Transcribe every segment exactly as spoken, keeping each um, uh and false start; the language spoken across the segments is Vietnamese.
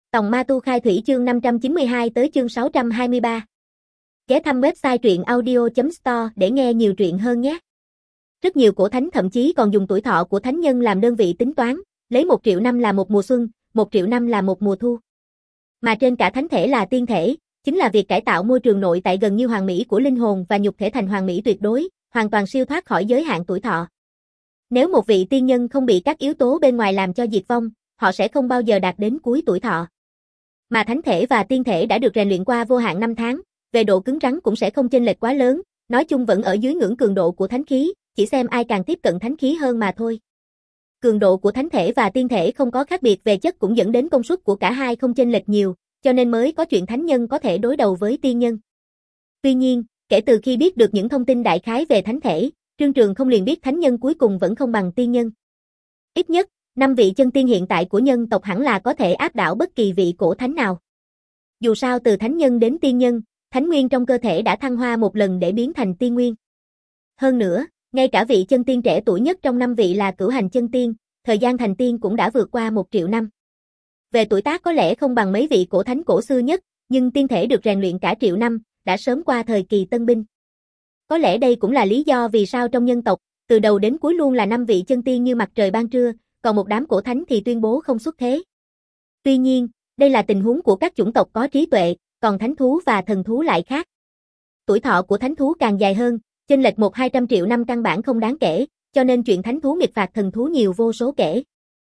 Tòng Ma Tu Khai Thủy chương năm trăm chín mươi hai tới chương sáu trăm hai mươi ba. Ghé thăm website truyện audio chấm store để nghe nhiều truyện hơn nhé. Rất nhiều cổ thánh thậm chí còn dùng tuổi thọ của thánh nhân làm đơn vị tính toán, lấy một triệu năm là một mùa xuân, một triệu năm là một mùa thu. Mà trên cả thánh thể là tiên thể, chính là việc cải tạo môi trường nội tại gần như hoàn mỹ của linh hồn và nhục thể thành hoàn mỹ tuyệt đối, hoàn toàn siêu thoát khỏi giới hạn tuổi thọ. Nếu một vị tiên nhân không bị các yếu tố bên ngoài làm cho diệt vong, họ sẽ không bao giờ đạt đến cuối tuổi thọ. Mà thánh thể và tiên thể đã được rèn luyện qua vô hạn năm tháng, về độ cứng rắn cũng sẽ không chênh lệch quá lớn, nói chung vẫn ở dưới ngưỡng cường độ của thánh khí, chỉ xem ai càng tiếp cận thánh khí hơn mà thôi. Cường độ của thánh thể và tiên thể không có khác biệt về chất cũng dẫn đến công suất của cả hai không chênh lệch nhiều, cho nên mới có chuyện thánh nhân có thể đối đầu với tiên nhân. Tuy nhiên, kể từ khi biết được những thông tin đại khái về thánh thể, Trương Trường không liền biết thánh nhân cuối cùng vẫn không bằng tiên nhân. Ít nhất, năm vị chân tiên hiện tại của nhân tộc hẳn là có thể áp đảo bất kỳ vị cổ thánh nào. Dù sao từ thánh nhân đến tiên nhân, thánh nguyên trong cơ thể đã thăng hoa một lần để biến thành tiên nguyên. Hơn nữa, ngay cả vị chân tiên trẻ tuổi nhất trong năm vị là Cửu Hành chân tiên, thời gian thành tiên cũng đã vượt qua một triệu năm. Về tuổi tác có lẽ không bằng mấy vị cổ thánh cổ xưa nhất, nhưng tiên thể được rèn luyện cả triệu năm, đã sớm qua thời kỳ tân binh. Có lẽ đây cũng là lý do vì sao trong nhân tộc, từ đầu đến cuối luôn là năm vị chân tiên như mặt trời ban trưa, còn một đám cổ thánh thì tuyên bố không xuất thế. Tuy nhiên, đây là tình huống của các chủng tộc có trí tuệ, còn thánh thú và thần thú lại khác. Tuổi thọ của thánh thú càng dài hơn, chênh lệch một hai trăm triệu năm căn bản không đáng kể, cho nên chuyện thánh thú nghịch phạt thần thú nhiều vô số kể.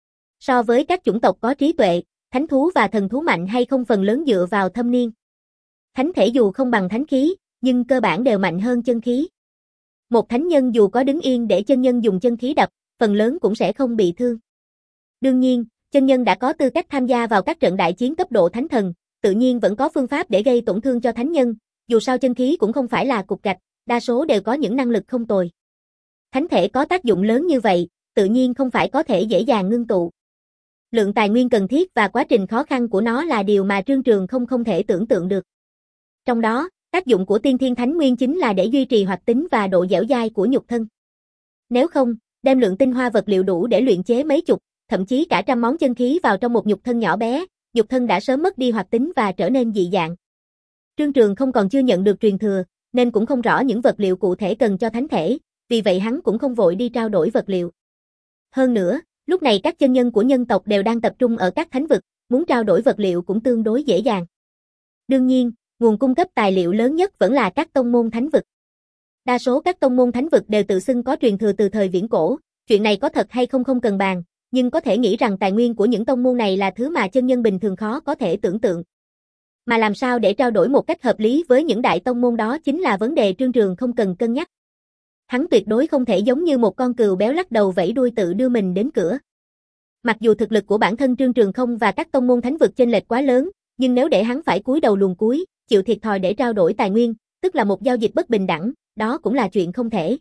So với các chủng tộc có trí tuệ, thánh thú và thần thú mạnh hay không phần lớn dựa vào thâm niên. Thánh thể dù không bằng thánh khí, nhưng cơ bản đều mạnh hơn chân khí. Một thánh nhân dù có đứng yên để chân nhân dùng chân khí đập, phần lớn cũng sẽ không bị thương. Đương nhiên, chân nhân đã có tư cách tham gia vào các trận đại chiến cấp độ thánh thần, tự nhiên vẫn có phương pháp để gây tổn thương cho thánh nhân, dù sao chân khí cũng không phải là cục gạch, đa số đều có những năng lực không tồi. Thánh thể có tác dụng lớn như vậy, tự nhiên không phải có thể dễ dàng ngưng tụ. Lượng tài nguyên cần thiết và quá trình khó khăn của nó là điều mà Trương Trường không không thể tưởng tượng được. Trong đó, tác dụng của tiên thiên thánh nguyên chính là để duy trì hoạt tính và độ dẻo dai của nhục thân. Nếu không, đem lượng tinh hoa vật liệu đủ để luyện chế mấy chục, thậm chí cả trăm món chân khí vào trong một nhục thân nhỏ bé, nhục thân đã sớm mất đi hoạt tính và trở nên dị dạng. Trương Trường không còn chưa nhận được truyền thừa, nên cũng không rõ những vật liệu cụ thể cần cho thánh thể, vì vậy hắn cũng không vội đi trao đổi vật liệu. Hơn nữa, lúc này các chân nhân của nhân tộc đều đang tập trung ở các thánh vực, muốn trao đổi vật liệu cũng tương đối dễ dàng. Đương nhiên, nguồn cung cấp tài liệu lớn nhất vẫn là các tông môn thánh vực. Đa số các tông môn thánh vực đều tự xưng có truyền thừa từ thời viễn cổ, chuyện này có thật hay không không cần bàn, nhưng có thể nghĩ rằng tài nguyên của những tông môn này là thứ mà chân nhân bình thường khó có thể tưởng tượng. Mà làm sao để trao đổi một cách hợp lý với những đại tông môn đó chính là vấn đề Trương Trường không cần cân nhắc. Hắn tuyệt đối không thể giống như một con cừu béo lắc đầu vẫy đuôi tự đưa mình đến cửa. Mặc dù thực lực của bản thân Trương Trường không và các tông môn thánh vực chênh lệch quá lớn, nhưng nếu để hắn phải cúi đầu luồn cúi, chịu thiệt thòi để trao đổi tài nguyên, tức là một giao dịch bất bình đẳng, đó cũng là chuyện không thể.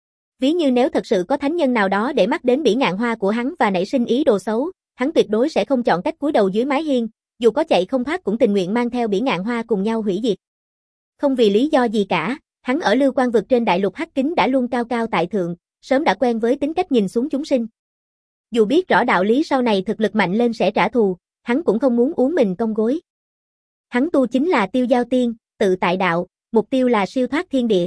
Ví như nếu thật sự có thánh nhân nào đó để mắt đến bỉ ngạn hoa của hắn và nảy sinh ý đồ xấu, hắn tuyệt đối sẽ không chọn cách cúi đầu dưới mái hiên, dù có chạy không thoát cũng tình nguyện mang theo bỉ ngạn hoa cùng nhau hủy diệt. Không vì lý do gì cả, hắn ở Lưu Quan vực trên đại lục hắc kính đã luôn cao cao tại thượng, sớm đã quen với tính cách nhìn xuống chúng sinh. Dù biết rõ đạo lý sau này thực lực mạnh lên sẽ trả thù, hắn cũng không muốn uống mình cong gối. Hắn tu chính là tiêu giao tiên, tự tại đạo, mục tiêu là siêu thoát thiên địa.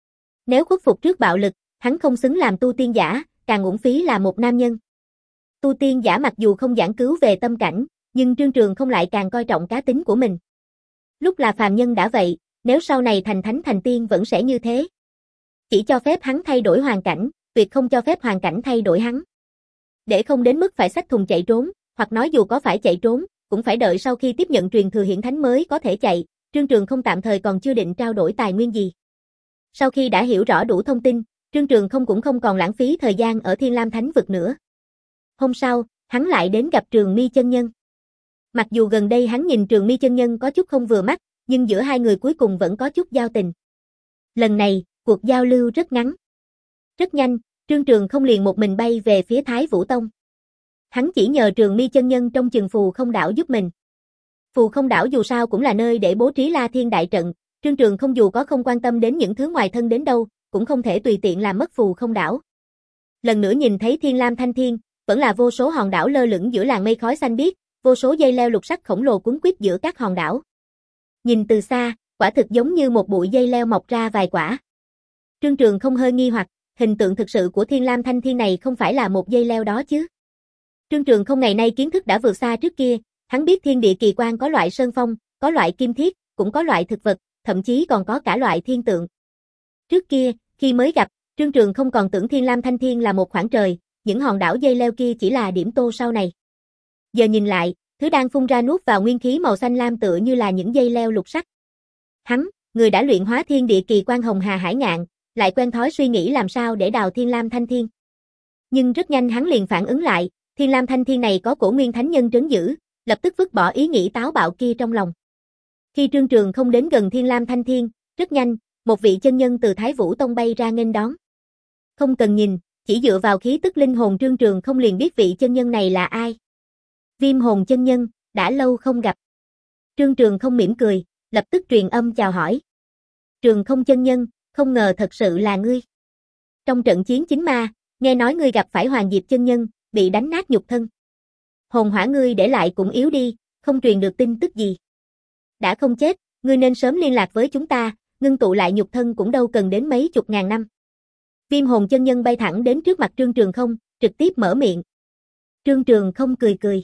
Nếu khuất phục trước bạo lực, hắn không xứng làm tu tiên giả, càng uổng phí là một nam nhân. Tu tiên giả mặc dù không giảng cứu về tâm cảnh, nhưng Trương Trường không lại càng coi trọng cá tính của mình. Lúc là phàm nhân đã vậy, nếu sau này thành thánh thành tiên vẫn sẽ như thế. Chỉ cho phép hắn thay đổi hoàn cảnh, tuyệt không cho phép hoàn cảnh thay đổi hắn. Để không đến mức phải xách thùng chạy trốn, hoặc nói dù có phải chạy trốn, cũng phải đợi sau khi tiếp nhận truyền thừa hiển thánh mới có thể chạy, Trương Trường không tạm thời còn chưa định trao đổi tài nguyên gì. Sau khi đã hiểu rõ đủ thông tin, Trương Trường không cũng không còn lãng phí thời gian ở Thiên Lam Thánh vực nữa. Hôm sau, hắn lại đến gặp Trường Mi chân nhân. Mặc dù gần đây hắn nhìn Trường Mi chân nhân có chút không vừa mắt, nhưng giữa hai người cuối cùng vẫn có chút giao tình. Lần này, cuộc giao lưu rất ngắn. Rất nhanh, Trương Trường không liền một mình bay về phía Thái Vũ Tông. Hắn chỉ nhờ Trường Mi chân nhân trong chừng Phù Không đảo giúp mình. Phù Không đảo dù sao cũng là nơi để bố trí La Thiên đại trận, Trương Trường không dù có không quan tâm đến những thứ ngoài thân đến đâu, cũng không thể tùy tiện làm mất Phù Không đảo. Lần nữa nhìn thấy Thiên Lam Thanh Thiên, vẫn là vô số hòn đảo lơ lửng giữa làn mây khói xanh biếc, vô số dây leo lục sắc khổng lồ cuốn quýt giữa các hòn đảo. Nhìn từ xa, quả thực giống như một bụi dây leo mọc ra vài quả. Trương Trường không hơi nghi hoặc, hình tượng thực sự của Thiên Lam Thanh Thiên này không phải là một dây leo đó chứ. Trương Trường không ngày nay kiến thức đã vượt xa trước kia, hắn biết thiên địa kỳ quan có loại sơn phong, có loại kim thiết, cũng có loại thực vật, thậm chí còn có cả loại thiên tượng. Trước kia, khi mới gặp, Trương Trường không còn tưởng Thiên Lam Thanh Thiên là một khoảng trời, những hòn đảo dây leo kia chỉ là điểm tô sau này. Giờ nhìn lại, thứ đang phun ra nuốt vào nguyên khí màu xanh lam tựa như là những dây leo lục sắc. Hắn, người đã luyện hóa thiên địa kỳ quan hồng hà hải ngạn, lại quen thói suy nghĩ làm sao để đào Thiên Lam Thanh Thiên. Nhưng rất nhanh hắn liền phản ứng lại, Thiên Lam Thanh Thiên này có cổ nguyên thánh nhân trấn giữ, lập tức vứt bỏ ý nghĩ táo bạo kia trong lòng. Khi Trương Trường không đến gần Thiên Lam Thanh Thiên, rất nhanh, một vị chân nhân từ Thái Vũ Tông bay ra nghênh đón. Không cần nhìn, chỉ dựa vào khí tức linh hồn Trương Trường không liền biết vị chân nhân này là ai. Viêm hồn chân nhân, đã lâu không gặp. Trương Trường không mỉm cười, lập tức truyền âm chào hỏi. Trường không chân nhân, không ngờ thật sự là ngươi. Trong trận chiến chính ma, nghe nói ngươi gặp phải Hoàng Diệp chân nhân, bị đánh nát nhục thân. Hồn hỏa ngươi để lại cũng yếu đi, không truyền được tin tức gì. Đã không chết, ngươi nên sớm liên lạc với chúng ta, ngưng tụ lại nhục thân cũng đâu cần đến mấy chục ngàn năm. Viêm hồn chân nhân bay thẳng đến trước mặt Trương Trường không, trực tiếp mở miệng. Trương Trường không cười cười.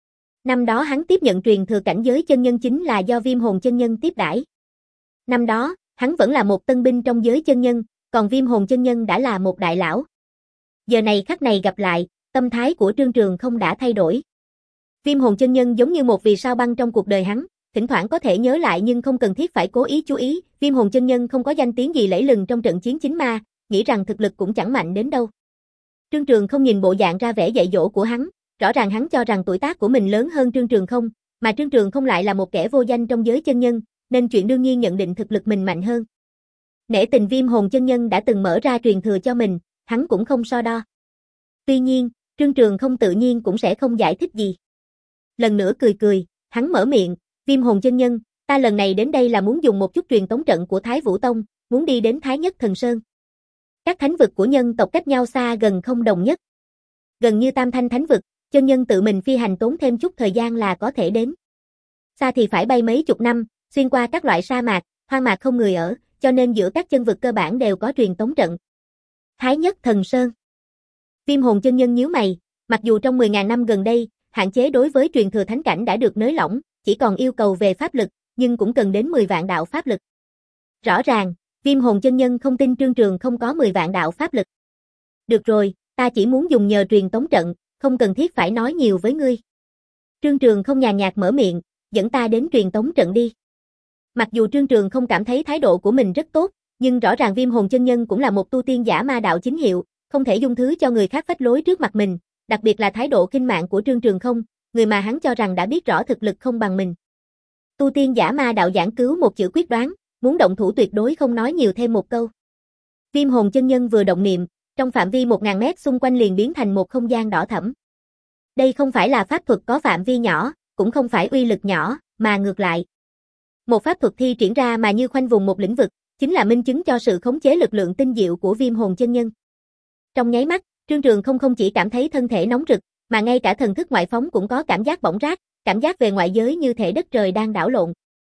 Năm đó hắn tiếp nhận truyền thừa cảnh giới chân nhân chính là do Viêm hồn chân nhân tiếp đãi. Năm đó, hắn vẫn là một tân binh trong giới chân nhân, còn Viêm hồn chân nhân đã là một đại lão. Giờ này khắc này gặp lại, tâm thái của Trương Trường không đã thay đổi. Viêm hồn chân nhân giống như một vì sao băng trong cuộc đời hắn, thỉnh thoảng có thể nhớ lại nhưng không cần thiết phải cố ý chú ý. Viêm hồn chân nhân không có danh tiếng gì lẫy lừng trong trận chiến chính ma, nghĩ rằng thực lực cũng chẳng mạnh đến đâu. Trương Trường không nhìn bộ dạng ra vẻ dạy dỗ của hắn, rõ ràng hắn cho rằng tuổi tác của mình lớn hơn Trương Trường không, mà Trương Trường không lại là một kẻ vô danh trong giới chân nhân, nên chuyện đương nhiên nhận định thực lực mình mạnh hơn. Nể tình Viêm hồn chân nhân đã từng mở ra truyền thừa cho mình, hắn cũng không so đo. Tuy nhiên, Trương Trường không tự nhiên cũng sẽ không giải thích gì. Lần nữa cười cười, hắn mở miệng, Viêm hồn chân nhân, ta lần này đến đây là muốn dùng một chút truyền tống trận của Thái Vũ Tông, muốn đi đến Thái Nhất Thần Sơn. Các thánh vực của nhân tộc cách nhau xa gần không đồng nhất. Gần như Tam Thanh thánh vực, chân nhân tự mình phi hành tốn thêm chút thời gian là có thể đến. Xa thì phải bay mấy chục năm, xuyên qua các loại sa mạc, hoang mạc không người ở, cho nên giữa các chân vực cơ bản đều có truyền tống trận. Thái Nhất Thần Sơn. Viêm hồn chân nhân nhíu mày, mặc dù trong mười nghìn năm gần đây, hạn chế đối với truyền thừa thánh cảnh đã được nới lỏng, chỉ còn yêu cầu về pháp lực, nhưng cũng cần đến mười vạn đạo pháp lực. Rõ ràng, Viêm hồn chân nhân không tin Trương Trường không có mười vạn đạo pháp lực. Được rồi, ta chỉ muốn dùng nhờ truyền tống trận, không cần thiết phải nói nhiều với ngươi. Trương Trường không nhàn nhạt mở miệng, dẫn ta đến truyền tống trận đi. Mặc dù Trương Trường không cảm thấy thái độ của mình rất tốt, nhưng rõ ràng Viêm hồn chân nhân cũng là một tu tiên giả ma đạo chính hiệu, không thể dung thứ cho người khác phách lối trước mặt mình, đặc biệt là thái độ khinh mạng của Trương Trường không, người mà hắn cho rằng đã biết rõ thực lực không bằng mình. Tu tiên giả ma đạo giảng cứu một chữ quyết đoán, muốn động thủ tuyệt đối không nói nhiều thêm một câu. Viêm hồn chân nhân vừa động niệm, trong phạm vi một nghìn mét xung quanh liền biến thành một không gian đỏ thẫm. Đây không phải là pháp thuật có phạm vi nhỏ, cũng không phải uy lực nhỏ, mà ngược lại. Một pháp thuật thi triển ra mà như khoanh vùng một lĩnh vực, chính là minh chứng cho sự khống chế lực lượng tinh diệu của Viêm hồn chân nhân. Trong nháy mắt, Trương Trường không không chỉ cảm thấy thân thể nóng rực, mà ngay cả thần thức ngoại phóng cũng có cảm giác bỏng rát, cảm giác về ngoại giới như thể đất trời đang đảo lộn.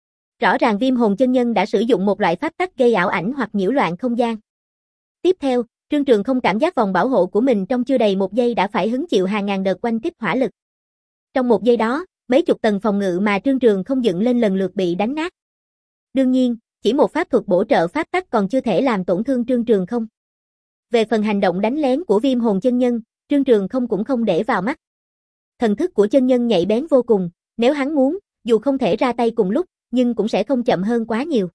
Rõ ràng Viêm hồn chân nhân đã sử dụng một loại pháp tắc gây ảo ảnh hoặc nhiễu loạn không gian. Tiếp theo, Trương Trường không cảm giác vòng bảo hộ của mình trong chưa đầy một giây đã phải hứng chịu hàng ngàn đợt oanh kích hỏa lực. Trong một giây đó, mấy chục tầng phòng ngự mà Trương Trường không dựng lên lần lượt bị đánh nát. Đương nhiên, chỉ một pháp thuật bổ trợ pháp tắc còn chưa thể làm tổn thương Trương Trường không. Về phần hành động đánh lén của Viêm hồn chân nhân, Trương Trường không cũng không để vào mắt. Thần thức của chân nhân nhạy bén vô cùng, nếu hắn muốn, dù không thể ra tay cùng lúc, nhưng cũng sẽ không chậm hơn quá nhiều.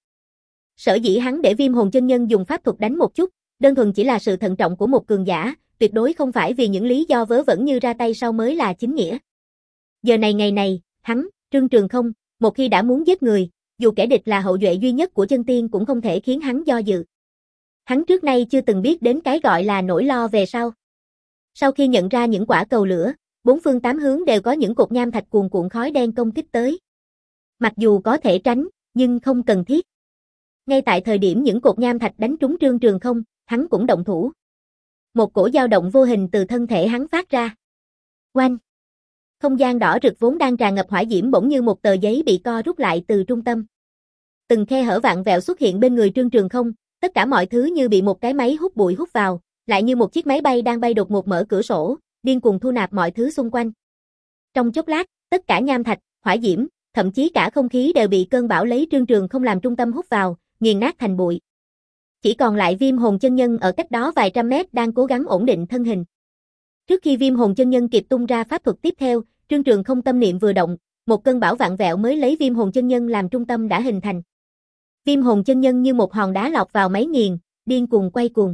Sở dĩ hắn để Viêm hồn chân nhân dùng pháp thuật đánh một chút, đơn thuần chỉ là sự thận trọng của một cường giả, tuyệt đối không phải vì những lý do vớ vẩn như ra tay sau mới là chính nghĩa. Giờ này ngày này, hắn, Trương Trường không, một khi đã muốn giết người, dù kẻ địch là hậu duệ duy nhất của chân tiên cũng không thể khiến hắn do dự. Hắn trước nay chưa từng biết đến cái gọi là nỗi lo về sau. Sau khi nhận ra những quả cầu lửa, bốn phương tám hướng đều có những cột nham thạch cuồn cuộn khói đen công kích tới. Mặc dù có thể tránh, nhưng không cần thiết. Ngay tại thời điểm những cột nham thạch đánh trúng Trương Trường không, hắn cũng động thủ. Một cổ dao động vô hình từ thân thể hắn phát ra. Oanh! Không gian đỏ rực vốn đang tràn ngập hỏa diễm bỗng như một tờ giấy bị co rút lại từ trung tâm. Từng khe hở vặn vẹo xuất hiện bên người Trương Trường Không, tất cả mọi thứ như bị một cái máy hút bụi hút vào, lại như một chiếc máy bay đang bay đột ngột mở cửa sổ, điên cuồng thu nạp mọi thứ xung quanh. Trong chốc lát, tất cả nham thạch, hỏa diễm, thậm chí cả không khí đều bị cơn bão lấy Trương Trường Không làm trung tâm hút vào, nghiền nát thành bụi. Chỉ còn lại Viêm Hồn Chân Nhân ở cách đó vài trăm mét đang cố gắng ổn định thân hình. Trước khi Viêm Hồn Chân Nhân kịp tung ra pháp thuật tiếp theo, Trương Trường Không tâm niệm vừa động, một cơn bão vặn vẹo mới lấy Viêm Hồn Chân Nhân làm trung tâm đã hình thành. Viêm Hồn Chân Nhân như một hòn đá lọt vào máy nghiền, điên cuồng quay cuồng.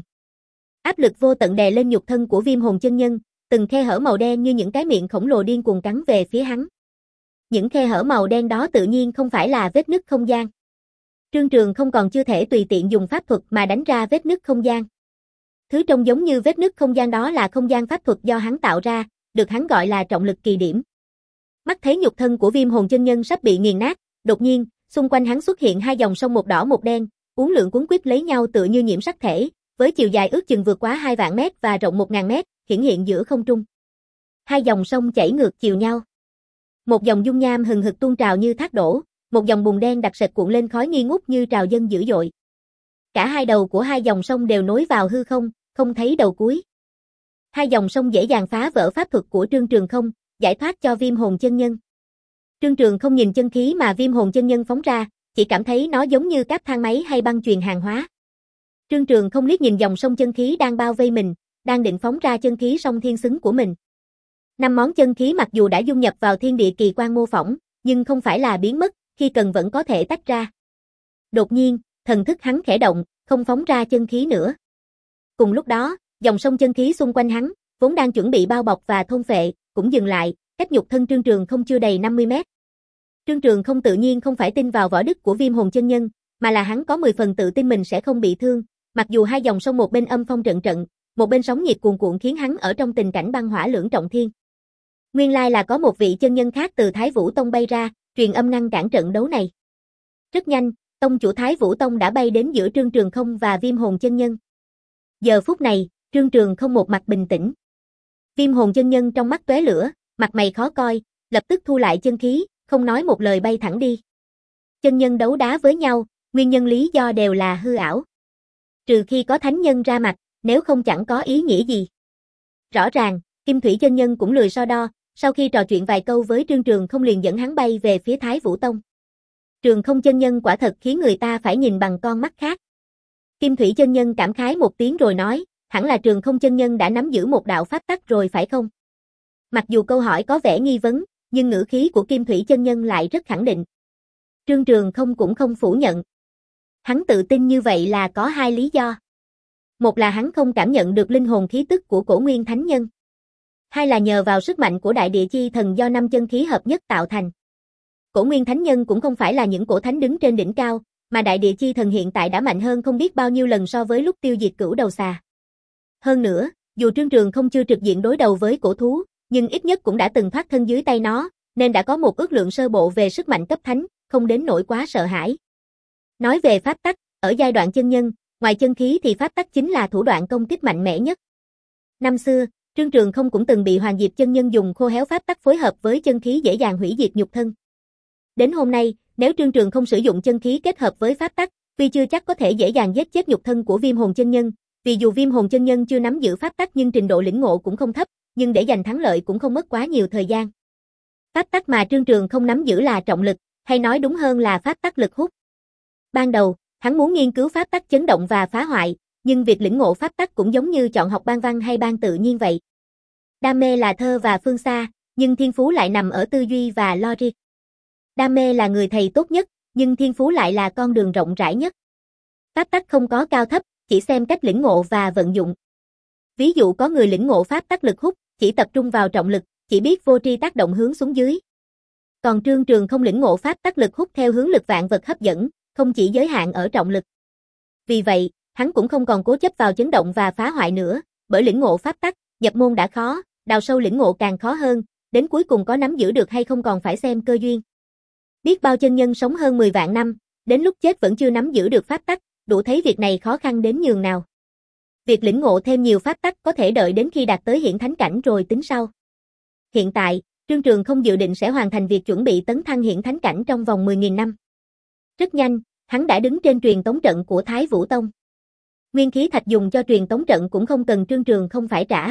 Áp lực vô tận đè lên nhục thân của Viêm Hồn Chân Nhân, từng khe hở màu đen như những cái miệng khổng lồ điên cuồng cắn về phía hắn. Những khe hở màu đen đó tự nhiên không phải là vết nứt không gian. Trương Trường Không còn chưa thể tùy tiện dùng pháp thuật mà đánh ra vết nứt không gian. Thứ trông giống như vết nứt không gian đó là không gian pháp thuật do hắn tạo ra, được hắn gọi là trọng lực kỳ điểm. Mắt thấy nhục thân của Viêm Hồn Chân Nhân sắp bị nghiền nát, đột nhiên, xung quanh hắn xuất hiện hai dòng sông một đỏ một đen, uốn lượn cuốn quýt lấy nhau tựa như nhiễm sắc thể, với chiều dài ước chừng vượt quá hai vạn mét và rộng một ngàn mét, hiển hiện giữa không trung. Hai dòng sông chảy ngược chiều nhau. Một dòng dung nham hừng hực tuôn trào như thác đổ, một dòng bùn đen đặc sệt cuộn lên khói nghi ngút như trào dâng dữ dội. Cả hai đầu của hai dòng sông đều nối vào hư không, không thấy đầu cuối. Hai dòng sông dễ dàng phá vỡ pháp thuật của Trương Trường Không, giải thoát cho Viêm Hồn Chân Nhân. Trương Trường Không nhìn chân khí mà Viêm Hồn Chân Nhân phóng ra, chỉ cảm thấy nó giống như cáp thang máy hay băng chuyền hàng hóa. Trương Trường Không liếc nhìn dòng sông chân khí đang bao vây mình, đang định phóng ra chân khí song thiên xứng của mình. Năm món chân khí mặc dù đã dung nhập vào thiên địa kỳ quan mô phỏng, nhưng không phải là biến mất, khi cần vẫn có thể tách ra. Đột nhiên, thần thức hắn khẽ động, không phóng ra chân khí nữa. Cùng lúc đó, dòng sông chân khí xung quanh hắn, vốn đang chuẩn bị bao bọc và thôn phệ, cũng dừng lại, cách nhục thân Trương Trường Không chưa đầy năm mươi mét. Trương Trường Không tự nhiên không phải tin vào võ đức của Viêm Hồn Chân Nhân, mà là hắn có mười phần tự tin mình sẽ không bị thương, mặc dù hai dòng sông một bên âm phong trận trận, một bên sóng nhiệt cuồn cuộn khiến hắn ở trong tình cảnh băng hỏa lưỡng trọng thiên. Nguyên lai là có một vị chân nhân khác từ Thái Vũ Tông bay ra, truyền âm ngăn cản trận đấu này. Rất nhanh, tông chủ Thái Vũ Tông đã bay đến giữa Trương Trường Không và Viêm Hồn Chân Nhân. Giờ phút này, Trương Trường Không một mặt bình tĩnh. Viêm Hồn Chân Nhân trong mắt tóe lửa, mặt mày khó coi, lập tức thu lại chân khí, không nói một lời bay thẳng đi. Chân nhân đấu đá với nhau, nguyên nhân lý do đều là hư ảo. Trừ khi có thánh nhân ra mặt, nếu không chẳng có ý nghĩa gì. Rõ ràng, Kim Thủy chân nhân cũng lười so đo, sau khi trò chuyện vài câu với Trương Trường Không liền dẫn hắn bay về phía Thái Vũ Tông. Trường Không chân nhân quả thật khiến người ta phải nhìn bằng con mắt khác. Kim Thủy chân nhân cảm khái một tiếng rồi nói, hẳn là Trường Không chân nhân đã nắm giữ một đạo pháp tắc rồi phải không? Mặc dù câu hỏi có vẻ nghi vấn, nhưng ngữ khí của Kim Thủy chân nhân lại rất khẳng định. Trương Trường Không cũng không phủ nhận. Hắn tự tin như vậy là có hai lý do. Một là hắn không cảm nhận được linh hồn khí tức của Cổ Nguyên Thánh Nhân. Hai là nhờ vào sức mạnh của Đại Địa Chi Thần do năm chân khí hợp nhất tạo thành. Cổ Nguyên Thánh Nhân cũng không phải là những cổ thánh đứng trên đỉnh cao, mà Đại Địa Chi Thần hiện tại đã mạnh hơn không biết bao nhiêu lần so với lúc tiêu diệt Cửu Đầu Xà. Hơn nữa, dù Trương Trường Không chưa trực diện đối đầu với cổ thú, nhưng ít nhất cũng đã từng thoát thân dưới tay nó, nên đã có một ước lượng sơ bộ về sức mạnh cấp thánh, không đến nỗi quá sợ hãi. Nói về pháp tắc, ở giai đoạn chân nhân, ngoài chân khí thì pháp tắc chính là thủ đoạn công kích mạnh mẽ nhất. Năm xưa, Trương Trường Không cũng từng bị Hoàng Diệp chân nhân dùng khô héo pháp tắc phối hợp với chân khí dễ dàng hủy diệt nhục thân. Đến hôm nay, nếu Trương Trường Không sử dụng chân khí kết hợp với pháp tắc, tuy chưa chắc có thể dễ dàng giết chết nhục thân của Viêm Hồn chân nhân, vì dù Viêm Hồn chân nhân chưa nắm giữ pháp tắc nhưng trình độ lĩnh ngộ cũng không thấp, nhưng để giành thắng lợi cũng không mất quá nhiều thời gian. Pháp tắc mà Trương Trường Không nắm giữ là trọng lực, hay nói đúng hơn là pháp tắc lực hút. Ban đầu, hắn muốn nghiên cứu pháp tắc chấn động và phá hoại, nhưng việc lĩnh ngộ pháp tắc cũng giống như chọn học ban văn hay ban tự nhiên vậy. Đam mê là thơ và phương xa, nhưng thiên phú lại nằm ở tư duy và logic. Đam mê là người thầy tốt nhất, nhưng thiên phú lại là con đường rộng rãi nhất. Pháp tắc không có cao thấp, chỉ xem cách lĩnh ngộ và vận dụng. Ví dụ có người lĩnh ngộ pháp tắc lực hút, chỉ tập trung vào trọng lực, chỉ biết vô tri tác động hướng xuống dưới. Còn Trương Trường Không lĩnh ngộ pháp tắc lực hút theo hướng lực vạn vật hấp dẫn, không chỉ giới hạn ở trọng lực. Vì vậy, hắn cũng không còn cố chấp vào chấn động và phá hoại nữa, bởi lĩnh ngộ pháp tắc, nhập môn đã khó, đào sâu lĩnh ngộ càng khó hơn, đến cuối cùng có nắm giữ được hay không còn phải xem cơ duyên. Biết bao chân nhân sống hơn mười vạn năm, đến lúc chết vẫn chưa nắm giữ được pháp tắc, đủ thấy việc này khó khăn đến nhường nào. Việc lĩnh ngộ thêm nhiều pháp tắc có thể đợi đến khi đạt tới hiển thánh cảnh rồi tính sau. Hiện tại, Trương Trường không dự định sẽ hoàn thành việc chuẩn bị tấn thăng hiển thánh cảnh trong vòng mười nghìn năm. Rất nhanh, hắn đã đứng trên truyền tống trận của Thái Vũ Tông. Nguyên khí thạch dùng cho truyền tống trận cũng không cần Trương Trường không phải trả.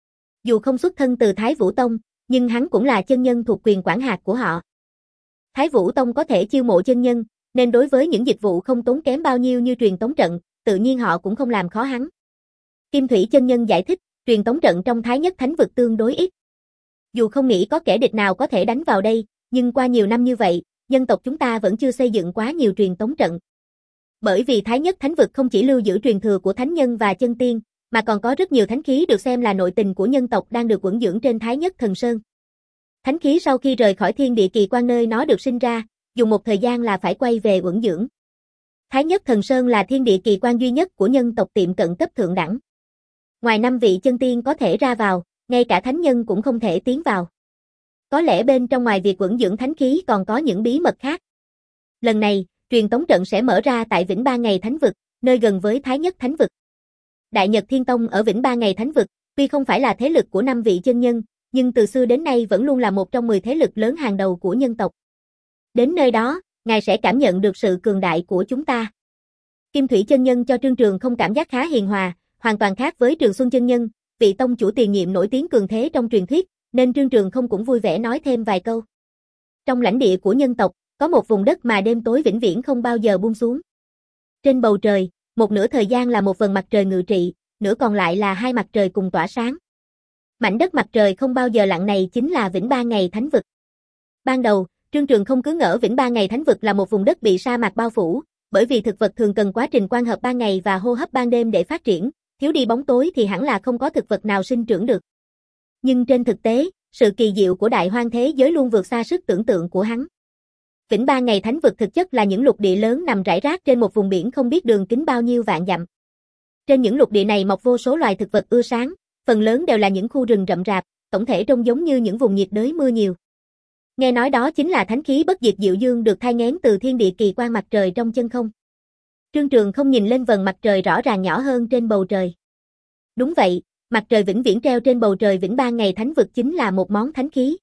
Dù không xuất thân từ Thái Vũ Tông, nhưng hắn cũng là chân nhân thuộc quyền quản hạt của họ. Thái Vũ Tông có thể chiêu mộ chân nhân, nên đối với những dịch vụ không tốn kém bao nhiêu như truyền tống trận, tự nhiên họ cũng không làm khó hắn. Kim Thủy chân nhân giải thích, truyền tống trận trong Thái Nhất Thánh vực tương đối ít. Dù không nghĩ có kẻ địch nào có thể đánh vào đây, nhưng qua nhiều năm như vậy, dân tộc chúng ta vẫn chưa xây dựng quá nhiều truyền tống trận. Bởi vì Thái Nhất Thánh vực không chỉ lưu giữ truyền thừa của thánh nhân và chân tiên, mà còn có rất nhiều thánh khí được xem là nội tình của nhân tộc đang được vững dưỡng trên Thái Nhất Thần Sơn. Thánh khí sau khi rời khỏi thiên địa kỳ quan nơi nó được sinh ra, dùng một thời gian là phải quay về vững dưỡng. Thái Nhất Thần Sơn là thiên địa kỳ quan duy nhất của nhân tộc tiệm cận cấp thượng đẳng. Ngoài năm vị chân tiên có thể ra vào, ngay cả thánh nhân cũng không thể tiến vào. Có lẽ bên trong ngoài việc vững dưỡng thánh khí còn có những bí mật khác. Lần này, truyền tống trận sẽ mở ra tại Vĩnh Ba Ngày Thánh vực, nơi gần với Thái Nhất Thánh vực. Đại Nhật Thiên Tông ở Vĩnh Ba Ngày Thánh vực, tuy không phải là thế lực của năm vị chân nhân, nhưng từ xưa đến nay vẫn luôn là một trong mười thế lực lớn hàng đầu của nhân tộc. Đến nơi đó, ngài sẽ cảm nhận được sự cường đại của chúng ta. Kim Thủy chân nhân cho Trương Trường không cảm giác khá hiền hòa, hoàn toàn khác với Trường Xuân chân nhân, vị tông chủ tiền nhiệm nổi tiếng cường thế trong truyền thuyết, nên Trương Trường không cũng vui vẻ nói thêm vài câu. Trong lãnh địa của nhân tộc, có một vùng đất mà đêm tối vĩnh viễn không bao giờ buông xuống. Trên bầu trời, một nửa thời gian là một vầng mặt trời ngự trị, nửa còn lại là hai mặt trời cùng tỏa sáng. Mảnh đất mặt trời không bao giờ lặn này chính là Vĩnh Ba Ngày Thánh vực. Ban đầu, Trương Trường không cứ ngỡ Vĩnh Ba Ngày Thánh vực là một vùng đất bị sa mạc bao phủ, bởi vì thực vật thường cần quá trình quang hợp ban ngày và hô hấp ban đêm để phát triển, thiếu đi bóng tối thì hẳn là không có thực vật nào sinh trưởng được. Nhưng trên thực tế, sự kỳ diệu của đại hoang thế giới luôn vượt xa sức tưởng tượng của hắn. Vĩnh Ba Ngày Thánh vực thực chất là những lục địa lớn nằm rải rác trên một vùng biển không biết đường kính bao nhiêu vạn dặm. Trên những lục địa này mọc vô số loài thực vật ưa sáng, phần lớn đều là những khu rừng rậm rạp, tổng thể trông giống như những vùng nhiệt đới mưa nhiều. Nghe nói đó chính là thánh khí bất diệt diệu dương được thai nghén từ thiên địa kỳ quan mặt trời trong chân không. Trương Trường không nhìn lên vầng mặt trời rõ ràng nhỏ hơn trên bầu trời. Đúng vậy, mặt trời vĩnh viễn treo trên bầu trời Vĩnh Ba Ngày Thánh vực chính là một món thánh khí.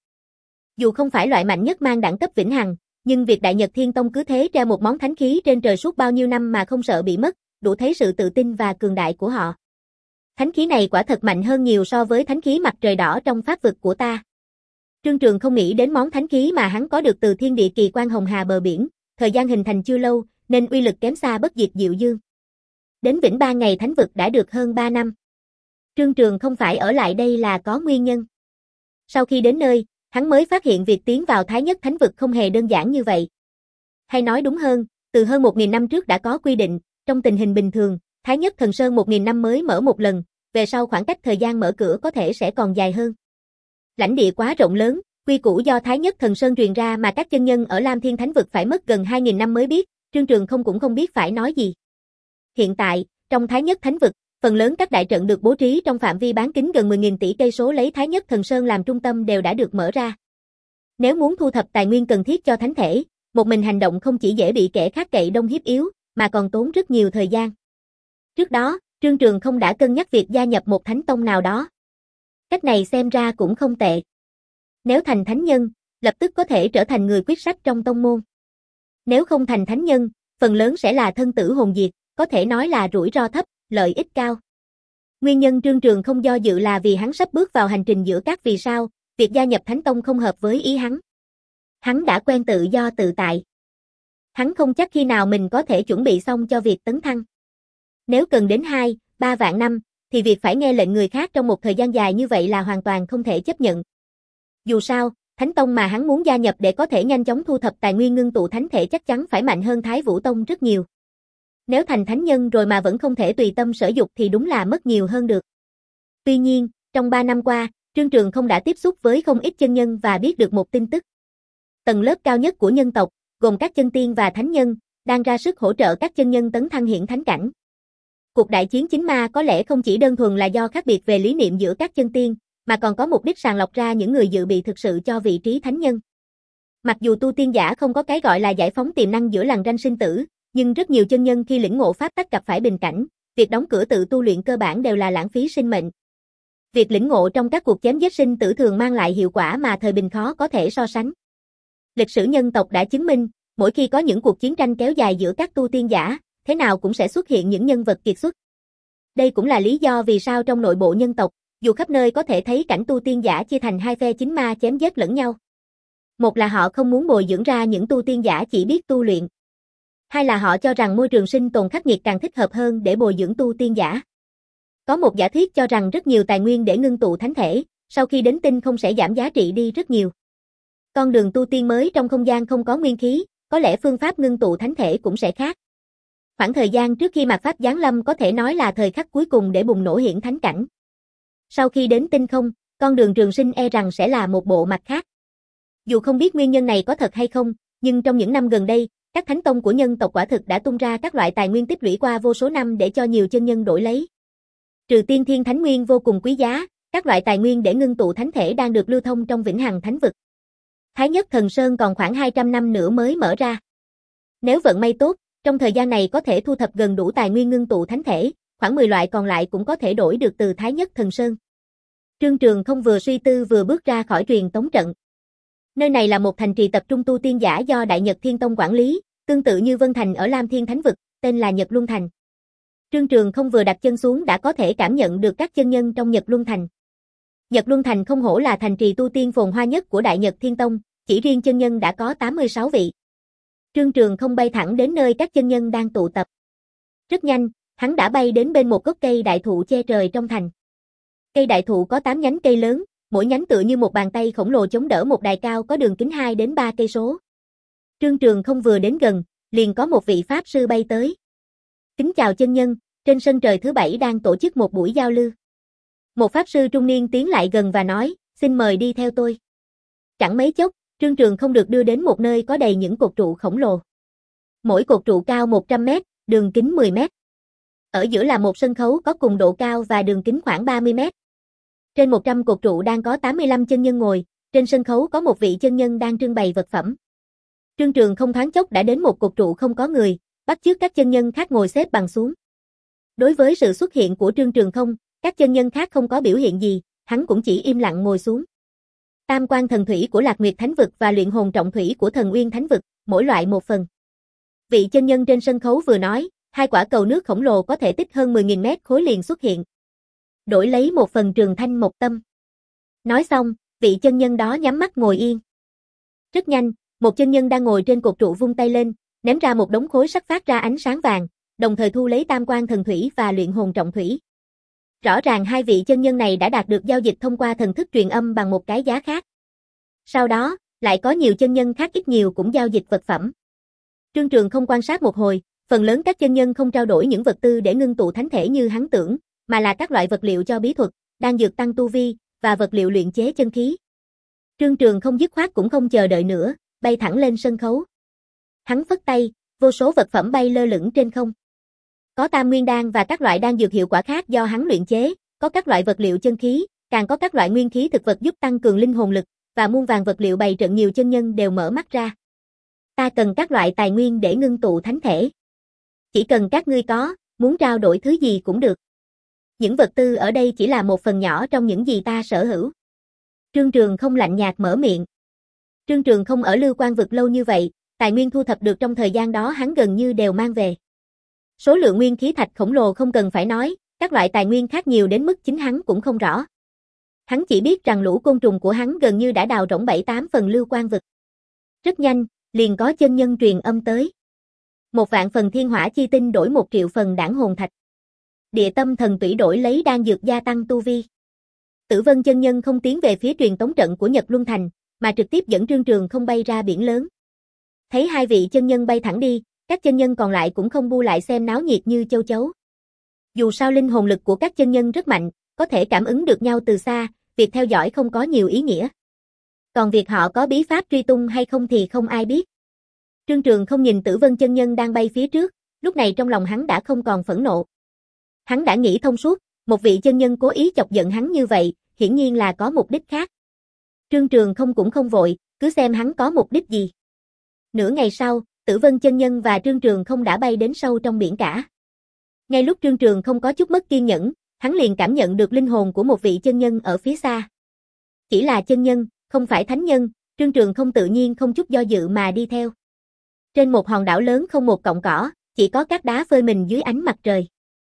Dù không phải loại mạnh nhất mang đẳng cấp vĩnh hằng, nhưng việc Đại Nhật Thiên Tông cứ thế treo một món thánh khí trên trời suốt bao nhiêu năm mà không sợ bị mất, đủ thấy sự tự tin và cường đại của họ. Thánh khí này quả thật mạnh hơn nhiều so với thánh khí mặt trời đỏ trong pháp vực của ta. Trương Trường không nghĩ đến món thánh khí mà hắn có được từ thiên địa kỳ quan hồng hà bờ biển, thời gian hình thành chưa lâu, nên uy lực kém xa bất diệt diệu dương. Đến Vĩnh Ba Ngày Thánh vực đã được hơn ba năm. Trương Trường không phải ở lại đây là có nguyên nhân. Sau khi đến nơi, hắn mới phát hiện việc tiến vào Thái Nhất Thánh vực không hề đơn giản như vậy. Hay nói đúng hơn, từ hơn một nghìn năm trước đã có quy định, trong tình hình bình thường, Thái Nhất Thần Sơn một nghìn năm mới mở một lần, về sau khoảng cách thời gian mở cửa có thể sẽ còn dài hơn. Lãnh địa quá rộng lớn, quy củ do Thái Nhất Thần Sơn truyền ra mà các chân nhân ở Lam Thiên Thánh vực phải mất gần hai nghìn năm mới biết, Trương Trường không cũng không biết phải nói gì. Hiện tại, trong Thái Nhất Thánh vực, phần lớn các đại trận được bố trí trong phạm vi bán kính gần mười nghìn tỷ cây số lấy Thái Nhất Thần Sơn làm trung tâm đều đã được mở ra. Nếu muốn thu thập tài nguyên cần thiết cho thánh thể, một mình hành động không chỉ dễ bị kẻ khác cậy đông hiếp yếu, mà còn tốn rất nhiều thời gian. Trước đó, Trương Trường không đã cân nhắc việc gia nhập một thánh tông nào đó. Cách này xem ra cũng không tệ. Nếu thành thánh nhân, lập tức có thể trở thành người quyết sách trong tông môn. Nếu không thành thánh nhân, phần lớn sẽ là thân tử hồn diệt, có thể nói là rủi ro thấp, lợi ích cao. Nguyên nhân Trương Trường không do dự là vì hắn sắp bước vào hành trình giữa các vì sao, việc gia nhập thánh tông không hợp với ý hắn. Hắn đã quen tự do tự tại. Hắn không chắc khi nào mình có thể chuẩn bị xong cho việc tấn thăng. Nếu cần đến hai, ba vạn năm, thì việc phải nghe lệnh người khác trong một thời gian dài như vậy là hoàn toàn không thể chấp nhận. Dù sao, thánh tông mà hắn muốn gia nhập để có thể nhanh chóng thu thập tài nguyên ngưng tụ thánh thể chắc chắn phải mạnh hơn Thái Vũ Tông rất nhiều. Nếu thành thánh nhân rồi mà vẫn không thể tùy tâm sở dục thì đúng là mất nhiều hơn được. Tuy nhiên, trong ba năm qua, Trương Trường không đã tiếp xúc với không ít chân nhân và biết được một tin tức. Tầng lớp cao nhất của nhân tộc, gồm các chân tiên và thánh nhân, đang ra sức hỗ trợ các chân nhân tấn thăng hiển thánh cảnh. Cuộc đại chiến chính ma có lẽ không chỉ đơn thuần là do khác biệt về lý niệm giữa các chân tiên, mà còn có mục đích sàng lọc ra những người dự bị thực sự cho vị trí thánh nhân. Mặc dù tu tiên giả không có cái gọi là giải phóng tiềm năng giữa lằn ranh sinh tử, nhưng rất nhiều chân nhân khi lĩnh ngộ pháp tắc gặp phải bình cảnh, việc đóng cửa tự tu luyện cơ bản đều là lãng phí sinh mệnh. Việc lĩnh ngộ trong các cuộc chém giết sinh tử thường mang lại hiệu quả mà thời bình khó có thể so sánh. Lịch sử nhân tộc đã chứng minh, mỗi khi có những cuộc chiến tranh kéo dài giữa các tu tiên giả, thế nào cũng sẽ xuất hiện những nhân vật kiệt xuất. Đây cũng là lý do vì sao trong nội bộ nhân tộc, dù khắp nơi có thể thấy cảnh tu tiên giả chia thành hai phe chính ma chém giết lẫn nhau. Một là họ không muốn bồi dưỡng ra những tu tiên giả chỉ biết tu luyện. Hai là họ cho rằng môi trường sinh tồn khắc nghiệt càng thích hợp hơn để bồi dưỡng tu tiên giả. Có một giả thuyết cho rằng rất nhiều tài nguyên để ngưng tụ thánh thể, sau khi đến tinh không sẽ giảm giá trị đi rất nhiều. Con đường tu tiên mới trong không gian không có nguyên khí, có lẽ phương pháp ngưng tụ thánh thể cũng sẽ khác. Khoảng thời gian trước khi mạt pháp giáng lâm có thể nói là thời khắc cuối cùng để bùng nổ hiển thánh cảnh. Sau khi đến tinh không, con đường trường sinh e rằng sẽ là một bộ mặt khác. Dù không biết nguyên nhân này có thật hay không, nhưng trong những năm gần đây, các thánh tông của nhân tộc quả thực đã tung ra các loại tài nguyên tích lũy qua vô số năm để cho nhiều chân nhân đổi lấy. Trừ tiên thiên thánh nguyên vô cùng quý giá, các loại tài nguyên để ngưng tụ thánh thể đang được lưu thông trong vĩnh hằng thánh vực. Thái Nhất Thần Sơn còn khoảng hai trăm năm nữa mới mở ra. Nếu vận may tốt, trong thời gian này có thể thu thập gần đủ tài nguyên ngưng tụ thánh thể, khoảng mười loại còn lại cũng có thể đổi được từ Thái Nhất Thần Sơn. Trương Trường không vừa suy tư vừa bước ra khỏi truyền tống trận. Nơi này là một thành trì tập trung tu tiên giả do Đại Nhật Thiên Tông quản lý, tương tự như Vân Thành ở Lam Thiên Thánh Vực, tên là Nhật Luân Thành. Trương Trường không vừa đặt chân xuống đã có thể cảm nhận được các chân nhân trong Nhật Luân Thành. Nhật Luân Thành không hổ là thành trì tu tiên phồn hoa nhất của Đại Nhật Thiên Tông, chỉ riêng chân nhân đã có tám mươi sáu vị. Trương Trường không bay thẳng đến nơi các chân nhân đang tụ tập. Rất nhanh, hắn đã bay đến bên một gốc cây đại thụ che trời trong thành. Cây đại thụ có tám nhánh cây lớn, mỗi nhánh tựa như một bàn tay khổng lồ chống đỡ một đài cao có đường kính hai đến ba cây số. Trương Trường không vừa đến gần, liền có một vị pháp sư bay tới. Kính chào chân nhân, trên sân trời thứ bảy đang tổ chức một buổi giao lưu. Một pháp sư trung niên tiến lại gần và nói, xin mời đi theo tôi. Chẳng mấy chốc, Trương Trường không được đưa đến một nơi có đầy những cột trụ khổng lồ. Mỗi cột trụ cao một trăm mét, đường kính mười mét. Ở giữa là một sân khấu có cùng độ cao và đường kính khoảng ba mươi mét. Trên một trăm cột trụ đang có tám mươi lăm chân nhân ngồi, trên sân khấu có một vị chân nhân đang trưng bày vật phẩm. Trương Trường không thoáng chốc đã đến một cột trụ không có người, bắt chước các chân nhân khác ngồi xếp bằng xuống. Đối với sự xuất hiện của Trương Trường không, các chân nhân khác không có biểu hiện gì, hắn cũng chỉ im lặng ngồi xuống. Tam quan thần thủy của Lạc Nguyệt Thánh Vực và luyện hồn trọng thủy của Thần Uyên Thánh Vực, mỗi loại một phần. Vị chân nhân trên sân khấu vừa nói, hai quả cầu nước khổng lồ có thể tích hơn mười nghìn mét khối liền xuất hiện. Đổi lấy một phần trường thanh mộc tâm. Nói xong, vị chân nhân đó nhắm mắt ngồi yên. Rất nhanh, một chân nhân đang ngồi trên cột trụ vung tay lên, ném ra một đống khối sắt phát ra ánh sáng vàng, đồng thời thu lấy tam quan thần thủy và luyện hồn trọng thủy. Rõ ràng hai vị chân nhân này đã đạt được giao dịch thông qua thần thức truyền âm bằng một cái giá khác. Sau đó, lại có nhiều chân nhân khác ít nhiều cũng giao dịch vật phẩm. Trương Trường không quan sát một hồi, phần lớn các chân nhân không trao đổi những vật tư để ngưng tụ thánh thể như hắn tưởng, mà là các loại vật liệu cho bí thuật, đan dược tăng tu vi, và vật liệu luyện chế chân khí. Trương Trường không dứt khoát cũng không chờ đợi nữa, bay thẳng lên sân khấu. Hắn phất tay, vô số vật phẩm bay lơ lửng trên không. Có tam nguyên đan và các loại đan dược hiệu quả khác do hắn luyện chế, có các loại vật liệu chân khí, càng có các loại nguyên khí thực vật giúp tăng cường linh hồn lực, và muôn vàn vật liệu bày trận nhiều chân nhân đều mở mắt ra. Ta cần các loại tài nguyên để ngưng tụ thánh thể. Chỉ cần các ngươi có, muốn trao đổi thứ gì cũng được. Những vật tư ở đây chỉ là một phần nhỏ trong những gì ta sở hữu. Trương Trường không lạnh nhạt mở miệng. Trương Trường không ở Lưu Quan vực lâu như vậy, tài nguyên thu thập được trong thời gian đó hắn gần như đều mang về. Số lượng nguyên khí thạch khổng lồ không cần phải nói, các loại tài nguyên khác nhiều đến mức chính hắn cũng không rõ. Hắn chỉ biết rằng lũ côn trùng của hắn gần như đã đào rỗng bảy tám phần Lưu Quan vực. Rất nhanh, liền có chân nhân truyền âm tới. Một vạn phần thiên hỏa chi tinh đổi một triệu phần đản hồn thạch. Địa tâm thần tủy đổi lấy đan dược gia tăng tu vi. Tử Vân chân nhân không tiến về phía truyền tống trận của Nhật Luân Thành, mà trực tiếp dẫn Trương Trường không bay ra biển lớn. Thấy hai vị chân nhân bay thẳng đi, các chân nhân còn lại cũng không bu lại xem náo nhiệt như châu chấu. Dù sao linh hồn lực của các chân nhân rất mạnh, có thể cảm ứng được nhau từ xa, việc theo dõi không có nhiều ý nghĩa. Còn việc họ có bí pháp truy tung hay không thì không ai biết. Trương Trường không nhìn Tử Vân chân nhân đang bay phía trước, lúc này trong lòng hắn đã không còn phẫn nộ. Hắn đã nghĩ thông suốt, một vị chân nhân cố ý chọc giận hắn như vậy, hiển nhiên là có mục đích khác. Trương Trường không cũng không vội, cứ xem hắn có mục đích gì. Nửa ngày sau, Tử Vân chân nhân và Trương Trường không đã bay đến sâu trong biển cả. Ngay lúc Trương Trường không có chút mất kiên nhẫn, hắn liền cảm nhận được linh hồn của một vị chân nhân ở phía xa. Chỉ là chân nhân, không phải thánh nhân, Trương Trường không tự nhiên không chút do dự mà đi theo. Trên một hòn đảo lớn không một cọng cỏ, chỉ có các đá phơi mình dưới ánh mặt trời.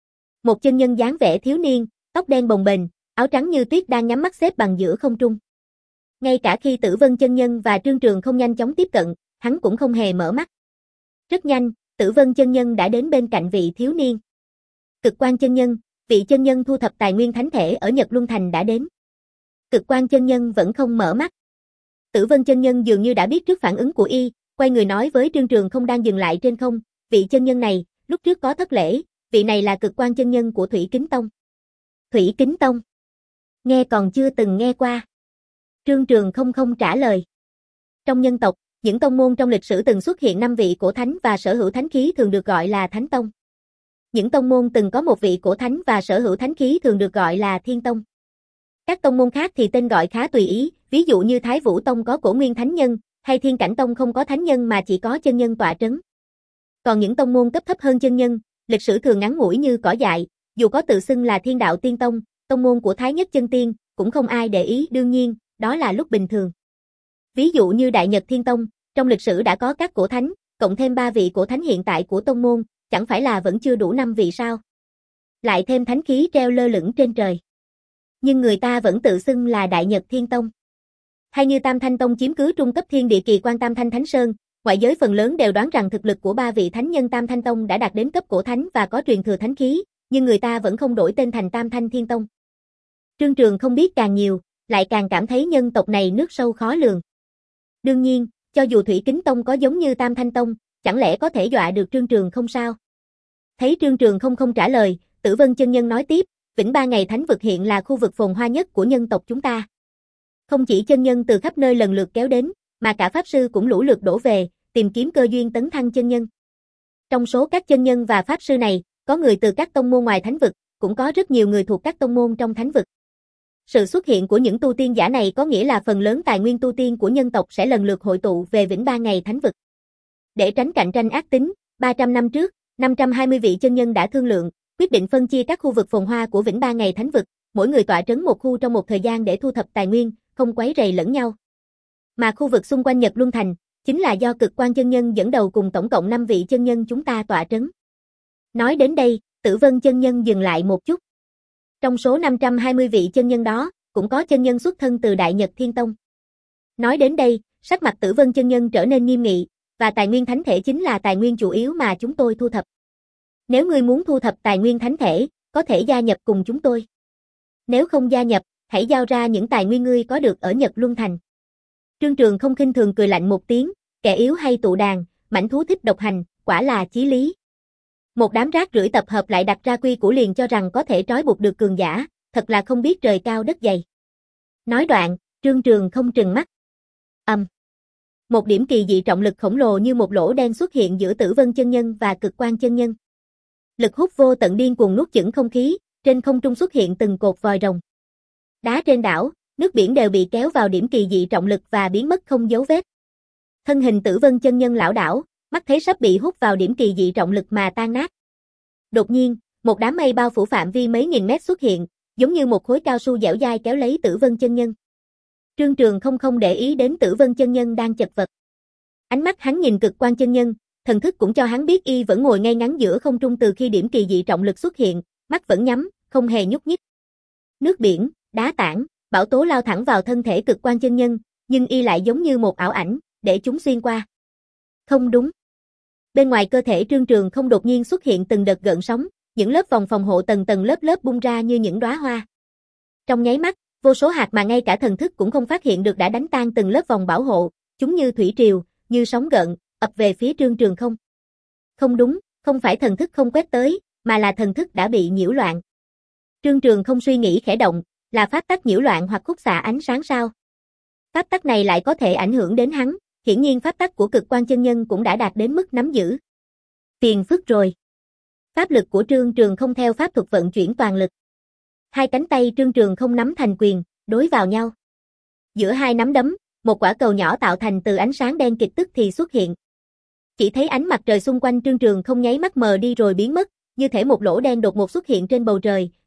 Một chân nhân dáng vẻ thiếu niên, tóc đen bồng bềnh, áo trắng như tuyết đang nhắm mắt xếp bằng giữa không trung. Ngay cả khi Tử Vân chân nhân và Trương Trường không nhanh chóng tiếp cận, hắn cũng không hề mở mắt. Rất nhanh, Tử Vân chân nhân đã đến bên cạnh vị thiếu niên. Cực Quan chân nhân, vị chân nhân thu thập tài nguyên thánh thể ở Nhật Luân Thành đã đến. Cực Quan chân nhân vẫn không mở mắt. Tử Vân chân nhân dường như đã biết trước phản ứng của y, quay người nói với Trương Trường không đang dừng lại trên không, vị chân nhân này, lúc trước có thất lễ, vị này là Cực Quan chân nhân của Thủy Kính Tông. Thủy Kính Tông? Nghe còn chưa từng nghe qua. Trương Trường không không trả lời. Trong nhân tộc, những tông môn trong lịch sử từng xuất hiện năm vị cổ thánh và sở hữu thánh khí thường được gọi là Thánh Tông. Những tông môn từng có một vị cổ thánh và sở hữu thánh khí thường được gọi là Thiên Tông. Các tông môn khác thì tên gọi khá tùy ý, ví dụ như Thái Vũ Tông có Cổ Nguyên Thánh Nhân, hay Thiên Cảnh Tông không có thánh nhân mà chỉ có chân nhân tọa trấn. Còn những tông môn cấp thấp hơn chân nhân, lịch sử thường ngắn ngủi như cỏ dại, dù có tự xưng là Thiên Đạo Tiên Tông, tông môn của Thái Nhất Chân Tiên, cũng không ai để ý, đương nhiên, đó là lúc bình thường. Ví dụ như Đại Nhật Thiên Tông, trong lịch sử đã có các cổ thánh, cộng thêm ba vị cổ thánh hiện tại của tông môn, chẳng phải là vẫn chưa đủ năm vị sao? Lại thêm thánh khí treo lơ lửng trên trời. Nhưng người ta vẫn tự xưng là Đại Nhật Thiên Tông. Hay như Tam Thanh Tông chiếm cứ trung cấp thiên địa kỳ quan Tam Thanh Thánh Sơn, ngoại giới phần lớn đều đoán rằng thực lực của ba vị thánh nhân Tam Thanh Tông đã đạt đến cấp cổ thánh và có truyền thừa thánh khí, nhưng người ta vẫn không đổi tên thành Tam Thanh Thiên Tông. Trương Trường không biết càng nhiều, lại càng cảm thấy nhân tộc này nước sâu khó lường. Đương nhiên, cho dù Thủy Kính Tông có giống như Tam Thanh Tông, chẳng lẽ có thể dọa được Trương Trường không sao? Thấy Trương Trường không không trả lời, Tử Vân chân nhân nói tiếp, Vĩnh Ba Ngày Thánh vực hiện là khu vực phồn hoa nhất của nhân tộc chúng ta. Không chỉ chân nhân từ khắp nơi lần lượt kéo đến, mà cả pháp sư cũng lũ lượt đổ về, tìm kiếm cơ duyên tấn thăng chân nhân. Trong số các chân nhân và pháp sư này, có người từ các tông môn ngoài thánh vực, cũng có rất nhiều người thuộc các tông môn trong thánh vực. Sự xuất hiện của những tu tiên giả này có nghĩa là phần lớn tài nguyên tu tiên của nhân tộc sẽ lần lượt hội tụ về Vĩnh Ba Ngày Thánh vực. Để tránh cạnh tranh ác tính, ba trăm năm trước, năm trăm hai mươi vị chân nhân đã thương lượng, quyết định phân chia các khu vực phồn hoa của Vĩnh Ba Ngày Thánh vực, mỗi người tọa trấn một khu trong một thời gian để thu thập tài nguyên, không quấy rầy lẫn nhau. Mà khu vực xung quanh Nhật Luân Thành, chính là do Cực Quan chân nhân dẫn đầu cùng tổng cộng năm vị chân nhân chúng ta tọa trấn. Nói đến đây, Tử Vân chân nhân dừng lại một chút. Trong số năm trăm hai mươi vị chân nhân đó, cũng có chân nhân xuất thân từ Đại Nhật Thiên Tông. Nói đến đây, sắc mặt Tử Vân chân nhân trở nên nghiêm nghị, và tài nguyên thánh thể chính là tài nguyên chủ yếu mà chúng tôi thu thập. Nếu ngươi muốn thu thập tài nguyên thánh thể, có thể gia nhập cùng chúng tôi. Nếu không gia nhập, hãy giao ra những tài nguyên ngươi có được ở Nhật Luân Thành. Trương Trường không khinh thường cười lạnh một tiếng, kẻ yếu hay tụ đàn, mãnh thú thích độc hành, quả là chí lý. Một đám rác rưởi tập hợp lại đặt ra quy củ liền cho rằng có thể trói buộc được cường giả, thật là không biết trời cao đất dày. Nói đoạn, Trương Trường không trừng mắt. Âm. Um. Một điểm kỳ dị trọng lực khổng lồ như một lỗ đen xuất hiện giữa Tử Vân chân nhân và Cực Quan chân nhân. Lực hút vô tận điên cuồng nuốt chửng không khí, trên không trung xuất hiện từng cột vòi rồng. Đá trên đảo, nước biển đều bị kéo vào điểm kỳ dị trọng lực và biến mất không dấu vết. Thân hình Tử Vân chân nhân lảo đảo, mắt thấy sắp bị hút vào điểm kỳ dị trọng lực mà tan nát. Đột nhiên, một đám mây bao phủ phạm vi mấy nghìn mét xuất hiện, giống như một khối cao su dẻo dai kéo lấy Tử Vân chân nhân. Trương Trường không không để ý đến Tử Vân chân nhân đang chật vật. Ánh mắt hắn nhìn Cực Quan chân nhân, thần thức cũng cho hắn biết y vẫn ngồi ngay ngắn giữa không trung từ khi điểm kỳ dị trọng lực xuất hiện, mắt vẫn nhắm, không hề nhúc nhích. Nước biển, đá tảng, bão tố lao thẳng vào thân thể Cực Quan chân nhân, nhưng y lại giống như một ảo ảnh, để chúng xuyên qua. Không đúng. Bên ngoài cơ thể Trương Trường không đột nhiên xuất hiện từng đợt gợn sóng, những lớp vòng phòng hộ tầng tầng lớp lớp bung ra như những đóa hoa. Trong nháy mắt, vô số hạt mà ngay cả thần thức cũng không phát hiện được đã đánh tan từng lớp vòng bảo hộ, chúng như thủy triều, như sóng gợn, ập về phía Trương Trường không. Không đúng, không phải thần thức không quét tới, mà là thần thức đã bị nhiễu loạn. Trương Trường không suy nghĩ khẽ động, là pháp tắc nhiễu loạn hoặc khúc xạ ánh sáng sao? Pháp tắc này lại có thể ảnh hưởng đến hắn, hiển nhiên pháp tắc của Cực Quan chân nhân cũng đã đạt đến mức nắm giữ. Phiền phức rồi. Pháp lực của Trương Trường không theo pháp thuật vận chuyển toàn lực. Hai cánh tay Trương Trường không nắm thành quyền, đối vào nhau. Giữa hai nắm đấm, một quả cầu nhỏ tạo thành từ ánh sáng đen kịt tức thì xuất hiện. Chỉ thấy ánh mặt trời xung quanh Trương Trường không nháy mắt mờ đi rồi biến mất, như thể một lỗ đen đột ngột xuất hiện trên bầu trời,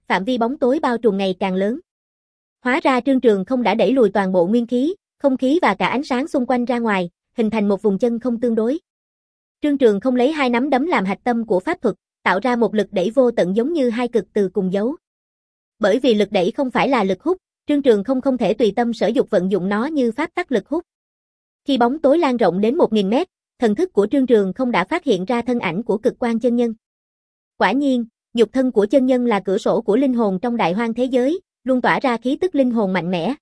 phạm vi bóng tối bao trùm ngày càng lớn. Hóa ra Trương Trường không đã đẩy lùi toàn bộ nguyên khí, không khí và cả ánh sáng xung quanh ra ngoài, hình thành một vùng chân không tương đối. Trương Trường không lấy hai nắm đấm làm hạch tâm của pháp thuật, tạo ra một lực đẩy vô tận giống như hai cực từ cùng dấu. Bởi vì lực đẩy không phải là lực hút, Trương Trường không không thể tùy tâm sở dục vận dụng nó như pháp tắc lực hút. Khi bóng tối lan rộng đến một nghìn mét, thần thức của Trương Trường không đã phát hiện ra thân ảnh của cực quan chân nhân. Quả nhiên, nhục thân của chân nhân là cửa sổ của linh hồn trong đại hoang thế giới, luôn tỏa ra khí tức linh hồn mạnh mẽ.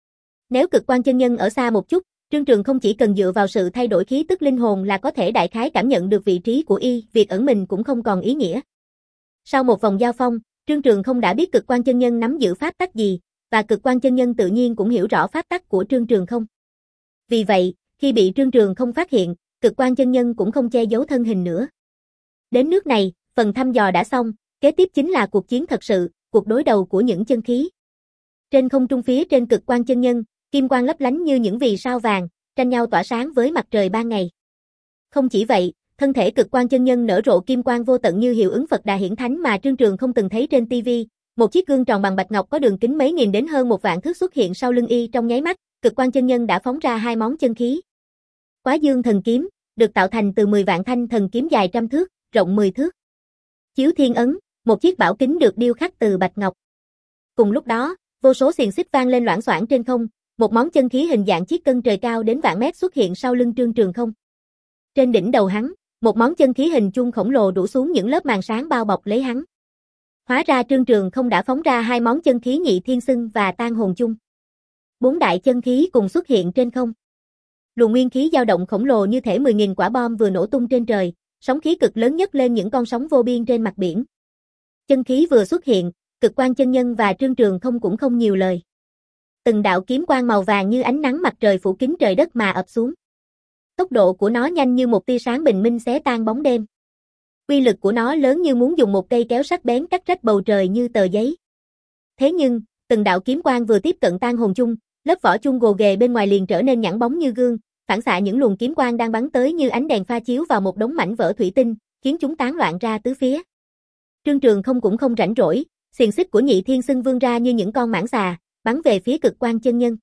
Nếu cực quan chân nhân ở xa một chút, Trương Trường không chỉ cần dựa vào sự thay đổi khí tức linh hồn là có thể đại khái cảm nhận được vị trí của y, việc ẩn mình cũng không còn ý nghĩa. Sau một vòng giao phong, Trương Trường không đã biết cực quan chân nhân nắm giữ pháp tắc gì, và cực quan chân nhân tự nhiên cũng hiểu rõ pháp tắc của Trương Trường không. Vì vậy, khi bị Trương Trường không phát hiện, cực quan chân nhân cũng không che giấu thân hình nữa. Đến nước này, phần thăm dò đã xong, kế tiếp chính là cuộc chiến thật sự, cuộc đối đầu của những chân khí. Trên không trung phía trên cực quan chân nhân, kim quang lấp lánh như những vì sao vàng, tranh nhau tỏa sáng với mặt trời ban ngày. Không chỉ vậy, thân thể cực quan chân nhân nở rộ kim quang vô tận như hiệu ứng Phật Đà hiển thánh mà Trương Trường không từng thấy trên ti vi. Một chiếc gương tròn bằng bạch ngọc có đường kính mấy nghìn đến hơn một vạn thước xuất hiện sau lưng y trong nháy mắt, cực quan chân nhân đã phóng ra hai món chân khí. Quá Dương thần kiếm, được tạo thành từ mười vạn thanh thần kiếm dài trăm thước, rộng mười thước. Chiếu Thiên ấn, một chiếc bảo kính được điêu khắc từ bạch ngọc. Cùng lúc đó, vô số xiềng xích vang lên loảng xoảng trên không, một món chân khí hình dạng chiếc cân trời cao đến vạn mét xuất hiện sau lưng Trương Trường không. Trên đỉnh đầu hắn, một món chân khí hình chuông khổng lồ đổ xuống những lớp màn sáng bao bọc lấy hắn. Hóa ra Trương Trường không đã phóng ra hai món chân khí Nhị Thiên Xưng và Tan Hồn Chung. Bốn đại chân khí cùng xuất hiện trên không. Luồng nguyên khí dao động khổng lồ như thể mười nghìn quả bom vừa nổ tung trên trời, sóng khí cực lớn nhấc lên những con sóng vô biên trên mặt biển. Chân khí vừa xuất hiện, cực quan chân nhân và Trương Trường không cũng không nhiều lời. Từng đạo kiếm quang màu vàng như ánh nắng mặt trời phủ kín trời đất mà ập xuống. Tốc độ của nó nhanh như một tia sáng bình minh xé tan bóng đêm. Uy lực của nó lớn như muốn dùng một cây kéo sắc bén cắt rách bầu trời như tờ giấy. Thế nhưng, từng đạo kiếm quang vừa tiếp cận Tan Hồn Chung, lớp vỏ chung gồ ghề bên ngoài liền trở nên nhẵn bóng như gương, phản xạ những luồng kiếm quang đang bắn tới như ánh đèn pha chiếu vào một đống mảnh vỡ thủy tinh, khiến chúng tán loạn ra tứ phía. Trương Trường không cũng không rảnh rỗi, xiềng xích của Nhị Thiên Xưng vươn ra như những con mãng xà, bắn về phía cực quan chân nhân.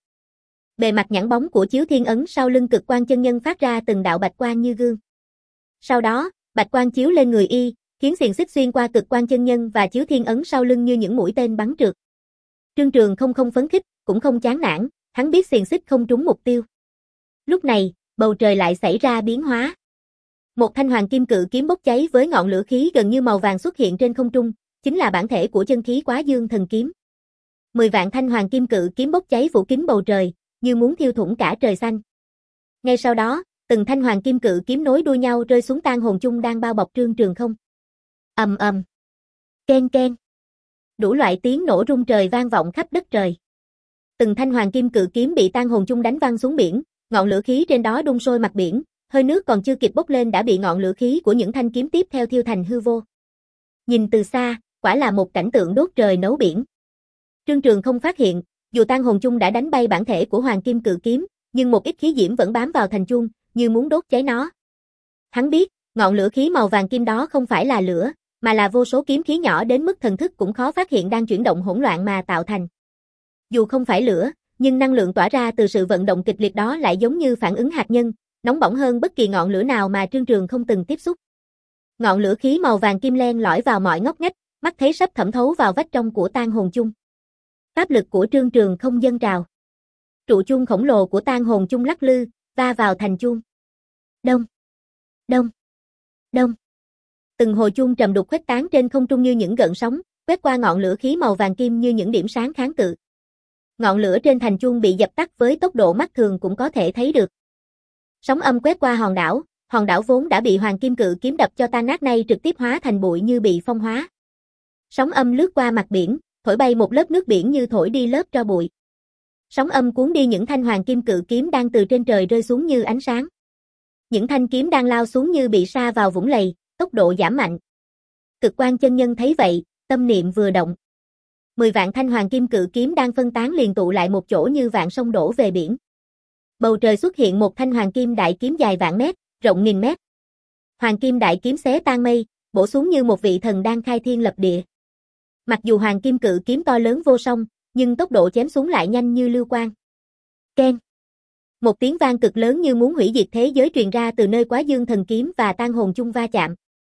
Bề mặt nhẵn bóng của Chiếu Thiên ấn sau lưng cực quan chân nhân phát ra từng đạo bạch quang như gương. Sau đó, bạch quang chiếu lên người y, khiến xiềng xích xuyên qua cực quan chân nhân và Chiếu Thiên ấn sau lưng như những mũi tên bắn trượt. Trương Trường không không phấn khích, cũng không chán nản, hắn biết xiềng xích không trúng mục tiêu. Lúc này, bầu trời lại xảy ra biến hóa. Một thanh hoàng kim cự kiếm bốc cháy với ngọn lửa khí gần như màu vàng xuất hiện trên không trung, chính là bản thể của chân khí Quá Dương thần kiếm. Mười vạn thanh hoàng kim cự kiếm bốc cháy phủ kín bầu trời, như muốn thiêu thủng cả trời xanh. Ngay sau đó, từng thanh hoàng kim cự kiếm nối đuôi nhau rơi xuống Tan Hồn Chung đang bao bọc Trương Trường không. Ầm ầm, keng keng, đủ loại tiếng nổ rung trời vang vọng khắp đất trời. Từng thanh hoàng kim cự kiếm bị Tan Hồn Chung đánh văng xuống biển, ngọn lửa khí trên đó đun sôi mặt biển, hơi nước còn chưa kịp bốc lên đã bị ngọn lửa khí của những thanh kiếm tiếp theo thiêu thành hư vô. Nhìn từ xa, quả là một cảnh tượng đốt trời nấu biển. Trương Trường không phát hiện, dù Tan Hồn Chung đã đánh bay bản thể của hoàng kim cự kiếm, nhưng một ít khí diễm vẫn bám vào thành chuông, như muốn đốt cháy nó. Hắn biết, ngọn lửa khí màu vàng kim đó không phải là lửa, mà là vô số kiếm khí nhỏ đến mức thần thức cũng khó phát hiện đang chuyển động hỗn loạn mà tạo thành. Dù không phải lửa, nhưng năng lượng tỏa ra từ sự vận động kịch liệt đó lại giống như phản ứng hạt nhân, nóng bỏng hơn bất kỳ ngọn lửa nào mà Trương Trường không từng tiếp xúc. Ngọn lửa khí màu vàng kim len lỏi vào mọi ngóc ngách, mắt thấy sắp thẩm thấu vào vách trong của Tan Hồn Chung. Pháp lực của Trương Trường không dâng trào. Trụ chuông khổng lồ của Tan Hồn Chung lắc lư, va vào thành chuông. Đông, đông, đông. Từng hồi chuông trầm đục khuếch tán trên không trung như những gợn sóng, quét qua ngọn lửa khí màu vàng kim như những điểm sáng kháng cự. Ngọn lửa trên thành chuông bị dập tắt với tốc độ mắt thường cũng có thể thấy được. Sóng âm quét qua hòn đảo, hòn đảo vốn đã bị hoàng kim cự kiếm đập cho tan nát nay trực tiếp hóa thành bụi như bị phong hóa. Sóng âm lướt qua mặt biển, thổi bay một lớp nước biển như thổi đi lớp tro bụi. Sóng âm cuốn đi những thanh hoàng kim cự kiếm đang từ trên trời rơi xuống như ánh sáng. Những thanh kiếm đang lao xuống như bị sa vào vũng lầy, tốc độ giảm mạnh. Cực quan chân nhân thấy vậy, tâm niệm vừa động. Mười vạn thanh hoàng kim cự kiếm đang phân tán liền tụ lại một chỗ như vạn sông đổ về biển. Bầu trời xuất hiện một thanh hoàng kim đại kiếm dài vạn mét, rộng nghìn mét. Hoàng kim đại kiếm xé tan mây, bổ xuống như một vị thần đang khai thiên lập địa. Mặc dù hoàng kim cự kiếm to lớn vô song, nhưng tốc độ chém xuống lại nhanh như lưu quang. Keng. Một tiếng vang cực lớn như muốn hủy diệt thế giới truyền ra từ nơi Quá Dương thần kiếm và Tang hồn chung va chạm.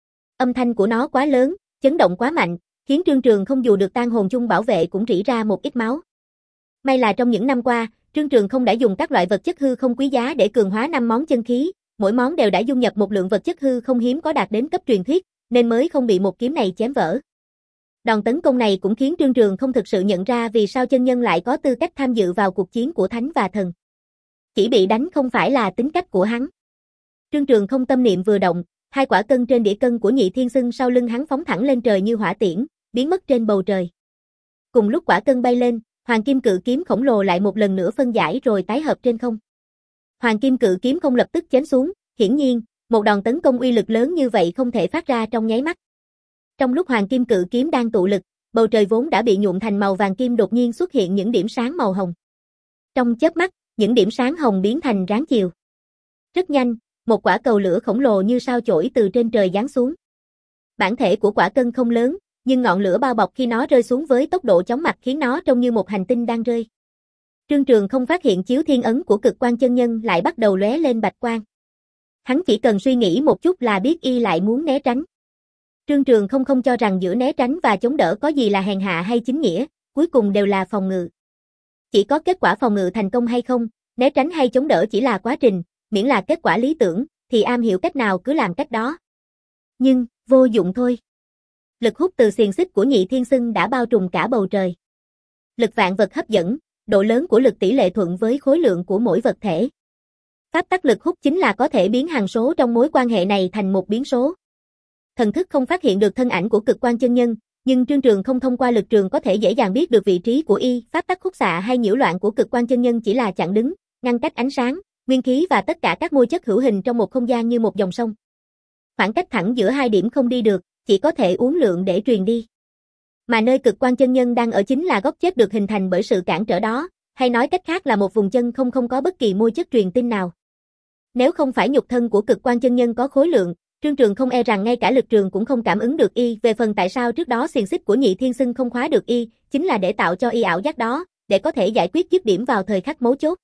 Âm thanh của nó quá lớn, chấn động quá mạnh, khiến Trương Trường không dù được Tang hồn chung bảo vệ cũng rỉ ra một ít máu. May là trong những năm qua, Trương Trường không đã dùng các loại vật chất hư không quý giá để cường hóa năm món chân khí, mỗi món đều đã dung nhập một lượng vật chất hư không hiếm có đạt đến cấp truyền thuyết, nên mới không bị một kiếm này chém vỡ. Đòn tấn công này cũng khiến Trương Trường không thực sự nhận ra vì sao chân nhân lại có tư cách tham dự vào cuộc chiến của thánh và thần. Chỉ bị đánh không phải là tính cách của hắn. Trương Trường không tâm niệm vừa động, hai quả cân trên đĩa cân của Nhị Thiên Xưng sau lưng hắn phóng thẳng lên trời như hỏa tiễn, biến mất trên bầu trời. Cùng lúc quả cân bay lên, Hoàng Kim Cự Kiếm khổng lồ lại một lần nữa phân giải rồi tái hợp trên không. Hoàng Kim Cự Kiếm không lập tức chém xuống, hiển nhiên, một đòn tấn công uy lực lớn như vậy không thể phát ra trong nháy mắt. Trong lúc Hoàng Kim Cự Kiếm đang tụ lực, bầu trời vốn đã bị nhuộm thành màu vàng kim đột nhiên xuất hiện những điểm sáng màu hồng. Trong chớp mắt, những điểm sáng hồng biến thành ráng chiều. Rất nhanh, một quả cầu lửa khổng lồ như sao chổi từ trên trời giáng xuống. Bản thể của quả cân không lớn, nhưng ngọn lửa bao bọc khi nó rơi xuống với tốc độ chóng mặt khiến nó trông như một hành tinh đang rơi. Trương Trường không phát hiện chiếu thiên ấn của Cực Quan chân nhân lại bắt đầu lóe lên bạch quang. Hắn chỉ cần suy nghĩ một chút là biết y lại muốn né tránh. Trương Trường không không cho rằng giữa né tránh và chống đỡ có gì là hèn hạ hay chính nghĩa, cuối cùng đều là phòng ngự. Chỉ có kết quả phòng ngự thành công hay không, né tránh hay chống đỡ chỉ là quá trình, miễn là kết quả lý tưởng, thì am hiểu cách nào cứ làm cách đó. Nhưng, vô dụng thôi. Lực hút từ xiềng xích của Nhị Thiên Xưng đã bao trùm cả bầu trời. Lực vạn vật hấp dẫn, độ lớn của lực tỷ lệ thuận với khối lượng của mỗi vật thể. Pháp tắc lực hút chính là có thể biến hằng số trong mối quan hệ này thành một biến số. Thần thức không phát hiện được thân ảnh của Cực Quan chân nhân, nhưng Trương Trường không thông qua lực trường có thể dễ dàng biết được vị trí của y, pháp tắc khúc xạ hay nhiễu loạn của Cực Quan chân nhân chỉ là chặn đứng, ngăn cách ánh sáng, nguyên khí và tất cả các môi chất hữu hình trong một không gian như một dòng sông. Khoảng cách thẳng giữa hai điểm không đi được, chỉ có thể uốn lượn để truyền đi. Mà nơi Cực Quan chân nhân đang ở chính là góc chết được hình thành bởi sự cản trở đó, hay nói cách khác là một vùng chân không không có bất kỳ môi chất truyền tin nào. Nếu không phải nhục thân của Cực Quan chân nhân có khối lượng, Trương Trường không e rằng ngay cả lực trường cũng không cảm ứng được y. Về phần tại sao trước đó xiềng xích của Nhị Thiên Xưng không khóa được y, chính là để tạo cho y ảo giác đó, để có thể giải quyết dứt điểm vào thời khắc mấu chốt.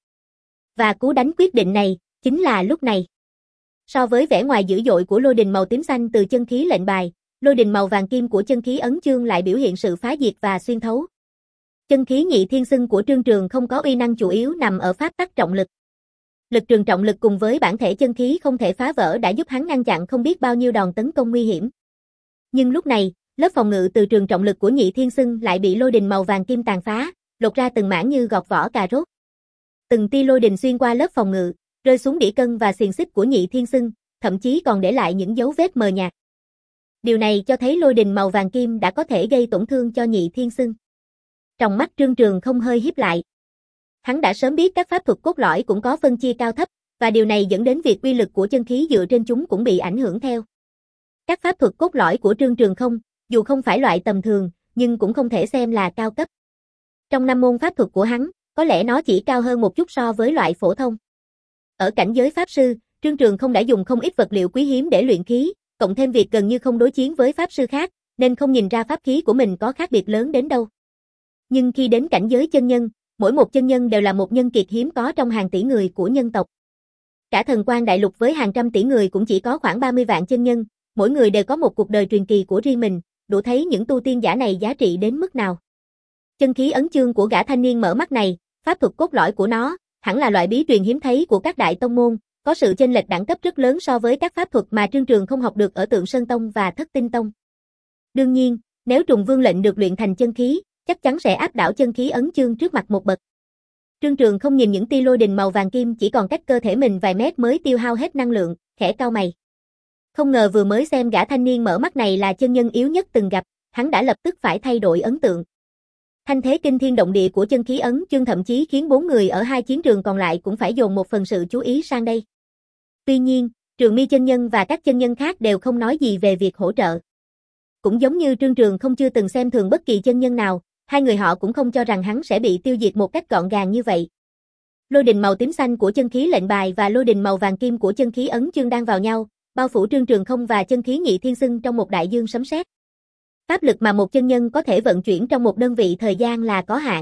Và cú đánh quyết định này, chính là lúc này. So với vẻ ngoài dữ dội của lôi đình màu tím xanh từ chân khí lệnh bài, lôi đình màu vàng kim của chân khí ấn chương lại biểu hiện sự phá diệt và xuyên thấu. Chân khí Nhị Thiên Xưng của Trương Trường không có uy năng chủ yếu nằm ở pháp tắc trọng lực. Lực trường trọng lực cùng với bản thể chân khí không thể phá vỡ đã giúp hắn ngăn chặn không biết bao nhiêu đòn tấn công nguy hiểm. Nhưng lúc này, lớp phòng ngự từ trường trọng lực của Nhị Thiên Xưng lại bị lôi đình màu vàng kim tàn phá, lột ra từng mảng như gọt vỏ cà rốt. Từng tia lôi đình xuyên qua lớp phòng ngự, rơi xuống đĩa cân và xiềng xích của Nhị Thiên Xưng, thậm chí còn để lại những dấu vết mờ nhạt. Điều này cho thấy lôi đình màu vàng kim đã có thể gây tổn thương cho Nhị Thiên Xưng. Trong mắt Trương Trường không hơi híp lại. Hắn đã sớm biết các pháp thuật cốt lõi cũng có phân chia cao thấp, và điều này dẫn đến việc uy lực của chân khí dựa trên chúng cũng bị ảnh hưởng theo. Các pháp thuật cốt lõi của Trương Trường không, dù không phải loại tầm thường, nhưng cũng không thể xem là cao cấp. Trong năm môn pháp thuật của hắn, có lẽ nó chỉ cao hơn một chút so với loại phổ thông. Ở cảnh giới pháp sư, Trương Trường không đã dùng không ít vật liệu quý hiếm để luyện khí, cộng thêm việc gần như không đối chiến với pháp sư khác, nên không nhìn ra pháp khí của mình có khác biệt lớn đến đâu. Nhưng khi đến cảnh giới chân nhân, mỗi một chân nhân đều là một nhân kiệt hiếm có trong hàng tỷ người của nhân tộc. Cả thần quan đại lục với hàng trăm tỷ người cũng chỉ có khoảng ba mươi vạn chân nhân, mỗi người đều có một cuộc đời truyền kỳ của riêng mình, đủ thấy những tu tiên giả này giá trị đến mức nào. Chân khí ấn chương của gã thanh niên mở mắt này, pháp thuật cốt lõi của nó, hẳn là loại bí truyền hiếm thấy của các đại tông môn, có sự chênh lệch đẳng cấp rất lớn so với các pháp thuật mà Trương Trường không học được ở Tượng Sơn Tông và Thất Tinh Tông. Đương nhiên, nếu Trùng Vương lệnh được luyện thành chân khí, chắc chắn sẽ áp đảo chân khí ấn chương trước mặt một bậc. Trương Trường không nhìn những tia lôi đình màu vàng kim chỉ còn cách cơ thể mình vài mét mới tiêu hao hết năng lượng, khẽ cau mày. Không ngờ vừa mới xem gã thanh niên mở mắt này là chân nhân yếu nhất từng gặp, hắn đã lập tức phải thay đổi ấn tượng. Thanh thế kinh thiên động địa của chân khí ấn chương thậm chí khiến bốn người ở hai chiến trường còn lại cũng phải dồn một phần sự chú ý sang đây. Tuy nhiên, Trường Mi chân nhân và các chân nhân khác đều không nói gì về việc hỗ trợ. Cũng giống như Trương Trường không chưa từng xem thường bất kỳ chân nhân nào, hai người họ cũng không cho rằng hắn sẽ bị tiêu diệt một cách gọn gàng như vậy. Lôi đình màu tím xanh của chân khí lệnh bài và lôi đình màu vàng kim của chân khí ấn chương đang vào nhau, bao phủ Trương Trường không và chân khí Nhị Thiên Xưng trong một đại dương sấm sét. Pháp lực mà một chân nhân có thể vận chuyển trong một đơn vị thời gian là có hạn.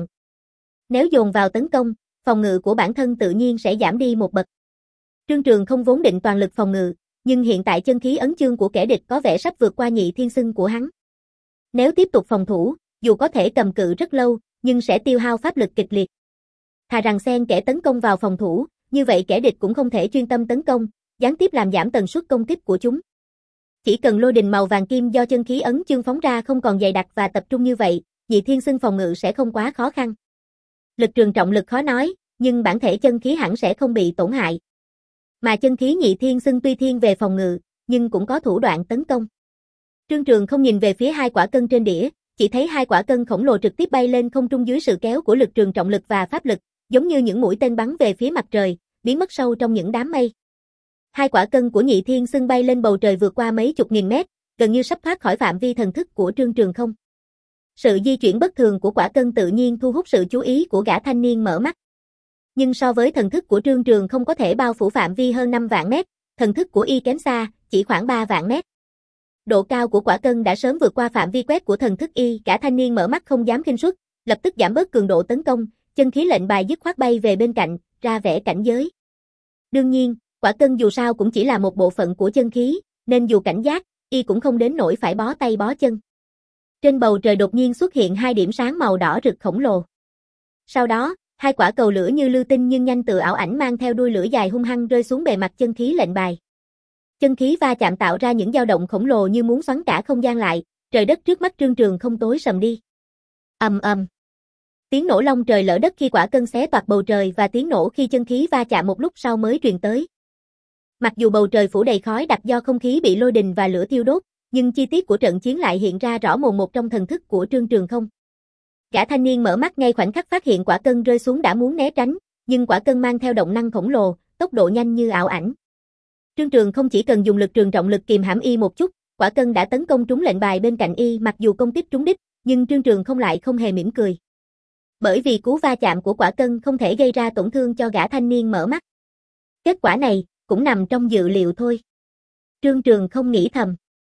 Nếu dồn vào tấn công, phòng ngự của bản thân tự nhiên sẽ giảm đi một bậc. Trương Trường không vốn định toàn lực phòng ngự, nhưng hiện tại chân khí ấn chương của kẻ địch có vẻ sắp vượt qua nhị thiên xưng của hắn. Nếu tiếp tục phòng thủ, dù có thể cầm cự rất lâu, nhưng sẽ tiêu hao pháp lực kịch liệt. Thà rằng xen kẻ tấn công vào phòng thủ, như vậy kẻ địch cũng không thể chuyên tâm tấn công, gián tiếp làm giảm tần suất công kích của chúng. Chỉ cần lôi đình màu vàng kim do chân khí ấn chương phóng ra không còn dày đặc và tập trung như vậy, nhị thiên xưng phòng ngự sẽ không quá khó khăn. Lực trường trọng lực khó nói, nhưng bản thể chân khí hẳn sẽ không bị tổn hại. Mà chân khí nhị thiên xưng tuy thiên về phòng ngự, nhưng cũng có thủ đoạn tấn công. Trương Trường không nhìn về phía hai quả cân trên đĩa, chỉ thấy hai quả cân khổng lồ trực tiếp bay lên không trung dưới sự kéo của lực trường trọng lực và pháp lực, giống như những mũi tên bắn về phía mặt trời, biến mất sâu trong những đám mây. Hai quả cân của nhị thiên xưng bay lên bầu trời vượt qua mấy chục nghìn mét, gần như sắp thoát khỏi phạm vi thần thức của Trương Trường không. Sự di chuyển bất thường của quả cân tự nhiên thu hút sự chú ý của gã thanh niên mở mắt. Nhưng so với thần thức của Trương Trường không có thể bao phủ phạm vi hơn năm vạn mét, thần thức của y kém xa, chỉ khoảng ba vạn mét. Độ cao của quả cân đã sớm vượt qua phạm vi quét của thần thức y, gã thanh niên mở mắt không dám khinh suất, lập tức giảm bớt cường độ tấn công, chân khí lệnh bài dứt khoát bay về bên cạnh, ra vẻ cảnh giới. Đương nhiên, quả cân dù sao cũng chỉ là một bộ phận của chân khí, nên dù cảnh giác, y cũng không đến nỗi phải bó tay bó chân. Trên bầu trời đột nhiên xuất hiện hai điểm sáng màu đỏ rực khổng lồ. Sau đó, hai quả cầu lửa như lưu tinh nhưng nhanh tự ảo ảnh mang theo đuôi lửa dài hung hăng rơi xuống bề mặt chân khí lệnh bài. Chân khí va chạm tạo ra những dao động khổng lồ như muốn xoắn cả không gian lại, trời đất trước mắt Trương Trường không tối sầm đi. Ầm ầm. Tiếng nổ long trời lở đất khi quả cân xé toạc bầu trời và tiếng nổ khi chân khí va chạm một lúc sau mới truyền tới. Mặc dù bầu trời phủ đầy khói đặc do không khí bị lôi đình và lửa thiêu đốt, nhưng chi tiết của trận chiến lại hiện ra rõ mồn một trong thần thức của Trương Trường không. Gã thanh niên mở mắt ngay khoảnh khắc phát hiện quả cân rơi xuống đã muốn né tránh, nhưng quả cân mang theo động năng khổng lồ, tốc độ nhanh như ảo ảnh. Trương Trường không chỉ cần dùng lực trường trọng lực kìm hãm y một chút, quả cân đã tấn công trúng lệnh bài bên cạnh y, mặc dù công kích trúng đích, nhưng Trương Trường không lại không hề mỉm cười. Bởi vì cú va chạm của quả cân không thể gây ra tổn thương cho gã thanh niên mở mắt. Kết quả này cũng nằm trong dự liệu thôi. Trương Trường không nghĩ thầm.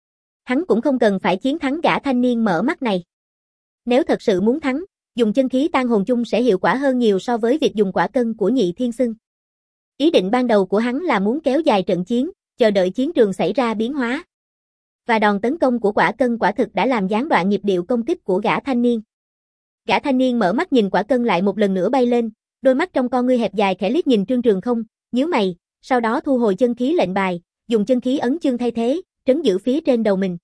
Hắn cũng không cần phải chiến thắng gã thanh niên mở mắt này. Nếu thật sự muốn thắng, dùng chân khí tan hồn chung sẽ hiệu quả hơn nhiều so với việc dùng quả cân của nhị thiên xưng. Ý định ban đầu của hắn là muốn kéo dài trận chiến, chờ đợi chiến trường xảy ra biến hóa. Và đòn tấn công của quả cân quả thực đã làm gián đoạn nhịp điệu công kích của gã thanh niên. Gã thanh niên mở mắt nhìn quả cân lại một lần nữa bay lên, đôi mắt trong con ngươi hẹp dài khẽ liếc nhìn Trương Trường không, nhíu mày, sau đó thu hồi chân khí lệnh bài, dùng chân khí ấn chương thay thế, trấn giữ phía trên đầu mình.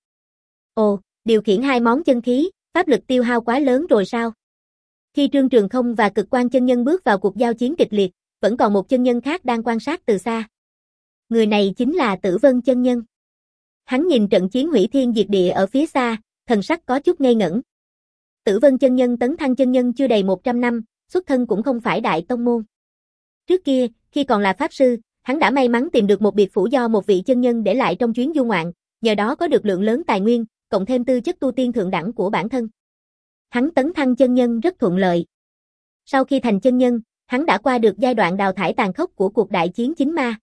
Ồ, điều khiển hai món chân khí, pháp lực tiêu hao quá lớn rồi sao? Khi Trương Trường không và Cực Quan chân nhân bước vào cuộc giao chiến kịch liệt, vẫn còn một chân nhân khác đang quan sát từ xa. Người này chính là Tử Vân chân nhân. Hắn nhìn trận chiến hủy thiên diệt địa ở phía xa, thần sắc có chút ngây ngẩn. Tử Vân chân nhân tấn thăng chân nhân chưa đầy một trăm năm, xuất thân cũng không phải đại tông môn. Trước kia, khi còn là pháp sư, hắn đã may mắn tìm được một biệt phủ do một vị chân nhân để lại trong chuyến du ngoạn, nhờ đó có được lượng lớn tài nguyên, cộng thêm tư chất tu tiên thượng đẳng của bản thân. Hắn tấn thăng chân nhân rất thuận lợi. Sau khi thành chân nhân, hắn đã qua được giai đoạn đào thải tàn khốc của cuộc đại chiến chính ma.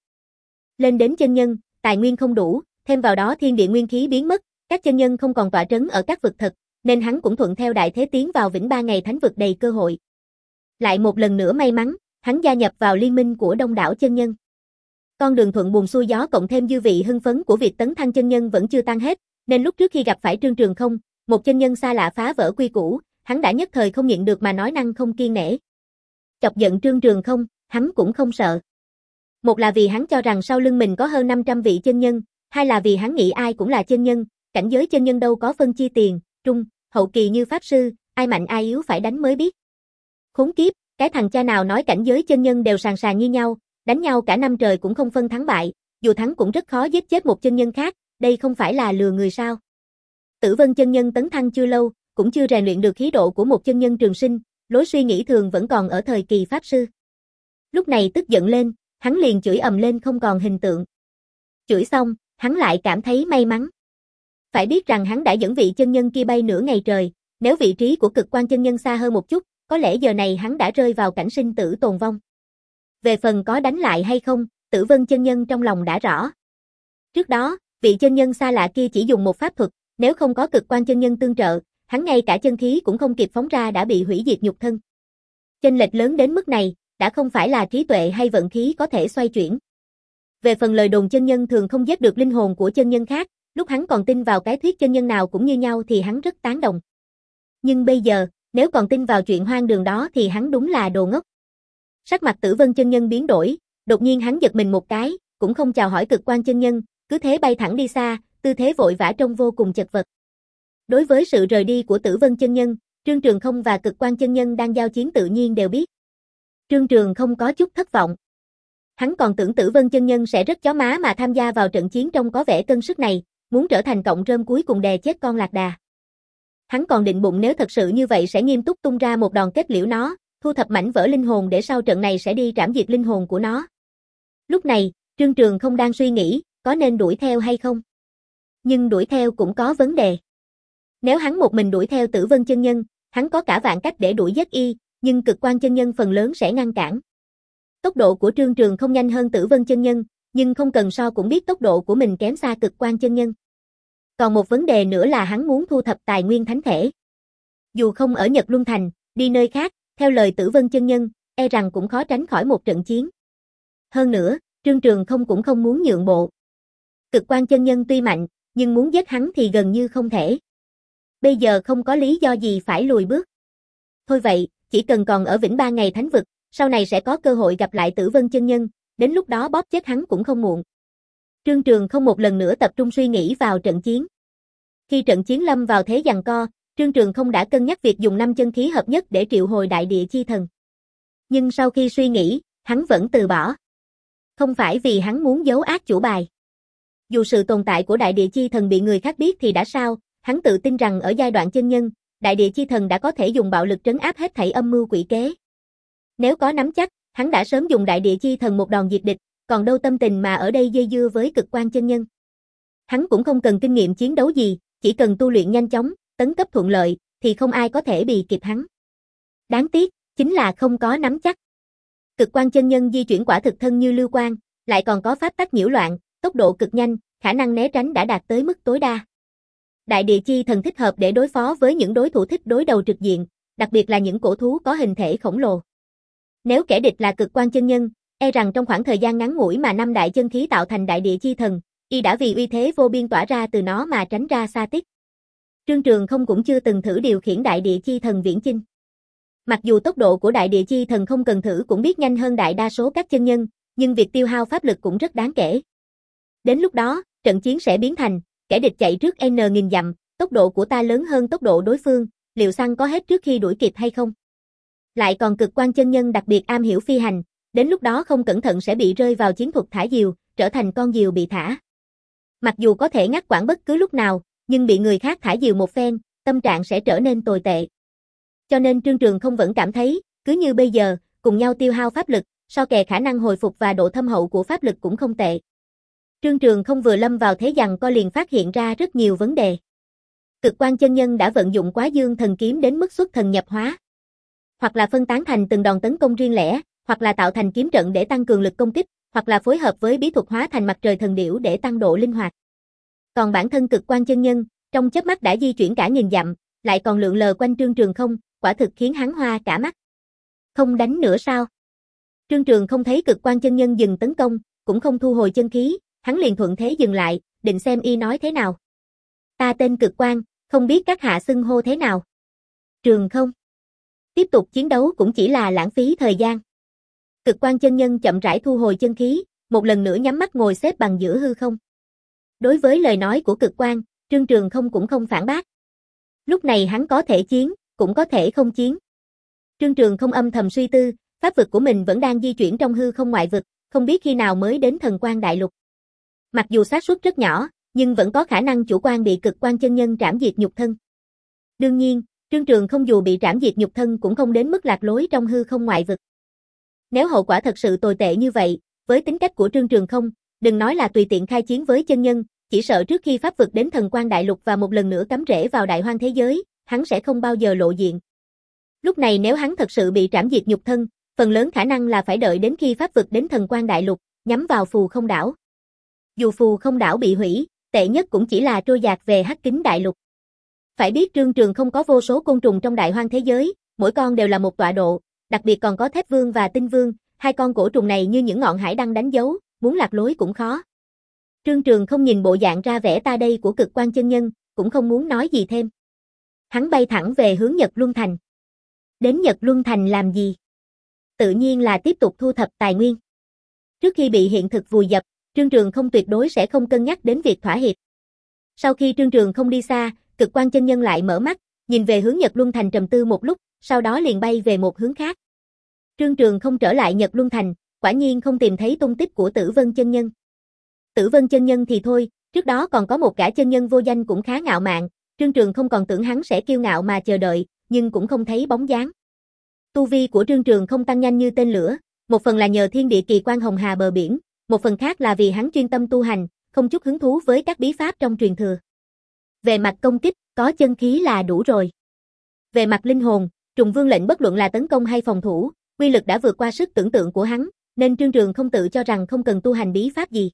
Lên đến chân nhân, tài nguyên không đủ, thêm vào đó thiên địa nguyên khí biến mất, các chân nhân không còn tọa trấn ở các vực thật, nên hắn cũng thuận theo đại thế tiến vào vĩnh ba ngày thánh vực đầy cơ hội. Lại một lần nữa may mắn, hắn gia nhập vào liên minh của đông đảo chân nhân. Con đường thuận buồm xuôi gió cộng thêm dư vị hưng phấn của việc tấn thăng chân nhân vẫn chưa tan hết, nên lúc trước khi gặp phải Trương Trường không, một chân nhân xa lạ phá vỡ quy củ, hắn đã nhất thời không nhịn được mà nói năng không kiêng nể. Chọc giận Trương Trường không, hắn cũng không sợ. Một là vì hắn cho rằng sau lưng mình có hơn năm trăm vị chân nhân, hai là vì hắn nghĩ ai cũng là chân nhân, cảnh giới chân nhân đâu có phân chia tiền, trung, hậu kỳ như pháp sư, ai mạnh ai yếu phải đánh mới biết. Khốn kiếp, cái thằng cha nào nói cảnh giới chân nhân đều sàn sàn như nhau, đánh nhau cả năm trời cũng không phân thắng bại, dù thắng cũng rất khó giết chết một chân nhân khác, đây không phải là lừa người sao. Tử Vân chân nhân tấn thăng chưa lâu, cũng chưa rèn luyện được khí độ của một chân nhân trường sinh, lối suy nghĩ thường vẫn còn ở thời kỳ pháp sư. Lúc này tức giận lên, hắn liền chửi ầm lên không còn hình tượng. Chửi xong, hắn lại cảm thấy may mắn. Phải biết rằng hắn đã dẫn vị chân nhân kia bay nửa ngày trời, nếu vị trí của Cực Quan chân nhân xa hơn một chút, có lẽ giờ này hắn đã rơi vào cảnh sinh tử tồn vong. Về phần có đánh lại hay không, Tử Vân chân nhân trong lòng đã rõ. Trước đó, vị chân nhân xa lạ kia chỉ dùng một pháp thuật, Nếu không có cực quan chân nhân tương trợ, hắn ngay cả chân khí cũng không kịp phóng ra đã bị hủy diệt nhục thân. Chênh lệch lớn đến mức này, đã không phải là trí tuệ hay vận khí có thể xoay chuyển. Về phần lời đồn chân nhân thường không giết được linh hồn của chân nhân khác, lúc hắn còn tin vào cái thuyết chân nhân nào cũng như nhau thì hắn rất tán đồng. Nhưng bây giờ, nếu còn tin vào chuyện hoang đường đó thì hắn đúng là đồ ngốc. Sắc mặt Tử Vân chân nhân biến đổi, đột nhiên hắn giật mình một cái, cũng không chào hỏi cực quan chân nhân, cứ thế bay thẳng đi xa, tư thế vội vã trông vô cùng chật vật. Đối với sự rời đi của Tử Vân chân nhân, Trương Trường Không và cực quan chân nhân đang giao chiến tự nhiên đều biết. Trương Trường Không có chút thất vọng. Hắn còn tưởng Tử Vân chân nhân sẽ rất chó má mà tham gia vào trận chiến trông có vẻ cân sức này, muốn trở thành cọng rơm cuối cùng đè chết con lạc đà. Hắn còn định bụng nếu thật sự như vậy sẽ nghiêm túc tung ra một đòn kết liễu nó, thu thập mảnh vỡ linh hồn để sau trận này sẽ đi trảm diệt linh hồn của nó. Lúc này, Trương Trường Không đang suy nghĩ, có nên đuổi theo hay không? Nhưng đuổi theo cũng có vấn đề. Nếu hắn một mình đuổi theo Tử Vân chân nhân, hắn có cả vạn cách để đuổi giết y, nhưng cực quan chân nhân phần lớn sẽ ngăn cản. Tốc độ của Trương Trường Không nhanh hơn Tử Vân chân nhân, nhưng không cần so cũng biết tốc độ của mình kém xa cực quan chân nhân. Còn một vấn đề nữa là hắn muốn thu thập tài nguyên thánh thể. Dù không ở Nhật Luân Thành, đi nơi khác, theo lời Tử Vân chân nhân, e rằng cũng khó tránh khỏi một trận chiến. Hơn nữa, Trương Trường Không cũng không muốn nhượng bộ. Cực quan chân nhân tuy mạnh, nhưng muốn giết hắn thì gần như không thể. Bây giờ không có lý do gì phải lùi bước. Thôi vậy, chỉ cần còn ở Vĩnh Ba Ngày Thánh Vực, sau này sẽ có cơ hội gặp lại Tử Vân chân nhân, đến lúc đó bóp chết hắn cũng không muộn. Trương Trường Không một lần nữa tập trung suy nghĩ vào trận chiến. Khi trận chiến lâm vào thế giằng co, Trương Trường Không đã cân nhắc việc dùng năm chân khí hợp nhất để triệu hồi đại địa chi thần. Nhưng sau khi suy nghĩ, hắn vẫn từ bỏ. Không phải vì hắn muốn giấu ác chủ bài. Dù sự tồn tại của đại địa chi thần bị người khác biết thì đã sao, hắn tự tin rằng ở giai đoạn chân nhân, đại địa chi thần đã có thể dùng bạo lực trấn áp hết thảy âm mưu quỷ kế. Nếu có nắm chắc, hắn đã sớm dùng đại địa chi thần một đòn diệt địch, còn đâu tâm tình mà ở đây dây dưa với cực quan chân nhân. Hắn cũng không cần kinh nghiệm chiến đấu gì, chỉ cần tu luyện nhanh chóng, tấn cấp thuận lợi, thì không ai có thể bị kịp hắn. Đáng tiếc, chính là không có nắm chắc. Cực quan chân nhân di chuyển quả thực thân như lưu quang, lại còn có pháp tắc nhiễu loạn, tốc độ cực nhanh, khả năng né tránh đã đạt tới mức tối đa. Đại địa chi thần thích hợp để đối phó với những đối thủ thích đối đầu trực diện, đặc biệt là những cổ thú có hình thể khổng lồ. Nếu kẻ địch là cực quan chân nhân, e rằng trong khoảng thời gian ngắn ngủi mà năm đại chân khí tạo thành đại địa chi thần, y đã vì uy thế vô biên tỏa ra từ nó mà tránh ra xa tích. Trương Trường Không cũng chưa từng thử điều khiển đại địa chi thần viễn chinh. Mặc dù tốc độ của đại địa chi thần không cần thử cũng biết nhanh hơn đại đa số các chân nhân, nhưng việc tiêu hao pháp lực cũng rất đáng kể. Đến lúc đó, trận chiến sẽ biến thành, kẻ địch chạy trước N nghìn dặm, tốc độ của ta lớn hơn tốc độ đối phương, liệu xăng có hết trước khi đuổi kịp hay không? Lại còn cực quan chân nhân đặc biệt am hiểu phi hành, đến lúc đó không cẩn thận sẽ bị rơi vào chiến thuật thả diều, trở thành con diều bị thả. Mặc dù có thể ngắt quãng bất cứ lúc nào, nhưng bị người khác thả diều một phen, tâm trạng sẽ trở nên tồi tệ. Cho nên Trương Trường Không vẫn cảm thấy, cứ như bây giờ, cùng nhau tiêu hao pháp lực, so kè khả năng hồi phục và độ thâm hậu của pháp lực cũng không tệ. Trương Trường Không vừa lâm vào thế giằng co liền phát hiện ra rất nhiều vấn đề. Cực quan chân nhân đã vận dụng Quá Dương thần kiếm đến mức xuất thần nhập hóa. Hoặc là phân tán thành từng đòn tấn công riêng lẻ, hoặc là tạo thành kiếm trận để tăng cường lực công kích, hoặc là phối hợp với bí thuật hóa thành mặt trời thần điểu để tăng độ linh hoạt. Còn bản thân cực quan chân nhân, trong chớp mắt đã di chuyển cả nghìn dặm, lại còn lượn lờ quanh Trương Trường Không, quả thực khiến hắn hoa cả mắt. Không đánh nữa sao? Trương Trường Không thấy cực quan chân nhân dừng tấn công, cũng không thu hồi chân khí, hắn liền thuận thế dừng lại, định xem y nói thế nào. Ta tên Cực Quan, không biết các hạ xưng hô thế nào. Trường Không. Tiếp tục chiến đấu cũng chỉ là lãng phí thời gian. Cực quan chân nhân chậm rãi thu hồi chân khí, một lần nữa nhắm mắt ngồi xếp bằng giữa hư không. Đối với lời nói của Cực Quan, Trương Trường Không cũng không phản bác. Lúc này hắn có thể chiến, cũng có thể không chiến. Trương Trường Không âm thầm suy tư, pháp vực của mình vẫn đang di chuyển trong hư không ngoại vực, không biết khi nào mới đến Thần Quan Đại Lục. Mặc dù xác suất rất nhỏ, nhưng vẫn có khả năng chủ quan bị Cực Quan chân nhân trảm diệt nhục thân. Đương nhiên, Trương Trường Không dù bị trảm diệt nhục thân cũng không đến mức lạc lối trong hư không ngoại vực. Nếu hậu quả thật sự tồi tệ như vậy, với tính cách của Trương Trường Không, đừng nói là tùy tiện khai chiến với chân nhân, chỉ sợ trước khi pháp vực đến Thần Quan Đại Lục và một lần nữa cắm rễ vào đại hoang thế giới, hắn sẽ không bao giờ lộ diện. Lúc này nếu hắn thật sự bị trảm diệt nhục thân, phần lớn khả năng là phải đợi đến khi pháp vực đến Thần Quan Đại Lục, nhắm vào Phù Không đảo. Dù Phù Không đảo bị hủy, Tệ nhất cũng chỉ là trôi dạt về Hắc Kính Đại Lục. Phải biết Trương Trường không có vô số côn trùng trong đại hoang thế giới, mỗi con đều là một tọa độ, đặc biệt còn có Thép Vương và Tinh Vương, hai con cổ trùng này như những ngọn hải đăng đánh dấu, muốn lạc lối cũng khó. Trương Trường không nhìn bộ dạng ra vẻ ta đây của Cực Quan chân nhân, cũng không muốn nói gì thêm. Hắn bay thẳng về hướng Nhật Luân Thành. Đến Nhật Luân Thành làm gì? Tự nhiên là tiếp tục thu thập tài nguyên. Trước khi bị hiện thực vùi dập, Trương Trường không tuyệt đối sẽ không cân nhắc đến việc thỏa hiệp. Sau khi Trương Trường không đi xa, Cực Quan chân nhân lại mở mắt, nhìn về hướng Nhật Luân Thành trầm tư một lúc, sau đó liền bay về một hướng khác. Trương Trường không trở lại Nhật Luân Thành, quả nhiên không tìm thấy tung tích của Tử Vân chân nhân. Tử Vân chân nhân thì thôi, trước đó còn có một gã chân nhân vô danh cũng khá ngạo mạn, Trương Trường không còn tưởng hắn sẽ kiêu ngạo mà chờ đợi, nhưng cũng không thấy bóng dáng. Tu vi của Trương Trường không tăng nhanh như tên lửa, một phần là nhờ thiên địa kỳ quan hồng hà bờ biển, một phần khác là vì hắn chuyên tâm tu hành, không chút hứng thú với các bí pháp trong truyền thừa. Về mặt công kích, có chân khí là đủ rồi. Về mặt linh hồn, Trùng Vương lệnh bất luận là tấn công hay phòng thủ, uy lực đã vượt qua sức tưởng tượng của hắn, nên Trương Trường không tự cho rằng không cần tu hành bí pháp gì.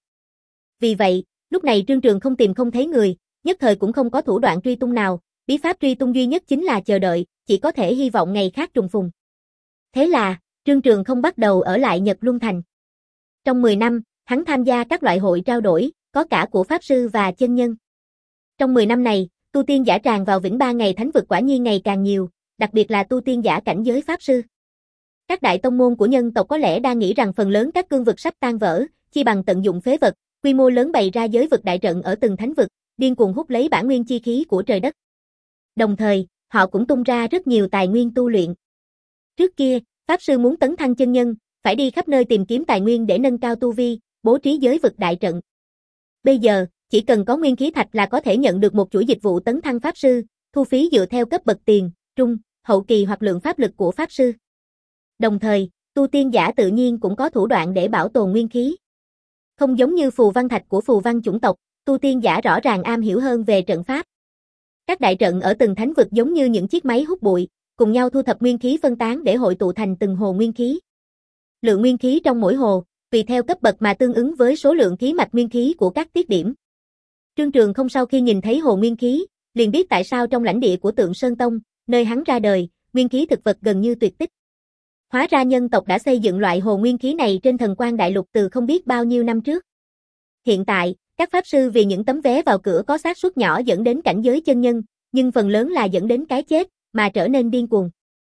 Vì vậy, lúc này Trương Trường không tìm không thấy người, nhất thời cũng không có thủ đoạn truy tung nào, bí pháp truy tung duy nhất chính là chờ đợi, chỉ có thể hy vọng ngày khác trùng phùng. Thế là, Trương Trường không bắt đầu ở lại Nhật Luân Thành. Trong mười năm, hắn tham gia các loại hội trao đổi, có cả của Pháp Sư và chân nhân. Trong mười năm này, tu tiên giả tràn vào Vĩnh Ba Ngày Thánh Vực quả nhiên ngày càng nhiều, đặc biệt là tu tiên giả cảnh giới Pháp Sư. Các đại tông môn của nhân tộc có lẽ đang nghĩ rằng phần lớn các cương vực sắp tan vỡ, chi bằng tận dụng phế vật, quy mô lớn bày ra giới vực đại trận ở từng thánh vực, điên cuồng hút lấy bản nguyên chi khí của trời đất. Đồng thời, họ cũng tung ra rất nhiều tài nguyên tu luyện. Trước kia, Pháp Sư muốn tấn thăng chân nhân, phải đi khắp nơi tìm kiếm tài nguyên để nâng cao tu vi, bố trí giới vực đại trận. Bây giờ, chỉ cần có nguyên khí thạch là có thể nhận được một chuỗi dịch vụ tấn thăng Pháp Sư, thu phí dựa theo cấp bậc tiền, trung, hậu kỳ hoặc lượng pháp lực của Pháp Sư. Đồng thời, tu tiên giả tự nhiên cũng có thủ đoạn để bảo tồn nguyên khí. Không giống như phù văn thạch của phù văn chủng tộc, tu tiên giả rõ ràng am hiểu hơn về trận pháp. Các đại trận ở từng thánh vực giống như những chiếc máy hút bụi, cùng nhau thu thập nguyên khí phân tán để hội tụ thành từng hồ nguyên khí. Lượng nguyên khí trong mỗi hồ, tùy theo cấp bậc mà tương ứng với số lượng khí mạch nguyên khí của các tiết điểm. Trương Trường không sau khi nhìn thấy hồ nguyên khí, liền biết tại sao trong lãnh địa của Tượng Sơn Tông, nơi hắn ra đời, nguyên khí thực vật gần như tuyệt tích. Hóa ra nhân tộc đã xây dựng loại hồ nguyên khí này trên Thần Quan Đại Lục từ không biết bao nhiêu năm trước. Hiện tại, các pháp sư vì những tấm vé vào cửa có xác suất nhỏ dẫn đến cảnh giới chân nhân, nhưng phần lớn là dẫn đến cái chết, mà trở nên điên cuồng.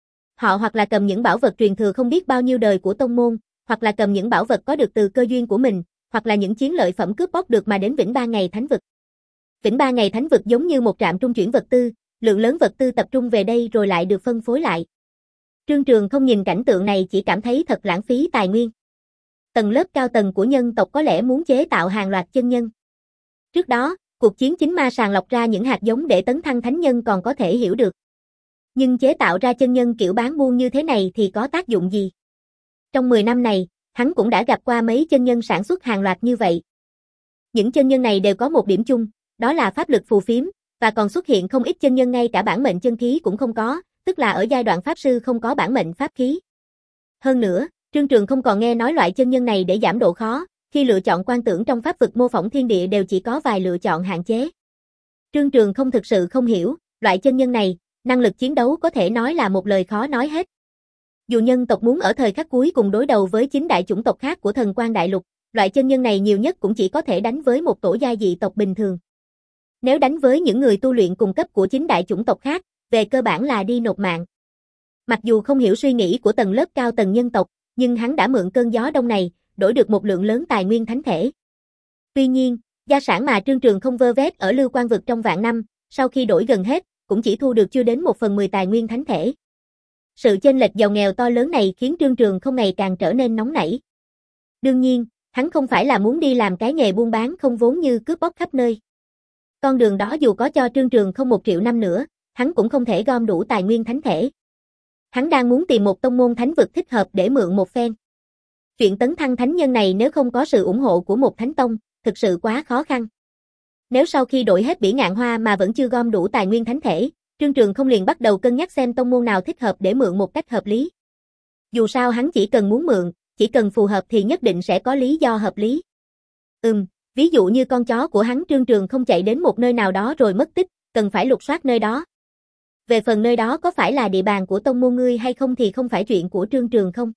Họ hoặc là cầm những bảo vật truyền thừa không biết bao nhiêu đời của tông môn, hoặc là cầm những bảo vật có được từ cơ duyên của mình, hoặc là những chiến lợi phẩm cướp bóc được mà đến Vĩnh Ba Ngày Thánh Vực. Vĩnh Ba Ngày Thánh Vực giống như một trạm trung chuyển vật tư, lượng lớn vật tư tập trung về đây rồi lại được phân phối lại. Trương Trường không nhìn cảnh tượng này chỉ cảm thấy thật lãng phí tài nguyên. Tầng lớp cao tầng của nhân tộc có lẽ muốn chế tạo hàng loạt chân nhân. Trước đó, cuộc chiến chính ma sàng lọc ra những hạt giống để tấn thăng thánh nhân còn có thể hiểu được. Nhưng chế tạo ra chân nhân kiểu bán buôn như thế này thì có tác dụng gì? Trong mười năm này, hắn cũng đã gặp qua mấy chân nhân sản xuất hàng loạt như vậy. Những chân nhân này đều có một điểm chung, đó là pháp lực phù phiếm, và còn xuất hiện không ít chân nhân ngay cả bản mệnh chân khí cũng không có, tức là ở giai đoạn pháp sư không có bản mệnh pháp khí. Hơn nữa, Trương Trường không còn nghe nói loại chân nhân này để giảm độ khó, khi lựa chọn quan tưởng trong pháp vực mô phỏng thiên địa đều chỉ có vài lựa chọn hạn chế. Trương Trường không thực sự không hiểu, loại chân nhân này, năng lực chiến đấu có thể nói là một lời khó nói hết. Dù nhân tộc muốn ở thời khắc cuối cùng đối đầu với chính đại chủng tộc khác của Thần Quan Đại Lục, loại chân nhân này nhiều nhất cũng chỉ có thể đánh với một tổ gia dị tộc bình thường. Nếu đánh với những người tu luyện cùng cấp của chính đại chủng tộc khác, về cơ bản là đi nộp mạng. Mặc dù không hiểu suy nghĩ của tầng lớp cao tầng nhân tộc, nhưng hắn đã mượn cơn gió đông này, đổi được một lượng lớn tài nguyên thánh thể. Tuy nhiên, gia sản mà Trương Trường không vơ vét ở Lưu Quan vực trong vạn năm, sau khi đổi gần hết, cũng chỉ thu được chưa đến một phần mười tài nguyên thánh thể. Sự chênh lệch giàu nghèo to lớn này khiến Trương Trường không ngày càng trở nên nóng nảy. Đương nhiên, hắn không phải là muốn đi làm cái nghề buôn bán không vốn như cướp bóc khắp nơi. Con đường đó dù có cho Trương Trường không một triệu năm nữa, hắn cũng không thể gom đủ tài nguyên thánh thể. Hắn đang muốn tìm một tông môn thánh vực thích hợp để mượn một phen. Chuyện tấn thăng thánh nhân này nếu không có sự ủng hộ của một thánh tông, thực sự quá khó khăn. Nếu sau khi đổi hết bỉ ngạn hoa mà vẫn chưa gom đủ tài nguyên thánh thể, Trương Trường không liền bắt đầu cân nhắc xem tông môn nào thích hợp để mượn một cách hợp lý. Dù sao hắn chỉ cần muốn mượn, chỉ cần phù hợp thì nhất định sẽ có lý do hợp lý. Ừm, Ví dụ như con chó của hắn Trương Trường không chạy đến một nơi nào đó rồi mất tích, cần phải lục soát nơi đó. Về phần nơi đó có phải là địa bàn của tông môn ngươi hay không thì không phải chuyện của Trương Trường không.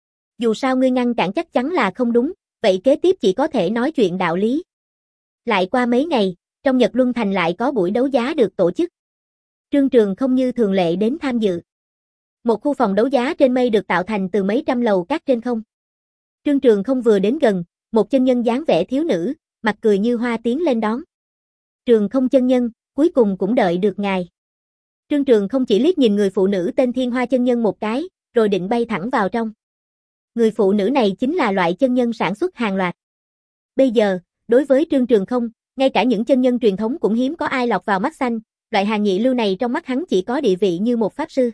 Dù sao ngươi ngăn cản chắc chắn là không đúng, vậy kế tiếp chỉ có thể nói chuyện đạo lý. Lại qua mấy ngày, trong Nhật Luân Thành lại có buổi đấu giá được tổ chức. Trương Trường không như thường lệ đến tham dự. Một khu phòng đấu giá trên mây được tạo thành từ mấy trăm lầu các trên không. Trương Trường không vừa đến gần, một chân nhân dáng vẻ thiếu nữ, mặt cười như hoa tiến lên đón. Trường không chân nhân, cuối cùng cũng đợi được ngài. Trương Trường không chỉ liếc nhìn người phụ nữ tên Thiên Hoa chân nhân một cái, rồi định bay thẳng vào trong. Người phụ nữ này chính là loại chân nhân sản xuất hàng loạt. Bây giờ, đối với Trương Trường không, ngay cả những chân nhân truyền thống cũng hiếm có ai lọt vào mắt xanh, loại hàng nhị lưu này trong mắt hắn chỉ có địa vị như một pháp sư.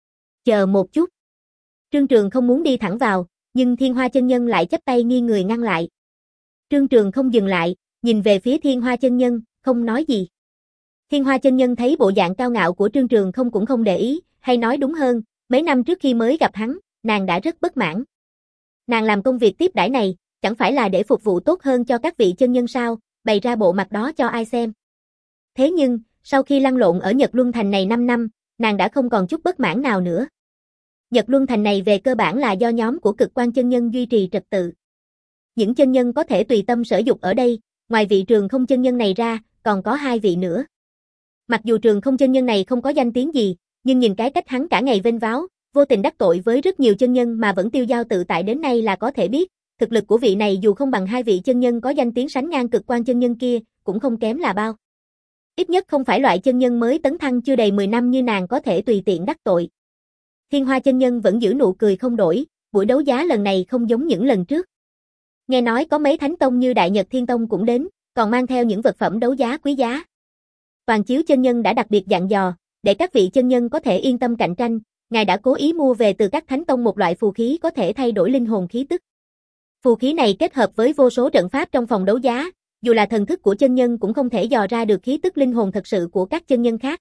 Chờ một chút. Trương Trường không muốn đi thẳng vào, nhưng Thiên Hoa chân nhân lại chắp tay nghiêng người ngăn lại. Trương Trường không dừng lại, nhìn về phía Thiên Hoa chân nhân, không nói gì. Thiên Hoa chân nhân thấy bộ dạng cao ngạo của Trương Trường không cũng không để ý, hay nói đúng hơn, mấy năm trước khi mới gặp hắn, nàng đã rất bất mãn. Nàng làm công việc tiếp đãi này, chẳng phải là để phục vụ tốt hơn cho các vị chân nhân sao, bày ra bộ mặt đó cho ai xem. Thế nhưng, sau khi lăn lộn ở Nhật Luân Thành này năm năm, nàng đã không còn chút bất mãn nào nữa. Nhật Luân Thành này về cơ bản là do nhóm của Cực Quan chân nhân duy trì trật tự. Những chân nhân có thể tùy tâm sở dục ở đây, ngoài vị Trường không chân nhân này ra, còn có hai vị nữa. Mặc dù Trường không chân nhân này không có danh tiếng gì, nhưng nhìn cái cách hắn cả ngày vênh váo, vô tình đắc tội với rất nhiều chân nhân mà vẫn tiêu dao tự tại đến nay là có thể biết, thực lực của vị này dù không bằng hai vị chân nhân có danh tiếng sánh ngang Cực Quan chân nhân kia, cũng không kém là bao. Ít nhất không phải loại chân nhân mới tấn thăng chưa đầy mười năm như nàng có thể tùy tiện đắc tội. Thiên Hoa chân nhân vẫn giữ nụ cười không đổi, buổi đấu giá lần này không giống những lần trước. Nghe nói có mấy thánh tông như Đại Nhật Thiên Tông cũng đến, còn mang theo những vật phẩm đấu giá quý giá. Toàn Chiếu chân nhân đã đặc biệt dặn dò, để các vị chân nhân có thể yên tâm cạnh tranh, ngài đã cố ý mua về từ các thánh tông một loại phù khí có thể thay đổi linh hồn khí tức. Phù khí này kết hợp với vô số trận pháp trong phòng đấu giá, dù là thần thức của chân nhân cũng không thể dò ra được khí tức linh hồn thật sự của các chân nhân khác.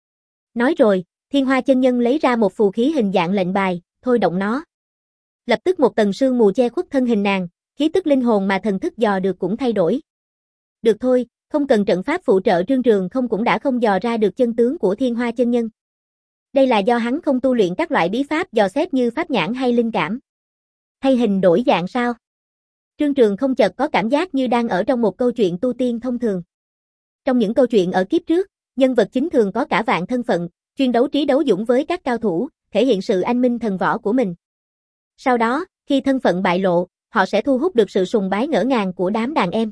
Nói rồi, Thiên Hoa chân nhân lấy ra một phù khí hình dạng lệnh bài, thôi động nó. Lập tức một tầng sương mù che khuất thân hình nàng, khí tức linh hồn mà thần thức dò được cũng thay đổi. Được thôi, không cần trận pháp phụ trợ Trương Trường không cũng đã không dò ra được chân tướng của Thiên Hoa chân nhân. Đây là do hắn không tu luyện các loại bí pháp dò xét như pháp nhãn hay linh cảm. Thay hình đổi dạng sao? Trương Trường không chợt có cảm giác như đang ở trong một câu chuyện tu tiên thông thường. Trong những câu chuyện ở kiếp trước, nhân vật chính thường có cả vạn thân phận, chuyên đấu trí đấu dũng với các cao thủ, thể hiện sự anh minh thần võ của mình. Sau đó, khi thân phận bại lộ, họ sẽ thu hút được sự sùng bái ngỡ ngàng của đám đàn em.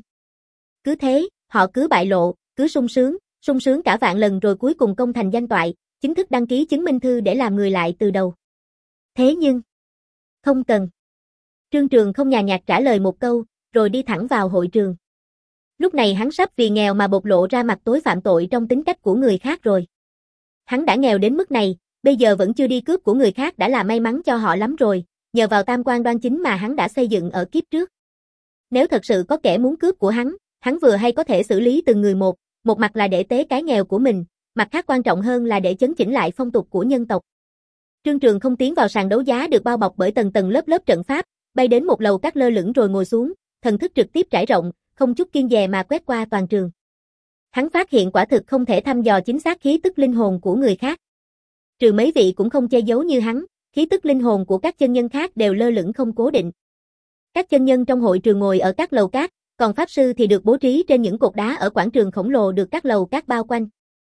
Cứ thế, họ cứ bại lộ, cứ sung sướng, sung sướng cả vạn lần rồi cuối cùng công thành danh toại, chính thức đăng ký chứng minh thư để làm người lại từ đầu. Thế nhưng, không cần. Trương Trường không nhàn nhạt trả lời một câu, rồi đi thẳng vào hội trường. Lúc này hắn sắp vì nghèo mà bộc lộ ra mặt tối phạm tội trong tính cách của người khác rồi. Hắn đã nghèo đến mức này, bây giờ vẫn chưa đi cướp của người khác đã là may mắn cho họ lắm rồi, nhờ vào tam quan đoan chính mà hắn đã xây dựng ở kiếp trước. Nếu thật sự có kẻ muốn cướp của hắn, hắn vừa hay có thể xử lý từng người một, một mặt là để tế cái nghèo của mình, mặt khác quan trọng hơn là để chấn chỉnh lại phong tục của nhân tộc. Trương Trường không tiến vào sàn đấu giá được bao bọc bởi tầng tầng lớp lớp trận pháp, bay đến một lầu các lơ lửng rồi ngồi xuống, thần thức trực tiếp trải rộng, không chút kiêng dè mà quét qua toàn trường. Hắn phát hiện quả thực không thể thăm dò chính xác khí tức linh hồn của người khác. Trừ mấy vị cũng không che giấu như hắn, khí tức linh hồn của các chân nhân khác đều lơ lửng không cố định. Các chân nhân trong hội trường ngồi ở các lầu các, còn pháp sư thì được bố trí trên những cột đá ở quảng trường khổng lồ được các lầu các bao quanh.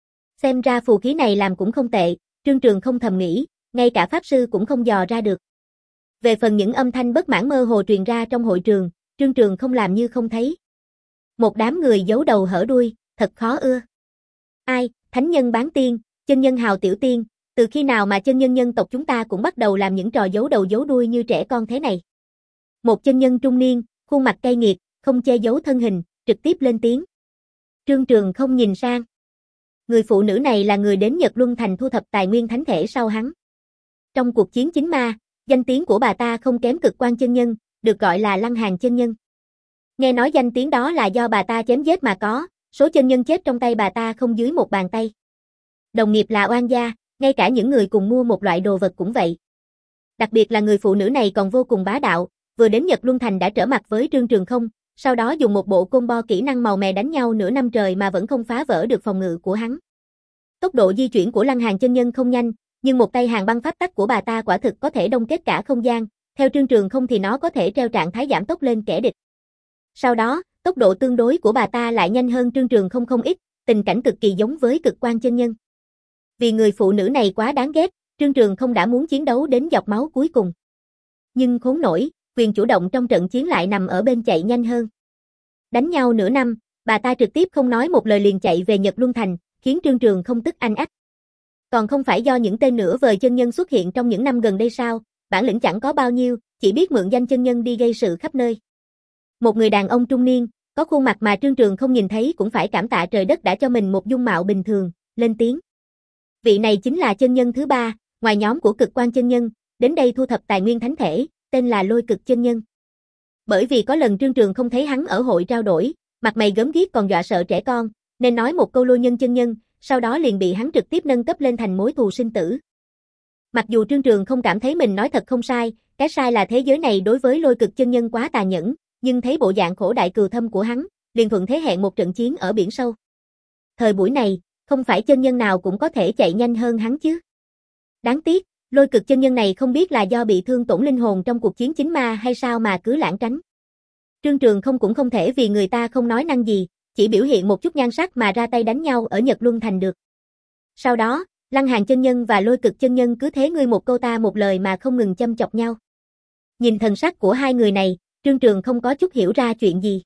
Xem ra phù khí này làm cũng không tệ, Trương Trường không thầm nghĩ, ngay cả pháp sư cũng không dò ra được. Về phần những âm thanh bất mãn mơ hồ truyền ra trong hội trường, Trương Trường không làm như không thấy. Một đám người giấu đầu hở đuôi, thật khó ưa. Ai, thánh nhân bán tiên, chân nhân hào tiểu tiên, từ khi nào mà chân nhân nhân tộc chúng ta cũng bắt đầu làm những trò giấu đầu giấu đuôi như trẻ con thế này. Một chân nhân trung niên, khuôn mặt cay nghiệt, không che giấu thân hình, trực tiếp lên tiếng. Trương Trường không nhìn sang. Người phụ nữ này là người đến Nhật Luân Thành thu thập tài nguyên thánh thể sau hắn. Trong cuộc chiến chính ma, danh tiếng của bà ta không kém Cực Quan chân nhân, được gọi là Lăng Hàn chân nhân. Nghe nói danh tiếng đó là do bà ta chém giết mà có, số chân nhân chết trong tay bà ta không dưới một bàn tay. Đồng nghiệp là oan gia, ngay cả những người cùng mua một loại đồ vật cũng vậy. Đặc biệt là người phụ nữ này còn vô cùng bá đạo, vừa đến Nhật Luân Thành đã trở mặt với Trương Trường không, sau đó dùng một bộ combo kỹ năng màu mè đánh nhau nửa năm trời mà vẫn không phá vỡ được phòng ngự của hắn. Tốc độ di chuyển của Lăng Hàn chân nhân không nhanh, nhưng một tay hàng băng pháp tắc của bà ta quả thực có thể đông kết cả không gian, theo Trương Trường không thì nó có thể treo trạng thái giảm tốc lên kẻ địch. Sau đó, tốc độ tương đối của bà ta lại nhanh hơn Trương Trường không không ít, tình cảnh cực kỳ giống với Cực Quang chân nhân. Vì người phụ nữ này quá đáng ghét, Trương Trường không đã muốn chiến đấu đến giọt máu cuối cùng. Nhưng khốn nổi, quyền chủ động trong trận chiến lại nằm ở bên chạy nhanh hơn. Đánh nhau nửa năm, bà ta trực tiếp không nói một lời liền chạy về Nhật Luân Thành, khiến Trương Trường không tức anh ách. Còn không phải do những tên nửa vời chân nhân xuất hiện trong những năm gần đây sao, bản lĩnh chẳng có bao nhiêu, chỉ biết mượn danh chân nhân đi gây sự khắp nơi. Một người đàn ông trung niên, có khuôn mặt mà Trương Trường không nhìn thấy cũng phải cảm tạ trời đất đã cho mình một dung mạo bình thường, lên tiếng. Vị này chính là chân nhân thứ ba, ngoài nhóm của Cực Quang chân nhân, đến đây thu thập tài nguyên thánh thể, tên là Lôi Cực chân nhân. Bởi vì có lần Trương Trường không thấy hắn ở hội trao đổi, mặt mày gớm ghiếc còn dọa sợ trẻ con, nên nói một câu Lôi Nhân chân nhân, sau đó liền bị hắn trực tiếp nâng cấp lên thành mối thù sinh tử. Mặc dù Trương Trường không cảm thấy mình nói thật không sai, cái sai là thế giới này đối với Lôi Cực chân nhân quá tà nhẫn, nhưng thấy bộ dạng khổ đại cừu thâm của hắn, liền thuận thế hẹn một trận chiến ở biển sâu. Thời buổi này, không phải chân nhân nào cũng có thể chạy nhanh hơn hắn chứ. Đáng tiếc, Lôi Cực chân nhân này không biết là do bị thương tổn linh hồn trong cuộc chiến chính ma hay sao mà cứ lảng tránh. Trương Trường không cũng không thể vì người ta không nói năng gì, chỉ biểu hiện một chút nhan sắc mà ra tay đánh nhau ở Nhật Luân Thành được. Sau đó, Lăng Hàn chân nhân và Lôi Cực chân nhân cứ thế ngươi một câu ta một lời mà không ngừng châm chọc nhau. Nhìn thần sắc của hai người này, Trương Trường không có chút hiểu ra chuyện gì.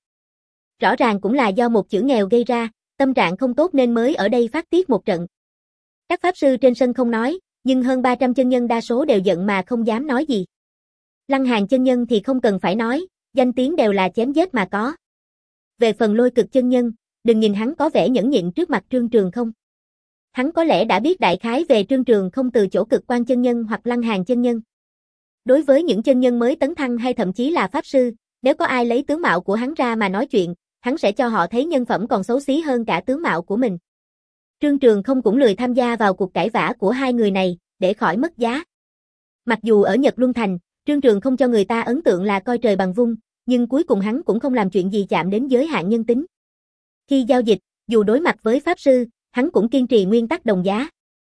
Rõ ràng cũng là do một chữ nghèo gây ra, tâm trạng không tốt nên mới ở đây phát tiết một trận. Các pháp sư trên sân không nói, nhưng hơn ba trăm chân nhân đa số đều giận mà không dám nói gì. Lăng Hàn chân nhân thì không cần phải nói, danh tiếng đều là chém giết mà có. Về phần Lôi Cực chân nhân, đừng nhìn hắn có vẻ nhẫn nhịn trước mặt Trương Trường không. Hắn có lẽ đã biết đại khái về Trương Trường không từ chỗ Cực Quang chân nhân hoặc Lăng Hàn chân nhân. Đối với những chân nhân mới tấn thăng hay thậm chí là pháp sư, nếu có ai lấy tướng mạo của hắn ra mà nói chuyện, hắn sẽ cho họ thấy nhân phẩm còn xấu xí hơn cả tướng mạo của mình. Trương Trường không cũng lười tham gia vào cuộc cãi vã của hai người này, để khỏi mất giá. Mặc dù ở Nhật Luân Thành, Trương Trường không cho người ta ấn tượng là coi trời bằng vung, nhưng cuối cùng hắn cũng không làm chuyện gì chạm đến giới hạn nhân tính. Khi giao dịch, dù đối mặt với pháp sư, hắn cũng kiên trì nguyên tắc đồng giá.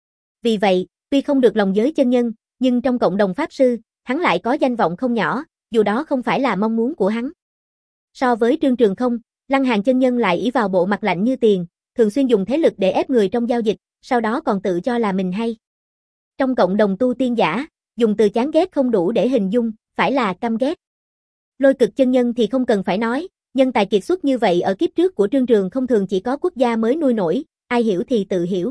Vì vậy, tuy không được lòng giới chân nhân, nhưng trong cộng đồng pháp sư, hắn lại có danh vọng không nhỏ, dù đó không phải là mong muốn của hắn. So với Trương Trường không, Lăng Hàn chân nhân lại ỷ vào bộ mặt lạnh như tiền, thường xuyên dùng thế lực để ép người trong giao dịch, sau đó còn tự cho là mình hay. Trong cộng đồng tu tiên giả, dùng từ chán ghét không đủ để hình dung, phải là căm ghét. Lôi Cực chân nhân thì không cần phải nói, nhân tài kiệt xuất như vậy ở kiếp trước của Trương Trường không thường chỉ có quốc gia mới nuôi nổi, ai hiểu thì tự hiểu.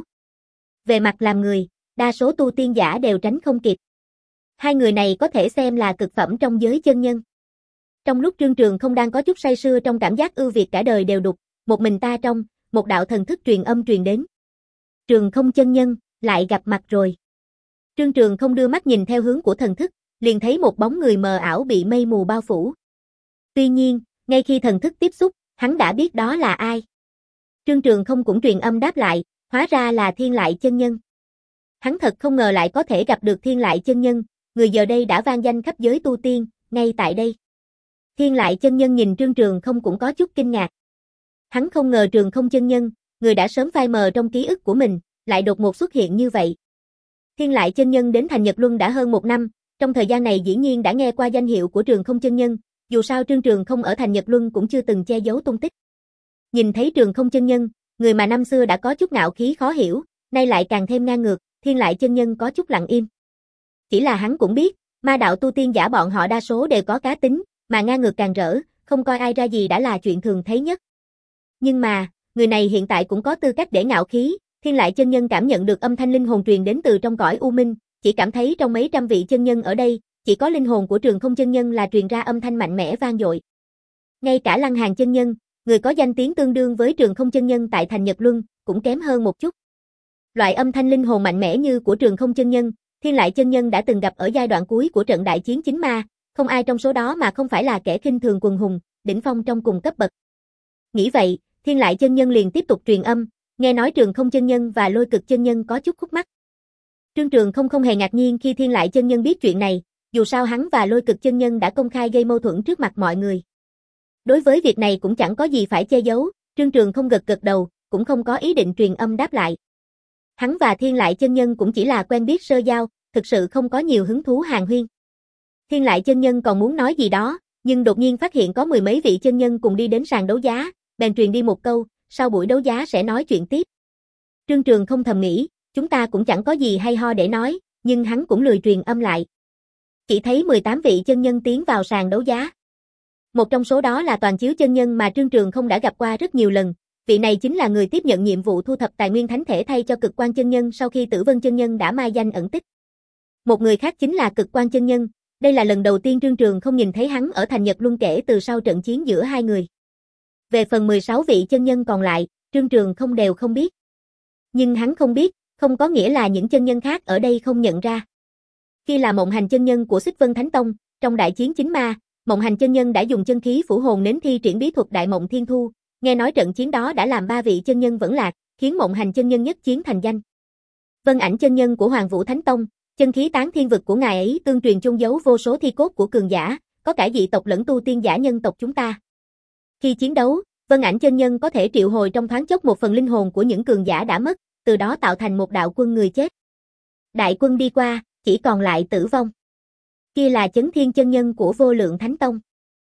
Về mặt làm người, đa số tu tiên giả đều tránh không kịp. Hai người này có thể xem là cực phẩm trong giới chân nhân. Trong lúc Trương Trường không đang có chút say sưa trong cảm giác ưu việt cả đời đều đục, một mình ta trong, một đạo thần thức truyền âm truyền đến. Trường không chân nhân, lại gặp mặt rồi. Trương Trường không đưa mắt nhìn theo hướng của thần thức, liền thấy một bóng người mờ ảo bị mây mù bao phủ. Tuy nhiên, ngay khi thần thức tiếp xúc, hắn đã biết đó là ai. Trương Trường không cũng truyền âm đáp lại, hóa ra là Thiên Lại chân nhân. Hắn thật không ngờ lại có thể gặp được Thiên Lại chân nhân, người giờ đây đã vang danh khắp giới tu tiên, ngay tại đây. Thiên Lại chân nhân nhìn Trương Trường không cũng có chút kinh ngạc. Hắn không ngờ Trường không chân nhân, người đã sớm phai mờ trong ký ức của mình, lại đột ngột xuất hiện như vậy. Thiên Lại chân nhân đến thành Nhật Luân đã hơn một năm, trong thời gian này dĩ nhiên đã nghe qua danh hiệu của Trường không chân nhân, dù sao Trương Trường không ở thành Nhật Luân cũng chưa từng che giấu tung tích. Nhìn thấy Trường không chân nhân, người mà năm xưa đã có chút ngạo khí khó hiểu, nay lại càng thêm ngang ngược, Thiên Lại chân nhân có chút lặng im. Chỉ là hắn cũng biết, ma đạo tu tiên giả bọn họ đa số đều có cá tính, mà ngang ngược càng rỡ, không coi ai ra gì đã là chuyện thường thấy nhất. Nhưng mà, người này hiện tại cũng có tư cách để ngạo khí, Thiên Lại chân nhân cảm nhận được âm thanh linh hồn truyền đến từ trong cõi u minh, chỉ cảm thấy trong mấy trăm vị chân nhân ở đây, chỉ có linh hồn của Trường không chân nhân là truyền ra âm thanh mạnh mẽ vang dội. Ngay cả Lăng Hàn chân nhân, người có danh tiếng tương đương với Trường không chân nhân tại thành Nhật Luân, cũng kém hơn một chút. Loại âm thanh linh hồn mạnh mẽ như của Trường không chân nhân, Thiên Lại chân nhân đã từng gặp ở giai đoạn cuối của trận đại chiến chính ma, không ai trong số đó mà không phải là kẻ khinh thường quần hùng, đỉnh phong trong cùng cấp bậc. Nghĩ vậy, Thiên Lại chân nhân liền tiếp tục truyền âm, nghe nói Trường không chân nhân và Lôi Cực chân nhân có chút khúc mắc. Trương Trường không không hề ngạc nhiên khi Thiên Lại chân nhân biết chuyện này, dù sao hắn và Lôi Cực chân nhân đã công khai gây mâu thuẫn trước mặt mọi người. Đối với việc này cũng chẳng có gì phải che giấu, Trương Trường không gật gật đầu, cũng không có ý định truyền âm đáp lại. Hắn và Thiên Lại chân nhân cũng chỉ là quen biết sơ giao, thực sự không có nhiều hứng thú hàn huyên. Thiên Lại chân nhân còn muốn nói gì đó, nhưng đột nhiên phát hiện có mười mấy vị chân nhân cùng đi đến sàn đấu giá, bèn truyền đi một câu, sau buổi đấu giá sẽ nói chuyện tiếp. Trương Trường không thầm nghĩ, chúng ta cũng chẳng có gì hay ho để nói, nhưng hắn cũng lười truyền âm lại. Chỉ thấy mười tám vị chân nhân tiến vào sàn đấu giá. Một trong số đó là Toàn Chiếu chân nhân mà Trương Trường không đã gặp qua rất nhiều lần, vị này chính là người tiếp nhận nhiệm vụ thu thập tài nguyên thánh thể thay cho Cực Quan chân nhân sau khi Tử Vân chân nhân đã mai danh ẩn tích. Một người khác chính là Cực Quan chân nhân, đây là lần đầu tiên Trương Trường không nhìn thấy hắn ở thành Nhật Luân kể từ sau trận chiến giữa hai người. Về phần mười sáu vị chân nhân còn lại, Trương Trường không đều không biết. Nhưng hắn không biết, không có nghĩa là những chân nhân khác ở đây không nhận ra. Khi là Mộng Hành chân nhân của Xích Vân Thánh Tông, trong đại chiến chính ma, Mộng Hành chân nhân đã dùng chân khí phủ hồn nến thi triển bí thuật Đại Mộng Thiên Thu, nghe nói trận chiến đó đã làm ba vị chân nhân vẫn lạc, khiến Mộng Hành chân nhân nhất chiến thành danh. Vân Ảnh chân nhân của Hoàng Vũ Thánh Tông, chân khí tán thiên vực của ngài ấy tương truyền chôn giấu vô số thi cốt của cường giả, có cả dị tộc lẫn tu tiên giả nhân tộc chúng ta. Khi chiến đấu, Vân Ảnh chân nhân có thể triệu hồi trong thoáng chốc một phần linh hồn của những cường giả đã mất, từ đó tạo thành một đạo quân người chết. Đại quân đi qua, chỉ còn lại tử vong. Kia là Chấn Thiên chân nhân của Vô Lượng Thánh Tông.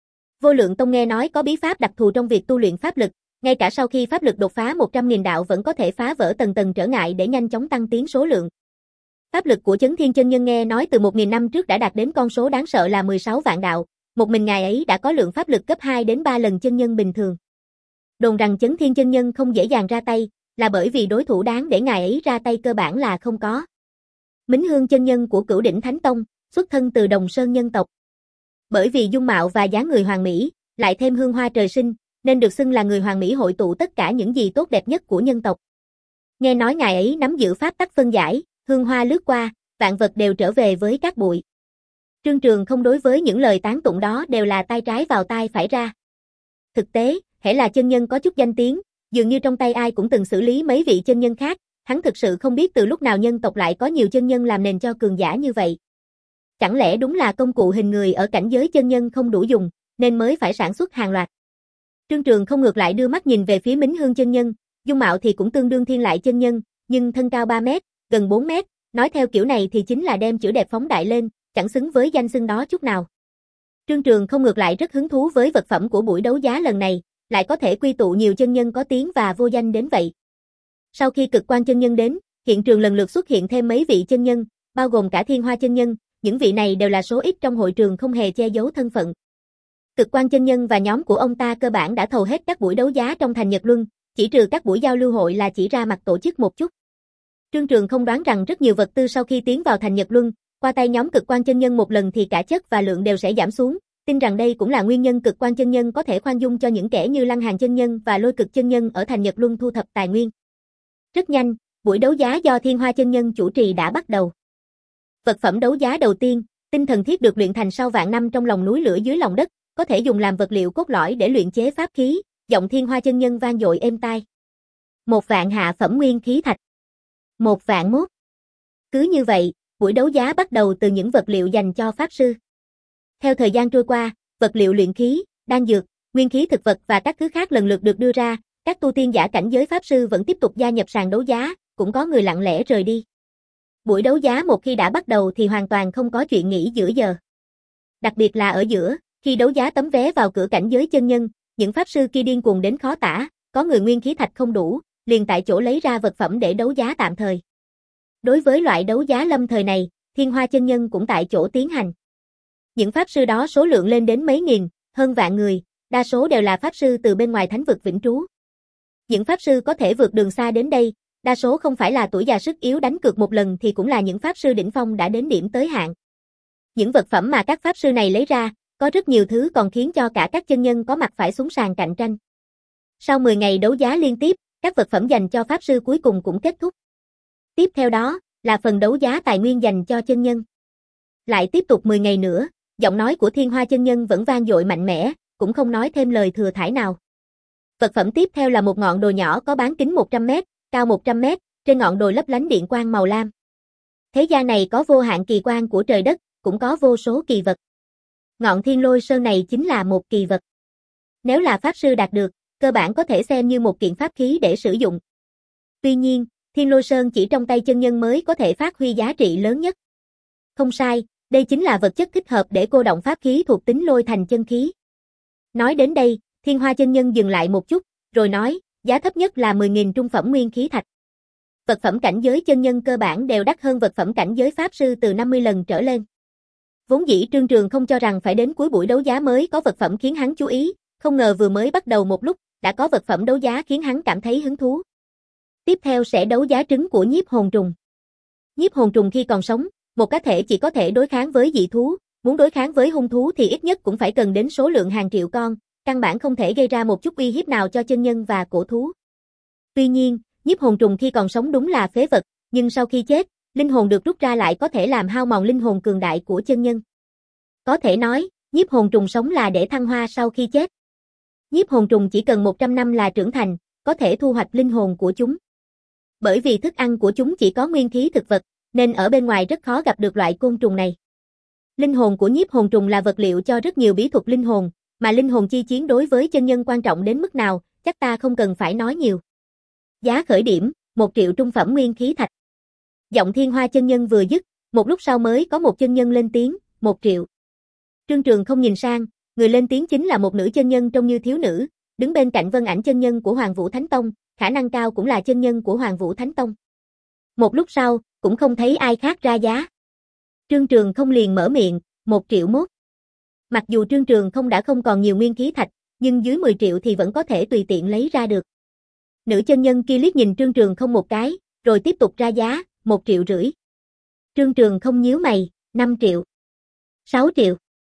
Vô Lượng Tông nghe nói có bí pháp đặc thù trong việc tu luyện pháp lực, ngay cả sau khi pháp lực đột phá một trăm nghìn đạo vẫn có thể phá vỡ tầng tầng trở ngại để nhanh chóng tăng tiến số lượng. Pháp lực của Chấn Thiên chân nhân nghe nói từ một nghìn năm trước đã đạt đến con số đáng sợ là mười sáu vạn đạo, một mình ngài ấy đã có lượng pháp lực gấp hai đến ba lần chân nhân bình thường. Đồn rằng Chấn Thiên chân nhân không dễ dàng ra tay, là bởi vì đối thủ đáng để ngài ấy ra tay cơ bản là không có. Mính Hương chân nhân của Cửu Đỉnh Thánh Tông, xuất thân từ Đồng Sơn nhân tộc. Bởi vì dung mạo và dáng người hoàn mỹ, lại thêm hương hoa trời sinh, nên được xưng là người hoàn mỹ hội tụ tất cả những gì tốt đẹp nhất của nhân tộc. Nghe nói ngài ấy nắm giữ pháp tắc phân giải, hương hoa lướt qua, vạn vật đều trở về với cát bụi. Trương Trường không đối với những lời tán tụng đó đều là tai trái vào tai phải ra. Thực tế, hễ là chân nhân có chút danh tiếng, dường như trong tay ai cũng từng xử lý mấy vị chân nhân khác, hắn thực sự không biết từ lúc nào nhân tộc lại có nhiều chân nhân làm nền cho cường giả như vậy. Chẳng lẽ đúng là công cụ hình người ở cảnh giới chân nhân không đủ dùng, nên mới phải sản xuất hàng loạt. Trương Trường không ngược lại đưa mắt nhìn về phía Mính Hương chân nhân, dung mạo thì cũng tương đương Thiên Lại chân nhân, nhưng thân cao ba mét, gần bốn mét, nói theo kiểu này thì chính là đem chữ đẹp phóng đại lên, chẳng xứng với danh xưng đó chút nào. Trương Trường không ngược lại rất hứng thú với vật phẩm của buổi đấu giá lần này, lại có thể quy tụ nhiều chân nhân có tiếng và vô danh đến vậy. Sau khi Cực Quan chân nhân đến, hiện trường lần lượt xuất hiện thêm mấy vị chân nhân, bao gồm cả Thiên Hoa chân nhân, những vị này đều là số ít trong hội trường không hề che giấu thân phận. Cực Quan chân nhân và nhóm của ông ta cơ bản đã thầu hết các buổi đấu giá trong thành Nhật Luân, chỉ trừ các buổi giao lưu hội là chỉ ra mặt tổ chức một chút. Trương Trường không đoán rằng rất nhiều vật tư sau khi tiến vào thành Nhật Luân, qua tay nhóm Cực Quan chân nhân một lần thì cả chất và lượng đều sẽ giảm xuống, tin rằng đây cũng là nguyên nhân Cực Quan chân nhân có thể khoan dung cho những kẻ như Lăng Hàn chân nhân và Lôi Cực chân nhân ở thành Nhật Luân thu thập tài nguyên. Rất nhanh, buổi đấu giá do Thiên Hoa chân nhân chủ trì đã bắt đầu. Vật phẩm đấu giá đầu tiên, tinh thần thiết được luyện thành sau vạn năm trong lòng núi lửa dưới lòng đất, có thể dùng làm vật liệu cốt lõi để luyện chế pháp khí, giọng Thiên Hoa chân nhân vang dội êm tai. Một vạn hạ phẩm nguyên khí thạch. Một vạn mốt. Cứ như vậy, buổi đấu giá bắt đầu từ những vật liệu dành cho pháp sư. Theo thời gian trôi qua, vật liệu luyện khí, đan dược, nguyên khí thực vật và các thứ khác lần lượt được đưa ra, các tu tiên giả cảnh giới pháp sư vẫn tiếp tục gia nhập sàn đấu giá, cũng có người lặng lẽ rời đi. Buổi đấu giá một khi đã bắt đầu thì hoàn toàn không có chuyện nghỉ giữa giờ. Đặc biệt là ở giữa, khi đấu giá tấm vé vào cửa cảnh giới chân nhân, những pháp sư kia điên cuồng đến khó tả, có người nguyên khí thạch không đủ, liền tại chỗ lấy ra vật phẩm để đấu giá tạm thời. Đối với loại đấu giá lâm thời này, Thiên Hoa chân nhân cũng tại chỗ tiến hành. Những pháp sư đó số lượng lên đến mấy nghìn, hơn vạn người, đa số đều là pháp sư từ bên ngoài thánh vực vĩnh trú. Những pháp sư có thể vượt đường xa đến đây, đa số không phải là tuổi già sức yếu đánh cược một lần thì cũng là những pháp sư đỉnh phong đã đến điểm tới hạn. Những vật phẩm mà các pháp sư này lấy ra, có rất nhiều thứ còn khiến cho cả các chân nhân có mặt phải xuống sàn cạnh tranh. Sau mười ngày đấu giá liên tiếp, các vật phẩm dành cho pháp sư cuối cùng cũng kết thúc. Tiếp theo đó, là phần đấu giá tài nguyên dành cho chân nhân. Lại tiếp tục mười ngày nữa, giọng nói của Thiên Hoa chân nhân vẫn vang dội mạnh mẽ, cũng không nói thêm lời thừa thãi nào. Vật phẩm tiếp theo là một ngọn đồi nhỏ có bán kính một trăm mét, cao một trăm mét, trên ngọn đồi lấp lánh điện quang màu lam. Thế gian này có vô hạn kỳ quan của trời đất, cũng có vô số kỳ vật. Ngọn Thiên Lôi Sơn này chính là một kỳ vật. Nếu là pháp sư đạt được, cơ bản có thể xem như một kiện pháp khí để sử dụng. Tuy nhiên, Thiên Lôi Sơn chỉ trong tay chân nhân mới có thể phát huy giá trị lớn nhất. Không sai, đây chính là vật chất thích hợp để cô động pháp khí thuộc tính lôi thành chân khí. Nói đến đây, Thiên Hoa chân nhân dừng lại một chút, rồi nói, giá thấp nhất là mười nghìn trung phẩm nguyên khí thạch. Vật phẩm cảnh giới chân nhân cơ bản đều đắt hơn vật phẩm cảnh giới pháp sư từ năm mươi lần trở lên. Vốn dĩ Trương Trường không cho rằng phải đến cuối buổi đấu giá mới có vật phẩm khiến hắn chú ý, không ngờ vừa mới bắt đầu một lúc, đã có vật phẩm đấu giá khiến hắn cảm thấy hứng thú. Tiếp theo sẽ đấu giá trứng của nhiếp hồn trùng. Nhiếp hồn trùng khi còn sống, một cá thể chỉ có thể đối kháng với dị thú, muốn đối kháng với hung thú thì ít nhất cũng phải cần đến số lượng hàng triệu con, căn bản không thể gây ra một chút uy hiếp nào cho chân nhân và cổ thú. Tuy nhiên, nhiếp hồn trùng khi còn sống đúng là phế vật, nhưng sau khi chết, linh hồn được rút ra lại có thể làm hao mòn linh hồn cường đại của chân nhân. Có thể nói, nhiếp hồn trùng sống là để thăng hoa sau khi chết. Nhiếp hồn trùng chỉ cần một trăm năm là trưởng thành, có thể thu hoạch linh hồn của chúng. Bởi vì thức ăn của chúng chỉ có nguyên khí thực vật, nên ở bên ngoài rất khó gặp được loại côn trùng này. Linh hồn của nhiếp hồn trùng là vật liệu cho rất nhiều bí thuật linh hồn, mà linh hồn chi chiến đối với chân nhân quan trọng đến mức nào, chắc ta không cần phải nói nhiều. Giá khởi điểm, một triệu trung phẩm nguyên khí thạch. Giọng Thiên Hoa chân nhân vừa dứt, một lúc sau mới có một chân nhân lên tiếng, một triệu. Trương Trường không nhìn sang, người lên tiếng chính là một nữ chân nhân trông như thiếu nữ, đứng bên cạnh Vân Ảnh chân nhân của Hoàng Vũ Thánh Tông, khả năng cao cũng là chân nhân của Hoàng Vũ Thánh Tông. Một lúc sau, cũng không thấy ai khác ra giá. Trương Trường không liền mở miệng, một triệu mốt. Mặc dù Trương Trường không đã không còn nhiều nguyên khí thạch, nhưng dưới mười triệu thì vẫn có thể tùy tiện lấy ra được. Nữ chân nhân kia liếc nhìn Trương Trường không một cái, rồi tiếp tục ra giá, một triệu rưỡi. Trương Trường không nhíu mày, năm triệu, sáu triệu,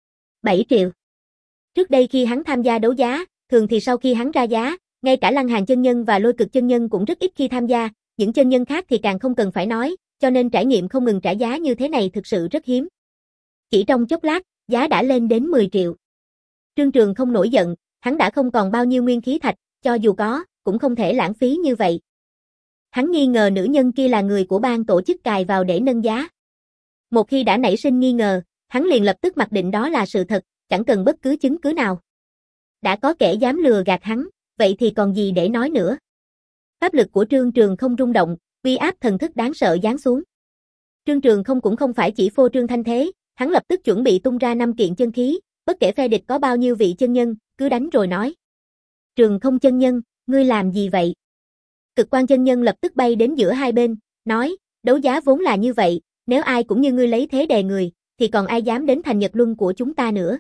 bảy triệu. Trước đây khi hắn tham gia đấu giá, thường thì sau khi hắn ra giá, ngay cả Lăng Hàn chân nhân và Lôi Cực chân nhân cũng rất ít khi tham gia, những chân nhân khác thì càng không cần phải nói, cho nên trải nghiệm không ngừng trả giá như thế này thực sự rất hiếm. Chỉ trong chốc lát, giá đã lên đến mười triệu. Trương Trường không nổi giận, hắn đã không còn bao nhiêu nguyên khí thạch, cho dù có, cũng không thể lãng phí như vậy. Hắn nghi ngờ nữ nhân kia là người của ban tổ chức cài vào để nâng giá. Một khi đã nảy sinh nghi ngờ, hắn liền lập tức mặc định đó là sự thật, chẳng cần bất cứ chứng cứ nào. Đã có kẻ dám lừa gạt hắn, vậy thì còn gì để nói nữa. Pháp lực của Trương Trường không rung động, uy áp thần thức đáng sợ giáng xuống. Trương Trường không cũng không phải chỉ phô trương thanh thế, hắn lập tức chuẩn bị tung ra năm kiện chân khí, bất kể phe địch có bao nhiêu vị chân nhân, cứ đánh rồi nói. Trường không chân nhân, ngươi làm gì vậy? Cực Quan chân nhân lập tức bay đến giữa hai bên, nói, đấu giá vốn là như vậy, nếu ai cũng như ngươi lấy thế đè người, thì còn ai dám đến thành Nhật Luân của chúng ta nữa.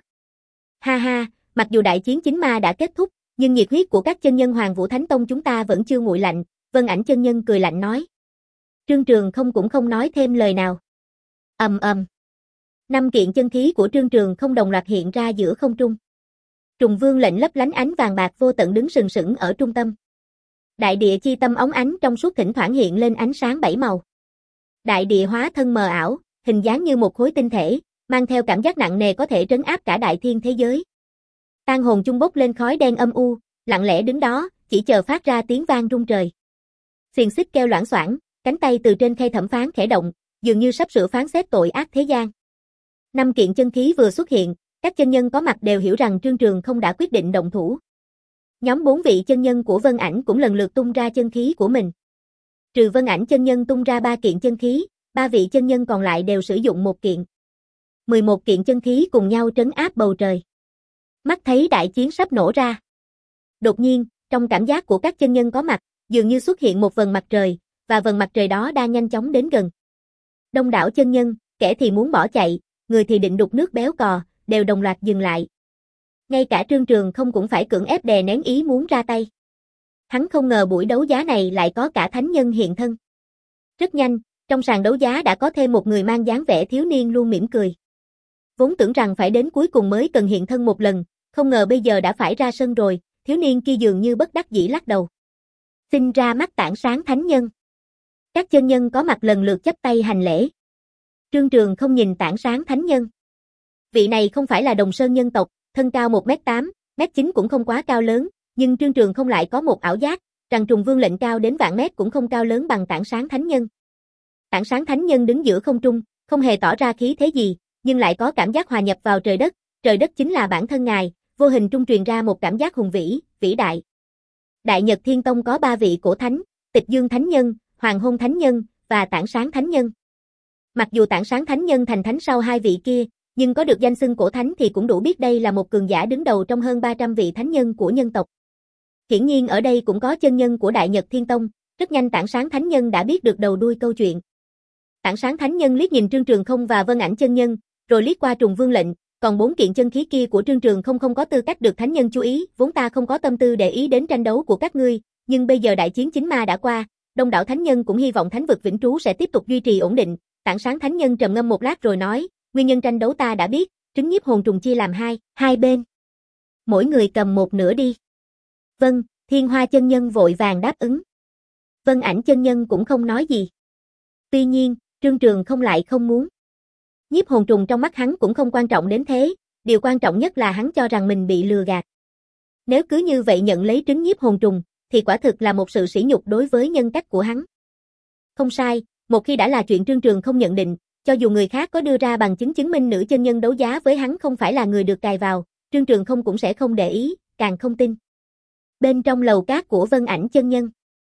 Ha ha, mặc dù đại chiến chính ma đã kết thúc, nhưng nhiệt huyết của các chân nhân Hoàng Vũ Thánh Tông chúng ta vẫn chưa nguội lạnh, Vân Ảnh chân nhân cười lạnh nói. Trương Trường không cũng không nói thêm lời nào. Ầm ầm. Năm kiện chân khí của Trương Trường không đồng loạt hiện ra giữa không trung. Trùng Vương lệnh lấp lánh ánh vàng bạc vô tận đứng sừng sững ở trung tâm. Đại địa chi tâm óng ánh trong suốt thỉnh thoảng hiện lên ánh sáng bảy màu. Đại địa hóa thân mờ ảo, hình dáng như một khối tinh thể, mang theo cảm giác nặng nề có thể trấn áp cả đại thiên thế giới. Tang hồn chung bốc lên khói đen âm u, lặng lẽ đứng đó, chỉ chờ phát ra tiếng vang rung trời. Xiềng xích kêu loảng xoảng, cánh tay từ trên khay thẩm phán khẽ động, dường như sắp sửa phán xét tội ác thế gian. Năm kiện chân khí vừa xuất hiện, các chân nhân có mặt đều hiểu rằng Trương Trường không đã quyết định động thủ. Nhóm bốn vị chân nhân của Vân Ảnh cũng lần lượt tung ra chân khí của mình. Trừ Vân Ảnh chân nhân tung ra ba kiện chân khí, ba vị chân nhân còn lại đều sử dụng một kiện. mười một kiện chân khí cùng nhau trấn áp bầu trời. Mắt thấy đại chiến sắp nổ ra. Đột nhiên, trong cảm giác của các chân nhân có mặt, dường như xuất hiện một vầng mặt trời, và vầng mặt trời đó đang nhanh chóng đến gần. Đông đảo chân nhân, kẻ thì muốn bỏ chạy, người thì định đục nước béo cò, đều đồng loạt dừng lại. Ngay cả Trương Trường không cũng phải cưỡng ép đè nén ý muốn ra tay. Hắn không ngờ buổi đấu giá này lại có cả thánh nhân hiện thân. Rất nhanh, trong sàn đấu giá đã có thêm một người mang dáng vẻ thiếu niên luôn mỉm cười. Vốn tưởng rằng phải đến cuối cùng mới cần hiện thân một lần, không ngờ bây giờ đã phải ra sân rồi, thiếu niên kia dường như bất đắc dĩ lắc đầu. Xin ra mắt Tảng Sáng thánh nhân. Các chân nhân có mặt lần lượt chắp tay hành lễ. Trương Trường không nhìn Tảng Sáng thánh nhân. Vị này không phải là Đồng Sơn nhân tộc, thân cao một mét tám, mét chín cũng không quá cao lớn, nhưng Trương Trường không lại có một ảo giác, rằng Trùng Vương lệnh cao đến vạn mét cũng không cao lớn bằng Tảng Sáng thánh nhân. Tảng Sáng thánh nhân đứng giữa không trung, không hề tỏ ra khí thế gì, nhưng lại có cảm giác hòa nhập vào trời đất, trời đất chính là bản thân ngài, vô hình trung truyền ra một cảm giác hùng vĩ, vĩ đại. Đại Nhật Thiên Tông có ba vị cổ thánh, Tịch Dương Thánh Nhân, Hoàng Hôn Thánh Nhân và Tảng Sáng Thánh Nhân. Mặc dù Tảng Sáng Thánh Nhân thành thánh sau hai vị kia, nhưng có được danh xưng cổ thánh thì cũng đủ biết đây là một cường giả đứng đầu trong hơn ba trăm vị thánh nhân của nhân tộc. Hiển nhiên ở đây cũng có chân nhân của Đại Nhật Thiên Tông, rất nhanh Tảng Sáng Thánh Nhân đã biết được đầu đuôi câu chuyện. Tảng Sáng Thánh Nhân liếc nhìn Trương Trường Không và Vân Ảnh chân nhân, rồi liếc qua Trùng Vương lệnh, còn bốn kiện chân khí kia của Trương Trường Không không có tư cách được thánh nhân chú ý, vốn ta không có tâm tư để ý đến tranh đấu của các ngươi, nhưng bây giờ đại chiến chính ma đã qua, đông đảo thánh nhân cũng hy vọng thánh vực vĩnh trú sẽ tiếp tục duy trì ổn định. Tảng Sáng Thánh Nhân trầm ngâm một lát rồi nói, nguyên nhân tranh đấu ta đã biết, trứng nhiếp hồn trùng chia làm hai, hai bên. Mỗi người cầm một nửa đi. Vâng, Thiên Hoa chân nhân vội vàng đáp ứng. Vân Ảnh chân nhân cũng không nói gì. Tuy nhiên, Trương Trường Không lại không muốn. Nhiếp hồn trùng trong mắt hắn cũng không quan trọng đến thế, điều quan trọng nhất là hắn cho rằng mình bị lừa gạt. Nếu cứ như vậy nhận lấy trứng nhiếp hồn trùng, thì quả thực là một sự sỉ nhục đối với nhân cách của hắn. Không sai, một khi đã là chuyện Trương Trường Không nhận định, cho dù người khác có đưa ra bằng chứng chứng minh nữ chân nhân đấu giá với hắn không phải là người được cài vào, Trương Trường Không cũng sẽ không để ý, càng không tin. Bên trong lầu cát của Vân Ảnh chân nhân,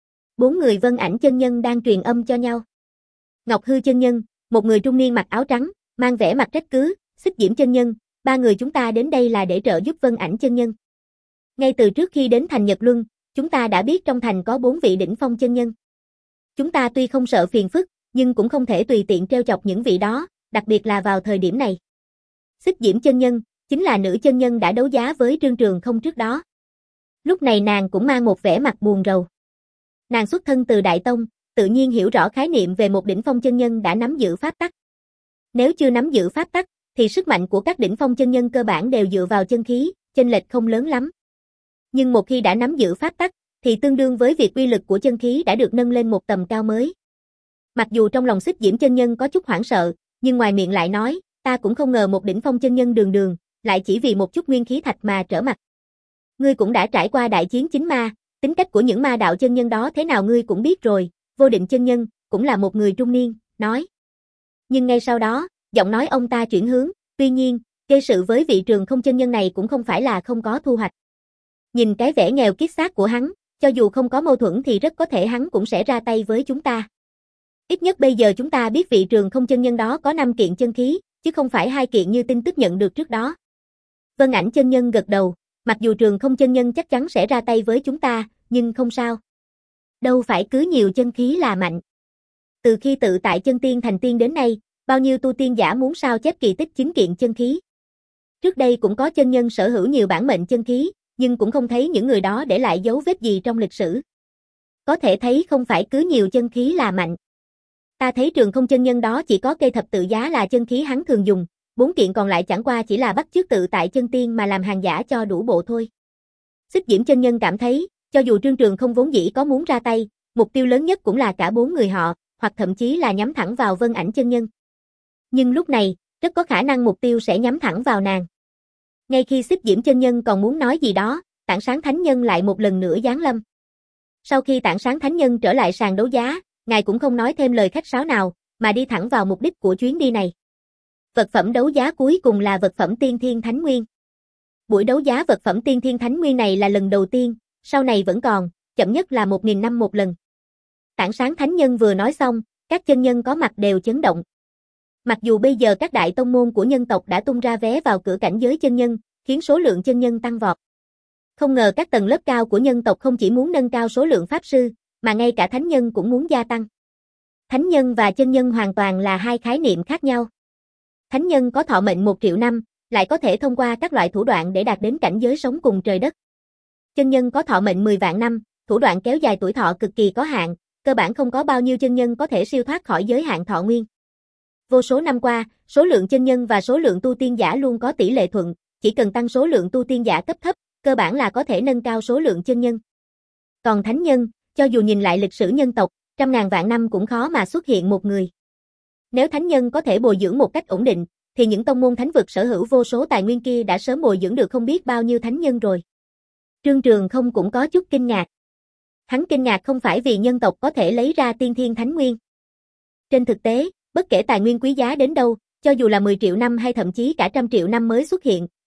bốn người Vân Ảnh chân nhân đang truyền âm cho nhau. Ngọc Hư chân nhân, một người trung niên mặc áo trắng, mang vẻ mặt trách cứ, Xích Diễm chân nhân, ba người chúng ta đến đây là để trợ giúp Vân Ảnh chân nhân. Ngay từ trước khi đến thành Nhật Luân, chúng ta đã biết trong thành có bốn vị đỉnh phong chân nhân. Chúng ta tuy không sợ phiền phức, nhưng cũng không thể tùy tiện trêu chọc những vị đó, đặc biệt là vào thời điểm này. Xích Diễm chân nhân, chính là nữ chân nhân đã đấu giá với Trương Trường Không trước đó. Lúc này nàng cũng mang một vẻ mặt buồn rầu. Nàng xuất thân từ Đại Tông, tự nhiên hiểu rõ khái niệm về một đỉnh phong chân nhân đã nắm giữ pháp tắc. Nếu chưa nắm giữ pháp tắc, thì sức mạnh của các đỉnh phong chân nhân cơ bản đều dựa vào chân khí, chênh lệch không lớn lắm. Nhưng một khi đã nắm giữ pháp tắc, thì tương đương với việc uy lực của chân khí đã được nâng lên một tầm cao mới. Mặc dù trong lòng Xích Diễm chân nhân có chút hoảng sợ, nhưng ngoài miệng lại nói, ta cũng không ngờ một đỉnh phong chân nhân đường đường, lại chỉ vì một chút nguyên khí thạch mà trở mặt. Ngươi cũng đã trải qua đại chiến chính ma, tính cách của những ma đạo chân nhân đó thế nào ngươi cũng biết rồi, Vô Định chân nhân, cũng là một người trung niên, nói. Nhưng ngay sau đó, giọng nói ông ta chuyển hướng, tuy nhiên, gây sự với vị Trường Không chân nhân này cũng không phải là không có thu hoạch. Nhìn cái vẻ nghèo kiết xác của hắn, cho dù không có mâu thuẫn thì rất có thể hắn cũng sẽ ra tay với chúng ta. Ít nhất bây giờ chúng ta biết vị Trường Không chân nhân đó có năm kiện chân khí, chứ không phải hai kiện như tin tức nhận được trước đó. Vân Ảnh chân nhân gật đầu, mặc dù Trường Không chân nhân chắc chắn sẽ ra tay với chúng ta, nhưng không sao. Đâu phải cứ nhiều chân khí là mạnh. Từ khi tự tại chân tiên thành tiên đến nay, bao nhiêu tu tiên giả muốn sao chép kỳ tích chính kiện chân khí. Trước đây cũng có chân nhân sở hữu nhiều bản mệnh chân khí, nhưng cũng không thấy những người đó để lại dấu vết gì trong lịch sử. Có thể thấy không phải cứ nhiều chân khí là mạnh. Ta thấy Trường Không chân nhân đó chỉ có cây thập tự giá là chân khí hắn thường dùng, bốn kiện còn lại chẳng qua chỉ là bắt chước tự tại chân tiên mà làm hàng giả cho đủ bộ thôi. Xích Diễm chân nhân cảm thấy, cho dù Trương Trường Không vốn dĩ có muốn ra tay, mục tiêu lớn nhất cũng là cả bốn người họ, hoặc thậm chí là nhắm thẳng vào Vân Ảnh chân nhân. Nhưng lúc này, rất có khả năng mục tiêu sẽ nhắm thẳng vào nàng. Ngay khi Xích Diễm chân nhân còn muốn nói gì đó, Tảng Sáng Thánh Nhân lại một lần nữa giáng lâm. Sau khi Tảng Sáng Thánh Nhân trở lại sàn đấu giá, ngài cũng không nói thêm lời khách sáo nào, mà đi thẳng vào mục đích của chuyến đi này. Vật phẩm đấu giá cuối cùng là vật phẩm Tiên Thiên Thánh Nguyên. Buổi đấu giá vật phẩm Tiên Thiên Thánh Nguyên này là lần đầu tiên, sau này vẫn còn, chậm nhất là một nghìn năm một lần. Tảng Sáng Thánh Nhân vừa nói xong, các chân nhân có mặt đều chấn động. Mặc dù bây giờ các đại tông môn của nhân tộc đã tung ra vé vào cửa cảnh giới chân nhân, khiến số lượng chân nhân tăng vọt. Không ngờ các tầng lớp cao của nhân tộc không chỉ muốn nâng cao số lượng pháp sư, mà ngay cả thánh nhân cũng muốn gia tăng. Thánh nhân và chân nhân hoàn toàn là hai khái niệm khác nhau. Thánh nhân có thọ mệnh một triệu năm, lại có thể thông qua các loại thủ đoạn để đạt đến cảnh giới sống cùng trời đất. Chân nhân có thọ mệnh mười vạn năm, thủ đoạn kéo dài tuổi thọ cực kỳ có hạn, cơ bản không có bao nhiêu chân nhân có thể siêu thoát khỏi giới hạn thọ nguyên. Vô số năm qua, số lượng chân nhân và số lượng tu tiên giả luôn có tỷ lệ thuận, chỉ cần tăng số lượng tu tiên giả cấp thấp, cơ bản là có thể nâng cao số lượng chân nhân. Còn thánh nhân, cho dù nhìn lại lịch sử nhân tộc, trăm ngàn vạn năm cũng khó mà xuất hiện một người. Nếu thánh nhân có thể bồi dưỡng một cách ổn định, thì những tông môn thánh vực sở hữu vô số tài nguyên kia đã sớm bồi dưỡng được không biết bao nhiêu thánh nhân rồi. Trương Trường Không cũng có chút kinh ngạc. Hắn kinh ngạc không phải vì nhân tộc có thể lấy ra tiên thiên thánh nguyên. Trên thực tế, bất kể tài nguyên quý giá đến đâu, cho dù là mười triệu năm hay thậm chí cả trăm triệu năm mới xuất hiện,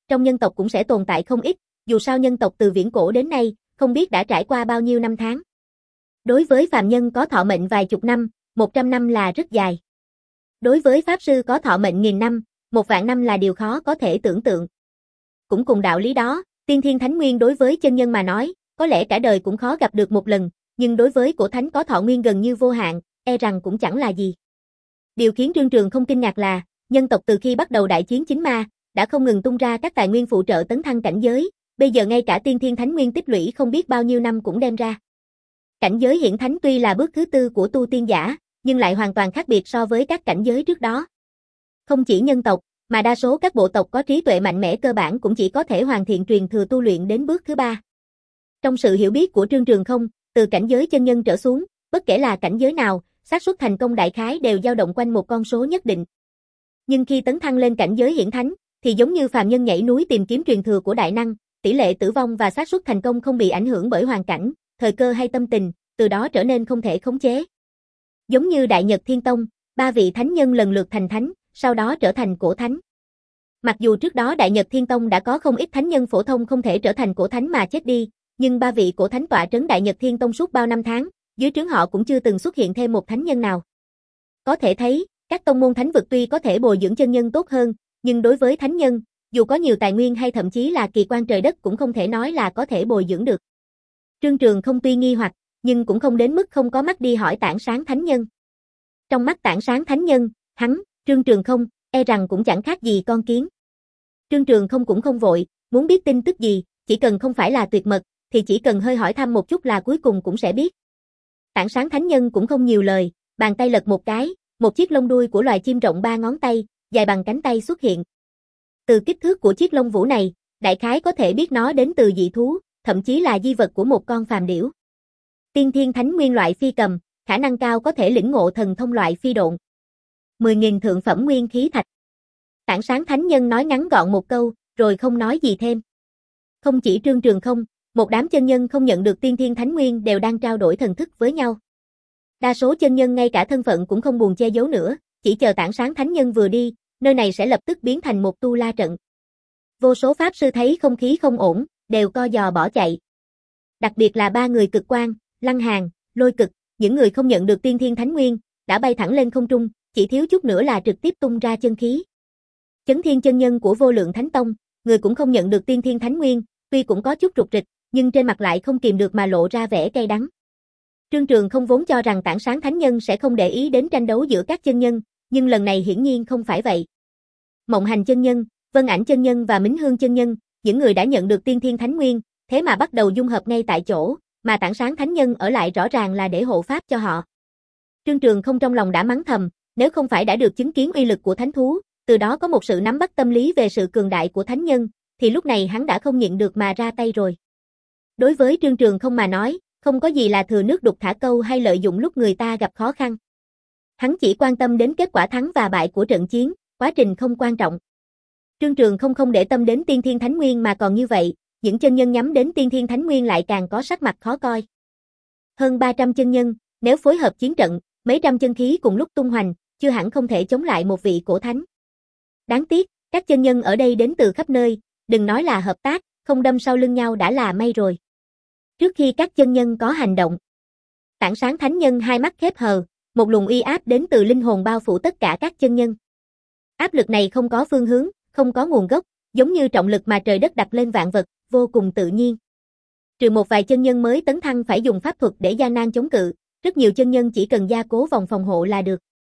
trong nhân tộc cũng sẽ tồn tại không ít, dù sao nhân tộc từ viễn cổ đến nay, không biết đã trải qua bao nhiêu năm tháng. Đối với phàm nhân có thọ mệnh vài chục năm, một trăm năm là rất dài. Đối với pháp sư có thọ mệnh nghìn năm, một vạn năm là điều khó có thể tưởng tượng. Cũng cùng đạo lý đó, tiên thiên thánh nguyên đối với chân nhân mà nói, có lẽ cả đời cũng khó gặp được một lần, nhưng đối với cổ thánh có thọ nguyên gần như vô hạn, e rằng cũng chẳng là gì. Điều khiến Trương Trường không kinh ngạc là, nhân tộc từ khi bắt đầu đại chiến chính ma, đã không ngừng tung ra các tài nguyên phụ trợ tấn thăng cảnh giới, bây giờ ngay cả tiên thiên thánh nguyên tích lũy không biết bao nhiêu năm cũng đem ra. Cảnh giới hiển thánh tuy là bước thứ tư của tu tiên giả, nhưng lại hoàn toàn khác biệt so với các cảnh giới trước đó. Không chỉ nhân tộc, mà đa số các bộ tộc có trí tuệ mạnh mẽ cơ bản cũng chỉ có thể hoàn thiện truyền thừa tu luyện đến bước thứ ba. Trong sự hiểu biết của Trương Trường không, từ cảnh giới chân nhân trở xuống, bất kể là cảnh giới nào, xác suất thành công đại khái đều dao động quanh một con số nhất định. Nhưng khi tấn thăng lên cảnh giới hiển thánh, thì giống như phàm nhân nhảy núi tìm kiếm truyền thừa của đại năng, tỷ lệ tử vong và xác suất thành công không bị ảnh hưởng bởi hoàn cảnh, thời cơ hay tâm tình, từ đó trở nên không thể khống chế. Giống như Đại Nhật Thiên Tông, ba vị thánh nhân lần lượt thành thánh, sau đó trở thành cổ thánh. Mặc dù trước đó Đại Nhật Thiên Tông đã có không ít thánh nhân phổ thông không thể trở thành cổ thánh mà chết đi, nhưng ba vị cổ thánh tọa trấn Đại Nhật Thiên Tông suốt bao năm tháng, dưới trướng họ cũng chưa từng xuất hiện thêm một thánh nhân nào. Có thể thấy, các tông môn thánh vực tuy có thể bồi dưỡng chân nhân tốt hơn, nhưng đối với thánh nhân, dù có nhiều tài nguyên hay thậm chí là kỳ quan trời đất cũng không thể nói là có thể bồi dưỡng được. Trương Trường không tuy nghi hoặc, nhưng cũng không đến mức không có mắt đi hỏi Tảng Sáng Thánh Nhân. Trong mắt Tảng Sáng Thánh Nhân, hắn, Trương Trường không, e rằng cũng chẳng khác gì con kiến. Trương Trường không cũng không vội, muốn biết tin tức gì, chỉ cần không phải là tuyệt mật, thì chỉ cần hơi hỏi thăm một chút là cuối cùng cũng sẽ biết. Tảng Sáng Thánh Nhân cũng không nhiều lời, bàn tay lật một cái, một chiếc lông đuôi của loài chim rộng ba ngón tay, dài bằng cánh tay xuất hiện. Từ kích thước của chiếc lông vũ này, đại khái có thể biết nó đến từ dị thú, thậm chí là di vật của một con phàm điểu. Tiên thiên thánh nguyên loại phi cầm, khả năng cao có thể lĩnh ngộ thần thông loại phi độn. mười nghìn thượng phẩm nguyên khí thạch. Tảng Sáng Thánh Nhân nói ngắn gọn một câu, rồi không nói gì thêm. Không chỉ Trương Trường không, một đám chân nhân không nhận được tiên thiên thánh nguyên đều đang trao đổi thần thức với nhau. Đa số chân nhân ngay cả thân phận cũng không buồn che giấu nữa, chỉ chờ Tảng Sáng Thánh Nhân vừa đi, nơi này sẽ lập tức biến thành một tu la trận. Vô số pháp sư thấy không khí không ổn, đều co giò bỏ chạy. Đặc biệt là ba người cực quan, Lăng Hàn, Lôi Cực, những người không nhận được tiên thiên thánh nguyên, đã bay thẳng lên không trung, chỉ thiếu chút nữa là trực tiếp tung ra chân khí. Chấn Thiên chân nhân của Vô Lượng Thánh Tông, người cũng không nhận được tiên thiên thánh nguyên, tuy cũng có chút rụt rịch, nhưng trên mặt lại không kìm được mà lộ ra vẻ cay đắng. Trương Trường không vốn cho rằng Tảng Sáng Thánh Nhân sẽ không để ý đến tranh đấu giữa các chân nhân, nhưng lần này hiển nhiên không phải vậy. Mộng Hành chân nhân, Vân Ảnh chân nhân và Mính Hương chân nhân, những người đã nhận được tiên thiên thánh nguyên, thế mà bắt đầu dung hợp ngay tại chỗ, mà Tảng Sáng Thánh Nhân ở lại rõ ràng là để hộ pháp cho họ. Trương Trường không trong lòng đã mắng thầm, nếu không phải đã được chứng kiến uy lực của thánh thú, từ đó có một sự nắm bắt tâm lý về sự cường đại của thánh nhân, thì lúc này hắn đã không nhịn được mà ra tay rồi. Đối với Trương Trường không mà nói, không có gì là thừa nước đục thả câu hay lợi dụng lúc người ta gặp khó khăn. Hắn chỉ quan tâm đến kết quả thắng và bại của trận chiến, quá trình không quan trọng. Trương Trường không không để tâm đến tiên thiên thánh nguyên mà còn như vậy, những chân nhân nhắm đến tiên thiên thánh nguyên lại càng có sắc mặt khó coi. Hơn ba trăm chân nhân, nếu phối hợp chiến trận, mấy trăm chân khí cùng lúc tung hoành, chưa hẳn không thể chống lại một vị cổ thánh. Đáng tiếc, các chân nhân ở đây đến từ khắp nơi, đừng nói là hợp tác, không đâm sau lưng nhau đã là may rồi. Trước khi các chân nhân có hành động, Tảng Sáng Thánh Nhân hai mắt khép hờ, một luồng uy áp đến từ linh hồn bao phủ tất cả các chân nhân. Áp lực này không có phương hướng, không có nguồn gốc, giống như trọng lực mà trời đất đặt lên vạn vật, vô cùng tự nhiên. Trừ một vài chân nhân mới tấn thăng phải dùng pháp thuật để gian nan chống cự, rất nhiều chân nhân chỉ cần gia cố vòng phòng hộ là được.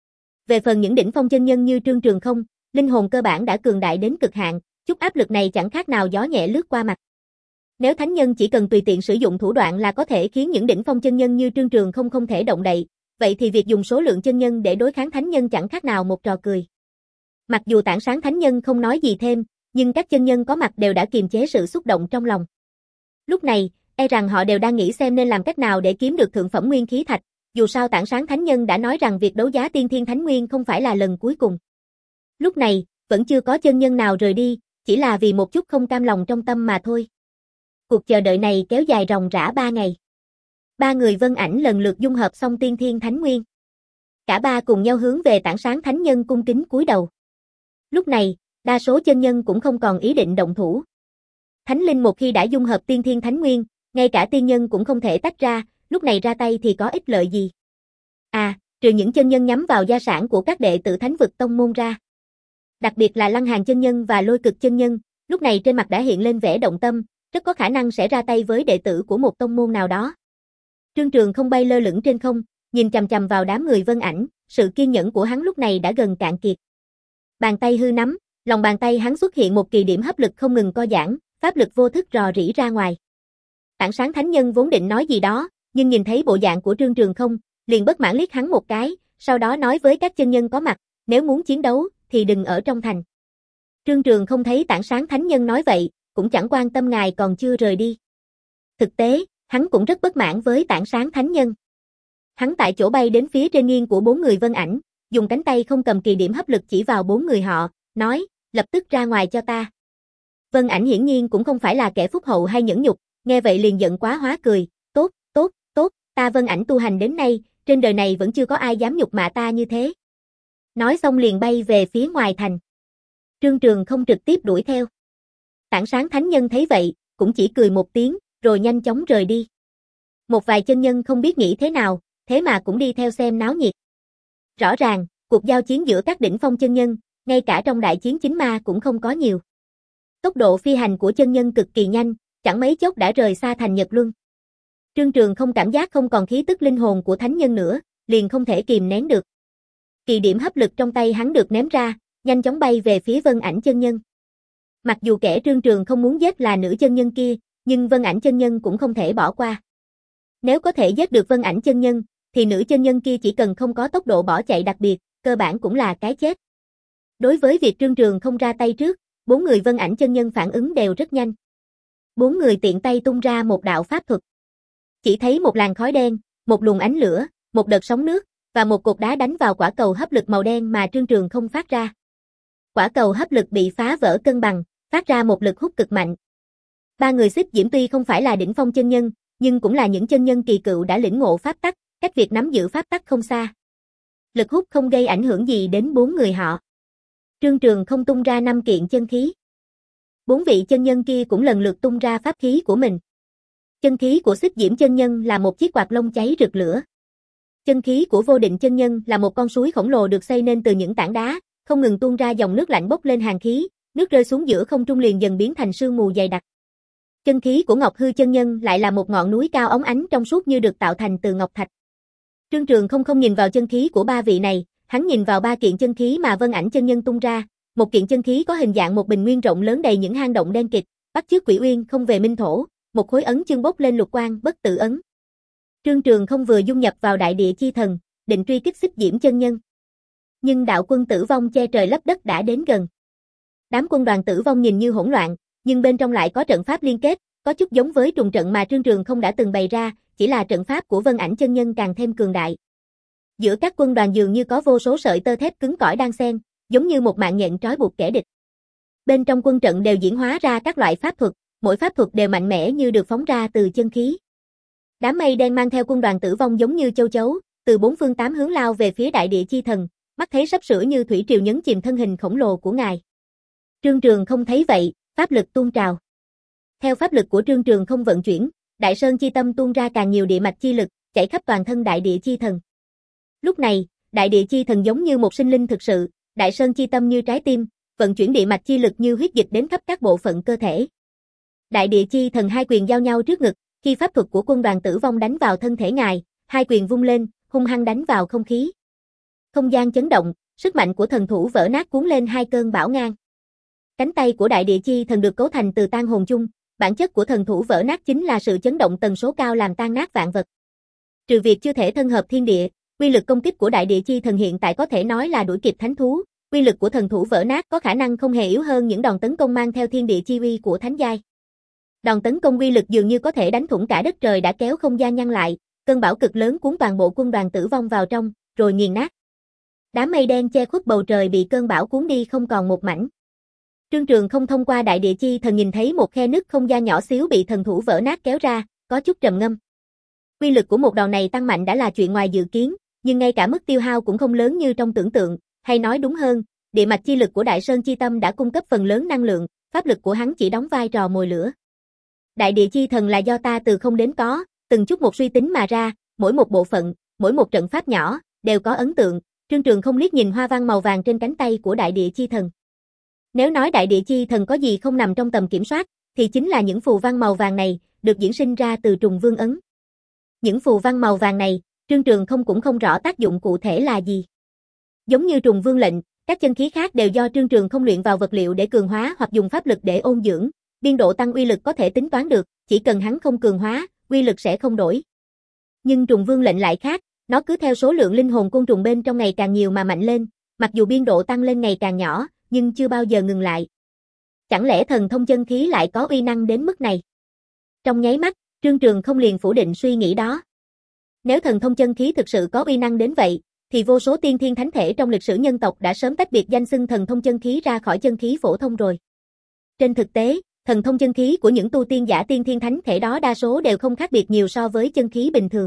Về phần những đỉnh phong chân nhân như Trương Trường không, linh hồn cơ bản đã cường đại đến cực hạn, chút áp lực này chẳng khác nào gió nhẹ lướt qua mặt. Nếu thánh nhân chỉ cần tùy tiện sử dụng thủ đoạn là có thể khiến những đỉnh phong chân nhân như Trương Trường không không thể động đậy, vậy thì việc dùng số lượng chân nhân để đối kháng thánh nhân chẳng khác nào một trò cười. Mặc dù Tảng Sáng Thánh Nhân không nói gì thêm, nhưng các chân nhân có mặt đều đã kiềm chế sự xúc động trong lòng. Lúc này, e rằng họ đều đang nghĩ xem nên làm cách nào để kiếm được thượng phẩm nguyên khí thạch, dù sao Tảng Sáng Thánh Nhân đã nói rằng việc đấu giá tiên thiên thánh nguyên không phải là lần cuối cùng. Lúc này, vẫn chưa có chân nhân nào rời đi, chỉ là vì một chút không cam lòng trong tâm mà thôi. Cuộc chờ đợi này kéo dài ròng rã ba ngày. Ba người Vân Ảnh lần lượt dung hợp xong tiên thiên thánh nguyên. Cả ba cùng nhau hướng về Tảng Sáng Thánh Nhân cung kính cúi đầu. Lúc này, Đa số chân nhân cũng không còn ý định động thủ. Thánh linh một khi đã dung hợp tiên thiên thánh nguyên, ngay cả tiên nhân cũng không thể tách ra, lúc này ra tay thì có ích lợi gì. À, trừ những chân nhân nhắm vào gia sản của các đệ tử Thánh vực tông môn ra. Đặc biệt là Lăng Hàn chân nhân và Lôi Cực chân nhân, lúc này trên mặt đã hiện lên vẻ động tâm, rất có khả năng sẽ ra tay với đệ tử của một tông môn nào đó. Trương Trường không bay lơ lửng trên không, nhìn chằm chằm vào đám người Vân Ảnh, sự kiên nhẫn của hắn lúc này đã gần cạn kiệt. Bàn tay hư nắm, lòng bàn tay hắn xuất hiện một kỳ điểm hấp lực không ngừng co giãn, pháp lực vô thức rò rỉ ra ngoài. Tảng Sáng Thánh Nhân vốn định nói gì đó, nhưng nhìn thấy bộ dạng của Trương Trường không, liền bất mãn liếc hắn một cái, sau đó nói với các chân nhân có mặt, nếu muốn chiến đấu, thì đừng ở trong thành. Trương Trường không thấy Tảng Sáng Thánh Nhân nói vậy, cũng chẳng quan tâm ngài còn chưa rời đi. Thực tế, hắn cũng rất bất mãn với Tảng Sáng Thánh Nhân. Hắn tại chỗ bay đến phía trên nghiêng của bốn người Vân Ảnh, dùng cánh tay không cầm kỳ điểm hấp lực chỉ vào bốn người họ, nói, lập tức ra ngoài cho ta. Vân Ảnh hiển nhiên cũng không phải là kẻ phúc hậu hay nhẫn nhục, nghe vậy liền giận quá hóa cười, tốt, tốt, tốt, ta Vân Ảnh tu hành đến nay, trên đời này vẫn chưa có ai dám nhục mạ ta như thế. Nói xong liền bay về phía ngoài thành. Trương Trường không trực tiếp đuổi theo. Tảng Sáng Thánh Nhân thấy vậy, cũng chỉ cười một tiếng, rồi nhanh chóng rời đi. Một vài chân nhân không biết nghĩ thế nào, thế mà cũng đi theo xem náo nhiệt. Rõ ràng, cuộc giao chiến giữa các đỉnh phong chân nhân, ngay cả trong đại chiến chính ma cũng không có nhiều. Tốc độ phi hành của chân nhân cực kỳ nhanh, chẳng mấy chốc đã rời xa thành Nhật Luân. Trương Trường không cảm giác không còn khí tức linh hồn của thánh nhân nữa, liền không thể kìm nén được. Kỳ điểm hấp lực trong tay hắn được ném ra, nhanh chóng bay về phía Vân Ảnh chân nhân. Mặc dù kẻ Trương Trường không muốn giết là nữ chân nhân kia, nhưng Vân Ảnh chân nhân cũng không thể bỏ qua. Nếu có thể giết được Vân Ảnh chân nhân, thì nữ chân nhân kia chỉ cần không có tốc độ bỏ chạy đặc biệt, cơ bản cũng là cái chết. Đối với việc Trương Trường không ra tay trước, bốn người Vân Ảnh chân nhân phản ứng đều rất nhanh. Bốn người tiện tay tung ra một đạo pháp thuật. Chỉ thấy một làn khói đen, một luồng ánh lửa, một đợt sóng nước, và một cột đá đánh vào quả cầu hấp lực màu đen mà Trương Trường không phát ra. Quả cầu hấp lực bị phá vỡ cân bằng, phát ra một lực hút cực mạnh. Ba người Xích Diễm tuy không phải là đỉnh phong chân nhân, nhưng cũng là những chân nhân kỳ cựu đã lĩnh ngộ pháp tắc, cách việc nắm giữ pháp tắc không xa. Lực hút không gây ảnh hưởng gì đến bốn người họ. Trương Trường không tung ra năm kiện chân khí. Bốn vị chân nhân kia cũng lần lượt tung ra pháp khí của mình. Chân khí của Xích Diễm chân nhân là một chiếc quạt lông cháy rực lửa. Chân khí của Vô Định chân nhân là một con suối khổng lồ được xây nên từ những tảng đá, không ngừng tuôn ra dòng nước lạnh bốc lên hàn khí, nước rơi xuống giữa không trung liền dần biến thành sương mù dày đặc. Chân khí của Ngọc Hư chân nhân lại là một ngọn núi cao óng ánh trong suốt như được tạo thành từ ngọc thạch. Trương Trường không không nhìn vào chân khí của ba vị này, hắn nhìn vào ba kiện chân khí mà Vân Ảnh chân nhân tung ra, một kiện chân khí có hình dạng một bình nguyên rộng lớn đầy những hang động đen kịt, bắt chước quỷ uyên không về minh thổ, một khối ấn chương bốc lên lục quang bất tử ấn. Trương Trường không vừa dung nhập vào đại địa chi thần, định truy kích Xích Diễm chân nhân. Nhưng đạo quân tử vong che trời lấp đất đã đến gần. Đám quân đoàn tử vong nhìn như hỗn loạn, nhưng bên trong lại có trận pháp liên kết, có chút giống với trùng trận mà Trương Trường không đã từng bày ra, chỉ là trận pháp của Vân Ảnh chân nhân càng thêm cường đại. Giữa các quân đoàn dường như có vô số sợi tơ thép cứng cỏi đan xen, giống như một mạng nhện trói buộc kẻ địch. Bên trong quân trận đều diễn hóa ra các loại pháp thuật, mỗi pháp thuật đều mạnh mẽ như được phóng ra từ chân khí. Đám mây đen mang theo quân đoàn tử vong giống như châu chấu, từ bốn phương tám hướng lao về phía đại địa chi thần, mắt thấy sắp sửa như thủy triều nhấn chìm thân hình khổng lồ của ngài. Trương Trường không thấy vậy, pháp lực tuôn trào. Theo pháp lực của Trương Trường không vận chuyển, Đại Sơn chi tâm tuôn ra càng nhiều địa mạch chi lực, chảy khắp toàn thân đại địa chi thần. Lúc này, đại địa chi thần giống như một sinh linh thực sự, Đại Sơn chi tâm như trái tim, vận chuyển địa mạch chi lực như huyết dịch đến khắp các bộ phận cơ thể. Đại địa chi thần hai quyền giao nhau trước ngực, khi pháp thuật của quân đoàn tử vong đánh vào thân thể ngài, hai quyền vung lên, hung hăng đánh vào không khí. Không gian chấn động, sức mạnh của thần thủ vỡ nát cuốn lên hai cơn bão ngang. Cánh tay của đại địa chi thần được cấu thành từ tan hồn chung, bản chất của thần thủ vỡ nát chính là sự chấn động tần số cao làm tan nát vạn vật. Trừ việc chưa thể thân hợp thiên địa, uy lực công kích của đại địa chi thần hiện tại có thể nói là đuổi kịp thánh thú, uy lực của thần thủ vỡ nát có khả năng không hề yếu hơn những đòn tấn công mang theo thiên địa chi uy của thánh giai. Đòn tấn công uy lực dường như có thể đánh thủng cả đất trời đã kéo không gian nhăn lại, cơn bão cực lớn cuốn toàn bộ quân đoàn tử vong vào trong, rồi nghiền nát. Đám mây đen che khuất bầu trời bị cơn bão cuốn đi không còn một mảnh. Trương Trường không thông qua đại địa chi thần nhìn thấy một khe nứt không gian nhỏ xíu bị thần thủ vỡ nát kéo ra, có chút trầm ngâm. Uy lực của một đòn này tăng mạnh đã là chuyện ngoài dự kiến, nhưng ngay cả mức tiêu hao cũng không lớn như trong tưởng tượng, hay nói đúng hơn, địa mạch chi lực của Đại Sơn Chi Tâm đã cung cấp phần lớn năng lượng, pháp lực của hắn chỉ đóng vai trò mồi lửa. Đại địa chi thần là do ta từ không đến có, từng chút một suy tính mà ra, mỗi một bộ phận, mỗi một trận pháp nhỏ, đều có ấn tượng. Trương Trường không liếc nhìn hoa văn màu vàng trên cánh tay của đại địa chi thần. Nếu nói đại địa chi thần có gì không nằm trong tầm kiểm soát, thì chính là những phù văn màu vàng này, được diễn sinh ra từ trùng vương ấn. Những phù văn màu vàng này, Trương Trường không cũng không rõ tác dụng cụ thể là gì. Giống như trùng vương lệnh, các chân khí khác đều do Trương Trường không luyện vào vật liệu để cường hóa hoặc dùng pháp lực để ôn dưỡng, biên độ tăng uy lực có thể tính toán được, chỉ cần hắn không cường hóa, uy lực sẽ không đổi. Nhưng trùng vương lệnh lại khác, nó cứ theo số lượng linh hồn côn trùng bên trong ngày càng nhiều mà mạnh lên, mặc dù biên độ tăng lên ngày càng nhỏ, nhưng chưa bao giờ ngừng lại. Chẳng lẽ thần thông chân khí lại có uy năng đến mức này? Trong nháy mắt, Trương Trường không liền phủ định suy nghĩ đó. Nếu thần thông chân khí thực sự có uy năng đến vậy, thì vô số tiên thiên thánh thể trong lịch sử nhân tộc đã sớm tách biệt danh xưng thần thông chân khí ra khỏi chân khí phổ thông rồi. Trên thực tế, thần thông chân khí của những tu tiên giả tiên thiên thánh thể đó đa số đều không khác biệt nhiều so với chân khí bình thường.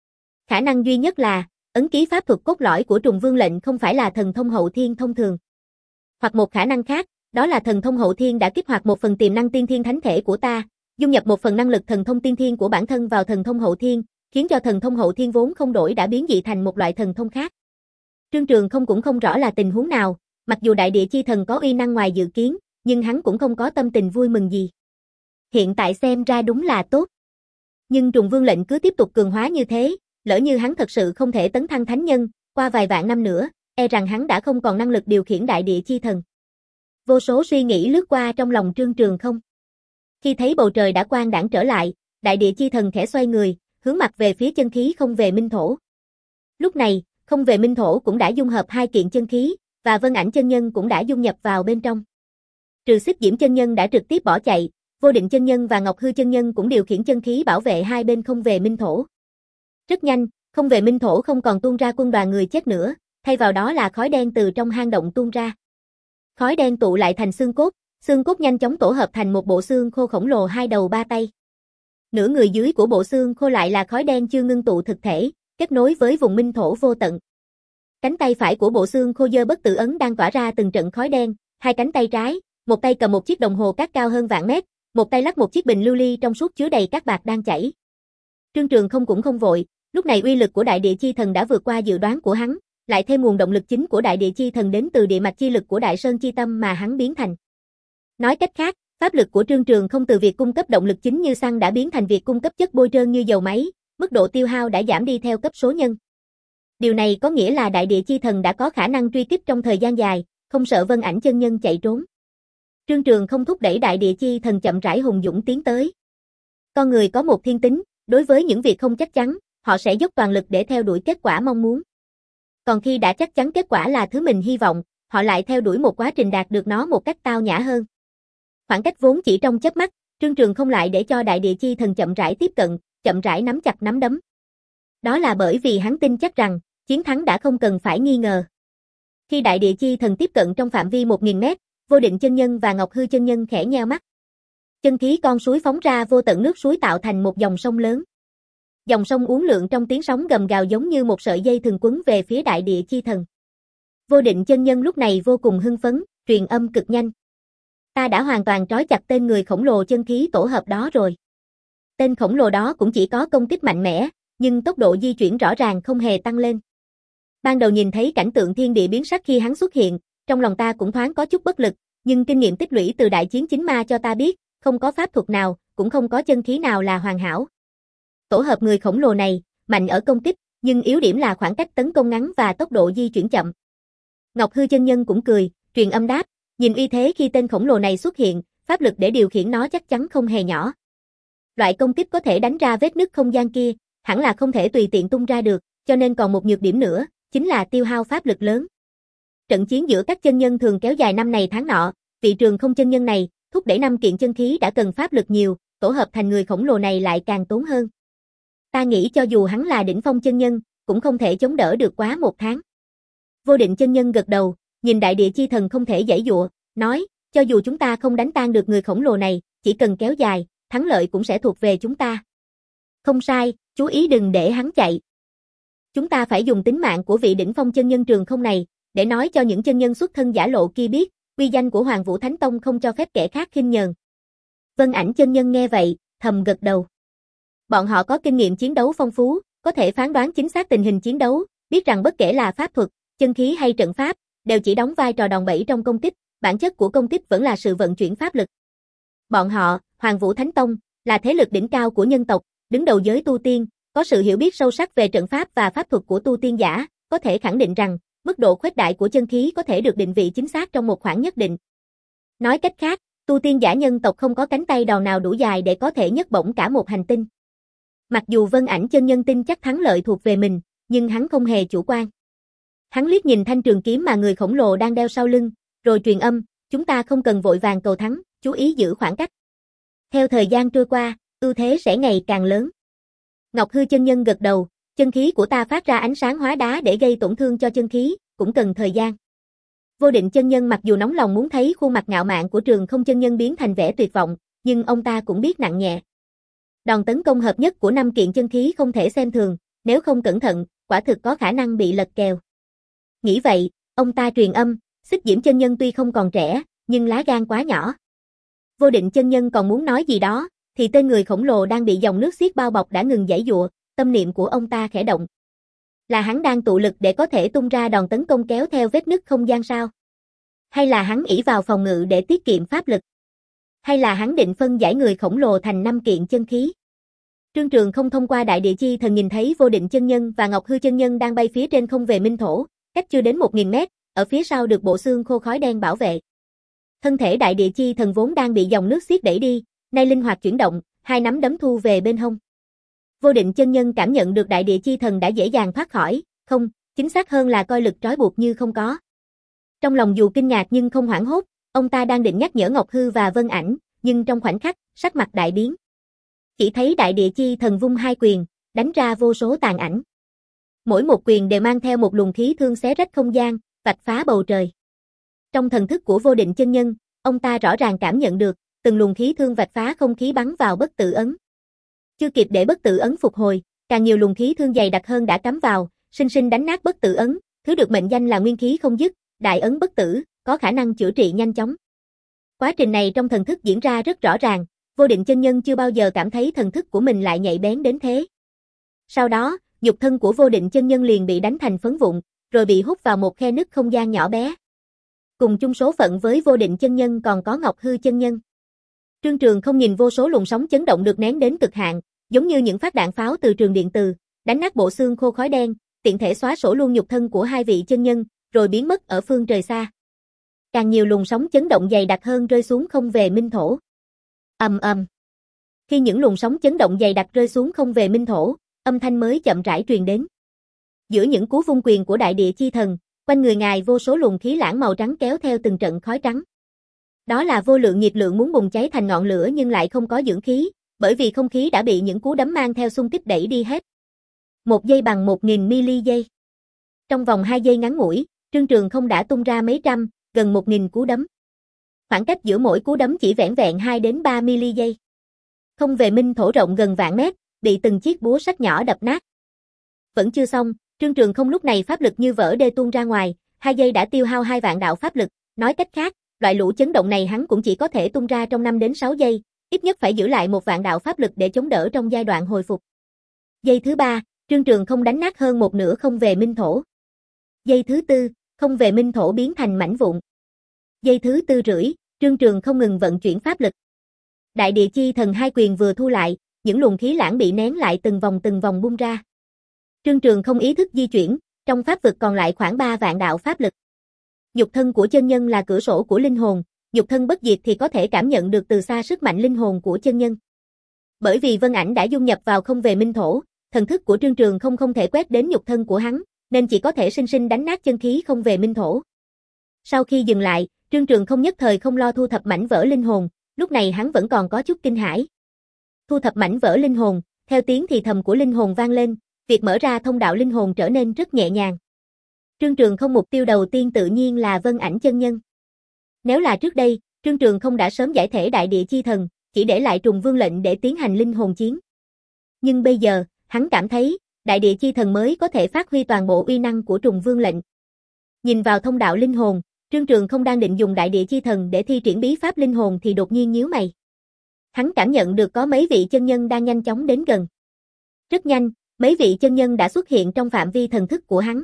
Khả năng duy nhất là, ấn ký pháp thuật cốt lõi của trùng vương lệnh không phải là thần thông hậu thiên thông thường. Hoặc một khả năng khác, đó là thần thông hậu thiên đã kích hoạt một phần tiềm năng tiên thiên thánh thể của ta, dung nhập một phần năng lực thần thông tiên thiên của bản thân vào thần thông hậu thiên, khiến cho thần thông hậu thiên vốn không đổi đã biến dị thành một loại thần thông khác. Trương Trường không cũng không rõ là tình huống nào, mặc dù đại địa chi thần có uy năng ngoài dự kiến, nhưng hắn cũng không có tâm tình vui mừng gì. Hiện tại xem ra đúng là tốt. Nhưng trùng vương lệnh cứ tiếp tục cường hóa như thế, lỡ như hắn thật sự không thể tấn thăng thánh nhân, qua vài vạn năm nữa, e rằng hắn đã không còn năng lực điều khiển đại địa chi thần. Vô số suy nghĩ lướt qua trong lòng Trương Trường không. Khi thấy bầu trời đã quang đãng trở lại, đại địa chi thần khẽ xoay người, hướng mặt về phía chân khí không về minh thổ. Lúc này, không về minh thổ cũng đã dung hợp hai kiện chân khí, và Vân Ảnh chân nhân cũng đã dung nhập vào bên trong. Trừ Xích Diễm chân nhân đã trực tiếp bỏ chạy, Vô Định chân nhân và Ngọc Hư chân nhân cũng điều khiển chân khí bảo vệ hai bên không về minh thổ. Rất nhanh, không về minh thổ không còn tuôn ra quân đoàn người chết nữa, thay vào đó là khói đen từ trong hang động tuôn ra. Khói đen tụ lại thành xương cốt, xương cốt nhanh chóng tổ hợp thành một bộ xương khô khổng lồ hai đầu ba tay. Nửa người dưới của bộ xương khô lại là khói đen chưa ngưng tụ thực thể, kết nối với vùng minh thổ vô tận. Cánh tay phải của bộ xương khô dơ bất tử ấn đang tỏa ra từng trận khói đen, hai cánh tay trái, một tay cầm một chiếc đồng hồ cát cao hơn vạn mét, một tay lắc một chiếc bình lưu ly trong suốt chứa đầy cát bạc đang chảy. Trương Trường không cũng không vội, lúc này uy lực của đại địa chi thần đã vượt qua dự đoán của hắn, lại thêm nguồn động lực chính của đại địa chi thần đến từ địa mạch chi lực của Đại Sơn Chi Tâm mà hắn biến thành. Nói cách khác, pháp lực của Trương Trường không từ việc cung cấp động lực chính như xăng đã biến thành việc cung cấp chất bôi trơn như dầu máy, mức độ tiêu hao đã giảm đi theo cấp số nhân. Điều này có nghĩa là đại địa chi thần đã có khả năng truy kích trong thời gian dài, không sợ Vân Ảnh chân nhân chạy trốn. Trương Trường không thúc đẩy đại địa chi thần chậm rãi hùng dũng tiến tới. Con người có một thiên tính, đối với những việc không chắc chắn, họ sẽ dốc toàn lực để theo đuổi kết quả mong muốn. Còn khi đã chắc chắn kết quả là thứ mình hy vọng, họ lại theo đuổi một quá trình đạt được nó một cách tao nhã hơn. Khoảng cách vốn chỉ trong chớp mắt, Trương Trường không lại để cho đại địa chi thần chậm rãi tiếp cận, chậm rãi nắm chặt nắm đấm. Đó là bởi vì hắn tin chắc rằng, chiến thắng đã không cần phải nghi ngờ. Khi đại địa chi thần tiếp cận trong phạm vi một nghìn mét, Vô Định chân nhân và Ngọc Hư chân nhân khẽ nheo mắt. Chân khí con suối phóng ra vô tận nước suối tạo thành một dòng sông lớn. Dòng sông uốn lượn trong tiếng sóng gầm gào giống như một sợi dây thừng quấn về phía đại địa chi thần. Vô Định chân nhân lúc này vô cùng hưng phấn, truyền âm cực nhanh. Ta đã hoàn toàn trói chặt tên người khổng lồ chân khí tổ hợp đó rồi. Tên khổng lồ đó cũng chỉ có công kích mạnh mẽ, nhưng tốc độ di chuyển rõ ràng không hề tăng lên. Ban đầu nhìn thấy cảnh tượng thiên địa biến sắc khi hắn xuất hiện, trong lòng ta cũng thoáng có chút bất lực, nhưng kinh nghiệm tích lũy từ đại chiến chính ma cho ta biết, không có pháp thuật nào, cũng không có chân khí nào là hoàn hảo. Tổ hợp người khổng lồ này, mạnh ở công kích, nhưng yếu điểm là khoảng cách tấn công ngắn và tốc độ di chuyển chậm. Ngọc Hư chân nhân cũng cười, truyền âm đáp, nhìn uy thế khi tên khổng lồ này xuất hiện, pháp lực để điều khiển nó chắc chắn không hề nhỏ. Loại công kích có thể đánh ra vết nứt không gian kia, hẳn là không thể tùy tiện tung ra được, cho nên còn một nhược điểm nữa, chính là tiêu hao pháp lực lớn. Trận chiến giữa các chân nhân thường kéo dài năm này tháng nọ, vị Trường không chân nhân này, thúc đẩy năm kiện chân khí đã cần pháp lực nhiều, tổ hợp thành người khổng lồ này lại càng tốn hơn. Ta nghĩ cho dù hắn là đỉnh phong chân nhân, cũng không thể chống đỡ được quá một tháng. Vô Định chân nhân gật đầu, nhìn đại địa chi thần không thể giãy giụa, nói, cho dù chúng ta không đánh tan được người khổng lồ này, chỉ cần kéo dài, thắng lợi cũng sẽ thuộc về chúng ta. Không sai, chú ý đừng để hắn chạy. Chúng ta phải dùng tính mạng của vị đỉnh phong chân nhân Trường không này, để nói cho những chân nhân xuất thân giả lộ kia biết, uy danh của Hoàng Vũ Thánh Tông không cho phép kẻ khác khinh nhờn. Vân Ảnh chân nhân nghe vậy, thầm gật đầu. Bọn họ có kinh nghiệm chiến đấu phong phú, có thể phán đoán chính xác tình hình chiến đấu, biết rằng bất kể là pháp thuật, chân khí hay trận pháp, đều chỉ đóng vai trò đòn bẩy trong công kích, bản chất của công kích vẫn là sự vận chuyển pháp lực. Bọn họ, Hoàng Vũ Thánh Tông, là thế lực đỉnh cao của nhân tộc, đứng đầu giới tu tiên, có sự hiểu biết sâu sắc về trận pháp và pháp thuật của tu tiên giả, có thể khẳng định rằng, mức độ khuếch đại của chân khí có thể được định vị chính xác trong một khoảng nhất định. Nói cách khác, tu tiên giả nhân tộc không có cánh tay đòn nào đủ dài để có thể nhấc bổng cả một hành tinh. Mặc dù Vân Ảnh chân nhân tin chắc thắng lợi thuộc về mình, nhưng hắn không hề chủ quan. Hắn liếc nhìn thanh trường kiếm mà người khổng lồ đang đeo sau lưng, rồi truyền âm, chúng ta không cần vội vàng cầu thắng, chú ý giữ khoảng cách. Theo thời gian trôi qua, ưu thế sẽ ngày càng lớn. Ngọc Hư chân nhân gật đầu, chân khí của ta phát ra ánh sáng hóa đá để gây tổn thương cho chân khí, cũng cần thời gian. Vô Định chân nhân mặc dù nóng lòng muốn thấy khuôn mặt ngạo mạn của Trường Không chân nhân biến thành vẻ tuyệt vọng, nhưng ông ta cũng biết nặng nhẹ. Đòn tấn công hợp nhất của năm kiện chân khí không thể xem thường, nếu không cẩn thận, quả thực có khả năng bị lật kèo. Nghĩ vậy, ông ta truyền âm, Xích Diễm chân nhân tuy không còn trẻ, nhưng lá gan quá nhỏ. Vô Định chân nhân còn muốn nói gì đó, thì tên người khổng lồ đang bị dòng nước xiết bao bọc đã ngừng giãy giụa, tâm niệm của ông ta khẽ động. Là hắn đang tụ lực để có thể tung ra đòn tấn công kéo theo vết nứt không gian sao? Hay là hắn ỷ vào phòng ngự để tiết kiệm pháp lực? Hay là hắn định phân giải người khổng lồ thành năm kiện chân khí? Trương Trường không thông qua đại địa chi thần nhìn thấy Vô Định chân nhân và Ngọc Hư chân nhân đang bay phía trên không về minh thổ, cách chưa đến một nghìn mét, ở phía sau được bộ xương khô khói đen bảo vệ. Thân thể đại địa chi thần vốn đang bị dòng nước xiết đẩy đi, nay linh hoạt chuyển động, hai nắm đấm thu về bên hông. Vô Định chân nhân cảm nhận được đại địa chi thần đã dễ dàng thoát khỏi, không, chính xác hơn là coi lực trói buộc như không có. Trong lòng dù kinh ngạc nhưng không hoảng hốt, ông ta đang định nhắc nhở Ngọc Hư và Vân Ảnh, nhưng trong khoảnh khắc, sắc mặt đại biến. Chỉ thấy đại địa chi thần vung hai quyền, đánh ra vô số tàn ảnh. Mỗi một quyền đều mang theo một luồng khí thương xé rách không gian, vạch phá bầu trời. Trong thần thức của Vô Định chân nhân, ông ta rõ ràng cảm nhận được, từng luồng khí thương vạch phá không khí bắn vào bất tử ấn. Chưa kịp để bất tử ấn phục hồi, càng nhiều luồng khí thương dày đặc hơn đã cắm vào, sinh sinh đánh nát bất tử ấn, thứ được mệnh danh là nguyên khí không dứt, đại ấn bất tử, có khả năng chữa trị nhanh chóng. Quá trình này trong thần thức diễn ra rất rõ ràng, Vô Định chân nhân chưa bao giờ cảm thấy thần thức của mình lại nhạy bén đến thế. Sau đó, nhục thân của Vô Định chân nhân liền bị đánh thành phấn vụn, rồi bị hút vào một khe nứt không gian nhỏ bé. Cùng chung số phận với Vô Định chân nhân còn có Ngọc Hư chân nhân. Trương Trường không nhìn vô số luồng sóng chấn động được nén đến cực hạn, giống như những phát đạn pháo từ trường điện từ, đánh nát bộ xương khô khói đen, tiện thể xóa sổ luôn nhục thân của hai vị chân nhân, rồi biến mất ở phương trời xa. Càng nhiều luồng sóng chấn động dày đặc hơn rơi xuống không về minh thổ. Ầm ầm. Khi những luồng sóng chấn động dày đặc rơi xuống không về minh thổ, âm thanh mới chậm rãi truyền đến. Giữa những cú vung quyền của đại địa chi thần, quanh người ngài vô số luồng khí lãng màu trắng kéo theo từng trận khói trắng. Đó là vô lượng nhiệt lượng muốn bùng cháy thành ngọn lửa nhưng lại không có dưỡng khí, bởi vì không khí đã bị những cú đấm mang theo xung kích đẩy đi hết. Một giây bằng một nghìn mili giây. Trong vòng hai giây ngắn ngủi, Trương Trường không đã tung ra mấy trăm, gần một nghìn cú đấm. Khoảng cách giữa mỗi cú đấm chỉ vẻn vẹn hai đến ba mili giây. Không về minh thổ rộng gần vạn mét, bị từng chiếc búa sắt nhỏ đập nát. Vẫn chưa xong, Trương Trường không lúc này pháp lực như vỡ đê tuôn ra ngoài, hai giây đã tiêu hao hai vạn đạo pháp lực, nói cách khác, loại lũ chấn động này hắn cũng chỉ có thể tung ra trong năm đến sáu giây, ít nhất phải giữ lại một vạn đạo pháp lực để chống đỡ trong giai đoạn hồi phục. Giây thứ ba, Trương Trường không đánh nát hơn một nửa không về minh thổ. Giây thứ tư, không về minh thổ biến thành mảnh vụn. Giây thứ tư rưỡi, Trương Trường không ngừng vận chuyển pháp lực. Đại địa chi thần hai quyền vừa thu lại, những luồng khí lãng bị nén lại từng vòng từng vòng bung ra. Trương Trường không ý thức di chuyển, trong pháp vực còn lại khoảng ba vạn đạo pháp lực. Nhục thân của chân nhân là cửa sổ của linh hồn, nhục thân bất diệt thì có thể cảm nhận được từ xa sức mạnh linh hồn của chân nhân. Bởi vì Vân Ảnh đã dung nhập vào không về minh thổ, thần thức của Trương Trường không không thể quét đến nhục thân của hắn, nên chỉ có thể sinh sinh đánh nát chân khí không về minh thổ. Sau khi dừng lại, Trương Trường không nhất thời không lo thu thập mảnh vỡ linh hồn, lúc này hắn vẫn còn có chút kinh hãi. Thu thập mảnh vỡ linh hồn, theo tiếng thì thầm của linh hồn vang lên, việc mở ra thông đạo linh hồn trở nên rất nhẹ nhàng. Trương Trường không mục tiêu đầu tiên tự nhiên là Vân Ảnh chân nhân. Nếu là trước đây, Trương Trường không đã sớm giải thể đại địa chi thần, chỉ để lại trùng vương lệnh để tiến hành linh hồn chiến. Nhưng bây giờ, hắn cảm thấy, đại địa chi thần mới có thể phát huy toàn bộ uy năng của trùng vương lệnh. Nhìn vào thông đạo linh hồn, Trương Trường không đang định dùng đại địa chi thần để thi triển bí pháp linh hồn thì đột nhiên nhíu mày. Hắn cảm nhận được có mấy vị chân nhân đang nhanh chóng đến gần. Rất nhanh, mấy vị chân nhân đã xuất hiện trong phạm vi thần thức của hắn.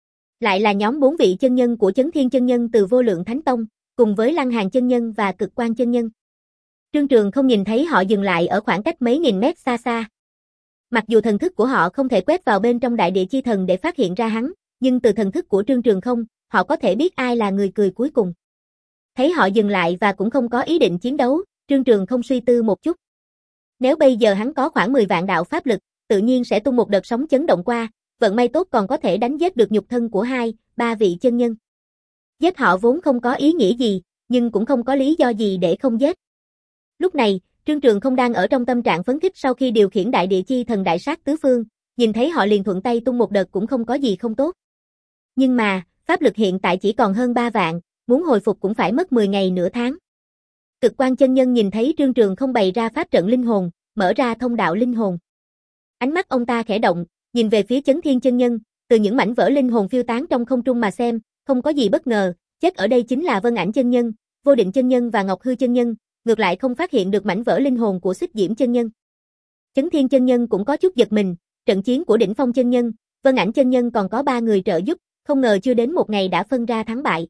Lại là nhóm bốn vị chân nhân của Chấn Thiên chân nhân từ Vô Lượng Thánh Tông, cùng với Lăng Hàn chân nhân và Cực Quan chân nhân. Trương Trường không nhìn thấy họ dừng lại ở khoảng cách mấy nghìn mét xa xa. Mặc dù thần thức của họ không thể quét vào bên trong đại địa chi thần để phát hiện ra hắn, nhưng từ thần thức của Trương Trường không, họ có thể biết ai là người cười cuối cùng. Thấy họ dừng lại và cũng không có ý định chiến đấu, Trương Trường không suy tư một chút. Nếu bây giờ hắn có khoảng mười vạn đạo pháp lực, tự nhiên sẽ tung một đợt sóng chấn động qua, vận may tốt còn có thể đánh giết được nhục thân của hai, ba vị chân nhân. Giết họ vốn không có ý nghĩa gì, nhưng cũng không có lý do gì để không giết. Lúc này, Trương Trường không đang ở trong tâm trạng phấn khích sau khi điều khiển đại địa chi thần đại sát tứ phương, nhìn thấy họ liền thuận tay tung một đợt cũng không có gì không tốt. Nhưng mà, pháp lực hiện tại chỉ còn hơn ba vạn, muốn hồi phục cũng phải mất mười ngày nửa tháng. Cực Quan chân nhân nhìn thấy Trương Trường không bày ra pháp trận linh hồn, mở ra thông đạo linh hồn. Ánh mắt ông ta khẽ động, nhìn về phía Chấn Thiên chân nhân, từ những mảnh vỡ linh hồn phiêu tán trong không trung mà xem, không có gì bất ngờ, chết ở đây chính là Vân Ảnh chân nhân, Vô Định chân nhân và Ngọc Hư chân nhân, ngược lại không phát hiện được mảnh vỡ linh hồn của Xích Diễm chân nhân. Chấn Thiên chân nhân cũng có chút giật mình, trận chiến của Đỉnh Phong chân nhân, Vân Ảnh chân nhân còn có ba người trợ giúp, không ngờ chưa đến một ngày đã phân ra thắng bại.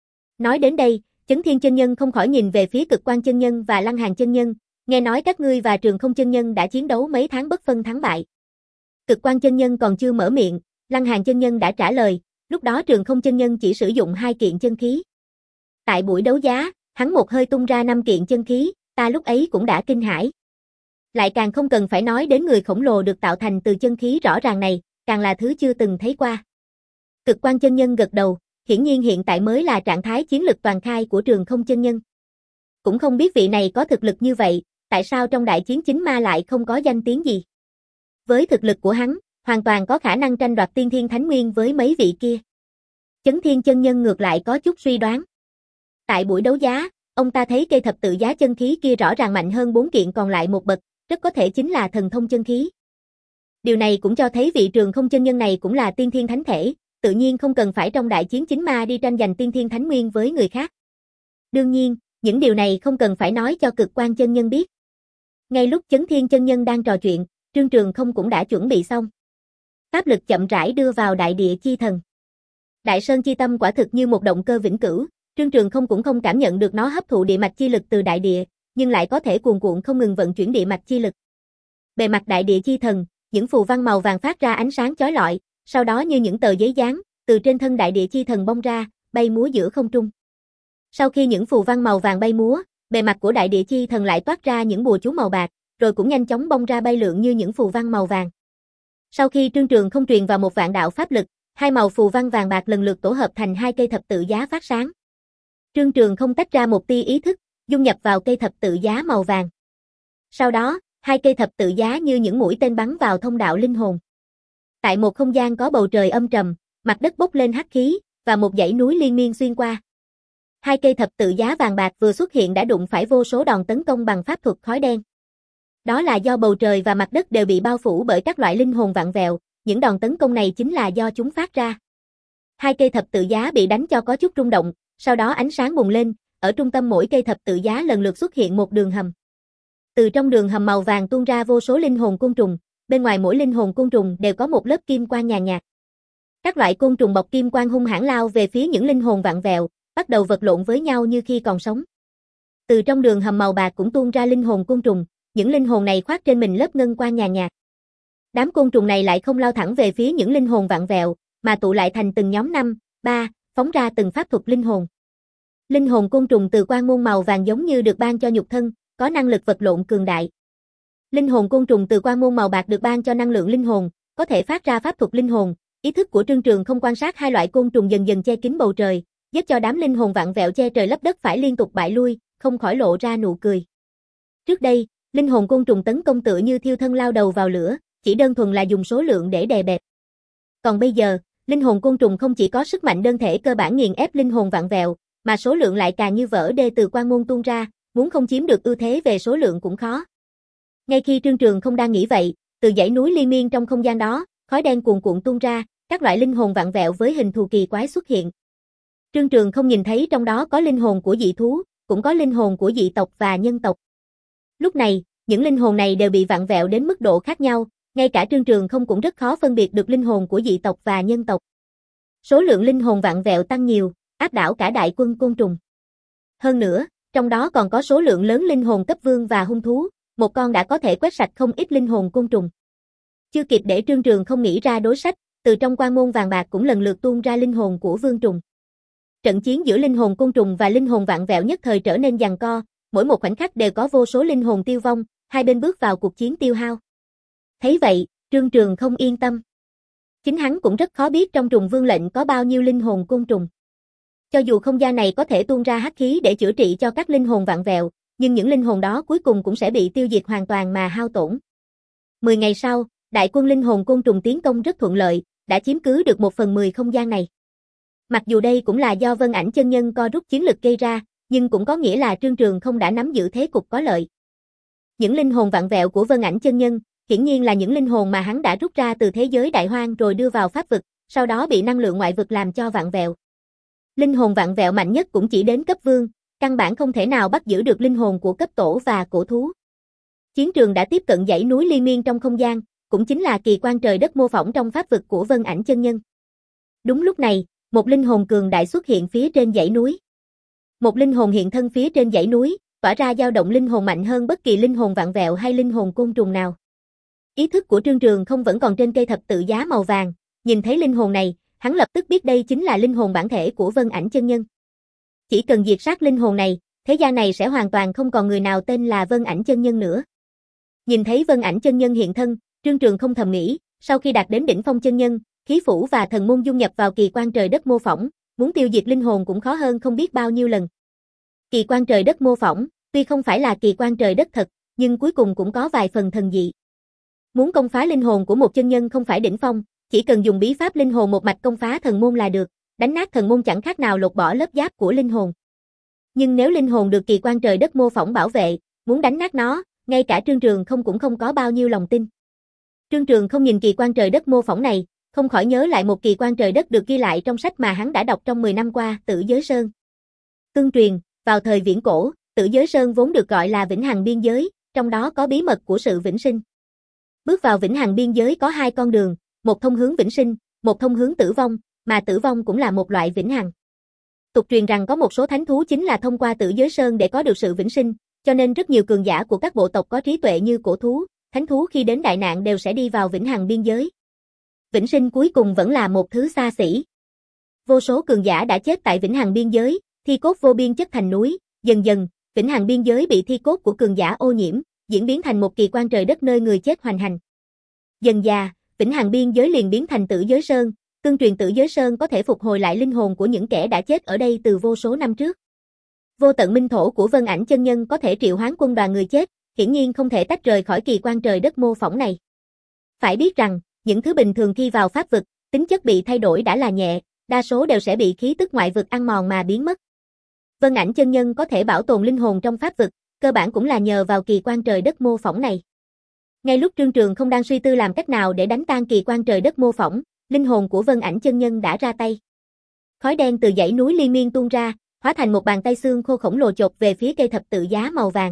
Nói đến đây, Chấn Thiên chân nhân không khỏi nhìn về phía Cực Quan chân nhân và Lăng Hàn chân nhân, nghe nói các ngươi và Trường Không chân nhân đã chiến đấu mấy tháng bất phân thắng bại. Cực Quan chân nhân còn chưa mở miệng, Lăng Hàn chân nhân đã trả lời, lúc đó Trường Không chân nhân chỉ sử dụng hai kiện chân khí. Tại buổi đấu giá, hắn một hơi tung ra năm kiện chân khí, ta lúc ấy cũng đã kinh hãi. Lại càng không cần phải nói đến người khổng lồ được tạo thành từ chân khí rõ ràng này, càng là thứ chưa từng thấy qua. Cực Quan chân nhân gật đầu, hiển nhiên hiện tại mới là trạng thái chiến lực toàn khai của Trường Không chân nhân. Cũng không biết vị này có thực lực như vậy, tại sao trong đại chiến chính ma lại không có danh tiếng gì. Với thực lực của hắn, hoàn toàn có khả năng tranh đoạt tiên thiên thánh nguyên với mấy vị kia. Chấn Thiên chân nhân ngược lại có chút suy đoán. Tại buổi đấu giá, ông ta thấy cây thập tự giá chân khí kia rõ ràng mạnh hơn bốn kiện còn lại một bậc, rất có thể chính là thần thông chân khí. Điều này cũng cho thấy vị Trường Không chân nhân này cũng là tiên thiên thánh thể, tự nhiên không cần phải trong đại chiến chính ma đi tranh giành tiên thiên thánh nguyên với người khác. Đương nhiên, những điều này không cần phải nói cho Cực Quan chân nhân biết. Ngay lúc Chấn Thiên chân nhân đang trò chuyện, Trương Trường không cũng đã chuẩn bị xong. Pháp lực chậm rãi đưa vào đại địa chi thần. Đại Sơn chi tâm quả thực như một động cơ vĩnh cửu, Trương Trường không cũng không cảm nhận được nó hấp thụ địa mạch chi lực từ đại địa, nhưng lại có thể cuồn cuộn không ngừng vận chuyển địa mạch chi lực. Bề mặt đại địa chi thần, những phù văn màu vàng phát ra ánh sáng chói lọi, sau đó như những tờ giấy dán, từ trên thân đại địa chi thần bong ra, bay múa giữa không trung. Sau khi những phù văn màu vàng bay múa, bề mặt của đại địa chi thần lại toát ra những bùa chú màu bạc, rồi cũng nhanh chóng bong ra bay lượn như những phù văn màu vàng. Sau khi Trương Trường không truyền vào một vạn đạo pháp lực, hai màu phù văn vàng bạc lần lượt tổ hợp thành hai cây thập tự giá phát sáng. Trương Trường không tách ra một tia ý thức, dung nhập vào cây thập tự giá màu vàng. Sau đó, hai cây thập tự giá như những mũi tên bắn vào thông đạo linh hồn. Tại một không gian có bầu trời âm trầm, mặt đất bốc lên hắc khí, và một dãy núi liên miên xuyên qua. Hai cây thập tự giá vàng bạc vừa xuất hiện đã đụng phải vô số đòn tấn công bằng pháp thuật khói đen. Đó là do bầu trời và mặt đất đều bị bao phủ bởi các loại linh hồn vặn vẹo, những đòn tấn công này chính là do chúng phát ra. Hai cây thập tự giá bị đánh cho có chút rung động, sau đó ánh sáng bùng lên, ở trung tâm mỗi cây thập tự giá lần lượt xuất hiện một đường hầm. Từ trong đường hầm màu vàng tuôn ra vô số linh hồn côn trùng, bên ngoài mỗi linh hồn côn trùng đều có một lớp kim quang nhàn nhạt. Các loại côn trùng bọc kim quang hung hãn lao về phía những linh hồn vặn vẹo, bắt đầu vật lộn với nhau như khi còn sống. Từ trong đường hầm màu bạc cũng tuôn ra linh hồn côn trùng, những linh hồn này khoác trên mình lớp ngân quang nhàn nhạt. Đám côn trùng này lại không lao thẳng về phía những linh hồn vặn vẹo, mà tụ lại thành từng nhóm năm, ba, phóng ra từng pháp thuật linh hồn. Linh hồn côn trùng từ quang môn màu vàng giống như được ban cho nhục thân, có năng lực vật lộn cường đại. Linh hồn côn trùng từ quang môn màu bạc được ban cho năng lượng linh hồn, có thể phát ra pháp thuật linh hồn. Ý thức của Trương Trường không quan sát hai loại côn trùng dần dần che kín bầu trời, giúp cho đám linh hồn vặn vẹo che trời lấp đất phải liên tục bại lui, không khỏi lộ ra nụ cười. Trước đây, linh hồn côn trùng tấn công tựa như thiêu thân lao đầu vào lửa, chỉ đơn thuần là dùng số lượng để đè bẹp. Còn bây giờ, linh hồn côn trùng không chỉ có sức mạnh đơn thể cơ bản nghiền ép linh hồn vặn vẹo, mà số lượng lại càng như vỡ đê từ quang môn tuôn ra, muốn không chiếm được ưu thế về số lượng cũng khó. Ngay khi Trương Trường không đang nghĩ vậy, từ dãy núi liên miên trong không gian đó, khói đen cuồn cuộn tuôn ra, các loại linh hồn vặn vẹo với hình thù kỳ quái xuất hiện. Trương Trường không nhìn thấy trong đó có linh hồn của dị thú, cũng có linh hồn của dị tộc và nhân tộc. Lúc này, những linh hồn này đều bị vặn vẹo đến mức độ khác nhau, ngay cả Trương Trường không cũng rất khó phân biệt được linh hồn của dị tộc và nhân tộc. Số lượng linh hồn vặn vẹo tăng nhiều, áp đảo cả đại quân côn trùng. Hơn nữa, trong đó còn có số lượng lớn linh hồn cấp vương và hung thú, một con đã có thể quét sạch không ít linh hồn côn trùng. Chưa kịp để Trương Trường không nghĩ ra đối sách, từ trong quan môn vàng bạc cũng lần lượt tuôn ra linh hồn của vương trùng. Trận chiến giữa linh hồn côn trùng và linh hồn vặn vẹo nhất thời trở nên giằng co, mỗi một khoảnh khắc đều có vô số linh hồn tiêu vong, hai bên bước vào cuộc chiến tiêu hao. Thấy vậy, Trương Trường không yên tâm. Chính hắn cũng rất khó biết trong trùng vương lệnh có bao nhiêu linh hồn côn trùng. Cho dù không gian này có thể tuôn ra hắc khí để chữa trị cho các linh hồn vặn vẹo, nhưng những linh hồn đó cuối cùng cũng sẽ bị tiêu diệt hoàn toàn mà hao tổn. Mười ngày sau, đại quân linh hồn côn trùng tiến công rất thuận lợi, đã chiếm cứ được một phần mười không gian này. Mặc dù đây cũng là do Vân Ảnh chân nhân co rút chiến lực gây ra, nhưng cũng có nghĩa là Trương Trường không đã nắm giữ thế cục có lợi. Những linh hồn vặn vẹo của Vân Ảnh chân nhân, hiển nhiên là những linh hồn mà hắn đã rút ra từ thế giới đại hoang rồi đưa vào pháp vực, sau đó bị năng lượng ngoại vực làm cho vặn vẹo. Linh hồn vặn vẹo mạnh nhất cũng chỉ đến cấp vương, căn bản không thể nào bắt giữ được linh hồn của cấp tổ và cổ thú. Chiến trường đã tiếp cận dãy núi liên miên trong không gian, cũng chính là kỳ quan trời đất mô phỏng trong pháp vực của Vân Ảnh chân nhân. Đúng lúc này, một linh hồn cường đại xuất hiện phía trên dãy núi. Một linh hồn hiện thân phía trên dãy núi, tỏa ra dao động linh hồn mạnh hơn bất kỳ linh hồn vặn vẹo hay linh hồn côn trùng nào. Ý thức của Trương Trường không vẫn còn trên cây thập tự giá màu vàng, nhìn thấy linh hồn này, hắn lập tức biết đây chính là linh hồn bản thể của Vân Ảnh chân nhân. Chỉ cần diệt sát linh hồn này, thế gian này sẽ hoàn toàn không còn người nào tên là Vân Ảnh chân nhân nữa. Nhìn thấy Vân Ảnh chân nhân hiện thân, Trương Trường không thầm nghĩ, sau khi đạt đến đỉnh phong chân nhân, khí phủ và thần môn dung nhập vào kỳ quan trời đất mô phỏng, muốn tiêu diệt linh hồn cũng khó hơn không biết bao nhiêu lần. Kỳ quan trời đất mô phỏng, tuy không phải là kỳ quan trời đất thật, nhưng cuối cùng cũng có vài phần thần dị. Muốn công phá linh hồn của một chân nhân không phải đỉnh phong, chỉ cần dùng bí pháp linh hồn một mạch công phá thần môn là được, đánh nát thần môn chẳng khác nào lột bỏ lớp giáp của linh hồn. Nhưng nếu linh hồn được kỳ quan trời đất mô phỏng bảo vệ, muốn đánh nát nó, ngay cả Trương Trường không cũng không có bao nhiêu lòng tin. Trương Trường không nhìn kỳ quan trời đất mô phỏng này, không khỏi nhớ lại một kỳ quan trời đất được ghi lại trong sách mà hắn đã đọc trong mười năm qua, Tử Giới Sơn. Tương truyền, vào thời viễn cổ, Tử Giới Sơn vốn được gọi là vĩnh hằng biên giới, trong đó có bí mật của sự vĩnh sinh. Bước vào vĩnh hằng biên giới có hai con đường, một thông hướng vĩnh sinh, một thông hướng tử vong, mà tử vong cũng là một loại vĩnh hằng. Tục truyền rằng có một số thánh thú chính là thông qua Tử Giới Sơn để có được sự vĩnh sinh, cho nên rất nhiều cường giả của các bộ tộc có trí tuệ như cổ thú, thánh thú khi đến đại nạn đều sẽ đi vào vĩnh hằng biên giới. Vĩnh sinh cuối cùng vẫn là một thứ xa xỉ. Vô số cường giả đã chết tại vĩnh hằng biên giới, thi cốt vô biên chất thành núi, dần dần, vĩnh hằng biên giới bị thi cốt của cường giả ô nhiễm, diễn biến thành một kỳ quan trời đất nơi người chết hoành hành. Dần dà, vĩnh hằng biên giới liền biến thành Tử Giới Sơn, tương truyền Tử Giới Sơn có thể phục hồi lại linh hồn của những kẻ đã chết ở đây từ vô số năm trước. Vô tận minh thổ của Vân Ảnh chân nhân có thể triệu hoán quân đoàn người chết, hiển nhiên không thể tách rời khỏi kỳ quan trời đất mô phỏng này. Phải biết rằng, những thứ bình thường khi vào pháp vực, tính chất bị thay đổi đã là nhẹ, đa số đều sẽ bị khí tức ngoại vực ăn mòn mà biến mất. Vân Ảnh chân nhân có thể bảo tồn linh hồn trong pháp vực, cơ bản cũng là nhờ vào kỳ quan trời đất mô phỏng này. Ngay lúc Trương Trường không đang suy tư làm cách nào để đánh tan kỳ quan trời đất mô phỏng, linh hồn của Vân Ảnh chân nhân đã ra tay. Khói đen từ dãy núi liên miên tuôn ra, hóa thành một bàn tay xương khô khổng lồ chộp về phía cây thập tự giá màu vàng.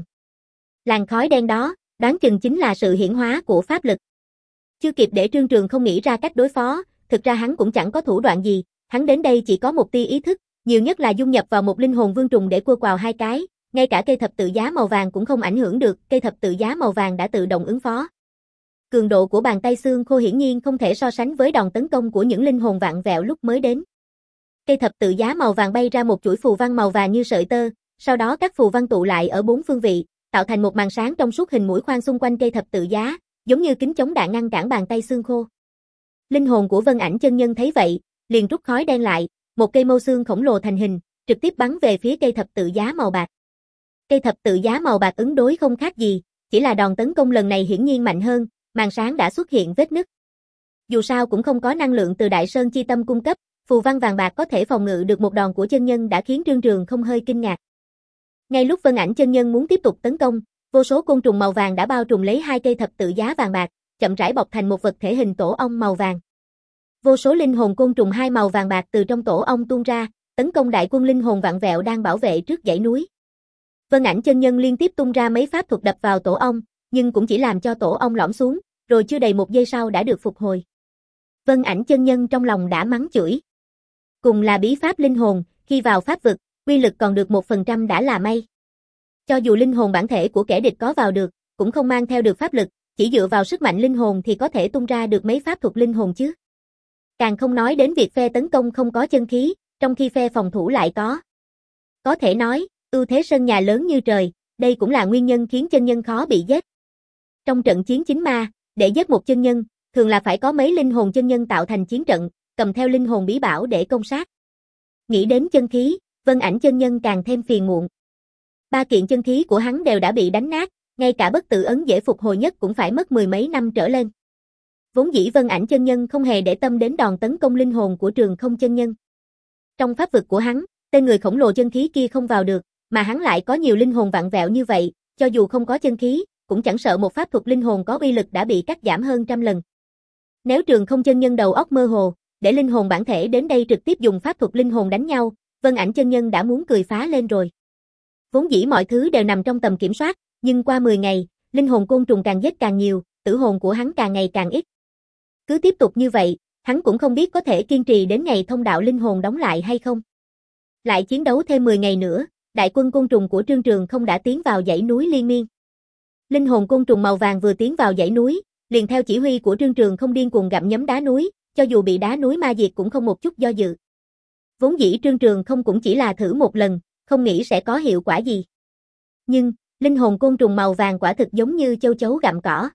Làn khói đen đó, đoán chừng chính là sự hiển hóa của pháp lực. Chưa kịp để Trương Trường không nghĩ ra cách đối phó, thực ra hắn cũng chẳng có thủ đoạn gì, hắn đến đây chỉ có một tia ý thức, nhiều nhất là dung nhập vào một linh hồn vương trùng để cua quào hai cái, ngay cả cây thập tự giá màu vàng cũng không ảnh hưởng được, cây thập tự giá màu vàng đã tự động ứng phó. Cường độ của bàn tay xương khô hiển nhiên không thể so sánh với đòn tấn công của những linh hồn vặn vẹo lúc mới đến. Cây thập tự giá màu vàng bay ra một chuỗi phù văn màu vàng như sợi tơ, sau đó các phù văn tụ lại ở bốn phương vị, tạo thành một màn sáng trong suốt hình mũi khoan xung quanh cây thập tự giá, giống như kính chống đạn ngăn cản bàn tay xương khô. Linh hồn của Vân Ảnh chân nhân thấy vậy, liền rút khói đen lại, một cây mâu xương khổng lồ thành hình, trực tiếp bắn về phía cây thập tự giá màu bạc. Cây thập tự giá màu bạc ứng đối không khác gì, chỉ là đòn tấn công lần này hiển nhiên mạnh hơn, màn sáng đã xuất hiện vết nứt. Dù sao cũng không có năng lượng từ Đại Sơn chi tâm cung cấp, phù văn vàng bạc có thể phòng ngự được một đòn của chân nhân đã khiến Trương Trường không hơi kinh ngạc. Ngay lúc Vân Ảnh chân nhân muốn tiếp tục tấn công, vô số côn trùng màu vàng đã bao trùm lấy hai cây thập tự giá vàng bạc, chậm rãi bọc thành một vật thể hình tổ ong màu vàng. Vô số linh hồn côn trùng hai màu vàng bạc từ trong tổ ong tuôn ra, tấn công đại quân linh hồn vặn vẹo đang bảo vệ trước dãy núi. Vân Ảnh chân nhân liên tiếp tung ra mấy pháp thuật đập vào tổ ong, nhưng cũng chỉ làm cho tổ ong lõm xuống, rồi chưa đầy một giây sau đã được phục hồi. Vân Ảnh chân nhân trong lòng đã mắng chửi. Cùng là bí pháp linh hồn, khi vào pháp vực, uy lực còn được một phần trăm đã là may. Cho dù linh hồn bản thể của kẻ địch có vào được, cũng không mang theo được pháp lực, chỉ dựa vào sức mạnh linh hồn thì có thể tung ra được mấy pháp thuật linh hồn chứ. Càng không nói đến việc phe tấn công không có chân khí, trong khi phe phòng thủ lại có. Có thể nói, ưu thế sân nhà lớn như trời, đây cũng là nguyên nhân khiến chân nhân khó bị giết. Trong trận chiến chính ma, để giết một chân nhân, thường là phải có mấy linh hồn chân nhân tạo thành chiến trận, cầm theo linh hồn bí bảo để công sát. Nghĩ đến chân khí, Vân Ảnh chân nhân càng thêm phiền muộn. Ba kiện chân khí của hắn đều đã bị đánh nát, ngay cả bất tử ấn dễ phục hồi nhất cũng phải mất mười mấy năm trở lên. Vốn dĩ Vân Ảnh chân nhân không hề để tâm đến đòn tấn công linh hồn của Trường Không chân nhân. Trong pháp vực của hắn, tên người khổng lồ chân khí kia không vào được, mà hắn lại có nhiều linh hồn vặn vẹo như vậy, cho dù không có chân khí, cũng chẳng sợ một pháp thuật linh hồn có uy lực đã bị cắt giảm hơn trăm lần. Nếu Trường Không chân nhân đầu óc mơ hồ, để linh hồn bản thể đến đây trực tiếp dùng pháp thuật linh hồn đánh nhau, Vân Ảnh chân nhân đã muốn cười phá lên rồi. Vốn dĩ mọi thứ đều nằm trong tầm kiểm soát, nhưng qua mười ngày, linh hồn côn trùng càng giết càng nhiều, tử hồn của hắn càng ngày càng ít. Cứ tiếp tục như vậy, hắn cũng không biết có thể kiên trì đến ngày thông đạo linh hồn đóng lại hay không. Lại chiến đấu thêm mười ngày nữa, đại quân côn trùng của Trương Trường Không đã tiến vào dãy núi liên miên. Linh hồn côn trùng màu vàng vừa tiến vào dãy núi, liền theo chỉ huy của Trương Trường Không điên cuồng gặm nhấm đá núi, cho dù bị đá núi ma diệt cũng không một chút do dự. Vốn dĩ Trương Trường Không cũng chỉ là thử một lần, không nghĩ sẽ có hiệu quả gì. Nhưng, linh hồn côn trùng màu vàng quả thực giống như châu chấu gặm cỏ.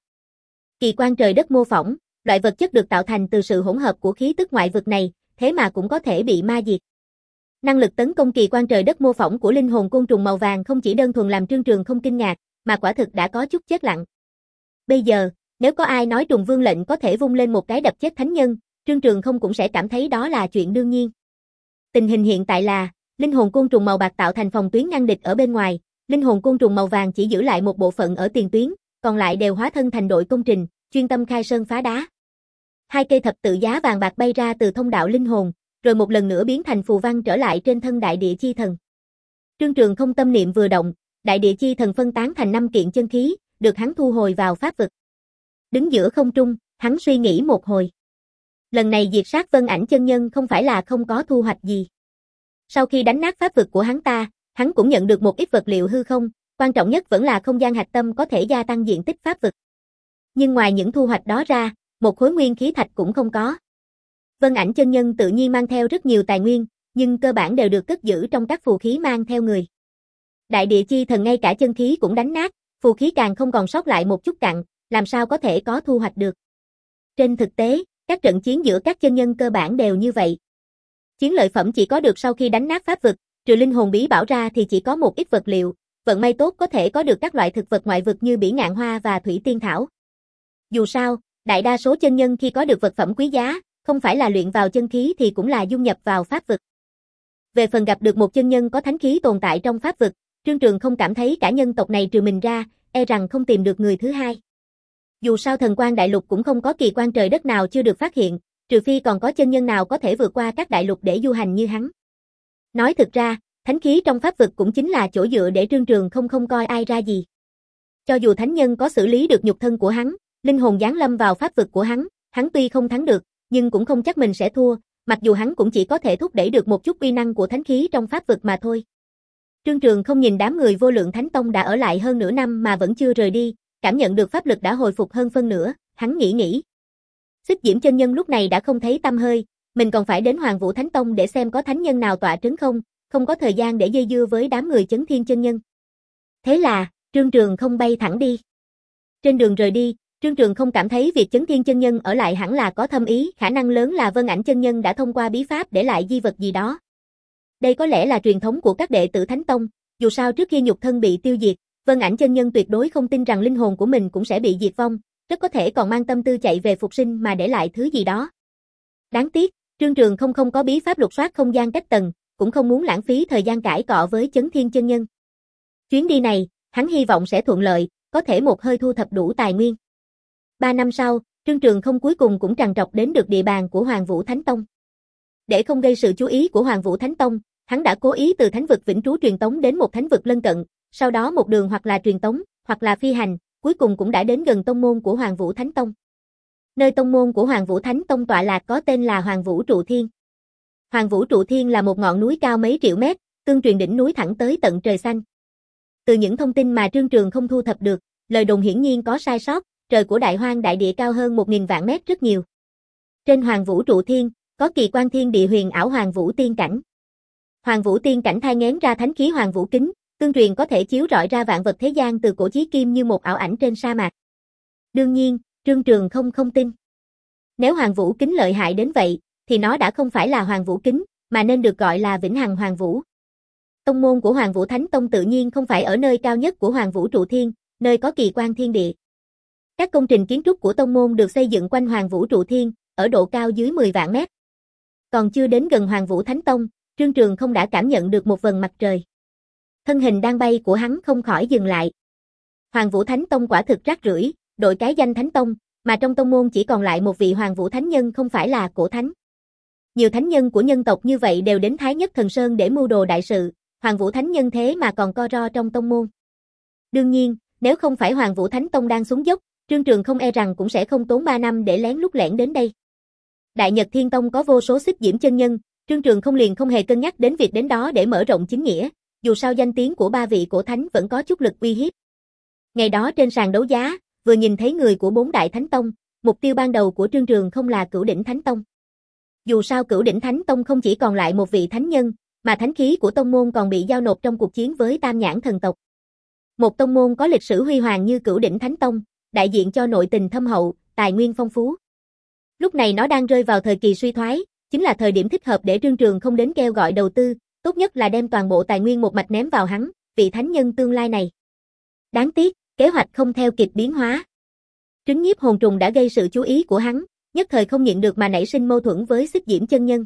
Kỳ quan trời đất mô phỏng, loại vật chất được tạo thành từ sự hỗn hợp của khí tức ngoại vực này, thế mà cũng có thể bị ma diệt. Năng lực tấn công kỳ quan trời đất mô phỏng của linh hồn côn trùng màu vàng không chỉ đơn thuần làm Trương Trường Không kinh ngạc, mà quả thực đã có chút chết lặng. Bây giờ, nếu có ai nói Trùng Vương lệnh có thể vung lên một cái đập chết thánh nhân, Trương Trường Không cũng sẽ cảm thấy đó là chuyện đương nhiên. Tình hình hiện tại là, linh hồn côn trùng màu bạc tạo thành phòng tuyến ngăn địch ở bên ngoài, linh hồn côn trùng màu vàng chỉ giữ lại một bộ phận ở tiền tuyến, còn lại đều hóa thân thành đội công trình, chuyên tâm khai sơn phá đá. Hai cây thập tự giá vàng bạc bay ra từ thông đạo linh hồn, rồi một lần nữa biến thành phù văn trở lại trên thân đại địa chi thần. Trương Trường Không tâm niệm vừa động, đại địa chi thần phân tán thành năm kiện chân khí, được hắn thu hồi vào pháp vực. Đứng giữa không trung, hắn suy nghĩ một hồi. Lần này diệt sát Vân Ảnh chân nhân không phải là không có thu hoạch gì. Sau khi đánh nát pháp vực của hắn ta, hắn cũng nhận được một ít vật liệu hư không, quan trọng nhất vẫn là không gian hạch tâm có thể gia tăng diện tích pháp vực. Nhưng ngoài những thu hoạch đó ra, một khối nguyên khí thạch cũng không có. Vân Ảnh chân nhân tự nhiên mang theo rất nhiều tài nguyên, nhưng cơ bản đều được cất giữ trong các phù khí mang theo người. Đại địa chi thần ngay cả chân khí cũng đánh nát, phù khí càng không còn sót lại một chút cặn, làm sao có thể có thu hoạch được. Trên thực tế, các trận chiến giữa các chân nhân cơ bản đều như vậy. Chiến lợi phẩm chỉ có được sau khi đánh nát pháp vực, trừ linh hồn bí bảo ra thì chỉ có một ít vật liệu, vận may tốt có thể có được các loại thực vật ngoại vực như bỉ ngạn hoa và thủy tiên thảo. Dù sao, đại đa số chân nhân khi có được vật phẩm quý giá, không phải là luyện vào chân khí thì cũng là dung nhập vào pháp vực. Về phần gặp được một chân nhân có thánh khí tồn tại trong pháp vực, Trương Trường Không cảm thấy cả nhân tộc này trừ mình ra, e rằng không tìm được người thứ hai. Dù sao thần quan đại lục cũng không có kỳ quan trời đất nào chưa được phát hiện, trừ phi còn có chân nhân nào có thể vượt qua các đại lục để du hành như hắn. Nói thực ra, thánh khí trong pháp vực cũng chính là chỗ dựa để Trương Trường Không không coi ai ra gì. Cho dù thánh nhân có xử lý được nhục thân của hắn, linh hồn giáng lâm vào pháp vực của hắn, hắn tuy không thắng được, nhưng cũng không chắc mình sẽ thua, mặc dù hắn cũng chỉ có thể thúc đẩy được một chút uy năng của thánh khí trong pháp vực mà thôi. Trương Trường Không nhìn đám người Vô Lượng Thánh Tông đã ở lại hơn nửa năm mà vẫn chưa rời đi, cảm nhận được pháp lực đã hồi phục hơn phân nửa, hắn nghĩ nghĩ. Xích Diễm chân nhân lúc này đã không thấy tăm hơi, mình còn phải đến Hoàng Vũ Thánh Tông để xem có thánh nhân nào tọa trấn không, không có thời gian để dây dưa với đám người Chấn Thiên chân nhân. Thế là, Trương Trường Không bay thẳng đi. Trên đường rời đi, Trương Trường Không cảm thấy việc Chấn Thiên chân nhân ở lại hẳn là có thâm ý, khả năng lớn là Vân Ảnh chân nhân đã thông qua bí pháp để lại di vật gì đó. Đây có lẽ là truyền thống của các đệ tử Thánh Tông, dù sao trước khi nhục thân bị tiêu diệt, Vân Ảnh chân nhân tuyệt đối không tin rằng linh hồn của mình cũng sẽ bị diệt vong, rất có thể còn mang tâm tư chạy về phục sinh mà để lại thứ gì đó. Đáng tiếc, Trương Trường Không không có bí pháp lục soát không gian cách tầng, cũng không muốn lãng phí thời gian cãi cọ với Chấn Thiên chân nhân. Chuyến đi này, hắn hy vọng sẽ thuận lợi, có thể một hơi thu thập đủ tài nguyên. Ba năm sau, Trương Trường Không cuối cùng cũng trằn trọc đến được địa bàn của Hoàng Vũ Thánh Tông. Để không gây sự chú ý của Hoàng Vũ Thánh Tông, Hắn đã cố ý từ thánh vực vĩnh trú truyền tống đến một thánh vực lân cận, sau đó một đường hoặc là truyền tống, hoặc là phi hành, cuối cùng cũng đã đến gần tông môn của Hoàng Vũ Thánh Tông. Nơi tông môn của Hoàng Vũ Thánh Tông tọa lạc có tên là Hoàng Vũ Trụ Thiên. Hoàng Vũ Trụ Thiên là một ngọn núi cao mấy triệu mét, tương truyền đỉnh núi thẳng tới tận trời xanh. Từ những thông tin mà Trương Trường không thu thập được, lời đồn hiển nhiên có sai sót, trời của Đại Hoang đại địa cao hơn một nghìn vạn mét rất nhiều. Trên Hoàng Vũ Trụ Thiên, có kỳ quan thiên địa huyền ảo Hoàng Vũ Tiên Cảnh. Hoàng Vũ Tiên Cảnh thai nghén ra thánh khí Hoàng Vũ Kính, tương truyền có thể chiếu rọi ra vạn vật thế gian từ cổ chí kim như một ảo ảnh trên sa mạc. Đương nhiên, Trương Trường không không tin. Nếu Hoàng Vũ Kính lợi hại đến vậy, thì nó đã không phải là Hoàng Vũ Kính, mà nên được gọi là Vĩnh Hằng Hoàng Vũ. Tông môn của Hoàng Vũ Thánh Tông tự nhiên không phải ở nơi cao nhất của Hoàng Vũ Trụ Thiên, nơi có kỳ quan thiên địa. Các công trình kiến trúc của tông môn được xây dựng quanh Hoàng Vũ Trụ Thiên, ở độ cao dưới mười vạn mét. Còn chưa đến gần Hoàng Vũ Thánh Tông, Trương Trường không đã cảm nhận được một vầng mặt trời. Thân hình đang bay của hắn không khỏi dừng lại. Hoàng Vũ Thánh Tông quả thực rác rưởi, đội cái danh Thánh Tông, mà trong tông môn chỉ còn lại một vị Hoàng Vũ Thánh Nhân không phải là cổ thánh. Nhiều thánh nhân của nhân tộc như vậy đều đến Thái Nhất Thần Sơn để mưu đồ đại sự, Hoàng Vũ Thánh Nhân thế mà còn co ro trong tông môn. Đương nhiên, nếu không phải Hoàng Vũ Thánh Tông đang xuống dốc, Trương Trường không e rằng cũng sẽ không tốn ba năm để lén lút lẻn đến đây. Đại Nhật Thiên Tông có vô số xích diễm chân nhân, Trương Trường không liền không hề cân nhắc đến việc đến đó để mở rộng chính nghĩa, dù sao danh tiếng của ba vị cổ thánh vẫn có chút lực uy hiếp. Ngày đó trên sàn đấu giá, vừa nhìn thấy người của bốn đại thánh tông, mục tiêu ban đầu của Trương Trường không là Cửu Đỉnh Thánh Tông. Dù sao Cửu Đỉnh Thánh Tông không chỉ còn lại một vị thánh nhân, mà thánh khí của tông môn còn bị giao nộp trong cuộc chiến với Tam Nhãn thần tộc. Một tông môn có lịch sử huy hoàng như Cửu Đỉnh Thánh Tông, đại diện cho nội tình thâm hậu, tài nguyên phong phú. Lúc này nó đang rơi vào thời kỳ suy thoái, chính là thời điểm thích hợp để Trương Trường không đến kêu gọi đầu tư, tốt nhất là đem toàn bộ tài nguyên một mạch ném vào hắn, vị thánh nhân tương lai này. Đáng tiếc, kế hoạch không theo kịp biến hóa. Trứng nhiếp hồn trùng đã gây sự chú ý của hắn, nhất thời không nhịn được mà nảy sinh mâu thuẫn với xích diễm chân nhân.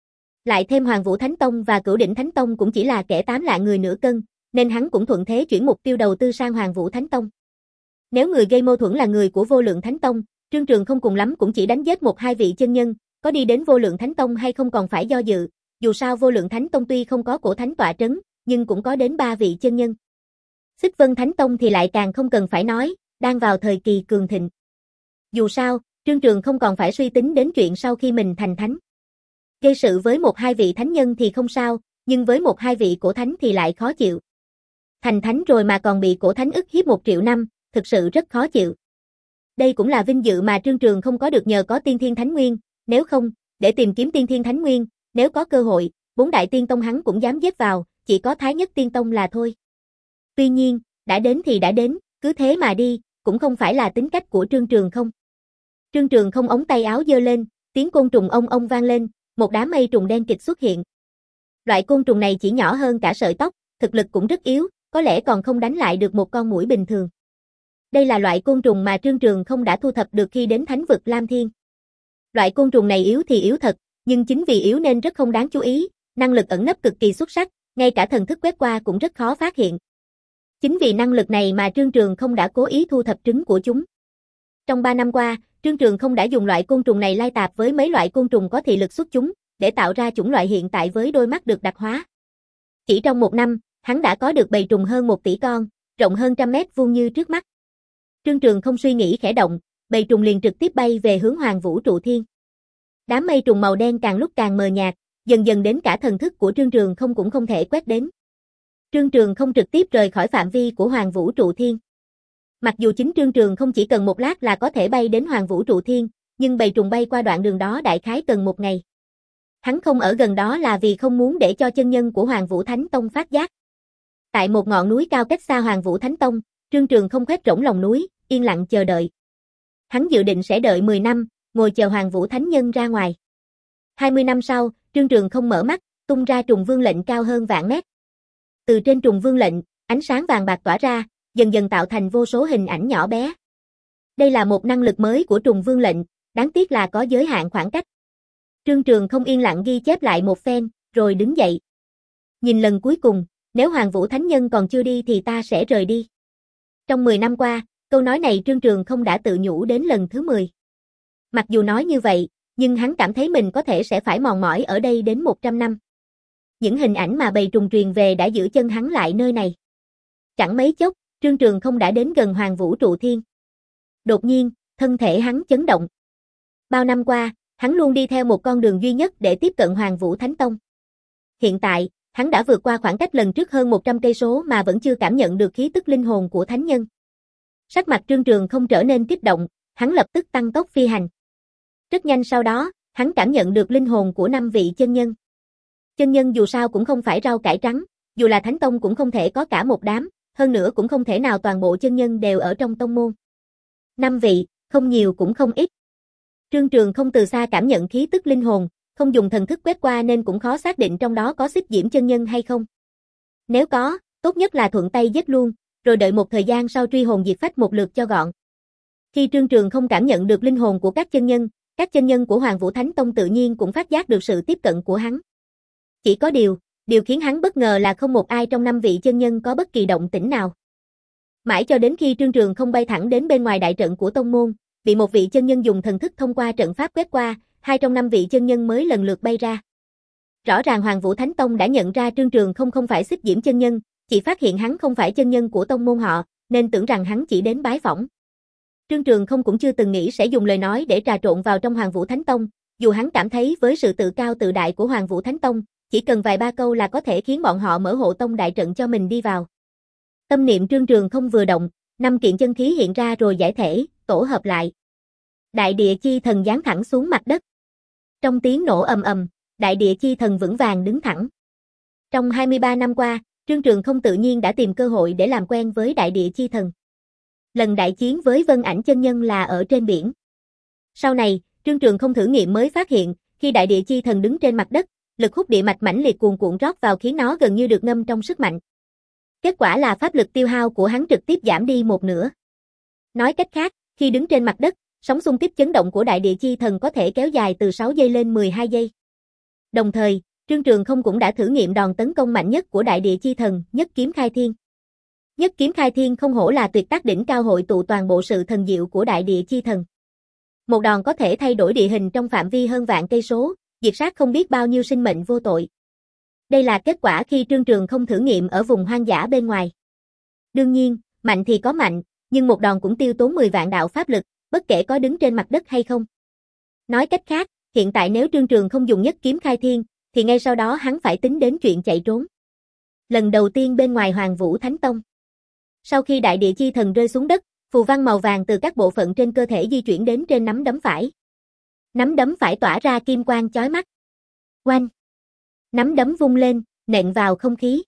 Lại thêm Hoàng Vũ Thánh Tông và Cửu Đỉnh Thánh Tông cũng chỉ là kẻ tám lạng người nửa cân, nên hắn cũng thuận thế chuyển mục tiêu đầu tư sang Hoàng Vũ Thánh Tông. Nếu người gây mâu thuẫn là người của Vô Lượng Thánh Tông, Trương Trường không cùng lắm cũng chỉ đánh giết một hai vị chân nhân, có đi đến Vô Lượng Thánh Tông hay không còn phải do dự, dù sao Vô Lượng Thánh Tông tuy không có cổ thánh tọa trấn, nhưng cũng có đến ba vị chân nhân. Xích Vân Thánh Tông thì lại càng không cần phải nói, đang vào thời kỳ cường thịnh. Dù sao, Trương Trường không còn phải suy tính đến chuyện sau khi mình thành thánh. Gây sự với một hai vị thánh nhân thì không sao, nhưng với một hai vị cổ thánh thì lại khó chịu. Thành thánh rồi mà còn bị cổ thánh ức hiếp một triệu năm, thực sự rất khó chịu. Đây cũng là vinh dự mà Trương Trường không có được nhờ có Tiên Thiên Thánh Nguyên, nếu không, để tìm kiếm Tiên Thiên Thánh Nguyên, nếu có cơ hội, bốn đại tiên tông hắn cũng dám giết vào, chỉ có Thái Nhất Tiên Tông là thôi. Tuy nhiên, đã đến thì đã đến, cứ thế mà đi, cũng không phải là tính cách của Trương Trường không. Trương Trường không ống tay áo giơ lên, tiếng côn trùng ông ông vang lên, một đám mây trùng đen kịt xuất hiện. Loại côn trùng này chỉ nhỏ hơn cả sợi tóc, thực lực cũng rất yếu, có lẽ còn không đánh lại được một con muỗi bình thường. Đây là loại côn trùng mà Trương Trường không đã thu thập được khi đến thánh vực Lam Thiên. Loại côn trùng này yếu thì yếu thật, nhưng chính vì yếu nên rất không đáng chú ý, năng lực ẩn nấp cực kỳ xuất sắc, ngay cả thần thức quét qua cũng rất khó phát hiện. Chính vì năng lực này mà Trương Trường không đã cố ý thu thập trứng của chúng. Trong ba năm qua, Trương Trường không đã dùng loại côn trùng này lai tạp với mấy loại côn trùng có thị lực xuất chúng, để tạo ra chủng loại hiện tại với đôi mắt được đặc hóa. Chỉ trong một năm, hắn đã có được bầy trùng hơn một tỷ con, rộng hơn trăm mét vuông như trước mắt. Trương Trường không suy nghĩ khẽ động, bầy trùng liền trực tiếp bay về hướng Hoàng Vũ Trụ Thiên. Đám mây trùng màu đen càng lúc càng mờ nhạt, dần dần đến cả thần thức của Trương Trường không cũng không thể quét đến. Trương Trường không trực tiếp rời khỏi phạm vi của Hoàng Vũ Trụ Thiên. Mặc dù chính Trương Trường không chỉ cần một lát là có thể bay đến Hoàng Vũ Trụ Thiên, nhưng bầy trùng bay qua đoạn đường đó đại khái cần một ngày. Hắn không ở gần đó là vì không muốn để cho chân nhân của Hoàng Vũ Thánh Tông phát giác. Tại một ngọn núi cao cách xa Hoàng Vũ Thánh Tông, Trương Trường không khoét rỗng lòng núi, yên lặng chờ đợi. Hắn dự định sẽ đợi mười năm, ngồi chờ Hoàng Vũ Thánh Nhân ra ngoài. hai mươi năm sau, Trương Trường không mở mắt, tung ra trùng vương lệnh cao hơn vạn mét. Từ trên trùng vương lệnh, ánh sáng vàng bạc tỏa ra, dần dần tạo thành vô số hình ảnh nhỏ bé. Đây là một năng lực mới của trùng vương lệnh, đáng tiếc là có giới hạn khoảng cách. Trương Trường không yên lặng ghi chép lại một phen, rồi đứng dậy. Nhìn lần cuối cùng, nếu Hoàng Vũ Thánh Nhân còn chưa đi thì ta sẽ rời đi. Trong mười năm qua, câu nói này Trương Trường không đã tự nhủ đến lần thứ mười. Mặc dù nói như vậy, nhưng hắn cảm thấy mình có thể sẽ phải mòn mỏi ở đây đến một trăm năm. những hình ảnh mà bầy trùng truyền về đã giữ chân hắn lại nơi này. Chẳng mấy chốc, Trương Trường Không đã đến gần Hoàng Vũ Trụ Thiên. Đột nhiên, thân thể hắn chấn động. Bao năm qua, hắn luôn đi theo một con đường duy nhất để tiếp cận Hoàng Vũ Thánh Tông. Hiện tại, hắn đã vượt qua khoảng cách lần trước hơn một trăm cây số mà vẫn chưa cảm nhận được khí tức linh hồn của thánh nhân. Sắc mặt Trương Trường Không trở nên kích động, hắn lập tức tăng tốc phi hành. Rất nhanh sau đó, hắn cảm nhận được linh hồn của năm vị chân nhân. Chân nhân dù sao cũng không phải rau cải trắng, dù là Thánh Tông cũng không thể có cả một đám, hơn nữa cũng không thể nào toàn bộ chân nhân đều ở trong tông môn. Năm vị, không nhiều cũng không ít. Trương Trường Không từ xa cảm nhận khí tức linh hồn, không dùng thần thức quét qua nên cũng khó xác định trong đó có Xích Diễm chân nhân hay không. Nếu có, tốt nhất là thuận tay giết luôn, rồi đợi một thời gian sau truy hồn diệt phách một lượt cho gọn. Khi Trương Trường Không cảm nhận được linh hồn của các chân nhân, các chân nhân của Hoàng Vũ Thánh Tông tự nhiên cũng phát giác được sự tiếp cận của hắn. Chỉ có điều, điều khiến hắn bất ngờ là không một ai trong năm vị chân nhân có bất kỳ động tĩnh nào. Mãi cho đến khi Trương Trường Không bay thẳng đến bên ngoài đại trận của tông môn, bị một vị chân nhân dùng thần thức thông qua trận pháp quét qua, hai trong năm vị chân nhân mới lần lượt bay ra. Rõ ràng Hoàng Vũ Thánh Tông đã nhận ra Trương Trường Không không phải Xích Diễm chân nhân, chỉ phát hiện hắn không phải chân nhân của tông môn họ, nên tưởng rằng hắn chỉ đến bái phỏng. Trương Trường Không cũng chưa từng nghĩ sẽ dùng lời nói để trà trộn vào trong Hoàng Vũ Thánh Tông, dù hắn cảm thấy với sự tự cao tự đại của Hoàng Vũ Thánh Tông, chỉ cần vài ba câu là có thể khiến bọn họ mở hộ tông đại trận cho mình đi vào. Tâm niệm Trương Trường Không vừa động, năm kiện chân khí hiện ra rồi giải thể, tổ hợp lại. Đại địa chi thần giáng thẳng xuống mặt đất. Trong tiếng nổ ầm ầm, đại địa chi thần vững vàng đứng thẳng. Trong hai mươi ba năm qua, Trương Trường Không tự nhiên đã tìm cơ hội để làm quen với đại địa chi thần. Lần đại chiến với Vân Ảnh chân nhân là ở trên biển. Sau này, Trương Trường Không thử nghiệm mới phát hiện, khi đại địa chi thần đứng trên mặt đất, lực hút địa mạch mãnh liệt cuồn cuộn rót vào khiến nó gần như được ngâm trong sức mạnh. Kết quả là pháp lực tiêu hao của hắn trực tiếp giảm đi một nửa. Nói cách khác, khi đứng trên mặt đất, sóng xung kích chấn động của đại địa chi thần có thể kéo dài từ sáu giây lên mười hai giây. Đồng thời, Trương Trường Không cũng đã thử nghiệm đòn tấn công mạnh nhất của đại địa chi thần, Nhất Kiếm Khai Thiên. Nhất Kiếm Khai Thiên không hổ là tuyệt tác đỉnh cao hội tụ toàn bộ sự thần diệu của đại địa chi thần. Một đòn có thể thay đổi địa hình trong phạm vi hơn vạn cây số, diệt sát không biết bao nhiêu sinh mệnh vô tội. Đây là kết quả khi Trương Trường Không thử nghiệm ở vùng hoang dã bên ngoài. Đương nhiên, mạnh thì có mạnh, nhưng một đòn cũng tiêu tốn mười vạn đạo pháp lực, bất kể có đứng trên mặt đất hay không. Nói cách khác, hiện tại nếu Trương Trường Không dùng Nhất Kiếm Khai Thiên, thì ngay sau đó hắn phải tính đến chuyện chạy trốn. Lần đầu tiên bên ngoài Hoàng Vũ Thánh Tông. Sau khi đại địa chi thần rơi xuống đất, phù văn màu vàng từ các bộ phận trên cơ thể di chuyển đến trên nắm đấm phải. Nắm đấm phải tỏa ra kim quang chói mắt. Oanh! Nắm đấm vung lên, nện vào không khí.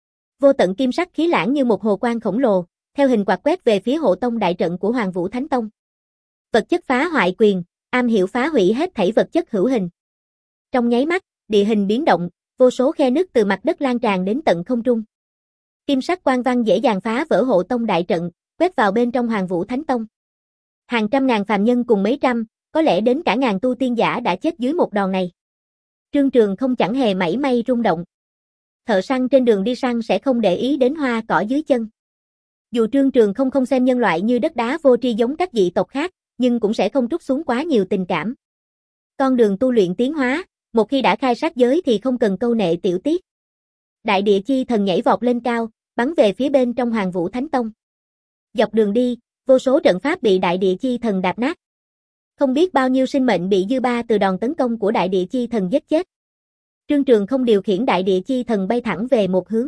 Vô tận kim sắc khí lãng như một hồ quang khổng lồ, theo hình quạt quét về phía hộ tông đại trận của Hoàng Vũ Thánh Tông. Vật chất phá hoại quyền, am hiểu phá hủy hết thảy vật chất hữu hình. Trong nháy mắt, địa hình biến động, vô số khe nứt từ mặt đất lan tràn đến tận không trung. Kim sắc quang văn dễ dàng phá vỡ hộ tông đại trận, quét vào bên trong Hoàng Vũ Thánh Tông. Hàng trăm ngàn phàm nhân cùng mấy trăm, có lẽ đến cả ngàn tu tiên giả đã chết dưới một đòn này. Trương Trường Không chẳng hề mảy may rung động. Thợ săn trên đường đi săn sẽ không để ý đến hoa cỏ dưới chân. Dù Trương Trường Không không xem nhân loại như đất đá vô tri giống các dị tộc khác, nhưng cũng sẽ không trút xuống quá nhiều tình cảm. Con đường tu luyện tiến hóa, một khi đã khai sát giới thì không cần câu nệ tiểu tiết. Đại địa chi thần nhảy vọt lên cao, bắn về phía bên trong Hoàng Vũ Thánh Tông. Dọc đường đi, vô số trận pháp bị đại địa chi thần đạp nát. Không biết bao nhiêu sinh mệnh bị dư ba từ đòn tấn công của đại địa chi thần giết chết. Trương Trường Không điều khiển đại địa chi thần bay thẳng về một hướng.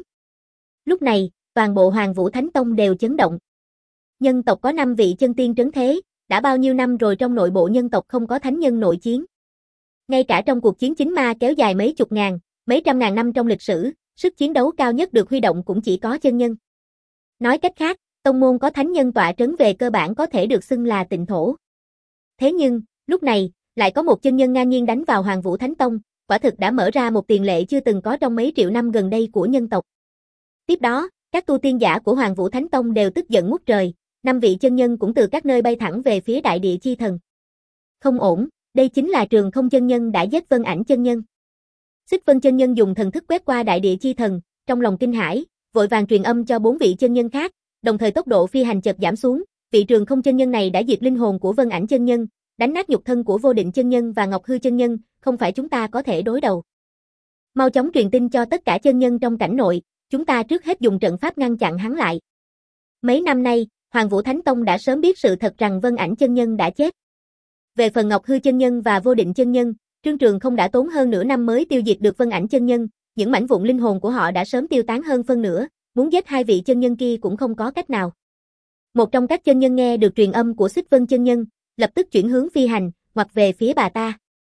Lúc này, toàn bộ Hoàng Vũ Thánh Tông đều chấn động. Nhân tộc có năm vị chân tiên trấn thế, đã bao nhiêu năm rồi trong nội bộ nhân tộc không có thánh nhân nội chiến. Ngay cả trong cuộc chiến chính ma kéo dài mấy chục ngàn, mấy trăm ngàn năm trong lịch sử, sức chiến đấu cao nhất được huy động cũng chỉ có chân nhân. Nói cách khác, tông môn có thánh nhân tọa trấn về cơ bản có thể được xưng là tịnh thổ. Thế nhưng, lúc này, lại có một chân nhân ngang nhiên đánh vào Hoàng Vũ Thánh Tông, quả thực đã mở ra một tiền lệ chưa từng có trong mấy triệu năm gần đây của nhân tộc. Tiếp đó, các tu tiên giả của Hoàng Vũ Thánh Tông đều tức giận ngút trời, năm vị chân nhân cũng từ các nơi bay thẳng về phía đại địa chi thần. Không ổn, đây chính là Trường Không chân nhân đã giết Vân Ảnh chân nhân. Xích Vân chân nhân dùng thần thức quét qua đại địa chi thần, trong lòng kinh hãi, vội vàng truyền âm cho bốn vị chân nhân khác, đồng thời tốc độ phi hành chợt giảm xuống, vị Trường Không chân nhân này đã diệt linh hồn của Vân Ảnh chân nhân, đánh nát nhục thân của Vô Định chân nhân và Ngọc Hư chân nhân, không phải chúng ta có thể đối đầu. Mau chóng truyền tin cho tất cả chân nhân trong cảnh nội, chúng ta trước hết dùng trận pháp ngăn chặn hắn lại. Mấy năm nay, Hoàng Vũ Thánh Tông đã sớm biết sự thật rằng Vân Ảnh chân nhân đã chết. Về phần Ngọc Hư chân nhân và Vô Định chân nhân, Trương Trường không đã tốn hơn nửa năm mới tiêu diệt được Vân Ảnh chân nhân, những mảnh vụn linh hồn của họ đã sớm tiêu tán hơn phân nửa, muốn giết hai vị chân nhân kia cũng không có cách nào. Một trong các chân nhân nghe được truyền âm của Xích Vân chân nhân, lập tức chuyển hướng phi hành, ngoặt về phía bà ta.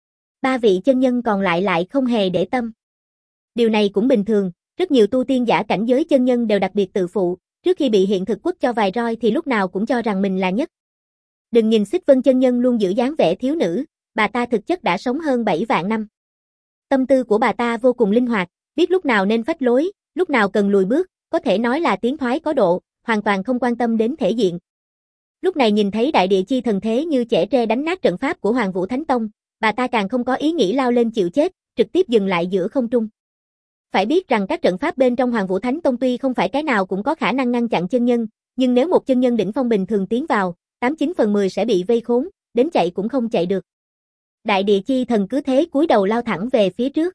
Ba vị chân nhân còn lại lại không hề để tâm. Điều này cũng bình thường, rất nhiều tu tiên giả cảnh giới chân nhân đều đặc biệt tự phụ, trước khi bị hiện thực quất cho vài roi thì lúc nào cũng cho rằng mình là nhất. Đừng nhìn Xích Vân chân nhân luôn giữ dáng vẻ thiếu nữ, bà ta thực chất đã sống hơn bảy vạn năm. Tâm tư của bà ta vô cùng linh hoạt, biết lúc nào nên phách lối, lúc nào cần lùi bước, có thể nói là tiến thoái có độ, hoàn toàn không quan tâm đến thể diện. Lúc này nhìn thấy đại địa chi thần thế như chẻ tre đánh nát trận pháp của Hoàng Vũ Thánh Tông, bà ta càng không có ý nghĩ lao lên chịu chết, trực tiếp dừng lại giữa không trung. Phải biết rằng các trận pháp bên trong Hoàng Vũ Thánh Tông tuy không phải cái nào cũng có khả năng ngăn chặn chân nhân, nhưng nếu một chân nhân đỉnh phong bình thường tiến vào, tám chín phần mười sẽ bị vây khốn, đến chạy cũng không chạy được. Đại địa chi thần cứ thế cúi đầu lao thẳng về phía trước.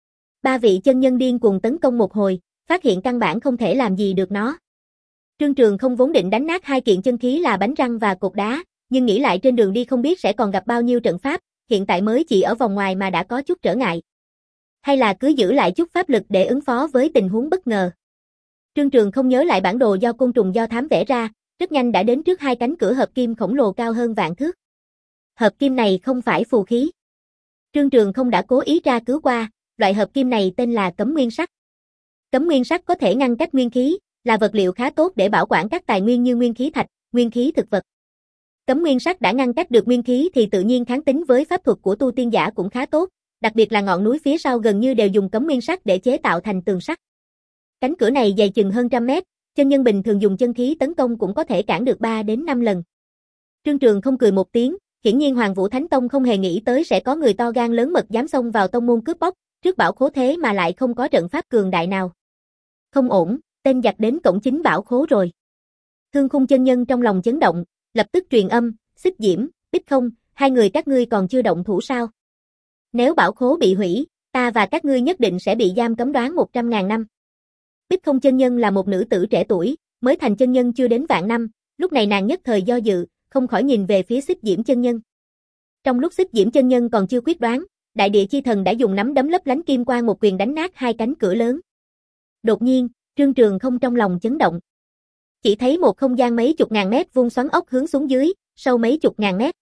Ba vị chân nhân điên cuồng tấn công một hồi, phát hiện căn bản không thể làm gì được nó. Trương Trường không vốn định đánh nát hai kiện chân khí là bánh răng và cột đá, nhưng nghĩ lại trên đường đi không biết sẽ còn gặp bao nhiêu trận pháp, hiện tại mới chỉ ở vòng ngoài mà đã có chút trở ngại. Hay là cứ giữ lại chút pháp lực để ứng phó với tình huống bất ngờ. Trương Trường không nhớ lại bản đồ do côn trùng do thám vẽ ra, rất nhanh đã đến trước hai cánh cửa hợp kim khổng lồ cao hơn vạn thước. Hợp kim này không phải phù khí. Trương Trường không đã cố ý tra cứu qua, loại hợp kim này tên là cấm nguyên sắt. Cấm nguyên sắt có thể ngăn cách nguyên khí, là vật liệu khá tốt để bảo quản các tài nguyên như nguyên khí thạch, nguyên khí thực vật. Cấm nguyên sắt đã ngăn cách được nguyên khí thì tự nhiên kháng tính với pháp thuật của tu tiên giả cũng khá tốt, đặc biệt là ngọn núi phía sau gần như đều dùng cấm nguyên sắt để chế tạo thành tường sắt. Cánh cửa này dày chừng hơn trăm mét, chân nhân bình thường dùng chân khí tấn công cũng có thể cản được ba đến năm lần. Trương Trường không cười một tiếng, hiển nhiên Hoàng Vũ Thánh Tông không hề nghĩ tới sẽ có người to gan lớn mật dám xông vào tông môn cướp bóc, trước bảo khố thế mà lại không có trận pháp cường đại nào. Không ổn, tên giặc đến cổng chính bảo khố rồi. Thương Khung chân nhân trong lòng chấn động, lập tức truyền âm, Xích Diễm, Bích Không, hai người các ngươi còn chưa động thủ sao? Nếu bảo khố bị hủy, ta và các ngươi nhất định sẽ bị giam cấm đoán một trăm ngàn năm. Bích Không chân nhân là một nữ tử trẻ tuổi, mới thành chân nhân chưa đến vạn năm, lúc này nàng nhất thời do dự, không khỏi nhìn về phía Xích Diễm chân nhân. Trong lúc Xích Diễm chân nhân còn chưa quyết đoán, đại địa chi thần đã dùng nắm đấm lấp lánh kim quang một quyền đánh nát hai cánh cửa lớn. Đột nhiên, Trương Trường không trong lòng chấn động. Chỉ thấy một không gian mấy chục ngàn mét vuông xoắn ốc hướng xuống dưới, sâu mấy chục ngàn mét.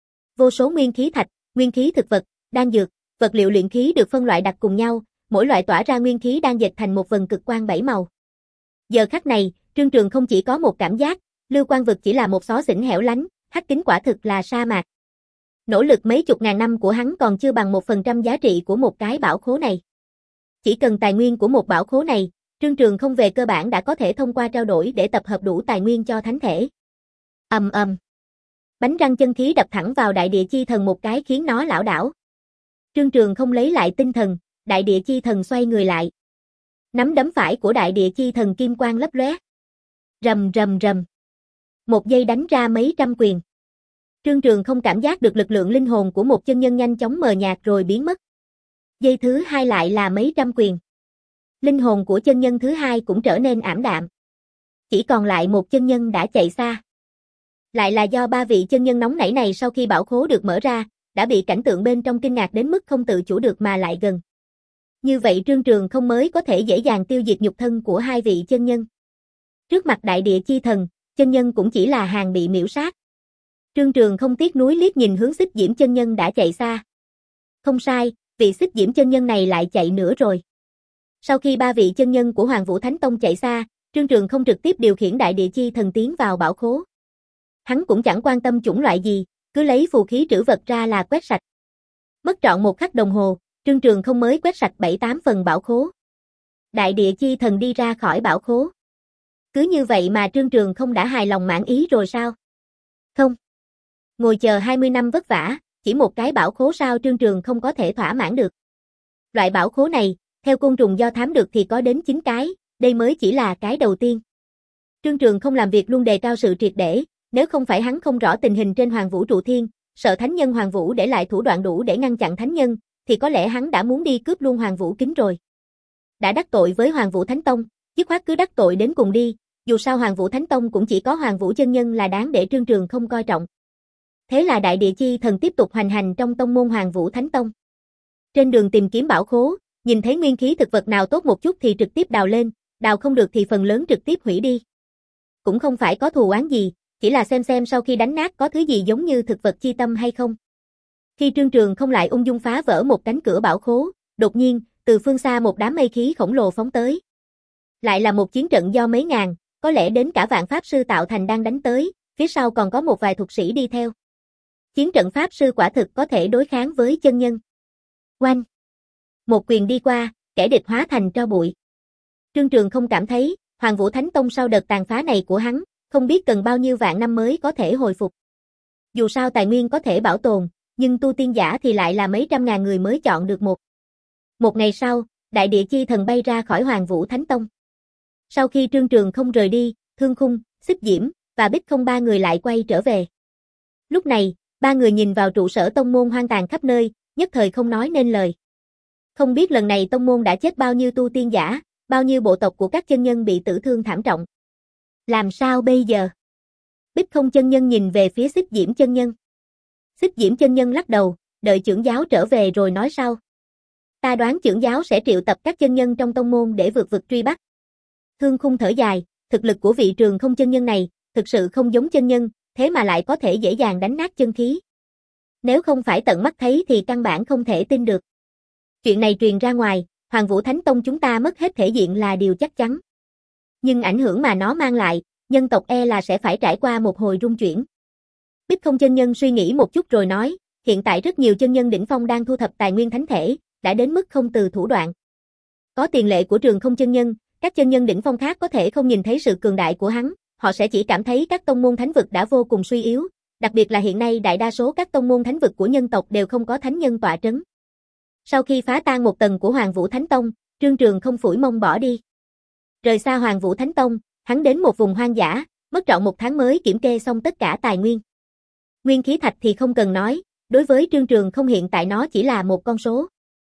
Vô số nguyên khí thạch, nguyên khí thực vật, đan dược, vật liệu luyện khí được phân loại đặt cùng nhau, mỗi loại tỏa ra nguyên khí đang dệt thành một vần cực quang bảy màu. Giờ khắc này, Trương Trường không chỉ có một cảm giác, Lưu Quang vực chỉ là một xó xỉnh hẻo lánh, hắc kính quả thực là sa mạc. Nỗ lực mấy chục ngàn năm của hắn còn chưa bằng một phần trăm giá trị của một cái bảo khố này. Chỉ cần tài nguyên của một bảo khố này, Trương Trường không về cơ bản đã có thể thông qua trao đổi để tập hợp đủ tài nguyên cho thánh thể. Ầm ầm. Bánh răng chân khí đập thẳng vào đại địa chi thần một cái khiến nó lảo đảo. Trương Trường không lấy lại tinh thần, đại địa chi thần xoay người lại. Nắm đấm phải của đại địa chi thần kim quang lấp lóe. Rầm rầm rầm. Một giây đánh ra mấy trăm quyền. Trương Trường không cảm giác được lực lượng linh hồn của một chân nhân nhanh chóng mờ nhạt rồi biến mất. Giây thứ hai lại là mấy trăm quyền. Linh hồn của chân nhân thứ hai cũng trở nên ảm đạm. Chỉ còn lại một chân nhân đã chạy xa. Lại là do ba vị chân nhân nóng nảy này sau khi bảo khố được mở ra, đã bị cảnh tượng bên trong kinh ngạc đến mức không tự chủ được mà lại gần. Như vậy Trương Trường không mới có thể dễ dàng tiêu diệt nhục thân của hai vị chân nhân. Trước mặt đại địa chi thần, chân nhân cũng chỉ là hàng bị miễu sát. Trương Trường không tiếc nuối liếc nhìn hướng Xích Diễm chân nhân đã chạy xa. Không sai, vị Xích Diễm chân nhân này lại chạy nữa rồi. Sau khi ba vị chân nhân của Hoàng Vũ Thánh Tông chạy xa, Trương Trường không trực tiếp điều khiển đại địa chi thần tiến vào bảo khố. Hắn cũng chẳng quan tâm chủng loại gì, cứ lấy phù khí trữ vật ra là quét sạch. Mất trọn một khắc đồng hồ, Trương Trường không mới quét sạch bảy tám phần bảo khố. Đại địa chi thần đi ra khỏi bảo khố. Cứ như vậy mà Trương Trường không đã hài lòng mãn ý rồi sao? Không. Ngồi chờ hai mươi năm vất vả, chỉ một cái bảo khố sao Trương Trường không có thể thỏa mãn được. Loại bảo khố này, theo côn trùng do thám được thì có đến chín cái, đây mới chỉ là cái đầu tiên. Trương Trường không làm việc luôn đề cao sự triệt để, nếu không phải hắn không rõ tình hình trên Hoàng Vũ Trụ Thiên, sợ thánh nhân Hoàng Vũ để lại thủ đoạn đủ để ngăn chặn thánh nhân, thì có lẽ hắn đã muốn đi cướp luôn Hoàng Vũ Kính rồi. Đã đắc tội với Hoàng Vũ Thánh Tông, dứt khoát cứ đắc tội đến cùng đi, dù sao Hoàng Vũ Thánh Tông cũng chỉ có Hoàng Vũ chân nhân là đáng để Trương Trường không coi trọng. Thế là Đại Địa Chi Thần tiếp tục hoành hành trong tông môn Hoàng Vũ Thánh Tông. Trên đường tìm kiếm bảo khố, nhìn thấy nguyên khí thực vật nào tốt một chút thì trực tiếp đào lên, đào không được thì phần lớn trực tiếp hủy đi. Cũng không phải có thù oán gì, chỉ là xem xem sau khi đánh nát có thứ gì giống như thực vật chi tâm hay không. Khi Trương Trường không lại ung dung phá vỡ một cánh cửa bảo khố, đột nhiên, từ phương xa một đám mây khí khổng lồ phóng tới. Lại là một chiến trận do mấy ngàn, có lẽ đến cả vạn pháp sư tạo thành đang đánh tới, phía sau còn có một vài thuật sĩ đi theo. Chiến trận pháp sư quả thực có thể đối kháng với chân nhân. Oanh! Một quyền đi qua, kẻ địch hóa thành tro bụi. Trương Trường không cảm thấy, Hoàng Vũ Thánh Tông sau đợt tàn phá này của hắn, không biết cần bao nhiêu vạn năm mới có thể hồi phục. Dù sao tài nguyên có thể bảo tồn, nhưng tu tiên giả thì lại là mấy trăm ngàn người mới chọn được một. Một ngày sau, Đại Địa Chi Thần bay ra khỏi Hoàng Vũ Thánh Tông. Sau khi Trương Trường không rời đi, Thương Khung, Xích Diễm và Bích Không ba người lại quay trở về. Lúc này, ba người nhìn vào trụ sở tông môn hoang tàn khắp nơi, nhất thời không nói nên lời. Không biết lần này tông môn đã chết bao nhiêu tu tiên giả, bao nhiêu bộ tộc của các chân nhân bị tử thương thảm trọng. Làm sao bây giờ? Bích Không chân nhân nhìn về phía Xích Diễm chân nhân. Xích Diễm chân nhân lắc đầu, đợi trưởng giáo trở về rồi nói sau. Ta đoán trưởng giáo sẽ triệu tập các chân nhân trong tông môn để vượt vực truy bắt. Thương Khung thở dài, thực lực của vị Trường Không chân nhân này, thực sự không giống chân nhân, thế mà lại có thể dễ dàng đánh nát chân khí. Nếu không phải tận mắt thấy thì căn bản không thể tin được. Chuyện này truyền ra ngoài, Hoàng Vũ Thánh Tông chúng ta mất hết thể diện là điều chắc chắn. Nhưng ảnh hưởng mà nó mang lại, nhân tộc e là sẽ phải trải qua một hồi rung chuyển. Bích Không chân nhân suy nghĩ một chút rồi nói, hiện tại rất nhiều chân nhân đỉnh phong đang thu thập tài nguyên thánh thể, đã đến mức không từ thủ đoạn. Có tiền lệ của Trường Không chân nhân, các chân nhân đỉnh phong khác có thể không nhìn thấy sự cường đại của hắn, họ sẽ chỉ cảm thấy các tông môn thánh vực đã vô cùng suy yếu, đặc biệt là hiện nay đại đa số các tông môn thánh vực của nhân tộc đều không có thánh nhân tọa trấn. Sau khi phá tan một tầng của Hoàng Vũ Thánh Tông, Trương Trường không phủi mông bỏ đi. Rời xa Hoàng Vũ Thánh Tông, hắn đến một vùng hoang dã, mất trọn một tháng mới kiểm kê xong tất cả tài nguyên. Nguyên khí thạch thì không cần nói, đối với Trương Trường không hiện tại nó chỉ là một con số.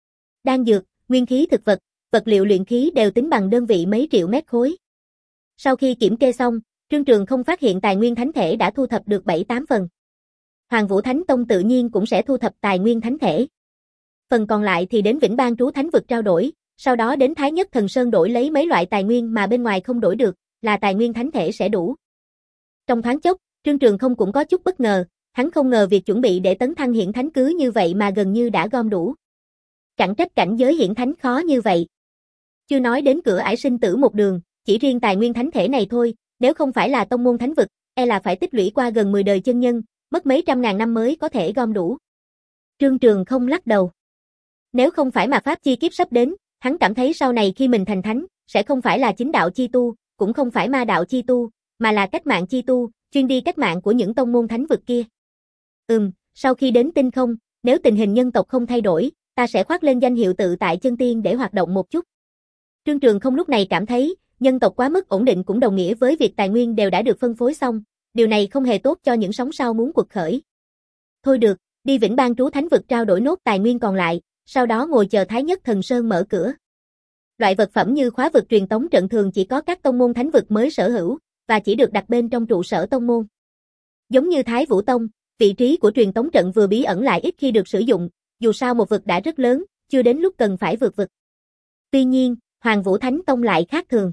Đan dược, nguyên khí thực vật, vật liệu luyện khí đều tính bằng đơn vị mấy triệu mét khối. Sau khi kiểm kê xong, Trương Trường không phát hiện tài nguyên thánh thể đã thu thập được bảy tám phần. Hoàng Vũ Thánh Tông tự nhiên cũng sẽ thu thập tài nguyên thánh thể. Phần còn lại thì đến Vĩnh Ban Trú Thánh Vực trao đổi, sau đó đến Thái Nhất Thần Sơn đổi lấy mấy loại tài nguyên mà bên ngoài không đổi được, là tài nguyên thánh thể sẽ đủ. Trong thoáng chốc, Trương Trường không cũng có chút bất ngờ, hắn không ngờ việc chuẩn bị để tấn thăng hiển thánh cứ như vậy mà gần như đã gom đủ. Chẳng trách cảnh giới hiển thánh khó như vậy. Chưa nói đến cửa ải sinh tử một đường, chỉ riêng tài nguyên thánh thể này thôi, nếu không phải là tông môn thánh vực, e là phải tích lũy qua gần mười đời chân nhân, mất mấy trăm ngàn năm mới có thể gom đủ. Trương Trường không lắc đầu. Nếu không phải mà pháp chi kiếp sắp đến, hắn cảm thấy sau này khi mình thành thánh, sẽ không phải là chính đạo chi tu, cũng không phải ma đạo chi tu, mà là cách mạng chi tu, chuyên đi cách mạng của những tông môn thánh vực kia. Ừm, sau khi đến tinh không, nếu tình hình nhân tộc không thay đổi, ta sẽ khoác lên danh hiệu tự tại chân tiên để hoạt động một chút. Trương Trường không lúc này cảm thấy, nhân tộc quá mức ổn định cũng đồng nghĩa với việc tài nguyên đều đã được phân phối xong, điều này không hề tốt cho những sóng sau muốn quật khởi. Thôi được, đi Vĩnh Ban Trú Thánh Vực trao đổi nốt tài nguyên còn lại, sau đó ngồi chờ Thái Nhất Thần Sơn mở cửa. Loại vật phẩm như khóa vực truyền tống trận thường chỉ có các tông môn thánh vực mới sở hữu, và chỉ được đặt bên trong trụ sở tông môn. Giống như Thái Vũ Tông, vị trí của truyền tống trận vừa bí ẩn lại ít khi được sử dụng, dù sao một vực đã rất lớn, chưa đến lúc cần phải vượt vực. Tuy nhiên, Hoàng Vũ Thánh Tông lại khác thường.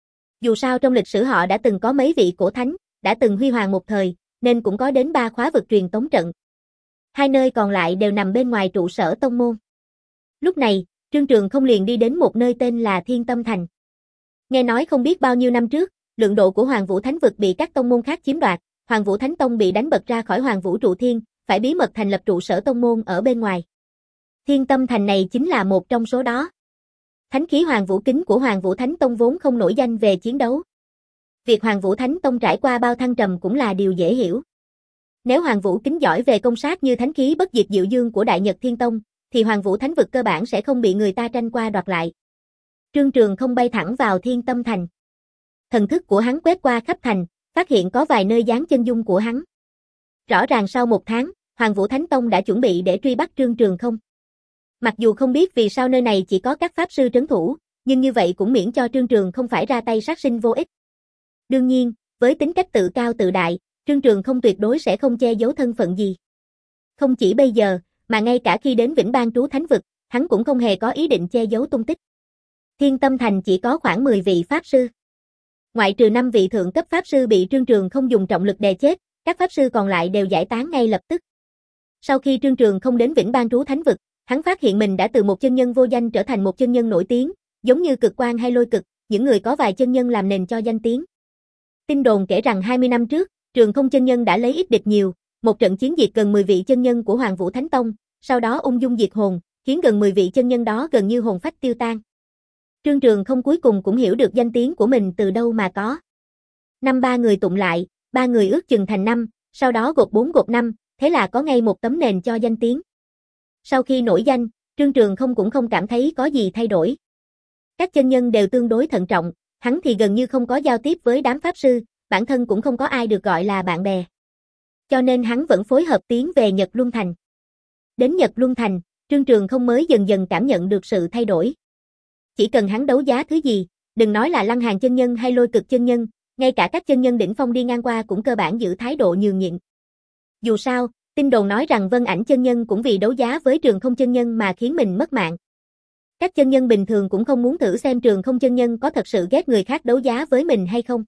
Dù sao trong lịch sử họ đã từng có mấy vị cổ thánh, đã từng huy hoàng một thời, nên cũng có đến ba khóa vực truyền tống trận. Hai nơi còn lại đều nằm bên ngoài trụ sở tông môn. Lúc này, Trương Trường không liền đi đến một nơi tên là Thiên Tâm Thành. Nghe nói không biết bao nhiêu năm trước, lượng độ của Hoàng Vũ Thánh Vực bị các tông môn khác chiếm đoạt, Hoàng Vũ Thánh Tông bị đánh bật ra khỏi Hoàng Vũ Trụ Thiên, phải bí mật thành lập trụ sở tông môn ở bên ngoài. Thiên Tâm Thành này chính là một trong số đó. Thánh khí Hoàng Vũ Kính của Hoàng Vũ Thánh Tông vốn không nổi danh về chiến đấu. Việc Hoàng Vũ Thánh Tông trải qua bao thăng trầm cũng là điều dễ hiểu. Nếu Hoàng Vũ Kính giỏi về công sát như thánh khí bất diệt diệu dương của Đại Nhật Thiên Tông, thì Hoàng Vũ Thánh Vực cơ bản sẽ không bị người ta tranh qua đoạt lại. Trương Trường không bay thẳng vào Thiên Tâm Thành. Thần thức của hắn quét qua khắp thành, phát hiện có vài nơi dán chân dung của hắn. Rõ ràng sau một tháng, Hoàng Vũ Thánh Tông đã chuẩn bị để truy bắt Trương Trường không. Mặc dù không biết vì sao nơi này chỉ có các pháp sư trấn thủ, nhưng như vậy cũng miễn cho Trương Trường không phải ra tay sát sinh vô ích. Đương nhiên, với tính cách tự cao tự đại, Trương Trường không tuyệt đối sẽ không che giấu thân phận gì. Không chỉ bây giờ, mà ngay cả khi đến Vĩnh Ban Trú Thánh Vực, hắn cũng không hề có ý định che giấu tung tích. Thiên Tâm Thành chỉ có khoảng mười vị pháp sư. Ngoại trừ năm vị thượng cấp pháp sư bị Trương Trường không dùng trọng lực đè chết, các pháp sư còn lại đều giải tán ngay lập tức. Sau khi Trương Trường không đến Vĩnh Ban Trú Thánh Vực, hắn phát hiện mình đã từ một chân nhân vô danh trở thành một chân nhân nổi tiếng, giống như Cực Quang hay Lôi Cực, những người có vài chân nhân làm nền cho danh tiếng. Tin đồn kể rằng hai mươi năm trước, Trường Không chân nhân đã lấy ít địch nhiều, một trận chiến diệt gần mười vị chân nhân của Hoàng Vũ Thánh Tông, sau đó ung dung diệt hồn, khiến gần mười vị chân nhân đó gần như hồn phách tiêu tan. Trương Trường không cuối cùng cũng hiểu được danh tiếng của mình từ đâu mà có. Năm ba người tụng lại, ba người ước chừng thành năm, sau đó gộp bốn gộp năm, thế là có ngay một tấm nền cho danh tiếng. Sau khi nổi danh, Trương Trường không cũng không cảm thấy có gì thay đổi. Các chân nhân đều tương đối thận trọng, hắn thì gần như không có giao tiếp với đám pháp sư, bản thân cũng không có ai được gọi là bạn bè. Cho nên hắn vẫn phối hợp tiến về Nhật Luân Thành. Đến Nhật Luân Thành, Trương Trường không mới dần dần cảm nhận được sự thay đổi. Chỉ cần hắn đấu giá thứ gì, đừng nói là Lăng Hàn chân nhân hay Lôi Cực chân nhân, ngay cả các chân nhân đỉnh phong đi ngang qua cũng cơ bản giữ thái độ nhường nhịn. Dù sao, tin đồn nói rằng Vân Ảnh chân nhân cũng vì đấu giá với Trường Không chân nhân mà khiến mình mất mạng. Các chân nhân bình thường cũng không muốn thử xem Trường Không chân nhân có thật sự ghét người khác đấu giá với mình hay không.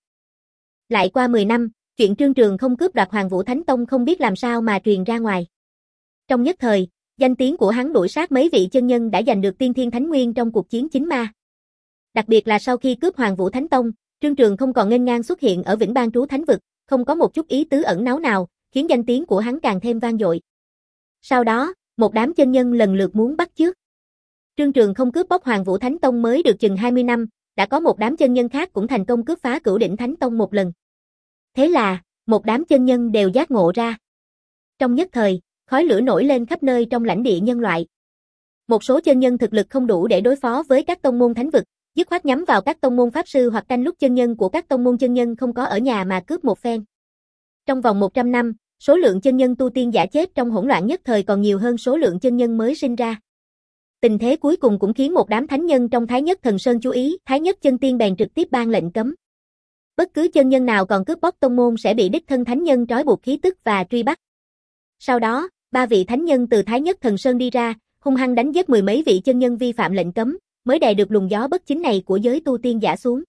Lại qua mười năm, chuyện Trương Trường không cướp đoạt Hoàng Vũ Thánh Tông không biết làm sao mà truyền ra ngoài. Trong nhất thời, danh tiếng của hắn đuổi sát mấy vị chân nhân đã giành được tiên thiên thánh nguyên trong cuộc chiến chính ma. Đặc biệt là sau khi cướp Hoàng Vũ Thánh Tông, Trương Trường không còn nghênh ngang xuất hiện ở Vĩnh Ban Trú Thánh Vực, không có một chút ý tứ ẩn náu nào, khiến danh tiếng của hắn càng thêm vang dội. Sau đó, một đám chân nhân lần lượt muốn bắt chước. Trương Trường không cướp bóc Hoàng Vũ Thánh Tông mới được chừng hai mươi năm, đã có một đám chân nhân khác cũng thành công cướp phá Cửu Đỉnh Thánh Tông một lần. Thế là, một đám chân nhân đều giác ngộ ra. Trong nhất thời, khói lửa nổi lên khắp nơi trong lãnh địa nhân loại. Một số chân nhân thực lực không đủ để đối phó với các tông môn thánh vực, dứt khoát nhắm vào các tông môn pháp sư hoặc canh lúc chân nhân của các tông môn chân nhân không có ở nhà mà cướp một phen. Trong vòng một trăm năm, số lượng chân nhân tu tiên giả chết trong hỗn loạn nhất thời còn nhiều hơn số lượng chân nhân mới sinh ra. Tình thế cuối cùng cũng khiến một đám thánh nhân trong Thái Nhất Thần Sơn chú ý, Thái Nhất Chân Tiên bèn trực tiếp ban lệnh cấm. Bất cứ chân nhân nào còn cướp bóc tông môn sẽ bị đích thân thánh nhân trói buộc khí tức và truy bắt. Sau đó, ba vị thánh nhân từ Thái Nhất Thần Sơn đi ra, hung hăng đánh giết mười mấy vị chân nhân vi phạm lệnh cấm, mới đè được luồng gió bất chính này của giới tu tiên giả xuống.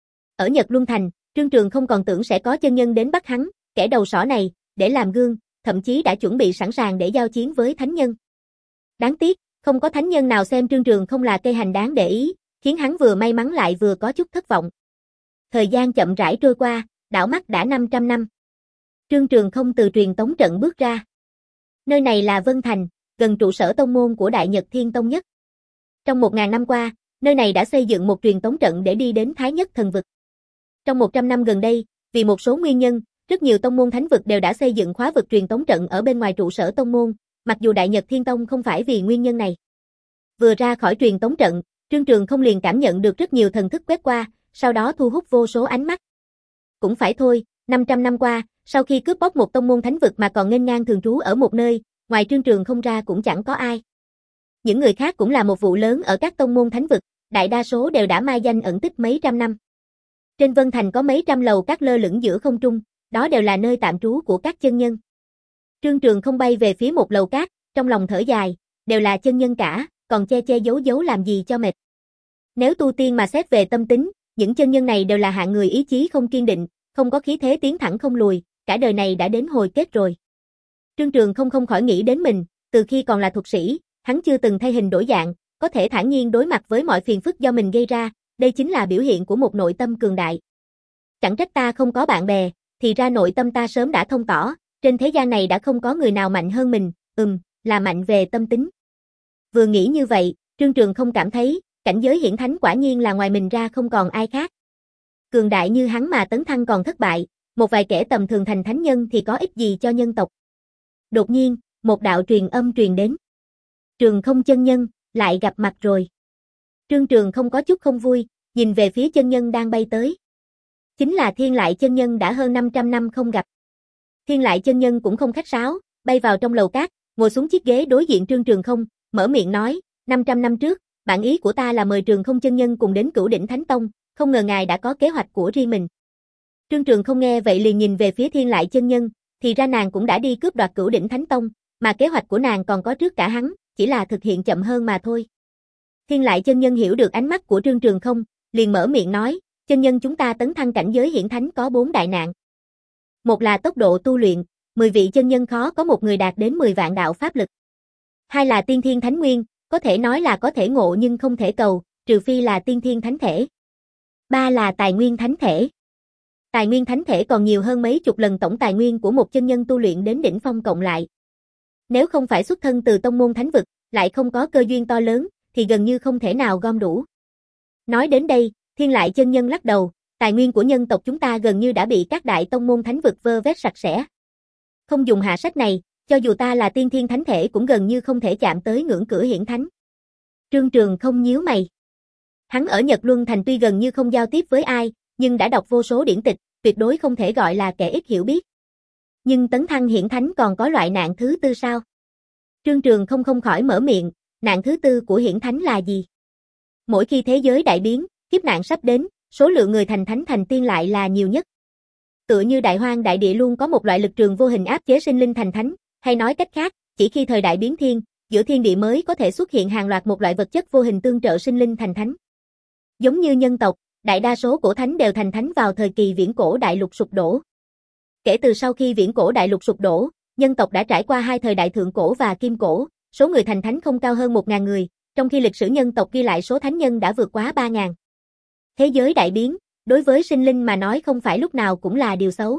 Ở Nhật Luân Thành, Trương Trường không còn tưởng sẽ có chân nhân đến bắt hắn, kẻ đầu sỏ này, để làm gương, thậm chí đã chuẩn bị sẵn sàng để giao chiến với thánh nhân. Đáng tiếc, không có thánh nhân nào xem Trương Trường không là cây hành đáng để ý, khiến hắn vừa may mắn lại vừa có chút thất vọng. Thời gian chậm rãi trôi qua, đảo mắt đã năm trăm năm. Trương Trường không từ truyền tống trận bước ra. Nơi này là Vân Thành, gần trụ sở tông môn của Đại Nhật Thiên Tông nhất. Trong một ngàn năm qua, nơi này đã xây dựng một truyền tống trận để đi đến Thái Nhất Thần Vực. Trong một trăm năm gần đây, vì một số nguyên nhân, rất nhiều tông môn thánh vực đều đã xây dựng khóa vực truyền tống trận ở bên ngoài trụ sở tông môn, mặc dù Đại Nhật Thiên Tông không phải vì nguyên nhân này. Vừa ra khỏi truyền tống trận, Trương Trường không liền cảm nhận được rất nhiều thần thức quét qua, sau đó thu hút vô số ánh mắt. Cũng phải thôi, năm trăm năm qua, sau khi cướp bóc một tông môn thánh vực mà còn nghênh ngang thường trú ở một nơi, ngoài Trương Trường không ra cũng chẳng có ai. Những người khác cũng là một vụ lớn ở các tông môn thánh vực, đại đa số đều đã mai danh ẩn tích mấy trăm năm. Trên Vân Thành có mấy trăm lầu các lơ lửng giữa không trung, đó đều là nơi tạm trú của các chân nhân. Trương Trường không bay về phía một lầu cát, trong lòng thở dài, đều là chân nhân cả, còn che che giấu giấu làm gì cho mệt. Nếu tu tiên mà xét về tâm tính, những chân nhân này đều là hạng người ý chí không kiên định, không có khí thế tiến thẳng không lùi, cả đời này đã đến hồi kết rồi. Trương Trường không không khỏi nghĩ đến mình, từ khi còn là thuật sĩ, hắn chưa từng thay hình đổi dạng, có thể thản nhiên đối mặt với mọi phiền phức do mình gây ra, đây chính là biểu hiện của một nội tâm cường đại. Chẳng trách ta không có bạn bè, thì ra nội tâm ta sớm đã thông tỏ, trên thế gian này đã không có người nào mạnh hơn mình, ừm, là mạnh về tâm tính. Vừa nghĩ như vậy, Trương Trường không cảm thấy, cảnh giới hiển thánh quả nhiên là ngoài mình ra không còn ai khác. Cường đại như hắn mà tấn thăng còn thất bại, một vài kẻ tầm thường thành thánh nhân thì có ích gì cho nhân tộc. Đột nhiên, một đạo truyền âm truyền đến. Trường không chân nhân, lại gặp mặt rồi. Trương Trường không có chút không vui, nhìn về phía chân nhân đang bay tới. Chính là Thiên Lại chân nhân đã hơn năm trăm năm không gặp. Thiên Lại chân nhân cũng không khách sáo, bay vào trong lầu cát, ngồi xuống chiếc ghế đối diện Trương Trường không, mở miệng nói, năm trăm năm trước, bản ý của ta là mời Trường Không chân nhân cùng đến Cửu Đỉnh Thánh Tông, không ngờ ngài đã có kế hoạch của riêng mình. Trương Trường Không nghe vậy liền nhìn về phía Thiên Lại chân nhân, thì ra nàng cũng đã đi cướp đoạt Cửu Đỉnh Thánh Tông, mà kế hoạch của nàng còn có trước cả hắn, chỉ là thực hiện chậm hơn mà thôi. Thiên Lại chân nhân hiểu được ánh mắt của Trương Trường Không, liền mở miệng nói, chân nhân chúng ta tấn thăng cảnh giới hiển thánh có bốn đại nạn. Một là tốc độ tu luyện, mười vị chân nhân khó có một người đạt đến mười vạn đạo pháp lực. Hai là tiên thiên thánh nguyên, có thể nói là có thể ngộ nhưng không thể cầu, trừ phi là tiên thiên thánh thể. Ba là tài nguyên thánh thể. Tài nguyên thánh thể còn nhiều hơn mấy chục lần tổng tài nguyên của một chân nhân tu luyện đến đỉnh phong cộng lại. Nếu không phải xuất thân từ tông môn thánh vực, lại không có cơ duyên to lớn, thì gần như không thể nào gom đủ. Nói đến đây, Thiên Lại chân nhân lắc đầu, tài nguyên của nhân tộc chúng ta gần như đã bị các đại tông môn thánh vực vơ vét sạch sẽ. Không dùng hạ sách này, cho dù ta là tiên thiên thánh thể cũng gần như không thể chạm tới ngưỡng cửa hiển thánh. Trương Trường Không nhíu mày. Hắn ở Nhật Luân Thành tuy gần như không giao tiếp với ai, nhưng đã đọc vô số điển tịch, tuyệt đối không thể gọi là kẻ ít hiểu biết. Nhưng tấn thăng hiển thánh còn có loại nạn thứ tư sao? Trương Trường Không không khỏi mở miệng, nạn thứ tư của hiển thánh là gì? Mỗi khi thế giới đại biến, kiếp nạn sắp đến, số lượng người thành thánh thành tiên lại là nhiều nhất. Tựa như đại hoang đại địa luôn có một loại lực trường vô hình áp chế sinh linh thành thánh, hay nói cách khác, chỉ khi thời đại biến thiên, giữa thiên địa mới có thể xuất hiện hàng loạt một loại vật chất vô hình tương trợ sinh linh thành thánh. Giống như nhân tộc, đại đa số cổ thánh đều thành thánh vào thời kỳ viễn cổ đại lục sụp đổ. Kể từ sau khi viễn cổ đại lục sụp đổ, nhân tộc đã trải qua hai thời đại thượng cổ và kim cổ, số người thành thánh không cao hơn một nghìn người, trong khi lịch sử nhân tộc ghi lại số thánh nhân đã vượt quá ba nghìn. Thế giới đại biến, đối với sinh linh mà nói không phải lúc nào cũng là điều xấu.